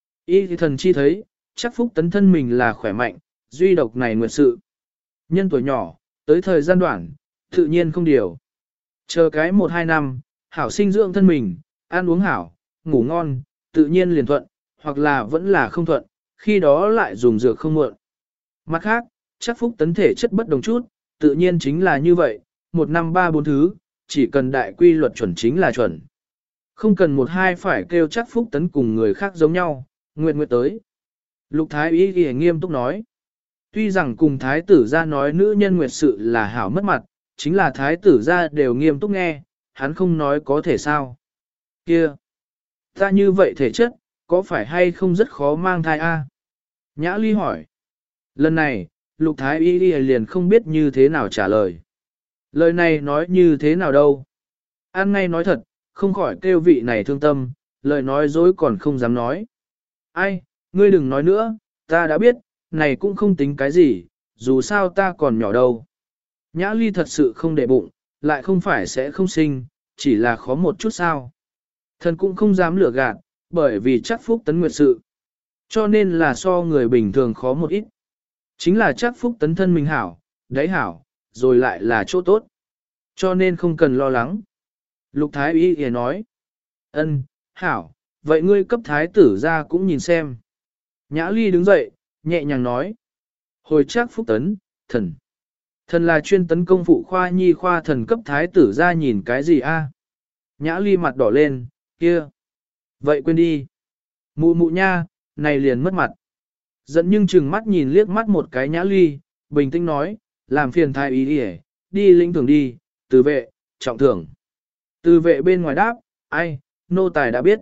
Y thì thần chi thấy, chắc phúc tấn thân mình là khỏe mạnh, duy độc này nguyệt sự. Nhân tuổi nhỏ, tới thời gian đoạn, tự nhiên không điều. Chờ cái 1-2 năm, hảo sinh dưỡng thân mình, ăn uống hảo, ngủ ngon, tự nhiên liền thuận, hoặc là vẫn là không thuận, khi đó lại dùng dược không muộn. Mặt khác, chắc phúc tấn thể chất bất đồng chút, tự nhiên chính là như vậy, 1 năm 3-4 thứ, chỉ cần đại quy luật chuẩn chính là chuẩn. Không cần 1-2 phải kêu chắc phúc tấn cùng người khác giống nhau, nguyện tới. Lục thái y ghi nghiêm túc nói. Tuy rằng cùng thái tử ra nói nữ nhân nguyệt sự là hảo mất mặt, chính là thái tử ra đều nghiêm túc nghe, hắn không nói có thể sao. Kia! Ta như vậy thể chất, có phải hay không rất khó mang thai a? Nhã ly hỏi. Lần này, lục thái y liền không biết như thế nào trả lời. Lời này nói như thế nào đâu. Ăn ngay nói thật, không khỏi kêu vị này thương tâm, lời nói dối còn không dám nói. Ai, ngươi đừng nói nữa, ta đã biết, này cũng không tính cái gì, dù sao ta còn nhỏ đâu. Nhã ly thật sự không để bụng, lại không phải sẽ không sinh, chỉ là khó một chút sao. Thần cũng không dám lừa gạt, bởi vì chắc phúc tấn nguyệt sự. Cho nên là so người bình thường khó một ít. Chính là chắc phúc tấn thân mình hảo, đấy hảo, rồi lại là chỗ tốt. Cho nên không cần lo lắng. Lục thái y thì nói. Ân, hảo, vậy ngươi cấp thái tử ra cũng nhìn xem. Nhã ly đứng dậy, nhẹ nhàng nói. Hồi chắc phúc tấn, thần. Thần là chuyên tấn công phụ khoa nhi khoa thần cấp thái tử ra nhìn cái gì a? Nhã ly mặt đỏ lên, kia. Vậy quên đi. Mụ mụ nha, này liền mất mặt. Giận nhưng chừng mắt nhìn liếc mắt một cái nhã ly, bình tĩnh nói, làm phiền thái ý đi lĩnh thưởng đi, từ vệ, trọng thưởng. Từ vệ bên ngoài đáp, ai, nô tài đã biết.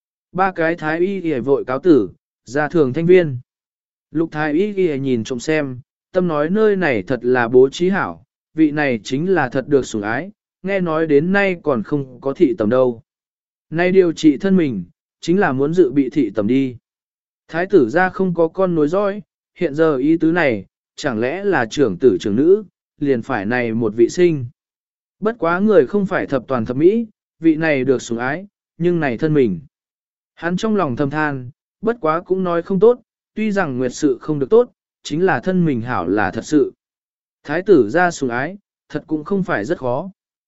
3 cái thái y vội cáo tử, ra thường thanh viên. Lục thái y nhìn trộm xem, tâm nói nơi này thật là bố trí hảo, vị này chính là thật được sủng ái, nghe nói đến nay còn không có thị tầm đâu. Nay điều trị thân mình, chính là muốn dự bị thị tầm đi. Thái tử ra không có con nối dõi, hiện giờ ý tứ này, chẳng lẽ là trưởng tử trưởng nữ, liền phải này một vị sinh. Bất quá người không phải thập toàn thập mỹ, vị này được sủng ái, nhưng này thân mình. Hắn trong lòng thầm than, bất quá cũng nói không tốt, tuy rằng nguyệt sự không được tốt, chính là thân mình hảo là thật sự. Thái tử ra sủng ái, thật cũng không phải rất khó.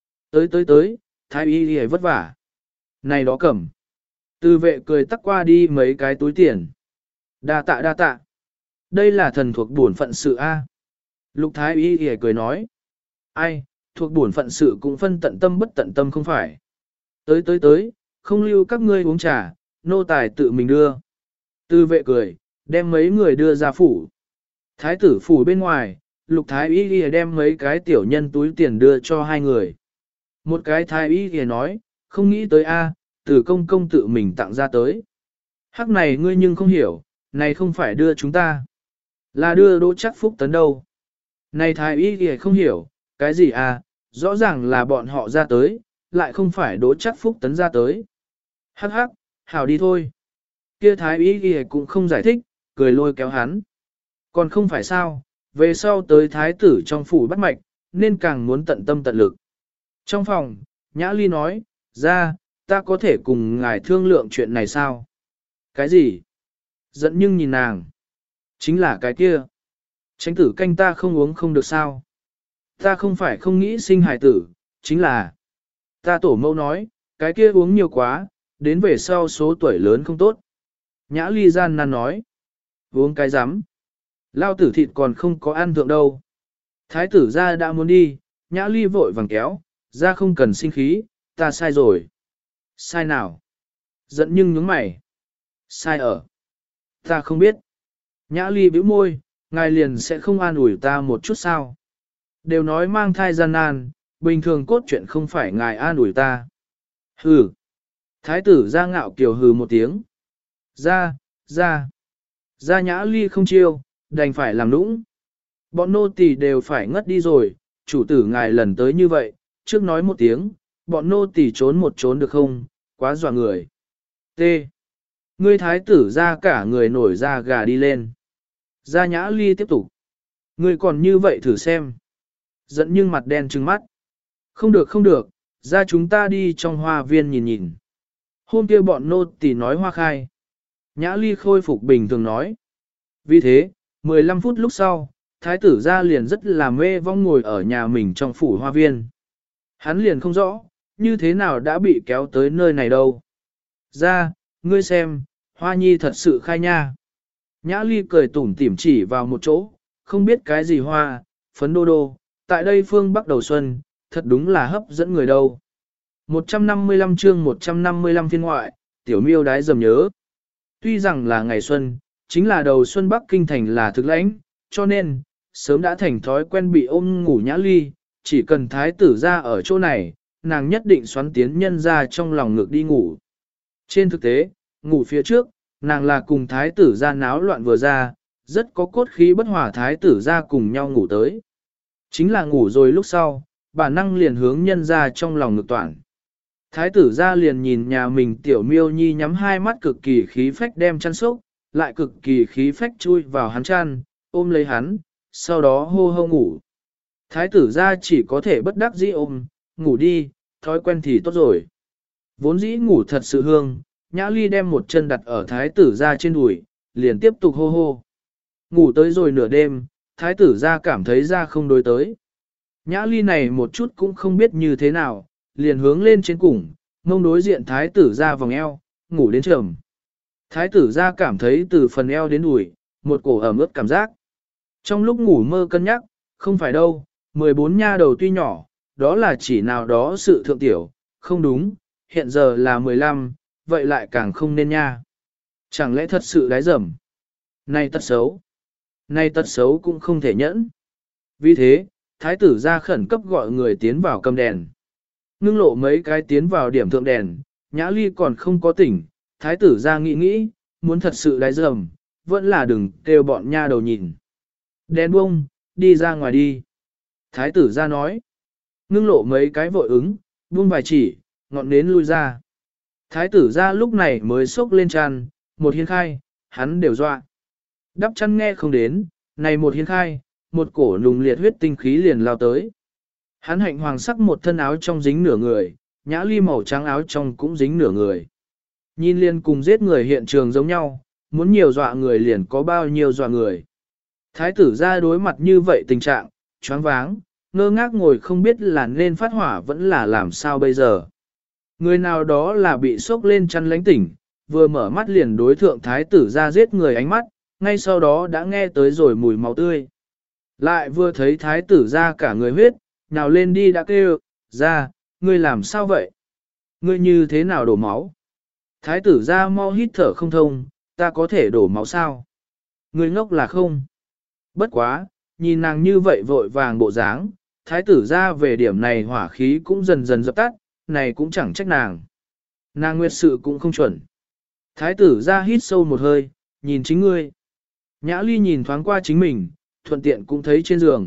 Tới, thái y đi vất vả. Này đó cầm. Từ vệ cười tắc qua đi mấy cái túi tiền. Đa tạ. Đây là thần thuộc bổn phận sự A. Lục thái y đi cười nói. Ai, thuộc bổn phận sự cũng phân tận tâm bất tận tâm không phải. Tới, không lưu các ngươi uống trà, nô tài tự mình đưa. Từ vệ cười, đem mấy người đưa ra phủ. Thái tử phủ bên ngoài, lục thái y ghi đem mấy cái tiểu nhân túi tiền đưa cho 2 người. Một cái thái y ghi nói, không nghĩ tới a, từ công công tự mình tặng ra tới. Hắc này ngươi nhưng không hiểu, này không phải đưa chúng ta. Là đưa Đỗ Chắc Phúc Tấn đâu. Này thái y ghi không hiểu, cái gì a, rõ ràng là bọn họ ra tới, lại không phải Đỗ Chắc Phúc Tấn ra tới. Hắc, hảo đi thôi. Kia thái y ghi cũng không giải thích, cười lôi kéo hắn. Còn không phải sao, về sau tới thái tử trong phủ bắt mạch, nên càng muốn tận tâm tận lực. Trong phòng, Nhã Ly nói, ra, ta có thể cùng ngài thương lượng chuyện này sao? Cái gì? Giận nhưng nhìn nàng. Chính là cái kia. Tránh tử canh ta không uống không được sao? Ta không phải không nghĩ sinh hài tử, chính là. Ta tổ mẫu nói, cái kia uống nhiều quá, đến về sau số tuổi lớn không tốt. Nhã Ly gian nan nói. Uống cái rắm Lao tử thịt còn không có ăn thượng đâu. Thái tử ra đã muốn đi, Nhã Ly vội vàng kéo, ra không cần sinh khí, ta sai rồi. Sai nào? Giận nhưng nhướng mày. Sai ở. Ta không biết. Nhã Ly bĩu môi, ngài liền sẽ không an ủi ta một chút sao. Đều nói mang thai gian nan, bình thường cốt truyện không phải ngài an ủi ta. Hừ. Thái tử ra ngạo kiều hừ một tiếng. Ra. Nhã Ly không chiêu, đành phải làm nũng. Bọn nô tỳ đều phải ngất đi rồi, chủ tử ngài lần tới như vậy, trước nói một tiếng, bọn nô tỳ trốn một trốn được không, quá dọa người. T. Ngươi thái tử ra cả người nổi da gà đi lên. Gia Nhã Ly tiếp tục. Ngươi còn như vậy thử xem. Giận nhưng mặt đen trừng mắt. Không được, ra chúng ta đi trong hoa viên nhìn nhìn. Hôm kia bọn nô tỳ nói hoa khai. Nhã Ly khôi phục bình thường nói. Vì thế, 15 phút lúc sau, thái tử ra liền rất là mê vong ngồi ở nhà mình trong phủ hoa viên. Hắn liền không rõ, như thế nào đã bị kéo tới nơi này đâu. Ra, ngươi xem, hoa nhi thật sự khai nha. Nhã Ly cười tủm tỉm chỉ vào một chỗ, không biết cái gì hoa, phấn đô đô, tại đây phương Bắc đầu xuân, thật đúng là hấp dẫn người đâu. 155 chương 155 phiên ngoại, tiểu miêu đái dầm nhớ. Tuy rằng là ngày xuân, chính là đầu xuân Bắc Kinh thành là thực lãnh, cho nên, sớm đã thành thói quen bị ôm ngủ Nhã Ly, chỉ cần thái tử ra ở chỗ này, nàng nhất định xoắn tiến nhân ra trong lòng ngực đi ngủ. Trên thực tế, ngủ phía trước, nàng là cùng thái tử ra náo loạn vừa ra, rất có cốt khí bất hòa thái tử ra cùng nhau ngủ tới. Chính là ngủ rồi lúc sau, bản năng liền hướng nhân ra trong lòng ngực toàn. Thái tử ra liền nhìn nhà mình tiểu miêu nhi nhắm hai mắt cực kỳ khí phách đem chăn sốc, lại cực kỳ khí phách chui vào hắn chăn, ôm lấy hắn, sau đó hô hô ngủ. Thái tử ra chỉ có thể bất đắc dĩ ôm, ngủ đi, thói quen thì tốt rồi. Vốn dĩ ngủ thật sự hương, Nhã Ly đem một chân đặt ở thái tử ra trên đùi, liền tiếp tục hô hô. Ngủ tới rồi nửa đêm, thái tử ra cảm thấy ra không đối tới. Nhã Ly này một chút cũng không biết như thế nào, liền hướng lên trên cùng, mông đối diện thái tử ra vòng eo, ngủ đến trầm. Thái tử ra cảm thấy từ phần eo đến đùi, một cổ ẩm ướt cảm giác. Trong lúc ngủ mơ cân nhắc, không phải đâu, 14 nha đầu tuy nhỏ, đó là chỉ nào đó sự thượng tiểu, không đúng, hiện giờ là 15, vậy lại càng không nên nha. Chẳng lẽ thật sự đái dầm? Này tật xấu cũng không thể nhẫn. Vì thế, thái tử ra khẩn cấp gọi người tiến vào cầm đèn. Ngưng lộ mấy cái tiến vào điểm thượng đèn, Nhã Ly còn không có tỉnh, thái tử ra nghĩ, muốn thật sự đái dầm, vẫn là đừng kêu bọn nha đầu nhìn. Đèn bông, đi ra ngoài đi. Thái tử ra nói. Ngưng lộ mấy cái vội ứng, buông vài chỉ, ngọn nến lui ra. Thái tử ra lúc này mới xốc lên chăn, một hiên khai, hắn đều dọa. Đắp chăn nghe không đến, này một hiên khai, một cổ nùng liệt huyết tinh khí liền lao tới. Hắn hạnh hoàng sắc một thân áo trong dính nửa người, Nhã Ly màu trắng áo trong cũng dính nửa người. Nhìn liền cùng giết người hiện trường giống nhau, muốn nhiều dọa người liền có bao nhiêu dọa người. Thái tử ra đối mặt như vậy tình trạng, choáng váng, ngơ ngác ngồi không biết là nên phát hỏa vẫn là làm sao bây giờ. Người nào đó là bị sốc lên chăn lánh tỉnh, vừa mở mắt liền đối thượng thái tử ra giết người ánh mắt, ngay sau đó đã nghe tới rồi mùi máu tươi. Lại vừa thấy thái tử ra cả người huyết, nào lên đi đã kêu, ra, ngươi làm sao vậy? Ngươi như thế nào đổ máu? Thái tử ra mau hít thở không thông, ta có thể đổ máu sao? Ngươi ngốc là không? Bất quá, nhìn nàng như vậy vội vàng bộ dáng, thái tử ra về điểm này hỏa khí cũng dần dần dập tắt, này cũng chẳng trách nàng. Nàng nguyệt sự cũng không chuẩn. Thái tử ra hít sâu một hơi, nhìn chính ngươi. Nhã Ly nhìn thoáng qua chính mình, thuận tiện cũng thấy trên giường.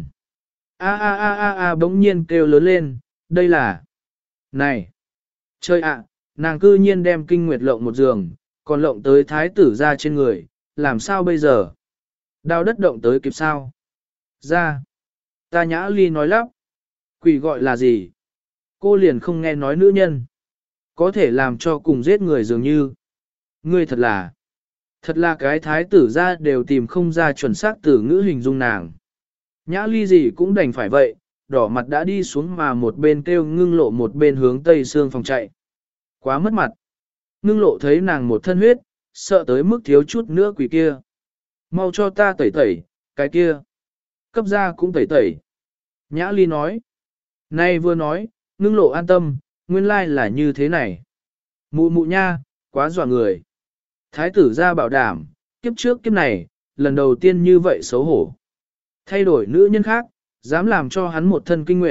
Bỗng nhiên kêu lớn lên, đây là... Này! Chơi ạ, nàng cư nhiên đem kinh nguyệt lộng một giường, còn lộng tới thái tử ra trên người, làm sao bây giờ? Đao đất động tới kịp sao? Ra! Ta Nhã Ly nói lắp. Quỷ gọi là gì? Cô liền không nghe nói nữ nhân. Có thể làm cho cùng giết người dường như. Ngươi thật là cái thái tử ra đều tìm không ra chuẩn xác từ ngữ hình dung nàng. Nhã Ly gì cũng đành phải vậy, đỏ mặt đã đi xuống mà một bên kêu ngưng lộ một bên hướng tây xương phòng chạy. Quá mất mặt. Ngưng lộ thấy nàng một thân huyết, sợ tới mức thiếu chút nữa quỷ kia. Mau cho ta tẩy tẩy, cái kia. Cấp ra cũng tẩy tẩy. Nhã Ly nói. Nay vừa nói, ngưng lộ an tâm, nguyên lai là như thế này. Mụ mụ nha, quá dọa người. Thái tử ra bảo đảm, kiếp trước kiếp này, lần đầu tiên như vậy xấu hổ. Thay đổi nữ nhân khác, dám làm cho hắn một thân kinh nguyệt,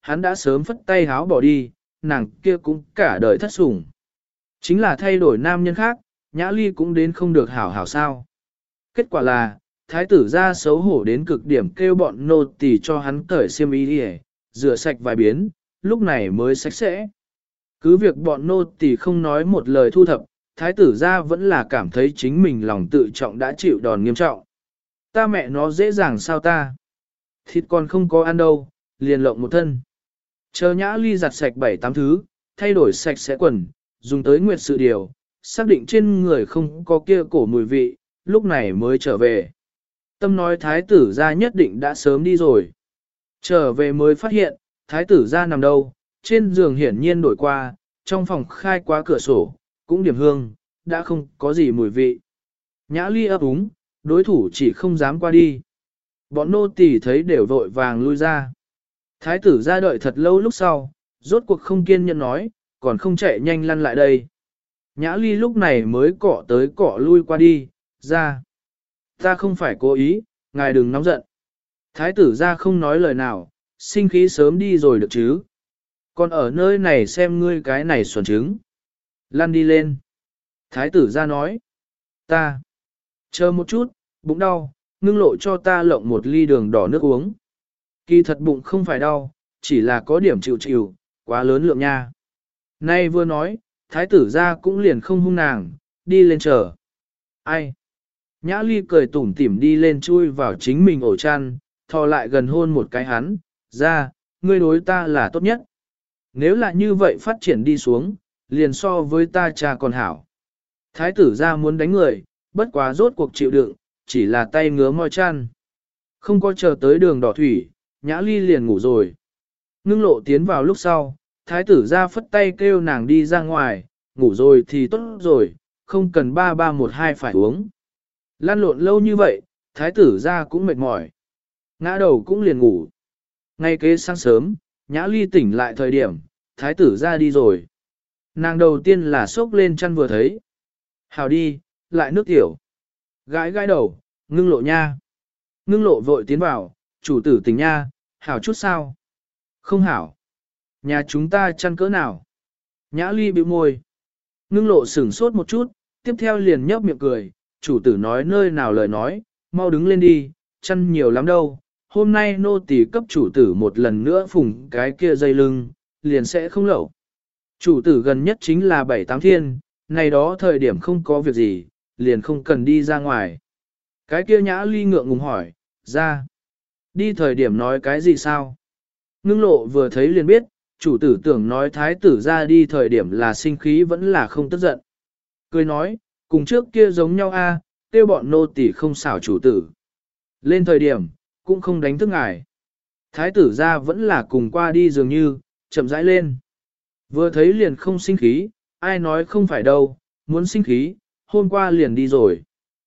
hắn đã sớm phất tay háo bỏ đi, nàng kia cũng cả đời thất sủng. Chính là thay đổi nam nhân khác, Nhã Ly cũng đến không được hảo hảo sao. Kết quả là, thái tử ra xấu hổ đến cực điểm kêu bọn nô tỳ cho hắn cởi xiêm y đi, rửa sạch vài biến, lúc này mới sạch sẽ. Cứ việc bọn nô tỳ không nói một lời thu thập, thái tử ra vẫn là cảm thấy chính mình lòng tự trọng đã chịu đòn nghiêm trọng. Ta mẹ nó dễ dàng sao ta? Thịt còn không có ăn đâu, liền lộng một thân. Chờ Nhã Ly giặt sạch 7-8 thứ, thay đổi sạch sẽ quần, dùng tới nguyệt sự điều, xác định trên người không có kia cổ mùi vị, lúc này mới trở về. Tâm nói thái tử ra nhất định đã sớm đi rồi. Trở về mới phát hiện, thái tử ra nằm đâu, trên giường hiển nhiên đổi qua, trong phòng khai quá cửa sổ, cũng điểm hương, đã không có gì mùi vị. Nhã Ly ấp úng, đối thủ chỉ không dám qua đi. Bọn nô tỳ thấy đều vội vàng lui ra. Thái tử ra đợi thật lâu lúc sau, rốt cuộc không kiên nhẫn nói, còn không chạy nhanh lăn lại đây. Nhã Ly lúc này mới cọ tới cọ lui qua đi, ra. Ta không phải cố ý, ngài đừng nóng giận. Thái tử ra không nói lời nào, sinh khí sớm đi rồi được chứ. Còn ở nơi này xem ngươi cái này xuẩn trứng. Lăn đi lên. Thái tử ra nói. Ta. Chờ một chút, bụng đau, ngưng lộ cho ta lộng một ly đường đỏ nước uống. Kỳ thật bụng không phải đau, chỉ là có điểm chịu chịu, quá lớn lượng nha. Nay vừa nói, thái tử ra cũng liền không hung nàng, đi lên chờ. Ai? Nhã Ly cười tủm tỉm đi lên chui vào chính mình ổ chăn, thò lại gần hôn một cái hắn, ra, ngươi đối ta là tốt nhất. Nếu là như vậy phát triển đi xuống, liền so với ta cha còn hảo. Thái tử ra muốn đánh người, bất quá rốt cuộc chịu đựng, chỉ là tay ngứa môi chăn. Không có chờ tới đường đỏ thủy, Nhã Ly liền ngủ rồi. Ngưng lộ tiến vào lúc sau, thái tử ra phất tay kêu nàng đi ra ngoài, ngủ rồi thì tốt rồi, không cần 3-3-1-2 phải uống. Lan lộn lâu như vậy, thái tử ra cũng mệt mỏi. Ngã đầu cũng liền ngủ. Ngay kế sáng sớm, Nhã Ly tỉnh lại thời điểm, thái tử ra đi rồi. Nàng đầu tiên là xốc lên chăn vừa thấy. Hào đi, lại nước tiểu. Gãi gãi đầu, ngưng lộ nha. Ngưng lộ vội tiến vào, chủ tử tỉnh nha, hảo chút sao? Không hảo. Nhà chúng ta chăn cỡ nào? Nhã Ly bĩu môi. Ngưng lộ sửng sốt một chút, tiếp theo liền nhấp miệng cười, chủ tử nói nơi nào lời nói, mau đứng lên đi, chăn nhiều lắm đâu. Hôm nay nô tỳ cấp chủ tử một lần nữa phùng cái kia dây lưng, liền sẽ không lậu. Chủ tử gần nhất chính là 7-8 thiên, này đó thời điểm không có việc gì, liền không cần đi ra ngoài. Cái kia Nhã Ly ngượng ngùng hỏi, ra. Đi thời điểm nói cái gì sao? Ngưng lộ vừa thấy liền biết, chủ tử tưởng nói thái tử ra đi thời điểm là sinh khí vẫn là không tức giận. Cười nói, cùng trước kia giống nhau a, tiêu bọn nô tỳ không xảo chủ tử. Lên thời điểm, cũng không đánh thức ngài. Thái tử ra vẫn là cùng qua đi dường như, chậm rãi lên. Vừa thấy liền không sinh khí, ai nói không phải đâu, muốn sinh khí, hôm qua liền đi rồi.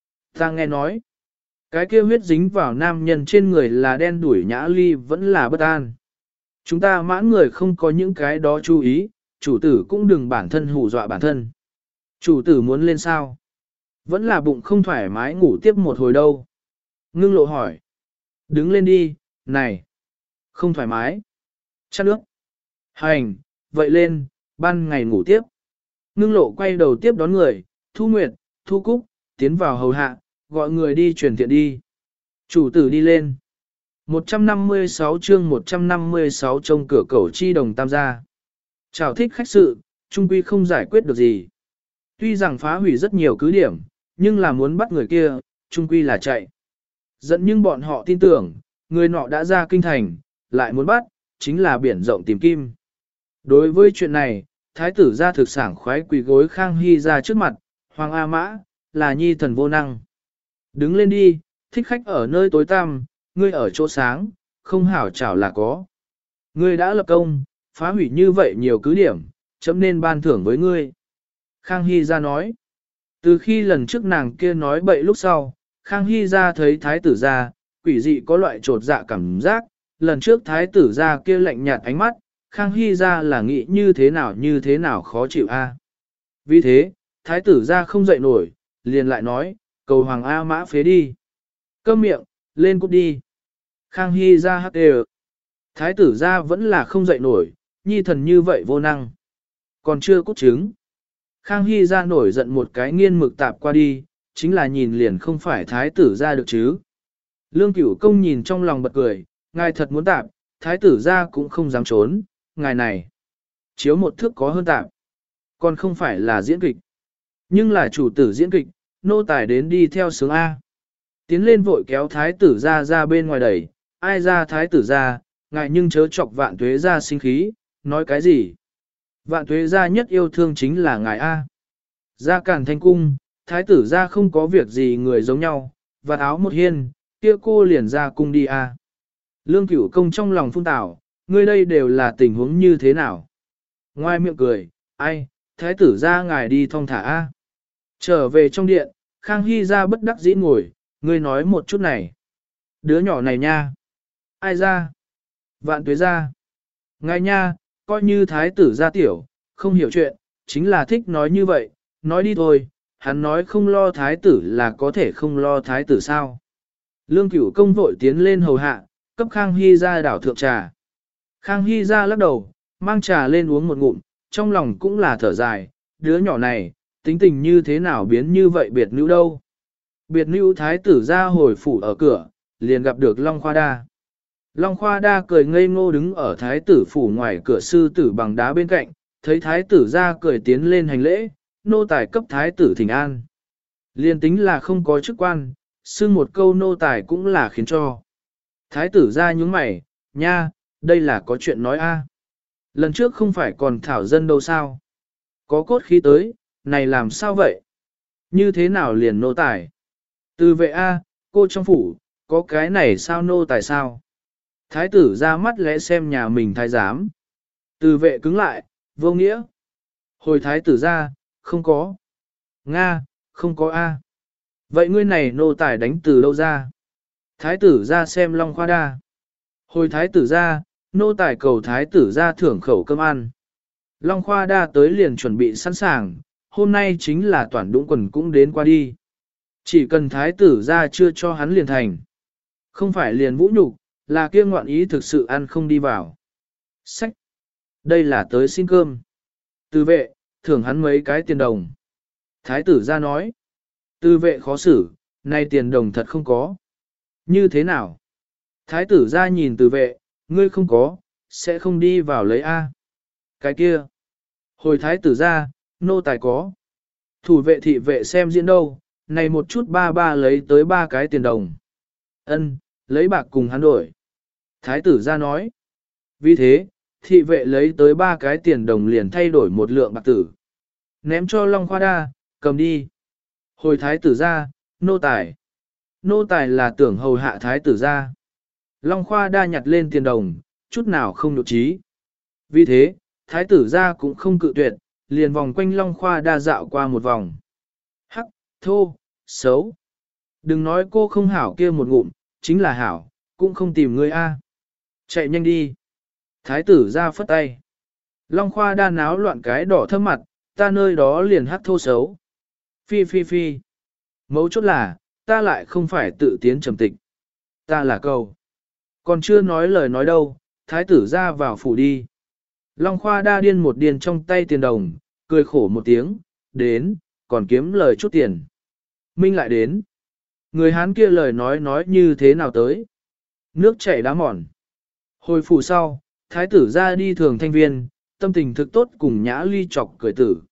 Ta nghe nói, cái kia huyết dính vào nam nhân trên người là đen đuổi Nhã Ly vẫn là bất an. Chúng ta mãn người không có những cái đó chú ý, chủ tử cũng đừng bản thân hù dọa bản thân. Chủ tử muốn lên sao? Vẫn là bụng không thoải mái ngủ tiếp một hồi đâu. Ngưng lộ hỏi. Đứng lên đi, này. Không thoải mái. Chắt nước. Hành, vậy lên, ban ngày ngủ tiếp. Ngưng lộ quay đầu tiếp đón người, Thu Nguyệt, Thu Cúc, tiến vào hầu hạ, gọi người đi truyền thiện đi. Chủ tử đi lên. 156 chương 156 trông cửa cầu chi đồng tam gia. Chào thích khách sự, trung quy không giải quyết được gì. Tuy rằng phá hủy rất nhiều cứ điểm, nhưng là muốn bắt người kia, trung quy là chạy. Dẫn nhưng bọn họ tin tưởng, người nọ đã ra kinh thành, lại muốn bắt, chính là biển rộng tìm kim. Đối với chuyện này, thái tử ra thực sảng khoái quỳ gối Khang Hy ra trước mặt, Hoàng A Mã, là nhi thần vô năng. Đứng lên đi, thích khách ở nơi tối tăm, ngươi ở chỗ sáng, không hảo chảo là có. Ngươi đã lập công, phá hủy như vậy nhiều cứ điểm, chấm nên ban thưởng với ngươi. Khang Hy ra nói, từ khi lần trước nàng kia nói bậy lúc sau, Khang Hy ra thấy thái tử ra, quỷ dị có loại trột dạ cảm giác, lần trước thái tử ra kia lạnh nhạt ánh mắt, Khang Hy ra là nghĩ như thế nào khó chịu a. Vì thế, thái tử ra không dậy nổi, liền lại nói, cầu Hoàng A Mã phế đi. Câm miệng, lên cút đi. Khang Hy ra hắc đều. Thái tử ra vẫn là không dậy nổi, nhi thần như vậy vô năng. Còn chưa cút trứng. Khang Hy ra nổi giận một cái nghiên mực tạp qua đi, chính là nhìn liền không phải thái tử ra được chứ. Lương Cửu Công nhìn trong lòng bật cười, ngài thật muốn tạp, thái tử ra cũng không dám trốn, ngài này. Chiếu một thước có hơn tạp, còn không phải là diễn kịch. Nhưng là chủ tử diễn kịch, nô tài đến đi theo sướng A. Tiến lên vội kéo thái tử ra bên ngoài đẩy, ai ra thái tử ra, ngài nhưng chớ chọc vạn tuế ra sinh khí, nói cái gì. Vạn tuế ra nhất yêu thương chính là ngài A. Ra cản thanh cung, thái tử ra không có việc gì người giống nhau, và áo một hiên, kia cô liền ra cung đi A. Lương Cửu Công trong lòng phun tảo, ngươi đây đều là tình huống như thế nào. Ngoài miệng cười, ai, thái tử ra ngài đi thong thả A. Trở về trong điện, Khang Hy ra bất đắc dĩ ngồi, ngươi nói một chút này. Đứa nhỏ này nha. Ai ra? Vạn tuế ra. Ngài nha, coi như thái tử ra tiểu, không hiểu chuyện, chính là thích nói như vậy, nói đi thôi, hắn nói không lo thái tử là có thể không lo thái tử sao. Lương Cửu Công vội tiến lên hầu hạ, cấp Khang Hy ra đảo thượng trà. Khang Hy ra lắc đầu, mang trà lên uống một ngụm, trong lòng cũng là thở dài, đứa nhỏ này, tính tình như thế nào biến như vậy biệt nữ đâu. Biệt nữ thái tử ra hồi phủ ở cửa, liền gặp được Long Khoa Đa. Long Khoa Đa cười ngây ngô đứng ở thái tử phủ ngoài cửa sư tử bằng đá bên cạnh, thấy thái tử ra cười tiến lên hành lễ, nô tài cấp thái tử thỉnh an. Liên tính là không có chức quan, xưng một câu nô tài cũng là khiến cho. Thái tử ra nhướng mày, nha, đây là có chuyện nói a. Lần trước không phải còn thảo dân đâu sao? Có cốt khí tới, này làm sao vậy? Như thế nào liền nô tài? Từ vệ a, cô trong phủ, có cái này sao nô tài sao? Thái tử ra mắt lẽ xem nhà mình thái giám. Từ vệ cứng lại, vô nghĩa. Hồi thái tử ra, không có. Nga, không có a. Vậy ngươi này nô tài đánh từ đâu ra? Thái tử ra xem Long Khoa Đa. Hồi thái tử ra, nô tài cầu thái tử ra thưởng khẩu cơm ăn. Long Khoa Đa tới liền chuẩn bị sẵn sàng, hôm nay chính là toàn đũng quần cũng đến qua đi. Chỉ cần thái tử ra chưa cho hắn liền thành. Không phải liền vũ nhục, là kia ngoạn ý thực sự ăn không đi vào. Sách! Đây là tới xin cơm. Từ vệ, thưởng hắn mấy cái tiền đồng. Thái tử ra nói. Từ vệ khó xử, nay tiền đồng thật không có. Như thế nào? Thái tử ra nhìn từ vệ, ngươi không có, sẽ không đi vào lấy A. Cái kia. Hồi thái tử ra, nô tài có. Thủ vệ thị vệ xem diễn đâu, này một chút ba lấy tới 3 cái tiền đồng. Ân, lấy bạc cùng hắn đổi. Thái tử ra nói. Vì thế, thị vệ lấy tới 3 cái tiền đồng liền thay đổi một lượng bạc tử. Ném cho Long Khoa Đa, cầm đi. Hồi thái tử ra, nô tài. Nô tài là tưởng hầu hạ thái tử ra. Long Khoa Đa nhặt lên tiền đồng, chút nào không nhục trí. Vì thế, thái tử ra cũng không cự tuyệt, liền vòng quanh Long Khoa Đa dạo qua một vòng. Hắc, thô, xấu. Đừng nói cô không hảo kia một ngụm, chính là hảo, cũng không tìm ngươi a. Chạy nhanh đi. Thái tử ra phất tay. Long Khoa Đa náo loạn cái đỏ thâm mặt, ta nơi đó liền hắc thô xấu. Phi phi phi. Mấu chốt là, ta lại không phải tự tiến trầm tịch. Ta là cầu. Còn chưa nói lời nói đâu, thái tử ra vào phủ đi. Long Khoa Đa điên một điên trong tay tiền đồng, cười khổ một tiếng, đến, còn kiếm lời chút tiền. Minh lại đến. Người Hán kia lời nói như thế nào tới. Nước chảy đá mòn. Hồi phủ sau, thái tử ra đi thường thanh viên, tâm tình thực tốt cùng Nhã Ly chọc cười tử.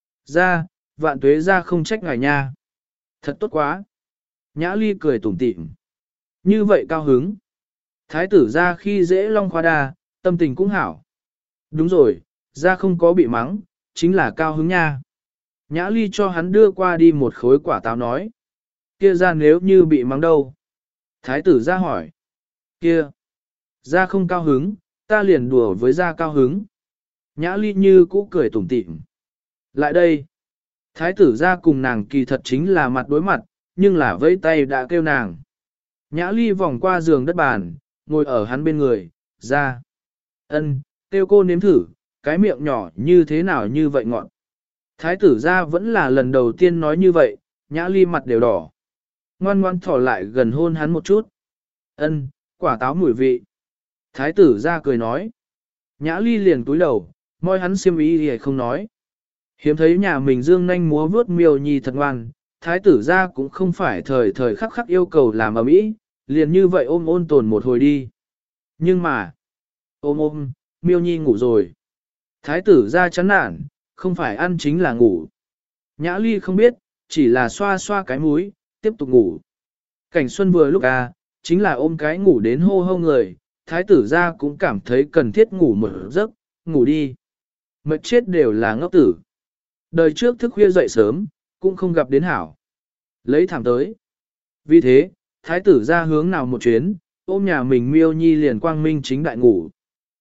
Ra, vạn tuế ra không trách ngài nha. Thật tốt quá. Nhã Ly cười tủm tỉm. Như vậy cao hứng. Thái tử ra khi dễ Long Khoa Đa, tâm tình cũng hảo. Đúng rồi, ra không có bị mắng, chính là cao hứng nha. Nhã Ly cho hắn đưa qua đi một khối quả táo nói. Kia ra nếu như bị mắng đâu? Thái tử ra hỏi. Kia, ra không cao hứng, ta liền đùa với ra cao hứng. Nhã Ly như cũ cười tủm tỉm. Lại đây. Thái tử ra cùng nàng kỳ thật chính là mặt đối mặt, nhưng là vẫy tay đã kêu nàng. Nhã Ly vòng qua giường đất bàn, ngồi ở hắn bên người, ra. Ân, kêu cô nếm thử, cái miệng nhỏ như thế nào như vậy ngọn. Thái tử ra vẫn là lần đầu tiên nói như vậy, Nhã Ly mặt đều đỏ. Ngoan ngoan thỏ lại gần hôn hắn một chút. Ân, quả táo mùi vị. Thái tử ra cười nói. Nhã ly liền túi đầu, môi hắn xiêm ý thì không nói. Hiếm thấy nhà mình dương nanh múa vướt miêu nhi thật ngoan, thái tử ra cũng không phải thời thời khắc khắc yêu cầu làm ở mỹ, liền như vậy ôm ôn tồn một hồi đi. Nhưng mà, ôm, miêu nhi ngủ rồi. Thái tử ra chán nản, không phải ăn chính là ngủ. Nhã ly không biết, chỉ là xoa xoa cái mũi, tiếp tục ngủ. Cảnh xuân vừa lúc chính là ôm cái ngủ đến hô hô người, thái tử ra cũng cảm thấy cần thiết ngủ một giấc, ngủ đi. Mệt chết đều là ngốc tử. Đời trước thức khuya dậy sớm, cũng không gặp đến hảo. Lấy thảm tới. Vì thế, thái tử ra hướng nào một chuyến, ôm nhà mình miêu nhi liền quang minh chính đại ngủ.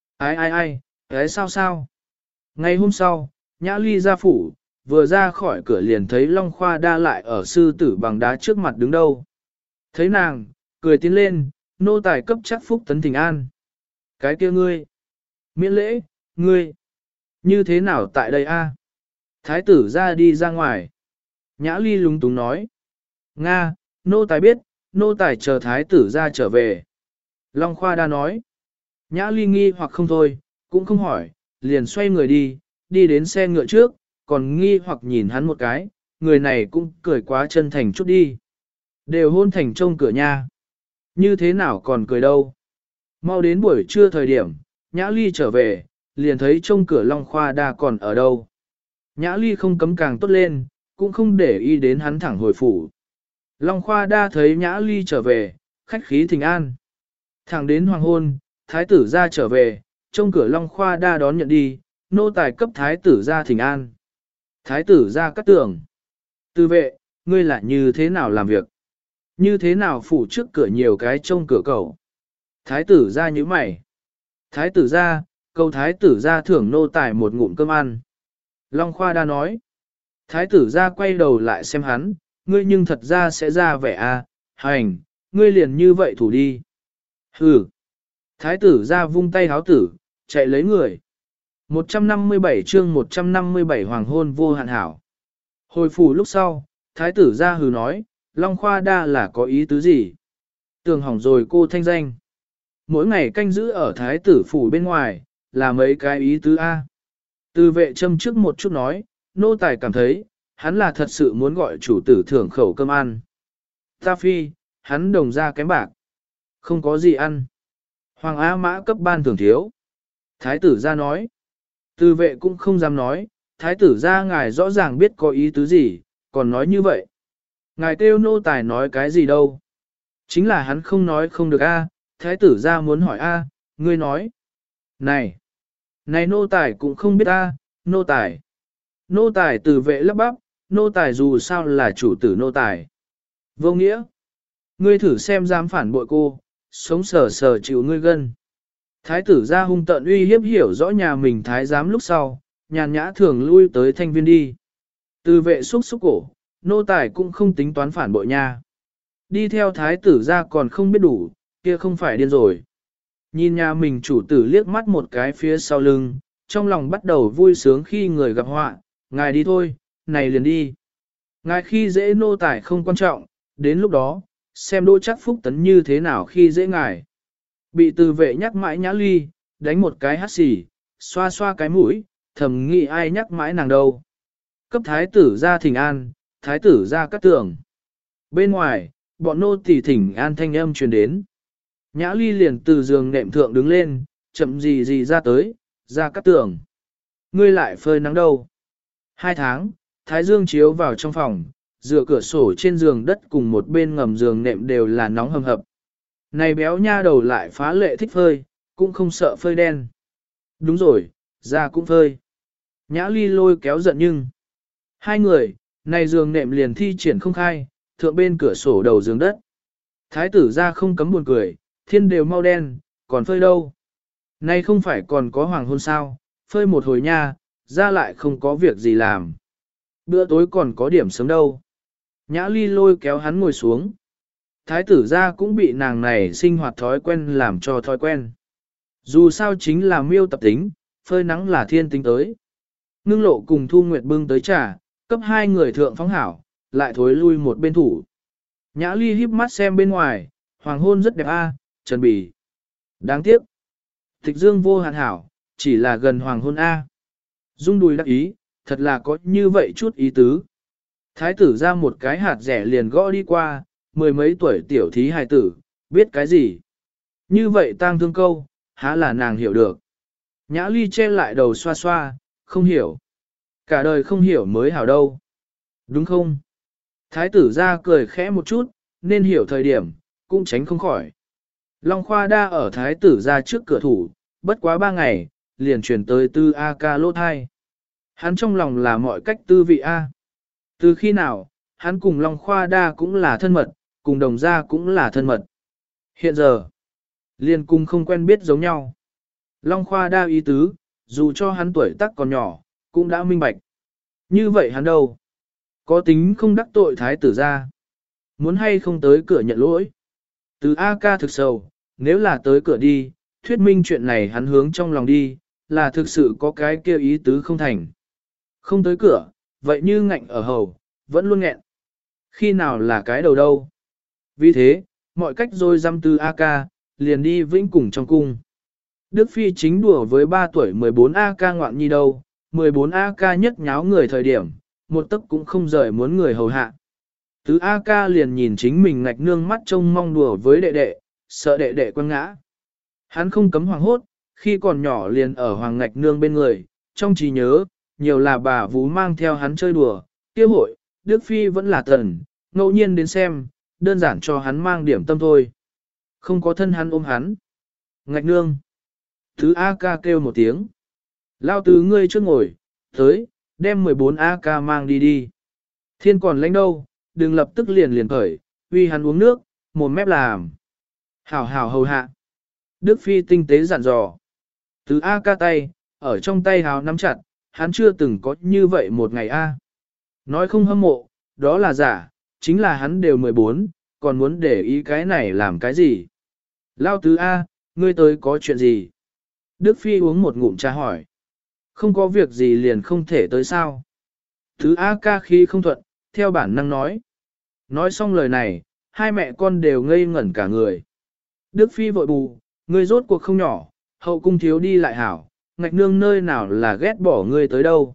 Ai, sao. Ngày hôm sau, Nhã Ly ra phủ, vừa ra khỏi cửa liền thấy Long Khoa Đa lại ở sư tử bằng đá trước mặt đứng đâu. Thấy nàng, cười tiến lên, nô tài cấp chắc phúc tấn thỉnh an. Cái kia ngươi, miễn lễ, ngươi, như thế nào tại đây a? Thái tử ra đi ra ngoài. Nhã Ly lúng túng nói. Nga, nô tài biết, nô tài chờ thái tử ra trở về. Long Khoa Đa nói. Nhã Ly nghi hoặc không thôi, cũng không hỏi, liền xoay người đi đến xe ngựa trước, còn nghi hoặc nhìn hắn một cái, người này cũng cười quá chân thành chút đi. Đều hôn thành trông cửa nha. Như thế nào còn cười đâu. Mau đến buổi trưa thời điểm, Nhã Ly trở về, liền thấy trông cửa Long Khoa Đa còn ở đâu. Nhã Ly không cấm càng tốt lên, cũng không để ý đến hắn thẳng hồi phủ. Long Khoa Đa thấy Nhã Ly trở về, khách khí thỉnh an. Thẳng đến hoàng hôn, thái tử ra trở về, trông cửa Long Khoa Đa đón nhận đi, nô tài cấp thái tử ra thỉnh an. Thái tử ra cắt tưởng. Tư vệ, ngươi lại như thế nào làm việc? Như thế nào phủ trước cửa nhiều cái trông cửa cầu? Thái tử ra như mày. Thái tử ra, cầu thái tử ra thưởng nô tài một ngụm cơm ăn. Long Khoa Đa nói. Thái tử ra quay đầu lại xem hắn, ngươi nhưng thật ra sẽ ra vẻ hành, ngươi liền như vậy thủ đi. Hừ. Thái tử ra vung tay háo tử, chạy lấy người. 157 chương 157 hoàng hôn vô hạn hảo. Hồi phủ lúc sau, thái tử ra hừ nói, Long Khoa Đa là có ý tứ gì? Tường hỏng rồi cô thanh danh. Mỗi ngày canh giữ ở thái tử phủ bên ngoài, là mấy cái ý tứ A. Từ vệ châm trước một chút nói, nô tài cảm thấy, hắn là thật sự muốn gọi chủ tử thưởng khẩu cơm ăn. Ta phi, hắn đồng ra kém bạc. Không có gì ăn. Hoàng Á Mã cấp ban thưởng thiếu. Thái tử ra nói. Từ vệ cũng không dám nói, thái tử ra ngài rõ ràng biết có ý tứ gì, còn nói như vậy. Ngài kêu nô tài nói cái gì đâu. Chính là hắn không nói không được thái tử ra muốn hỏi ngươi nói. Này nô tài cũng không biết nô tài. Nô tài từ vệ lắp bắp, nô tài dù sao là chủ tử nô tài. Vô nghĩa. Ngươi thử xem dám phản bội cô, sống sờ sờ chịu ngươi gân. Thái tử ra hung tợn uy hiếp hiểu rõ nhà mình thái giám lúc sau, nhàn nhã thường lui tới thanh viên đi. Từ vệ xúc xúc cổ, nô tài cũng không tính toán phản bội nha. Đi theo thái tử ra còn không biết đủ, kia không phải điên rồi. Nhìn nhà mình chủ tử liếc mắt một cái phía sau lưng, trong lòng bắt đầu vui sướng khi người gặp họa, ngài đi thôi, này liền đi. Ngài khi dễ nô tài không quan trọng, đến lúc đó, xem Đỗ Trác Phúc Tấn như thế nào khi dễ ngài. Bị từ vệ nhắc mãi Nhã Ly, đánh một cái hắt xì, xoa xoa cái mũi, thầm nghĩ ai nhắc mãi nàng đâu. Cấp thái tử ra thỉnh an, thái tử ra cắt tường. Bên ngoài, bọn nô tỳ thỉnh an thanh âm truyền đến. Nhã Ly liền từ giường nệm thượng đứng lên, chậm gì ra tới, ra cắt tường. Ngươi lại phơi nắng đâu? 2 tháng, thái dương chiếu vào trong phòng, dựa cửa sổ trên giường đất cùng một bên ngầm giường nệm đều là nóng hầm hập. Này béo nha đầu lại phá lệ thích phơi, cũng không sợ phơi đen. Đúng rồi, ra cũng phơi. Nhã Ly lôi kéo giận nhưng. Hai người, này giường nệm liền thi triển không khai, thượng bên cửa sổ đầu giường đất. Thái tử ra không cấm buồn cười, thiên đều mau đen, còn phơi đâu. Này không phải còn có hoàng hôn sao, phơi một hồi nha, ra lại không có việc gì làm. Bữa tối còn có điểm sớm đâu. Nhã Ly lôi kéo hắn ngồi xuống. Thái tử ra cũng bị nàng này sinh hoạt thói quen làm cho thói quen. Dù sao chính là miêu tập tính, phơi nắng là thiên tính tới. Ngưng lộ cùng Thu Nguyệt bưng tới trà, cấp 2 người thượng phóng hảo, lại thối lui một bên thủ. Nhã Ly híp mắt xem bên ngoài, hoàng hôn rất đẹp Trần Bì. Đáng tiếc. Tịch dương vô hạn hảo, chỉ là gần hoàng hôn A. Dung đùi đắc ý, thật là có như vậy chút ý tứ. Thái tử ra một cái hạt rẻ liền gõ đi qua, mười mấy tuổi tiểu thí hài tử, biết cái gì. Như vậy tang thương câu, há là nàng hiểu được. Nhã ly che lại đầu xoa xoa, không hiểu. Cả đời không hiểu mới hảo đâu. Đúng không? Thái tử ra cười khẽ một chút, nên hiểu thời điểm, cũng tránh không khỏi. Long Khoa đa ở thái tử ra trước cửa thủ, bất quá 3 ngày, liền chuyển tới tư A ca lô thai. Hắn trong lòng là mọi cách tư vị A. Từ khi nào, hắn cùng Long Khoa đa cũng là thân mật, cùng đồng gia cũng là thân mật. Hiện giờ, liền cùng không quen biết giống nhau. Long Khoa đa ý tứ, dù cho hắn tuổi tác còn nhỏ, cũng đã minh bạch. Như vậy hắn đâu? Có tính không đắc tội thái tử ra. Muốn hay không tới cửa nhận lỗi. Từ A ca thực sầu, nếu là tới cửa đi, thuyết minh chuyện này hắn hướng trong lòng đi, là thực sự có cái kia ý tứ không thành. Không tới cửa, vậy như ngạnh ở hầu, vẫn luôn nghẹn. Khi nào là cái đầu đâu? Vì thế, mọi cách rồi dăm từ A ca, liền đi vĩnh cùng trong cung. Đức Phi chính đùa với 3 tuổi 14 A ca ngoạn nhi đâu, 14 A ca nhất nháo người thời điểm, một tấc cũng không rời muốn người hầu hạ. Tứ A ca liền nhìn chính mình ngạch nương mắt trông mong đùa với đệ đệ, sợ đệ đệ quăng ngã. Hắn không cấm hoàng hốt, khi còn nhỏ liền ở hoàng ngạch nương bên người, trong trí nhớ, nhiều là bà vú mang theo hắn chơi đùa, tiêu hội, Đức Phi vẫn là tần, ngẫu nhiên đến xem, đơn giản cho hắn mang điểm tâm thôi. Không có thân hắn ôm hắn. Ngạch nương. Thứ A ca kêu một tiếng. Lao tứ ngươi trước ngồi, tới, đem 14 A ca mang đi đi. Thiên còn lãnh đâu, đừng lập tức liền khởi, uy hắn uống nước, mồm mép làm. Hảo hảo hầu hạ. Đức Phi tinh tế dặn dò. Từ A ca tay, ở trong tay hào nắm chặt, hắn chưa từng có như vậy một ngày A. Nói không hâm mộ, đó là giả, chính là hắn đều 14, còn muốn để ý cái này làm cái gì. Lao tứ A, ngươi tới có chuyện gì? Đức Phi uống một ngụm trà hỏi. Không có việc gì liền không thể tới sao? Thứ A ca khi không thuận, theo bản năng nói. Nói xong lời này, hai mẹ con đều ngây ngẩn cả người. Đức Phi vội bù, ngươi rốt cuộc không nhỏ, hậu cung thiếu đi lại hảo, ngạch nương nơi nào là ghét bỏ ngươi tới đâu.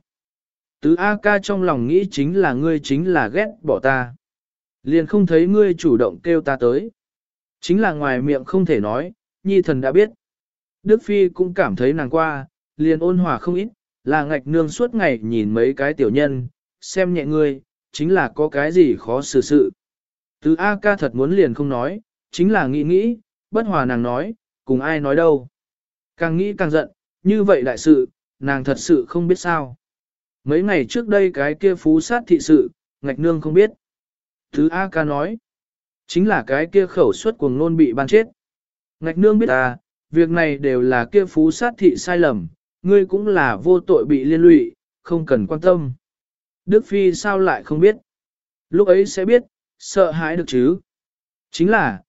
Tứ A ca trong lòng nghĩ ngươi chính là ghét bỏ ta. Liền không thấy ngươi chủ động kêu ta tới. Chính là ngoài miệng không thể nói, nhi thần đã biết. Đức Phi cũng cảm thấy nàng qua, liền ôn hòa không ít, là ngạch nương suốt ngày nhìn mấy cái tiểu nhân, xem nhẹ ngươi, chính là có cái gì khó xử sự. Từ A ca thật muốn liền không nói, chính là nghĩ, bất hòa nàng nói, cùng ai nói đâu. Càng nghĩ càng giận, như vậy đại sự, nàng thật sự không biết sao. Mấy ngày trước đây cái kia phú sát thị sự, ngạch nương không biết. Thứ A ca nói, chính là cái kia khẩu suất cuồng nôn bị ban chết. Ngạch nương biết à, việc này đều là kia phú sát thị sai lầm, ngươi cũng là vô tội bị liên lụy, không cần quan tâm. Đức Phi sao lại không biết? Lúc ấy sẽ biết, sợ hãi được chứ. Chính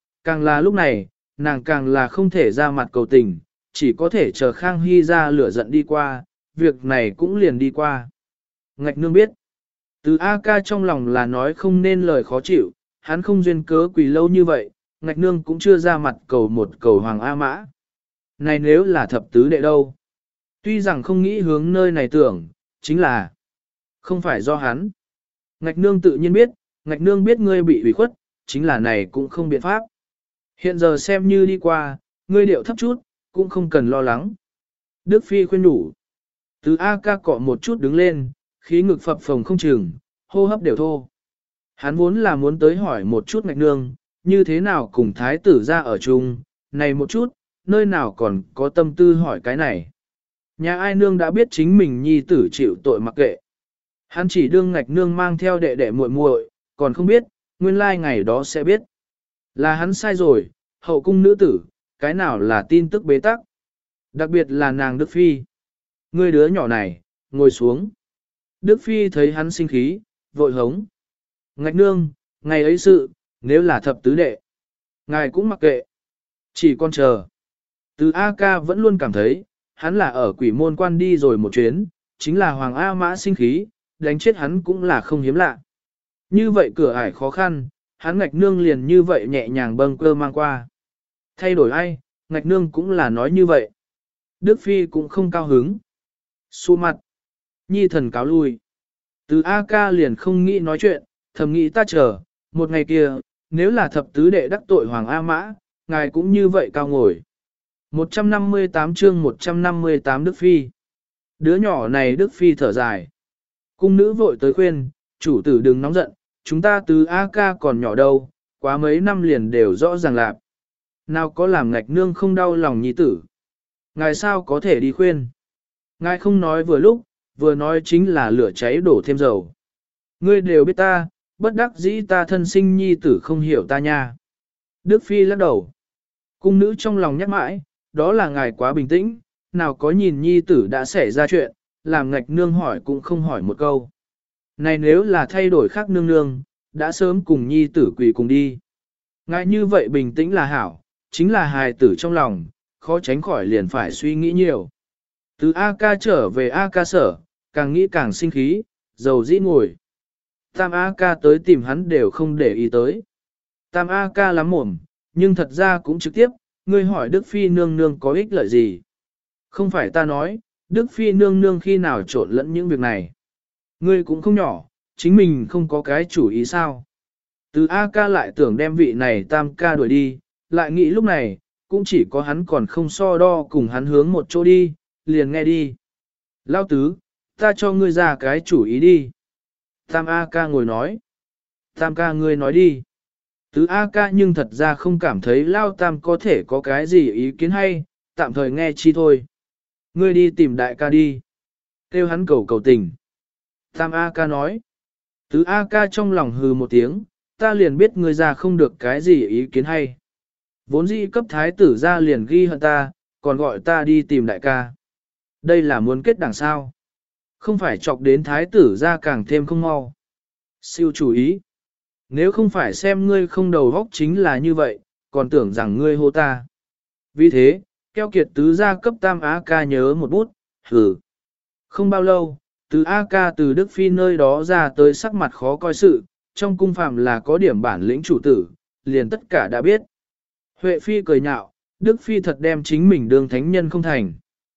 là lúc này, nàng càng là không thể ra mặt cầu tình, chỉ có thể chờ Khang Hy ra lửa giận đi qua, việc này cũng liền đi qua. Ngạch nương biết, từ A ca trong lòng là nói không nên lời khó chịu, hắn không duyên cớ quỳ lâu như vậy, ngạch nương cũng chưa ra mặt cầu một cầu hoàng A mã. Này nếu là thập tứ đệ đâu? Tuy rằng không nghĩ hướng nơi này tưởng, chính là không phải do hắn. Ngạch nương tự nhiên biết, ngạch nương biết ngươi bị ủy khuất, chính là này cũng không biện pháp. Hiện giờ xem như đi qua, ngươi điệu thấp chút, cũng không cần lo lắng. Đức Phi khuyên đủ. Từ A ca cọ một chút đứng lên, khí ngực phập phồng không chừng, hô hấp đều thô. Hắn vốn là muốn tới hỏi một chút ngạch nương, như thế nào cùng thái tử ra ở chung, này một chút, nơi nào còn có tâm tư hỏi cái này. Nhà ai nương đã biết chính mình nhi tử chịu tội mặc kệ. Hắn chỉ đương ngạch nương mang theo đệ đệ muội muội, còn không biết, nguyên lai ngày đó sẽ biết. Là hắn sai rồi, hậu cung nữ tử, cái nào là tin tức bế tắc. Đặc biệt là nàng Đức Phi. Ngươi đứa nhỏ này, ngồi xuống. Đức Phi thấy hắn sinh khí, vội hống. Ngạch nương, ngày ấy sự, nếu là thập tứ đệ, ngài cũng mặc kệ. Chỉ con chờ. Từ A ca vẫn luôn cảm thấy, hắn là ở quỷ môn quan đi rồi một chuyến, chính là Hoàng A Mã sinh khí, đánh chết hắn cũng là không hiếm lạ. Như vậy cửa ải khó khăn, hắn ngạch nương liền như vậy nhẹ nhàng bâng cơ mang qua. Thay đổi ai, ngạch nương cũng là nói như vậy. Đức Phi cũng không cao hứng. Xu mặt. Nhi thần cáo lui. Từ A ca liền không nghĩ nói chuyện, thầm nghĩ ta chờ, một ngày kia, nếu là thập tứ đệ đắc tội Hoàng A Mã, ngài cũng như vậy cao ngồi. 158 chương 158 Đức Phi. Đứa nhỏ này Đức Phi thở dài. Cung nữ vội tới khuyên, chủ tử đừng nóng giận, chúng ta từ A ca còn nhỏ đâu, quá mấy năm liền đều rõ ràng lạc. Nào có làm ngạch nương không đau lòng nhi tử. Ngài sao có thể đi khuyên. Ngài không nói vừa lúc, vừa nói chính là lửa cháy đổ thêm dầu. Ngươi đều biết ta, bất đắc dĩ ta thân sinh nhi tử không hiểu ta nha. Đức Phi lắc đầu. Cung nữ trong lòng nhắc mãi, đó là ngài quá bình tĩnh, nào có nhìn nhi tử đã xảy ra chuyện, làm ngạch nương hỏi cũng không hỏi một câu. Này nếu là thay đổi khác nương nương, đã sớm cùng nhi tử quỳ cùng đi. Ngài như vậy bình tĩnh là hảo, chính là hài tử trong lòng, khó tránh khỏi liền phải suy nghĩ nhiều. Từ A ca trở về A ca sở, càng nghĩ càng sinh khí, dầu dĩ ngồi. Tam A ca tới tìm hắn đều không để ý tới. Tam A ca lắm mồm, nhưng thật ra cũng trực tiếp, ngươi hỏi Đức Phi nương nương có ích lợi gì. Không phải ta nói, Đức Phi nương nương khi nào trộn lẫn những việc này. Ngươi cũng không nhỏ, chính mình không có cái chủ ý sao. Từ A ca lại tưởng đem vị này Tam ca đuổi đi, lại nghĩ lúc này, cũng chỉ có hắn còn không so đo cùng hắn hướng một chỗ đi, liền nghe đi. Lao tứ, ta cho ngươi ra cái chủ ý đi. Tam A ca ngồi nói. Tam ca ngươi nói đi. Tứ A ca nhưng thật ra không cảm thấy Lao Tam có thể có cái gì ý kiến hay, tạm thời nghe chi thôi. Ngươi đi tìm đại ca đi. Kêu hắn cầu cầu tình. Tam A ca nói. Tứ A ca trong lòng hừ một tiếng, ta liền biết ngươi ra không được cái gì ý kiến hay. Vốn dĩ cấp thái tử ra liền ghi hận ta, còn gọi ta đi tìm đại ca. Đây là muốn kết đảng sao. Không phải chọc đến thái tử ra càng thêm không mau. Siêu chủ ý. Nếu không phải xem ngươi không đầu góc chính là như vậy, còn tưởng rằng ngươi hô ta. Vì thế, keo kiệt tứ gia cấp tam A ca nhớ một bút, hử. Không bao lâu, từ A ca từ Đức Phi nơi đó ra tới sắc mặt khó coi sự, trong cung phạm là có điểm bản lĩnh chủ tử, liền tất cả đã biết. Huệ Phi cười nhạo, Đức Phi thật đem chính mình đương thánh nhân không thành.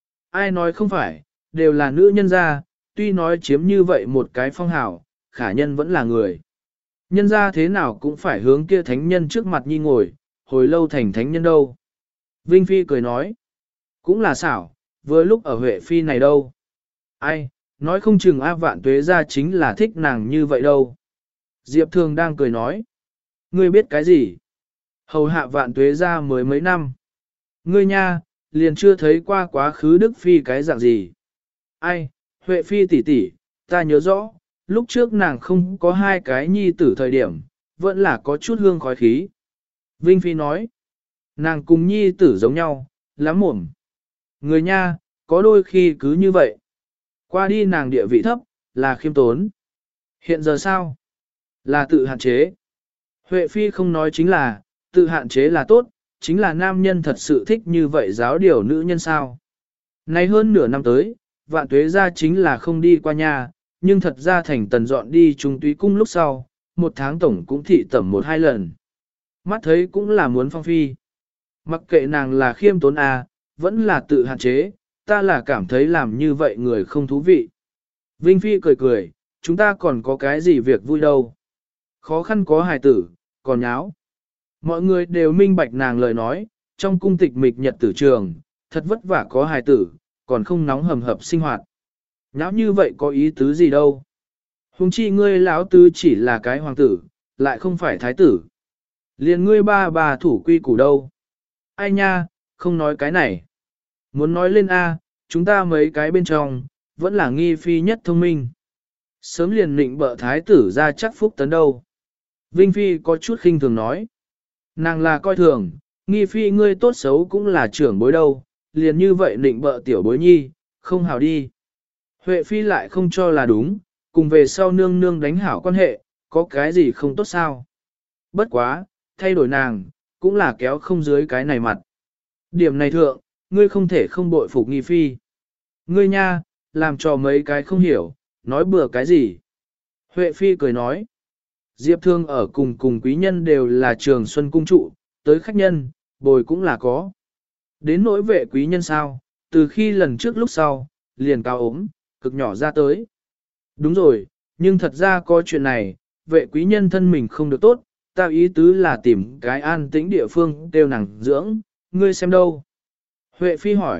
Ai nói không phải, đều là nữ nhân gia, tuy nói chiếm như vậy một cái phong hào, khả nhân vẫn là người. Nhân gia thế nào cũng phải hướng kia thánh nhân trước mặt nhi ngồi, hồi lâu thành thánh nhân đâu. Vinh Phi cười nói, cũng là xảo, vừa lúc ở Huệ Phi này đâu. Ai, nói không chừng A Vạn Tuế ra chính là thích nàng như vậy đâu. Diệp Thường đang cười nói, ngươi biết cái gì? Hầu hạ Vạn Tuế ra mới mấy năm. Ngươi nha, liền chưa thấy qua quá khứ Đức Phi cái dạng gì. Ai, Huệ Phi tỷ tỷ, ta nhớ rõ, lúc trước nàng không có hai cái nhi tử thời điểm, vẫn là có chút hương khói khí. Vinh Phi nói, nàng cùng nhi tử giống nhau, lắm mồm. Người nha, có đôi khi cứ như vậy. Qua đi nàng địa vị thấp, là khiêm tốn. Hiện giờ sao? Là tự hạn chế. Huệ Phi không nói chính là, tự hạn chế là tốt, chính là nam nhân thật sự thích như vậy giáo điều nữ nhân sao. Nay hơn nửa năm tới, Vạn Tuế ra chính là không đi qua nhà, nhưng thật ra thành tần dọn đi Trung Túy cung lúc sau, một tháng tổng cũng thị tẩm một hai lần. Mắt thấy cũng là muốn phong phi. Mặc kệ nàng là khiêm tốn à, vẫn là tự hạn chế, ta là cảm thấy làm như vậy người không thú vị. Vinh Phi cười cười, chúng ta còn có cái gì việc vui đâu. Khó khăn có hài tử, còn nháo. Mọi người đều minh bạch nàng lời nói, trong cung tịch mịch nhật tử trường, thật vất vả có hài tử, còn không nóng hầm hập sinh hoạt. Nháo như vậy có ý tứ gì đâu. Hùng chi ngươi lão tứ chỉ là cái hoàng tử, lại không phải thái tử. Liền ngươi bà thủ quy củ đâu. Ai nha, không nói cái này. Muốn nói lên A, chúng ta mấy cái bên trong, vẫn là nghi phi nhất thông minh. Sớm liền định bợ thái tử ra chắc phúc tấn đâu. Vinh Phi có chút khinh thường nói. Nàng là coi thường, nghi phi ngươi tốt xấu cũng là trưởng bối đâu, liền như vậy định bợ tiểu bối nhi, không hào đi. Huệ Phi lại không cho là đúng, cùng về sau nương nương đánh hảo quan hệ, có cái gì không tốt sao. Bất quá, thay đổi nàng, cũng là kéo không dưới cái này mặt. Điểm này thượng, ngươi không thể không bội phục nghi phi. Ngươi nha, làm cho mấy cái không hiểu, nói bừa cái gì. Huệ Phi cười nói. Diệp Thương ở cùng quý nhân đều là Trường Xuân cung trụ, tới khách nhân, bồi cũng là có. Đến nỗi vệ quý nhân sao, từ khi lần trước lúc sau, liền cao ốm, cực nhỏ ra tới. Đúng rồi, nhưng thật ra có chuyện này, vệ quý nhân thân mình không được tốt, ta ý tứ là tìm cái an tĩnh địa phương đều nàng dưỡng, ngươi xem đâu. Huệ Phi hỏi,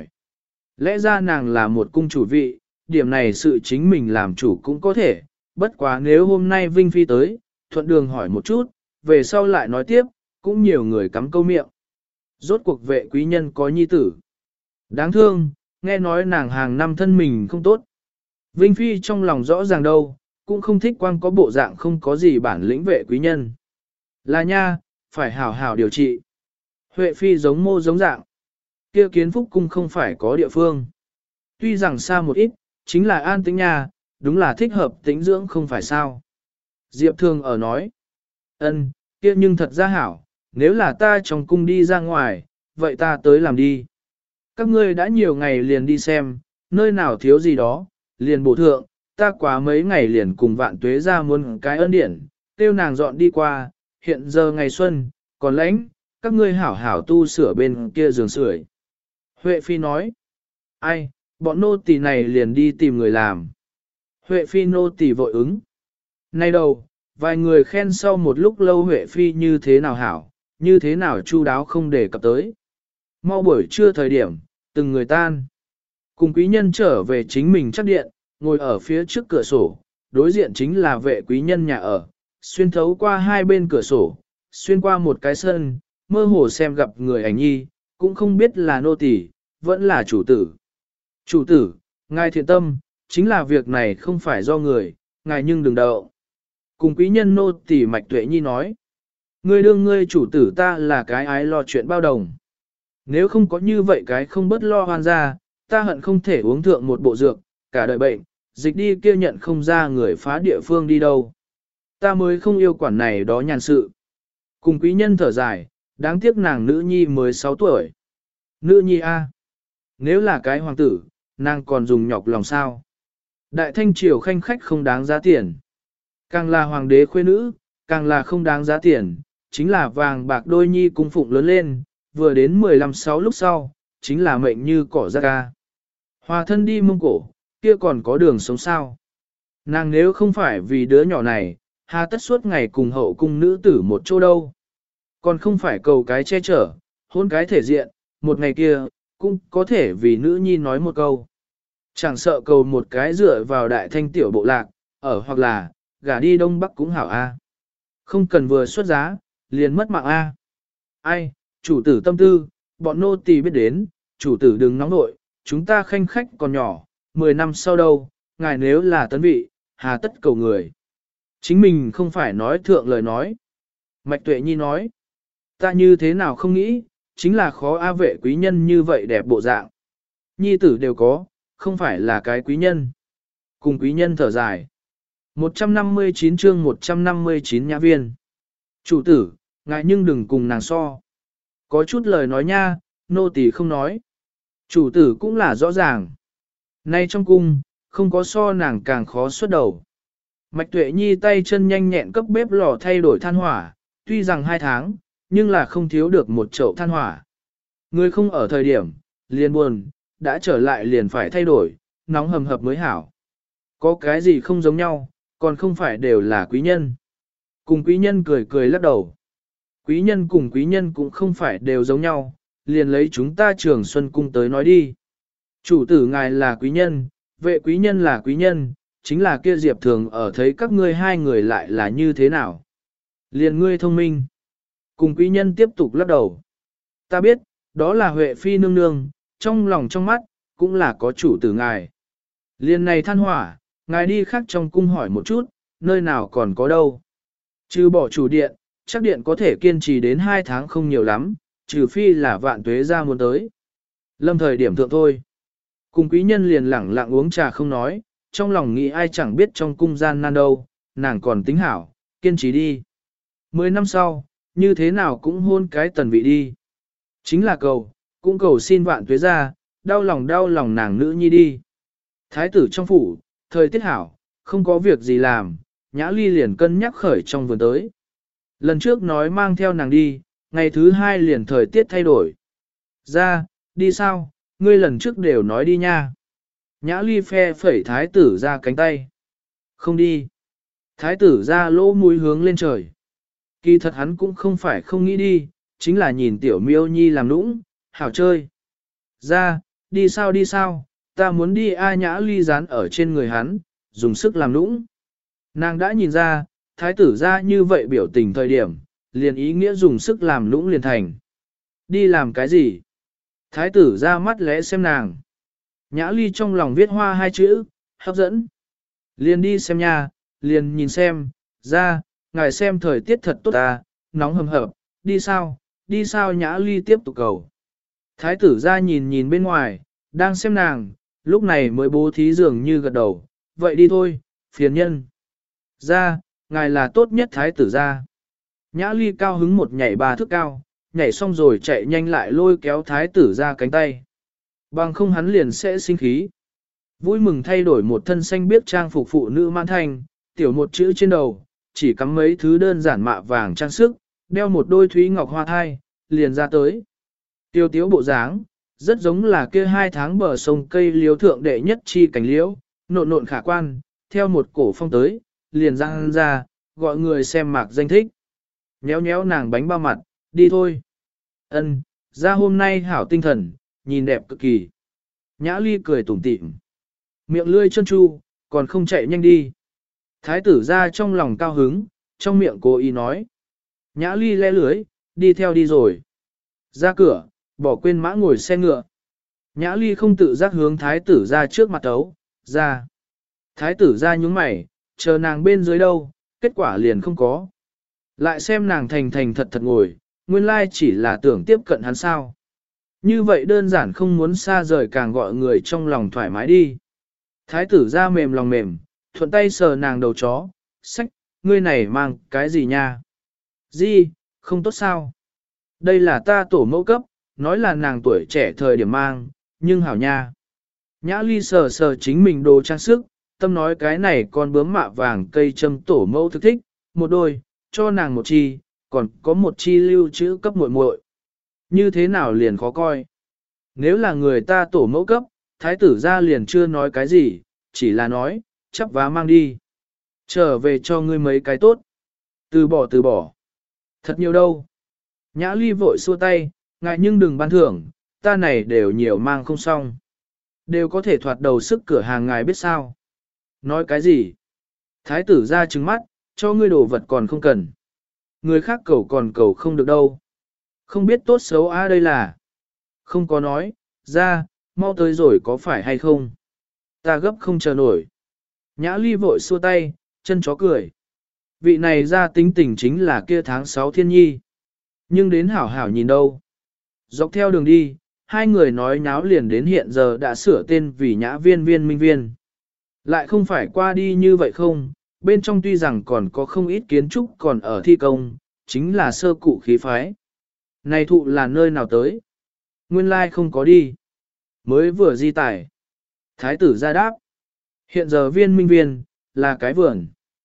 lẽ ra nàng là một cung chủ vị, điểm này sự chính mình làm chủ cũng có thể, bất quá nếu hôm nay Vinh Phi tới, thuận đường hỏi một chút, về sau lại nói tiếp, cũng nhiều người cắm câu miệng. Rốt cuộc vệ quý nhân có nhi tử. Đáng thương, nghe nói nàng hàng năm thân mình không tốt. Vinh Phi trong lòng rõ ràng đâu, cũng không thích quang có bộ dạng không có gì bản lĩnh vệ quý nhân. Là nha, phải hảo hảo điều trị. Huệ Phi giống mô giống dạng. Kia Kiến Phúc cung không phải có địa phương. Tuy rằng xa một ít, chính là an tĩnh nha, đúng là thích hợp tĩnh dưỡng không phải sao. Diệp Thương ở nói. Ân, kia nhưng thật ra hảo, nếu là ta trong cung đi ra ngoài, vậy ta tới làm đi. Các ngươi đã nhiều ngày liền đi xem, nơi nào thiếu gì đó, liền bổ thượng, ta quá mấy ngày liền cùng Vạn Tuế ra muốn cái ân điển, tiêu nàng dọn đi qua, hiện giờ ngày xuân, còn lãnh, các ngươi hảo hảo tu sửa bên kia giường sưởi. Huệ Phi nói, ai, bọn nô tỳ này liền đi tìm người làm. Huệ Phi nô tỳ vội ứng. Nay đầu, vài người khen sau một lúc lâu Huệ Phi như thế nào hảo, như thế nào chu đáo không để cập tới. Mau buổi trưa thời điểm, từng người tan. Cùng quý nhân trở về chính mình chắc điện, ngồi ở phía trước cửa sổ, đối diện chính là vệ quý nhân nhà ở, xuyên thấu qua hai bên cửa sổ, xuyên qua một cái sân, mơ hồ xem gặp người ảnh nhi, cũng không biết là nô tỳ, vẫn là chủ tử. Chủ tử, ngài thiện tâm, chính là việc này không phải do người, ngài nhưng đừng đậu. Cùng quý nhân nô tỳ Mạch Tuệ Nhi nói, ngươi đương ngươi chủ tử ta là cái ái lo chuyện bao đồng. Nếu không có như vậy cái không bớt lo hoan ra, ta hận không thể uống thượng một bộ dược, cả đời bệnh, dịch đi kia nhận không ra người phá địa phương đi đâu. Ta mới không yêu quản này đó nhàn sự. Cùng quý nhân thở dài, đáng tiếc nàng nữ nhi mới 6 tuổi. Nữ nhi A. Nếu là cái hoàng tử, nàng còn dùng nhọc lòng sao. Đại thanh triều khanh khách không đáng giá tiền. Càng là hoàng đế khuê nữ, càng là không đáng giá tiền, chính là vàng bạc đôi nhi cung phụng lớn lên, vừa đến 15-6 lúc sau, chính là mệnh như cỏ rác ca. Hòa thân đi Mông Cổ, kia còn có đường sống sao. Nàng nếu không phải vì đứa nhỏ này, hà tất suốt ngày cùng hậu cung nữ tử một chỗ đâu. Còn không phải cầu cái che chở, hôn cái thể diện, một ngày kia, cũng có thể vì nữ nhi nói một câu. Chẳng sợ cầu một cái dựa vào đại thanh tiểu bộ lạc, ở hoặc là, gả đi Đông Bắc cũng hảo A. Không cần vừa xuất giá, liền mất mạng A. Ai, chủ tử tâm tư, bọn nô tỳ biết đến, chủ tử đừng nóng nội, chúng ta khanh khách còn nhỏ, 10 năm sau đâu, ngài nếu là tấn vị, hà tất cầu người. Chính mình không phải nói thượng lời nói. Mạch Tuệ Nhi nói, ta như thế nào không nghĩ, chính là khó a vệ quý nhân như vậy đẹp bộ dạng. Nhi tử đều có, không phải là cái quý nhân. Cùng quý nhân thở dài. 159 chương 159 nhã viên. Chủ tử, ngài nhưng đừng cùng nàng so. Có chút lời nói nha, nô tỳ không nói. Chủ tử cũng là rõ ràng. Nay trong cung, không có so nàng càng khó xuất đầu. Mạch Tuệ Nhi tay chân nhanh nhẹn cấp bếp lò thay đổi than hỏa, tuy rằng 2 tháng, nhưng là không thiếu được một chậu than hỏa. Người không ở thời điểm, liền buồn, đã trở lại liền phải thay đổi, nóng hầm hập mới hảo. Có cái gì không giống nhau, còn không phải đều là quý nhân. Cùng quý nhân cười cười lắc đầu. Quý nhân cùng quý nhân cũng không phải đều giống nhau, liền lấy chúng ta Trường Xuân Cung tới nói đi. Chủ tử ngài là quý nhân, vệ quý nhân là quý nhân, chính là kia Diệp Thường ở thấy các ngươi hai người lại là như thế nào. Liền ngươi thông minh. Cùng quý nhân tiếp tục lắc đầu. Ta biết, đó là Huệ Phi nương nương, trong lòng trong mắt, cũng là có chủ tử ngài. Liền này than hỏa, ngài đi khác trong cung hỏi một chút, nơi nào còn có đâu. Trừ bỏ chủ điện, chắc điện có thể kiên trì đến 2 tháng không nhiều lắm, trừ phi là Vạn Tuế ra muốn tới. Lâm thời điểm thượng thôi. Cùng quý nhân liền lẳng lặng uống trà không nói, trong lòng nghĩ ai chẳng biết trong cung gian nan đâu, nàng còn tính hảo, kiên trì đi. 10 năm sau, như thế nào cũng hôn cái tần vị đi. Chính là cầu, cũng cầu xin Vạn Tuế ra, đau lòng nàng nữ nhi đi. Thái tử trong phủ, thời tiết hảo, không có việc gì làm, Nhã Ly liền cân nhắc khởi trong vườn tới. Lần trước nói mang theo nàng đi, ngày thứ 2 liền thời tiết thay đổi. Ra, đi sao, ngươi lần trước đều nói đi nha. Nhã Ly phe phẩy thái tử ra cánh tay. Không đi. Thái tử ra lỗ mũi hướng lên trời. Kỳ thật hắn cũng không phải không nghĩ đi, chính là nhìn tiểu miêu nhi làm nũng, hảo chơi. Ra, đi sao, ta muốn đi. A Nhã Ly dán ở trên người hắn, dùng sức làm nũng. Nàng đã nhìn ra, thái tử ra như vậy biểu tình thời điểm, liền ý nghĩa dùng sức làm nũng liền thành. Đi làm cái gì? Thái tử ra mắt lẽ xem nàng. Nhã Ly trong lòng viết hoa hai chữ, hấp dẫn. Liền đi xem nha, liền nhìn xem, ra, ngài xem thời tiết thật tốt ta, nóng hầm hập, đi sao Nhã Ly tiếp tục cầu. Thái tử ra nhìn nhìn bên ngoài, đang xem nàng, lúc này mới bố thí dường như gật đầu, vậy đi thôi, phiền nhân. Ra, ngài là tốt nhất thái tử ra. Nhã Ly cao hứng một nhảy 3 thước cao, nhảy xong rồi chạy nhanh lại lôi kéo thái tử ra cánh tay. Bằng không hắn liền sẽ sinh khí. Vui mừng thay đổi một thân xanh biếc trang phục phụ nữ mãn thành, tiểu một chữ trên đầu, chỉ cắm mấy thứ đơn giản mạ vàng trang sức, đeo một đôi thúy ngọc hoa thai, liền ra tới. Tiêu tiếu bộ dáng, rất giống là kia 2 tháng bờ sông cây liếu thượng đệ nhất chi cảnh liễu, nộn nộn khả quan, theo một cổ phong tới, liền ra, gọi người xem mạc danh thích. Nhéo nhéo nàng bánh bao mặt, đi thôi. Ân, ra hôm nay hảo tinh thần, nhìn đẹp cực kỳ. Nhã Ly cười tủm tỉm. Miệng lươi chân chu, còn không chạy nhanh đi. Thái tử ra trong lòng cao hứng, trong miệng cố ý nói. Nhã Ly le lưới, đi theo đi rồi. Ra cửa, bỏ quên mã ngồi xe ngựa. Nhã Ly không tự giác hướng thái tử ra trước mặt tấu, ra. Thái tử ra nhúng mày, chờ nàng bên dưới đâu, kết quả liền không có. Lại xem nàng thành thành thật thật ngồi, nguyên lai chỉ là tưởng tiếp cận hắn sao. Như vậy đơn giản không muốn xa rời càng gọi người trong lòng thoải mái đi. Thái tử ra mềm lòng mềm, thuận tay sờ nàng đầu chó, sách, ngươi này mang cái gì nha? Gì, không tốt sao? Đây là ta tổ mẫu cấp, nói là nàng tuổi trẻ thời điểm mang, nhưng hảo nha. Nhã Ly sờ sờ chính mình đồ trang sức, tâm nói cái này con bướm mạ vàng cây châm tổ mẫu thực thích, một đôi, cho nàng một chi, còn có một chi lưu trữ cấp muội muội. Như thế nào liền khó coi. Nếu là người ta tổ mẫu cấp, thái tử ra liền chưa nói cái gì, chỉ là nói, chắp vá mang đi. Trở về cho ngươi mấy cái tốt. Từ bỏ. Thật nhiều đâu. Nhã Ly vội xua tay, ngại nhưng đừng ban thưởng, ta này đều nhiều mang không xong. Đều có thể thoạt đầu sức cửa hàng ngài biết sao. Nói cái gì? Thái tử ra trừng mắt, cho ngươi đồ vật còn không cần. Người khác cầu còn cầu không được đâu. Không biết tốt xấu đây là. Không có nói, ra, mau tới rồi có phải hay không? Ta gấp không chờ nổi. Nhã Ly vội xua tay, chân chó cười. Vị này ra tính tình chính là kia tháng 6 thiên nhi. Nhưng đến hảo hảo nhìn đâu. Dọc theo đường đi, hai người nói nháo liền đến hiện giờ đã sửa tên vì Nhã Viên Viên Minh Viên. Lại không phải qua đi như vậy không, bên trong tuy rằng còn có không ít kiến trúc còn ở thi công, chính là sơ cụ khí phái. Này thụ là nơi nào tới? Nguyên lai không có đi. Mới vừa di tải. Thái tử ra đáp. Hiện giờ Viên Minh Viên, là cái vườn.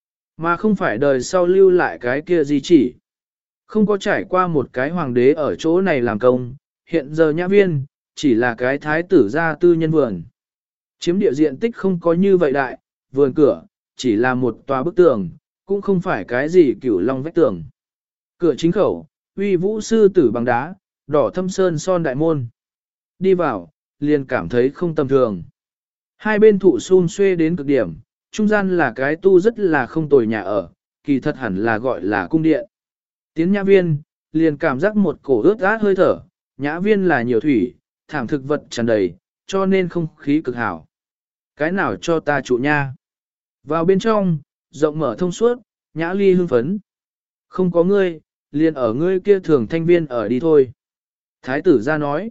Mà không phải đời sau lưu lại cái kia gì chỉ. Không có trải qua một cái hoàng đế ở chỗ này làm công, hiện giờ Nhã Viên, chỉ là cái thái tử gia tư nhân vườn. Chiếm địa diện tích không có như vậy đại, vườn cửa, chỉ là một tòa bức tường, cũng không phải cái gì cửu long vách tường. Cửa chính khẩu, uy vũ sư tử bằng đá, đỏ thâm sơn son đại môn. Đi vào, liền cảm thấy không tầm thường. Hai bên thụ xun xuê đến cực điểm, trung gian là cái tu rất là không tồi nhà ở, kỳ thật hẳn là gọi là cung điện. Tiến Nhã Viên, liền cảm giác một cổ ướt át hơi thở, Nhã Viên là nhiều thủy, thảm thực vật tràn đầy, cho nên không khí cực hảo. Cái nào cho ta trụ nha? Vào bên trong, rộng mở thông suốt, Nhã Ly hưng phấn. Không có ngươi, liền ở ngươi kia thường thanh viên ở đi thôi. Thái tử ra nói.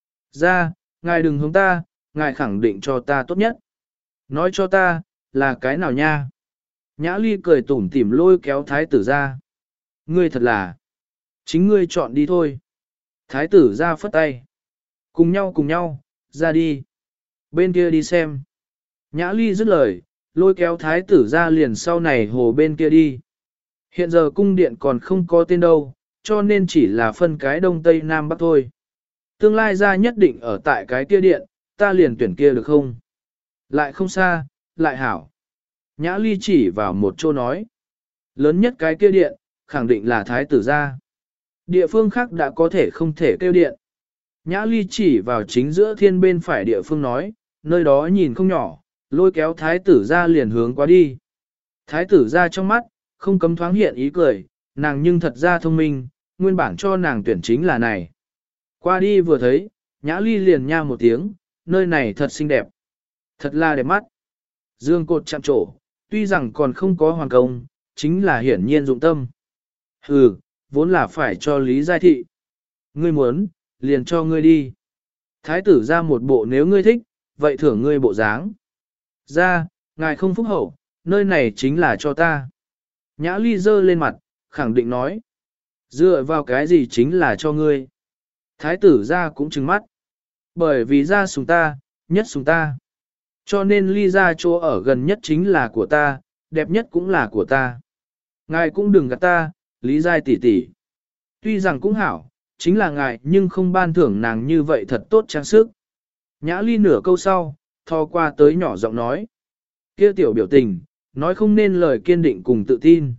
Ra, ngài đừng hướng ta, ngài khẳng định cho ta tốt nhất. Nói cho ta, là cái nào nha? Nhã Ly cười tủm tỉm lôi kéo thái tử ra. Ngươi thật là, chính ngươi chọn đi thôi. Thái tử ra phất tay. Cùng nhau, ra đi. Bên kia đi xem. Nhã Ly dứt lời, lôi kéo thái tử ra liền sau này hồ bên kia đi. Hiện giờ cung điện còn không có tên đâu, cho nên chỉ là phân cái đông tây nam bắc thôi. Tương lai ra nhất định ở tại cái kia điện, ta liền tuyển kia được không? Lại không xa, lại hảo. Nhã Ly chỉ vào một chỗ nói. Lớn nhất cái kia điện, khẳng định là thái tử gia. Địa phương khác đã có thể không thể kêu điện. Nhã Ly chỉ vào chính giữa thiên bên phải địa phương nói, nơi đó nhìn không nhỏ, lôi kéo thái tử gia liền hướng qua đi. Thái tử gia trong mắt, không cấm thoáng hiện ý cười, nàng nhưng thật ra thông minh, nguyên bản cho nàng tuyển chính là này. Qua đi vừa thấy, Nhã Ly liền nha một tiếng, nơi này thật xinh đẹp. Thật là đẹp mắt. Dương cột chạm trổ, tuy rằng còn không có hoàn công, chính là hiển nhiên dụng tâm. Hừ, vốn là phải cho Lý Giai Thị. Ngươi muốn, liền cho ngươi đi. Thái tử ra một bộ nếu ngươi thích, vậy thưởng ngươi bộ dáng. Ra, ngài không phúc hậu, nơi này chính là cho ta. Nhã Ly giơ lên mặt, khẳng định nói. Dựa vào cái gì chính là cho ngươi. Thái tử ra cũng trừng mắt. Bởi vì ra sùng ta, nhất sùng ta. Cho nên Ly ra chỗ ở gần nhất chính là của ta, đẹp nhất cũng là của ta. Ngài cũng đừng gạt ta, Lý Giai tỷ tỷ. Tuy rằng cũng hảo, chính là ngài nhưng không ban thưởng nàng như vậy thật tốt trang sức. Nhã Ly nửa câu sau, thò qua tới nhỏ giọng nói. Kia tiểu biểu tình, nói không nên lời kiên định cùng tự tin.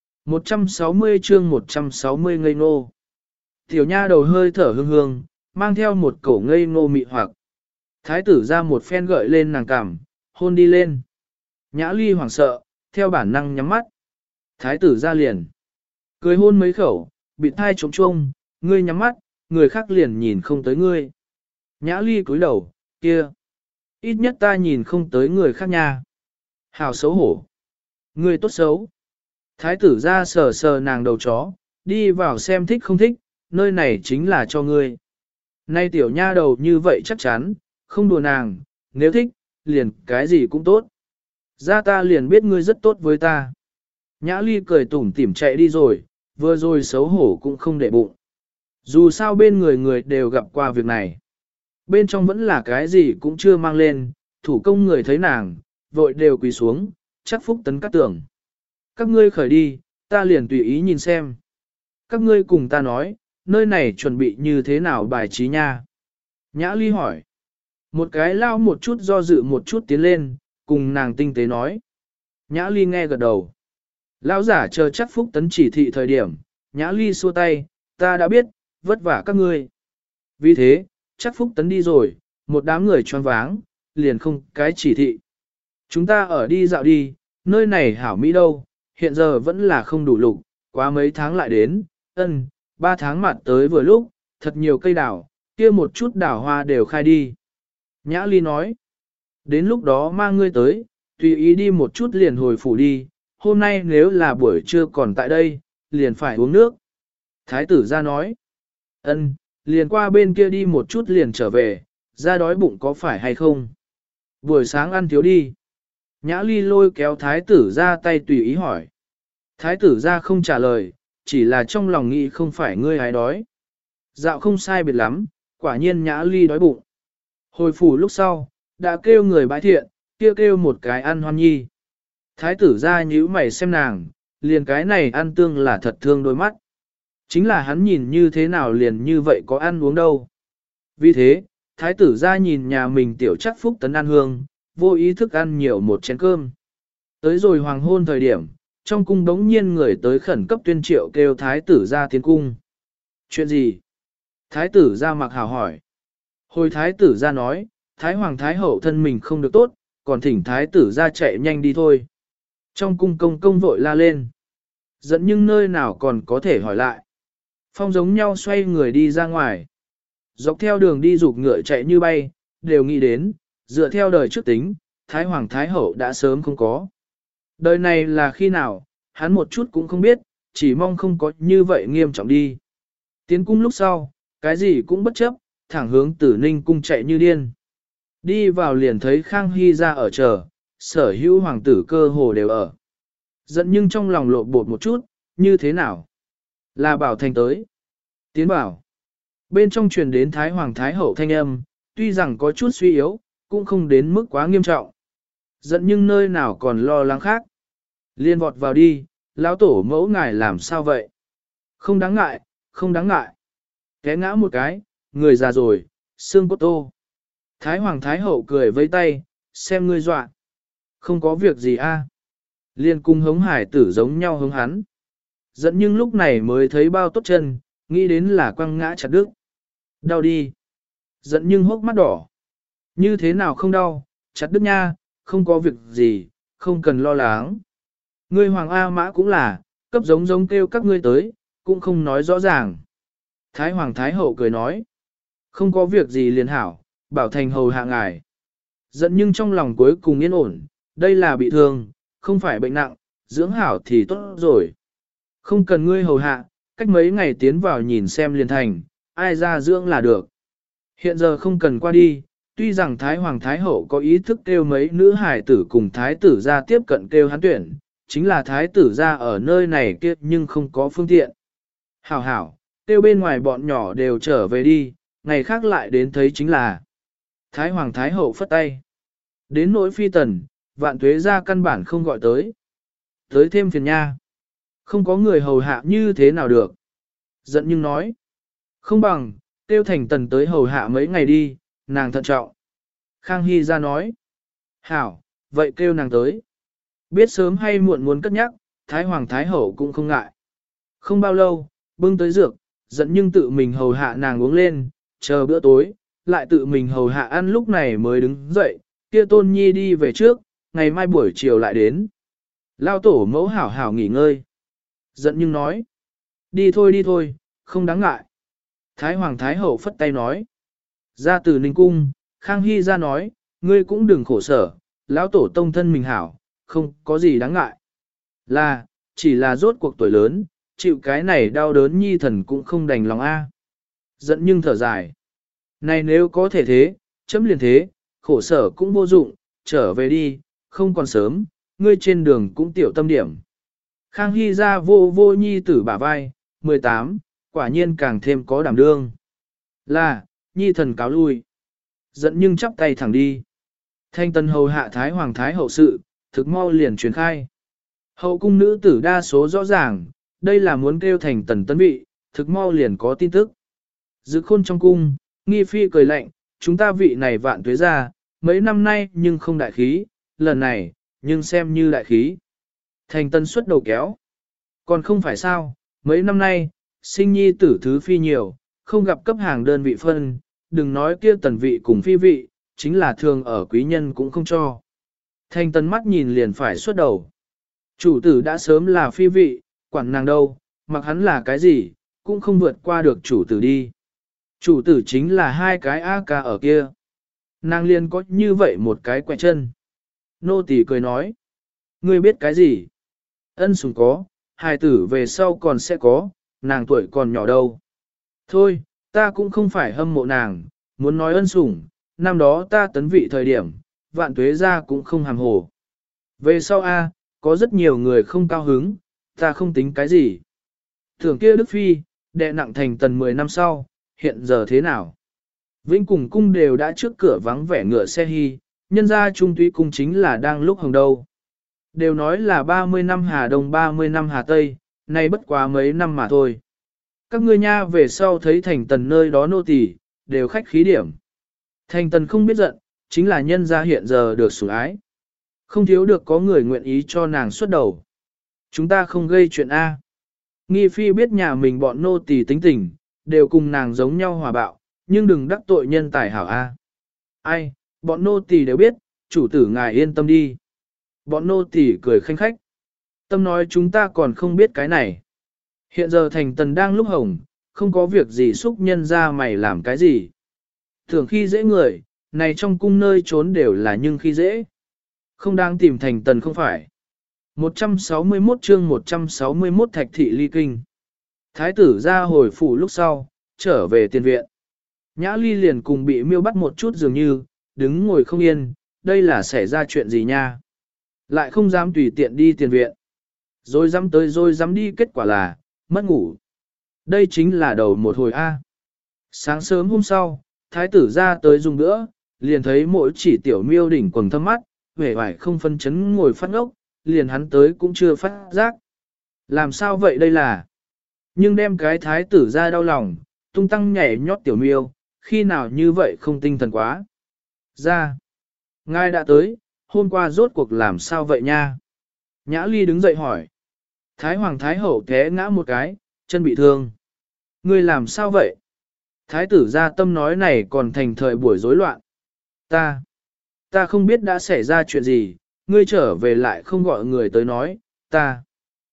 160 chương 160 ngây ngô. Tiểu nha đầu hơi thở hương hương, mang theo một cổ ngây ngô mị hoặc. Thái tử ra một phen gợi lên nàng cằm, hôn đi lên. Nhã Ly hoảng sợ, theo bản năng nhắm mắt. Thái tử ra liền. Cười hôn mấy khẩu, bị thai trống trông, ngươi nhắm mắt, người khác liền nhìn không tới ngươi. Nhã Ly cúi đầu, kia. Ít nhất ta nhìn không tới người khác nha. Hào xấu hổ. Ngươi tốt xấu. Thái tử ra sờ sờ nàng đầu chó, đi vào xem thích không thích, nơi này chính là cho ngươi. Nay tiểu nha đầu như vậy chắc chắn, không đùa nàng, nếu thích, liền cái gì cũng tốt. Ra ta liền biết ngươi rất tốt với ta. Nhã Ly cười tủm tỉm chạy đi rồi, vừa rồi xấu hổ cũng không để bụng. Dù sao bên người người đều gặp qua việc này. Bên trong vẫn là cái gì cũng chưa mang lên, thủ công người thấy nàng, vội đều quỳ xuống, chắc phúc tấn cắt tưởng. Các ngươi khởi đi, ta liền tùy ý nhìn xem. Các ngươi cùng ta nói, nơi này chuẩn bị như thế nào bài trí nha. Nhã Ly hỏi. Một cái lao một chút do dự một chút tiến lên, cùng nàng tinh tế nói. Nhã Ly nghe gật đầu. Lão giả chờ chắc phúc tấn chỉ thị thời điểm, Nhã Ly xua tay, ta đã biết, vất vả các ngươi. Vì thế, chắc phúc tấn đi rồi, một đám người choáng váng, liền không cái chỉ thị. Chúng ta ở đi dạo đi, nơi này hảo mỹ đâu, hiện giờ vẫn là không đủ lục, quá mấy tháng lại đến, 3 tháng mặt tới vừa lúc, thật nhiều cây đào, kia một chút đào hoa đều khai đi. Nhã Ly nói, đến lúc đó mang ngươi tới, tùy ý đi một chút liền hồi phủ đi, hôm nay nếu là buổi trưa còn tại đây, liền phải uống nước. Thái tử ra nói, liền qua bên kia đi một chút liền trở về, ra đói bụng có phải hay không? Buổi sáng ăn thiếu đi. Nhã Ly lôi kéo thái tử ra tay tùy ý hỏi. Thái tử ra không trả lời, chỉ là trong lòng nghĩ không phải ngươi hái đói. Dạo không sai biệt lắm, quả nhiên Nhã Ly đói bụng. Hồi phủ lúc sau, đã kêu người bái thiện, kêu một cái ăn hoan nhi. Thái tử ra nhíu mày xem nàng, liền cái này ăn tương là thật thương đôi mắt. Chính là hắn nhìn như thế nào liền như vậy có ăn uống đâu. Vì thế, thái tử ra nhìn nhà mình tiểu chắc phúc tấn ăn hương, vô ý thức ăn nhiều một chén cơm. Tới rồi hoàng hôn thời điểm, trong cung đống nhiên người tới khẩn cấp tuyên triệu kêu thái tử ra tiến cung. Chuyện gì? Thái tử ra mặc hào hỏi. Hồi thái tử ra nói, thái hoàng thái hậu thân mình không được tốt, còn thỉnh thái tử ra chạy nhanh đi thôi. Trong cung công công vội la lên. Giận nhưng nơi nào còn có thể hỏi lại. Phong giống nhau xoay người đi ra ngoài. Dọc theo đường đi rụt ngựa chạy như bay, đều nghĩ đến, dựa theo đời trước tính, thái hoàng thái hậu đã sớm không có. Đời này là khi nào, hắn một chút cũng không biết, chỉ mong không có như vậy nghiêm trọng đi. Tiến cung lúc sau, cái gì cũng bất chấp, thẳng hướng Tử Ninh cung chạy như điên. Đi vào liền thấy Khang Hy ra ở chờ, sở hữu hoàng tử cơ hồ đều ở. Giận nhưng trong lòng lộ bột một chút, như thế nào? Là bảo thành tới. Tiến bảo. Bên trong truyền đến Thái Hoàng Thái Hậu thanh âm, tuy rằng có chút suy yếu, cũng không đến mức quá nghiêm trọng. Giận nhưng nơi nào còn lo lắng khác. Liên vọt vào đi, lão tổ mẫu ngài làm sao vậy? Không đáng ngại, không đáng ngại. Té ngã một cái, người già rồi, xương cốt tô. Thái Hoàng Thái Hậu cười với tay, xem ngươi dọa. Không có việc gì a. Liên cung hống hải tử giống nhau hống hắn. Giận nhưng lúc này mới thấy bao tốt chân, nghĩ đến là quăng ngã chặt đứt. Đau đi. Giận nhưng hốc mắt đỏ. Như thế nào không đau, chặt đứt nha, không có việc gì, không cần lo lắng. Ngươi Hoàng A Mã cũng là, cấp giống giống kêu các ngươi tới, cũng không nói rõ ràng. Thái Hoàng Thái Hậu cười nói. Không có việc gì liền hảo, bảo thành hầu hạ ngài. Giận nhưng trong lòng cuối cùng yên ổn, đây là bị thương, không phải bệnh nặng, dưỡng hảo thì tốt rồi. Không cần ngươi hầu hạ, cách mấy ngày tiến vào nhìn xem liền thành, ai ra dưỡng là được. Hiện giờ không cần qua đi, tuy rằng Thái Hoàng Thái Hậu có ý thức kêu mấy nữ hài tử cùng Thái tử ra tiếp cận kêu hắn tuyển, chính là Thái tử ra ở nơi này kia nhưng không có phương tiện. Hảo hảo, kêu bên ngoài bọn nhỏ đều trở về đi, ngày khác lại đến thấy chính là. Thái Hoàng Thái Hậu phất tay. Đến nỗi phi tần, vạn tuế ra căn bản không gọi tới. Tới thêm phiền nha. Không có người hầu hạ như thế nào được. Giận nhưng nói. Không bằng, tiêu thành tần tới hầu hạ mấy ngày đi, nàng thận trọng. Khang Hy ra nói. Hảo, vậy kêu nàng tới. Biết sớm hay muộn muốn cất nhắc, Thái Hoàng Thái Hậu cũng không ngại. Không bao lâu, bưng tới dược, giận nhưng tự mình hầu hạ nàng uống lên, chờ bữa tối, lại tự mình hầu hạ ăn lúc này mới đứng dậy, kia Tôn Nhi đi về trước, ngày mai buổi chiều lại đến. Lao tổ mẫu hảo hảo nghỉ ngơi. Giận nhưng nói, đi thôi, không đáng ngại. Thái Hoàng Thái Hậu phất tay nói, ra từ Ninh Cung, Khang Hy ra nói, ngươi cũng đừng khổ sở, lão tổ tông thân mình hảo, không có gì đáng ngại. Là, chỉ là rốt cuộc tuổi lớn, chịu cái này đau đớn nhi thần cũng không đành lòng a. Giận nhưng thở dài. Này nếu có thể thế, chấm liền thế, khổ sở cũng vô dụng, trở về đi, không còn sớm, ngươi trên đường cũng tiểu tâm điểm. Khang Hy ra vô vô nhi tử bả vai, 18, quả nhiên càng thêm có đảm đương. Là, nhi thần cáo lui. Giận nhưng chắp tay thẳng đi. Thanh tân hầu hạ Thái Hoàng Thái Hậu sự, thực mau liền truyền khai. Hậu cung nữ tử đa số rõ ràng, đây là muốn kêu thành tần tấn vị, thực mau liền có tin tức. Dự khôn trong cung, nghi phi cười lạnh, chúng ta vị này vạn tuế ra, mấy năm nay nhưng không đại khí, lần này, nhưng xem như đại khí. Thành tân xuất đầu kéo. Còn không phải sao, mấy năm nay, sinh nhi tử thứ phi nhiều, không gặp cấp hàng đơn vị phân, đừng nói kia tần vị cùng phi vị, chính là thường ở quý nhân cũng không cho. Thành tân mắt nhìn liền phải xuất đầu. Chủ tử đã sớm là phi vị, quản nàng đâu, mặc hắn là cái gì, cũng không vượt qua được chủ tử đi. Chủ tử chính là hai cái A ca ở kia. Nàng liền có như vậy một cái quẹt chân. Nô tỳ cười nói. Ngươi biết cái gì? Ân sủng có, hài tử về sau còn sẽ có, nàng tuổi còn nhỏ đâu. Thôi, ta cũng không phải hâm mộ nàng, muốn nói ân sủng, năm đó ta tấn vị thời điểm, vạn tuế ra cũng không hàm hồ. Về sau A, có rất nhiều người không cao hứng, ta không tính cái gì. Thường kia Đức Phi, đệ nặng thành tần 10 năm sau, hiện giờ thế nào? Vĩnh cùng cung đều đã trước cửa vắng vẻ ngựa xe hy, nhân ra trung túy cung chính là đang lúc hồng đâu. Đều nói là 30 năm Hà Đông 30 năm Hà Tây, nay bất quá mấy năm mà thôi. Các ngươi nha về sau thấy thành tần nơi đó nô tỳ đều khách khí điểm. Thành tần không biết giận, chính là nhân ra hiện giờ được sủng ái. Không thiếu được có người nguyện ý cho nàng xuất đầu. Chúng ta không gây chuyện A. Nghi phi biết nhà mình bọn nô tỳ tính tình, đều cùng nàng giống nhau hòa bạo, nhưng đừng đắc tội nhân tài hảo A. Ai, bọn nô tỳ đều biết, chủ tử ngài yên tâm đi. Bọn nô tỳ cười khanh khách. Tâm nói chúng ta còn không biết cái này. Hiện giờ thành tần đang lúc hồng, không có việc gì xúc nhân ra mày làm cái gì. Thường khi dễ người, này trong cung nơi trốn đều là nhưng khi dễ. Không đang tìm thành tần không phải. 161 chương 161 Thạch thị ly kinh. Thái tử ra hồi phủ lúc sau, trở về tiền viện. Nhã ly liền cùng bị miêu bắt một chút dường như, đứng ngồi không yên, đây là xảy ra chuyện gì nha. Lại không dám tùy tiện đi tiền viện. Rồi dám tới rồi dám đi kết quả là, mất ngủ. Đây chính là đầu một hồi A. Sáng sớm hôm sau, thái tử ra tới dùng bữa, liền thấy mỗi chỉ tiểu miêu đỉnh quầng thâm mắt, vẻ vải không phân chấn ngồi phát ngốc, liền hắn tới cũng chưa phát giác. Làm sao vậy đây là? Nhưng đem cái thái tử ra đau lòng, tung tăng nhảy nhót tiểu miêu, khi nào như vậy không tinh thần quá. Ra, ngài đã tới, hôm qua rốt cuộc làm sao vậy nha? Nhã Ly đứng dậy hỏi. Thái Hoàng Thái Hậu té ngã một cái, chân bị thương. Ngươi làm sao vậy? Thái tử gia tâm nói này còn thành thời buổi rối loạn. Ta không biết đã xảy ra chuyện gì, ngươi trở về lại không gọi người tới nói, ta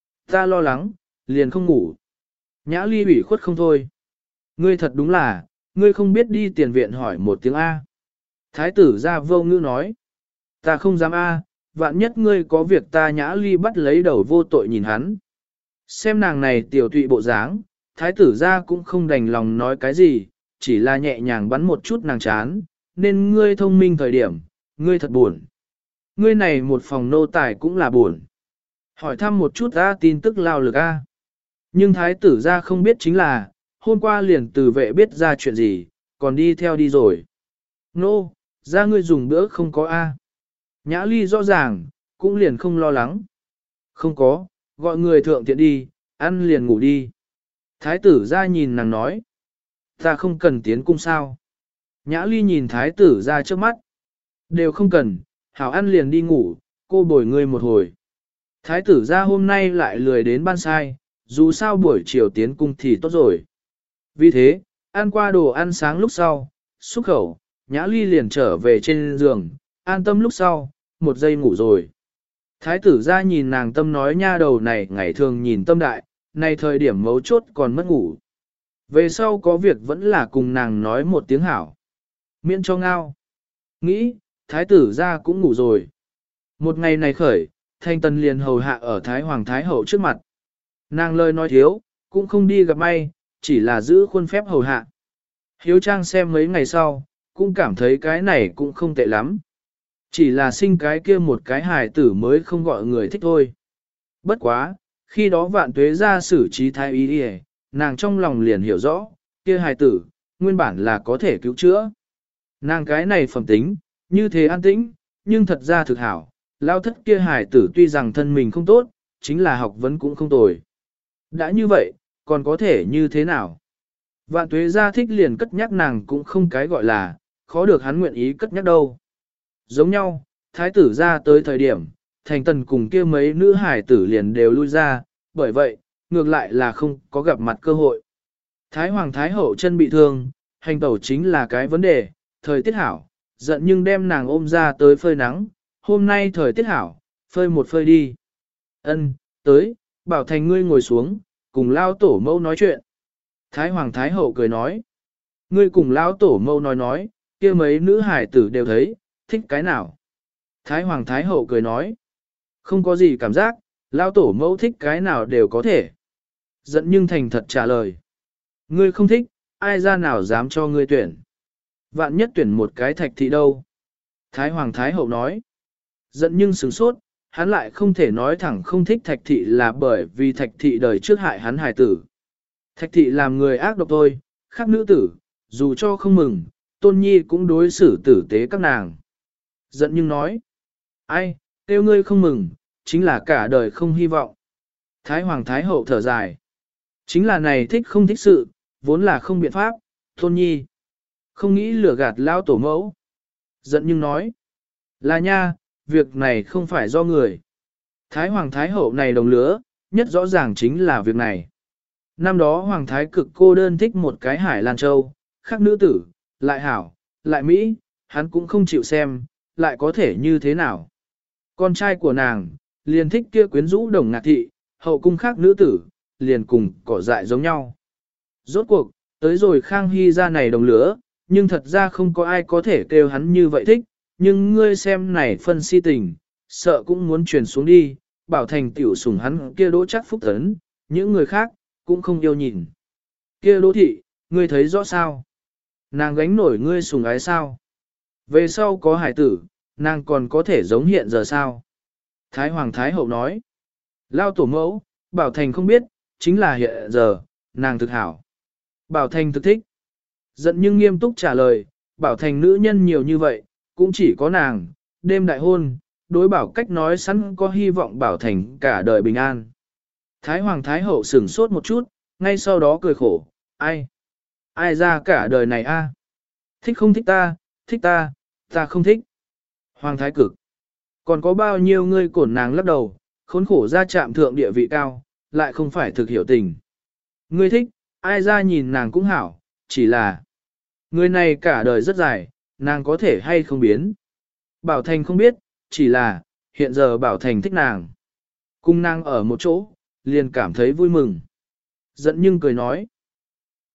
lo lắng, liền không ngủ. Nhã Ly ủy khuất không thôi. Ngươi thật đúng là, ngươi không biết đi tiền viện hỏi một tiếng A. Thái tử gia vô ngữ nói. Ta không dám A, vạn nhất ngươi có việc ta Nhã Ly bắt lấy đầu vô tội nhìn hắn. Xem nàng này tiểu tụy bộ dáng, thái tử gia cũng không đành lòng nói cái gì, chỉ là nhẹ nhàng bắn một chút nàng chán, nên ngươi thông minh thời điểm, ngươi thật buồn. Ngươi này một phòng nô tài cũng là buồn. Hỏi thăm một chút ra tin tức lao lực A. Nhưng thái tử gia không biết chính là, hôm qua liền từ vệ biết ra chuyện gì, còn đi theo đi rồi. Nô, ra ngươi dùng bữa không có A. Nhã Ly rõ ràng, cũng liền không lo lắng. Không có, gọi người thượng tiện đi, ăn liền ngủ đi. Thái tử ra nhìn nàng nói. Ta không cần tiến cung sao. Nhã Ly nhìn thái tử ra trước mắt. Đều không cần, hảo ăn liền đi ngủ, cô bồi ngươi một hồi. Thái tử ra hôm nay lại lười đến ban sai, dù sao buổi chiều tiến cung thì tốt rồi. Vì thế, ăn qua đồ ăn sáng lúc sau, xúc khẩu, Nhã Ly liền trở về trên giường, an tâm lúc sau, một giây ngủ rồi. Thái tử ra nhìn nàng tâm nói nha đầu này ngày thường nhìn tâm đại, nay thời điểm mấu chốt còn mất ngủ. Về sau có việc vẫn là cùng nàng nói một tiếng hảo. Miễn cho ngao. Nghĩ, thái tử ra cũng ngủ rồi. Một ngày này khởi, thanh tần liền hầu hạ ở thái hoàng thái hậu trước mặt. Nàng lời nói thiếu, cũng không đi gặp may, chỉ là giữ khuôn phép hầu hạ. Hiếu trang xem mấy ngày sau, cũng cảm thấy cái này cũng không tệ lắm. Chỉ là sinh cái kia một cái hài tử mới không gọi người thích thôi. Bất quá, khi đó vạn tuế ra xử trí thái y đi, nàng trong lòng liền hiểu rõ, kia hài tử, nguyên bản là có thể cứu chữa. Nàng cái này phẩm tính, như thế an tĩnh, nhưng thật ra thực hảo, lao thất kia hài tử tuy rằng thân mình không tốt, chính là học vấn cũng không tồi. Đã như vậy, còn có thể như thế nào? Vạn tuế ra thích liền cất nhắc nàng cũng không cái gọi là, khó được hắn nguyện ý cất nhắc đâu. Giống nhau, thái tử ra tới thời điểm, thành tần cùng kia mấy nữ hải tử liền đều lui ra, bởi vậy, ngược lại là không có gặp mặt cơ hội. Thái hoàng thái hậu chân bị thương, hành tẩu chính là cái vấn đề, thời tiết hảo, giận nhưng đem nàng ôm ra tới phơi nắng, hôm nay thời tiết hảo, phơi một phơi đi. Ân, tới, bảo thành ngươi ngồi xuống, cùng lao tổ mẫu nói chuyện. Thái hoàng thái hậu cười nói, ngươi cùng lao tổ mẫu nói, kia mấy nữ hải tử đều thấy, thích cái nào? Thái Hoàng Thái Hậu cười nói. Không có gì cảm giác, lao tổ mẫu thích cái nào đều có thể. Giận nhưng thành thật trả lời. Ngươi không thích, ai ra nào dám cho ngươi tuyển. Vạn nhất tuyển một cái thạch thị đâu. Thái Hoàng Thái Hậu nói. Giận nhưng sửng sốt, hắn lại không thể nói thẳng không thích thạch thị là bởi vì thạch thị đời trước hại hắn hài tử. Thạch thị làm người ác độc thôi, khác nữ tử, dù cho không mừng, tôn nhi cũng đối xử tử tế các nàng. Giận nhưng nói, ai, kêu ngươi không mừng, chính là cả đời không hy vọng. Thái Hoàng Thái Hậu thở dài. Chính là này thích không thích sự, vốn là không biện pháp, tôn nhi. Không nghĩ lừa gạt lao tổ mẫu. Giận nhưng nói, là nha, việc này không phải do người. Thái Hoàng Thái Hậu này đồng lứa, nhất rõ ràng chính là việc này. Năm đó Hoàng Thái cực cô đơn thích một cái Hải Lan Châu, khác nữ tử, lại hảo, lại Mỹ, hắn cũng không chịu xem, lại có thể như thế nào. Con trai của nàng, liền thích kia quyến rũ Đồng Ngạc Thị, hậu cung khác nữ tử, liền cùng cỏ dại giống nhau. Rốt cuộc, tới rồi Khang Hy ra này đồng lửa, nhưng thật ra không có ai có thể kêu hắn như vậy thích, nhưng ngươi xem này phân si tình, sợ cũng muốn truyền xuống đi, bảo thành tiểu sủng hắn kia Đỗ Trác Phúc Tấn, những người khác, cũng không yêu nhìn. Kia Đỗ Thị, ngươi thấy rõ sao? Nàng gánh nổi ngươi sủng ái sao? Về sau có hải tử, nàng còn có thể giống hiện giờ sao? Thái Hoàng Thái Hậu nói. Lao tổ mẫu, Bảo Thành không biết, chính là hiện giờ, nàng thực hảo. Bảo Thành thực thích. Giận nhưng nghiêm túc trả lời, Bảo Thành nữ nhân nhiều như vậy, cũng chỉ có nàng, đêm đại hôn, đối bảo cách nói sẵn có hy vọng Bảo Thành cả đời bình an. Thái Hoàng Thái Hậu sửng sốt một chút, ngay sau đó cười khổ, ai ra cả đời này a? Thích không thích ta không thích. Hoàng thái cực. Còn có bao nhiêu ngươi cổn nàng lắc đầu, khốn khổ ra chạm thượng địa vị cao, lại không phải thực hiểu tình. Ngươi thích, ai ra nhìn nàng cũng hảo, chỉ là người này cả đời rất dài, nàng có thể hay không biến. Bảo Thành không biết, chỉ là hiện giờ Bảo Thành thích nàng. Cùng nàng ở một chỗ, liền cảm thấy vui mừng. Giận nhưng cười nói.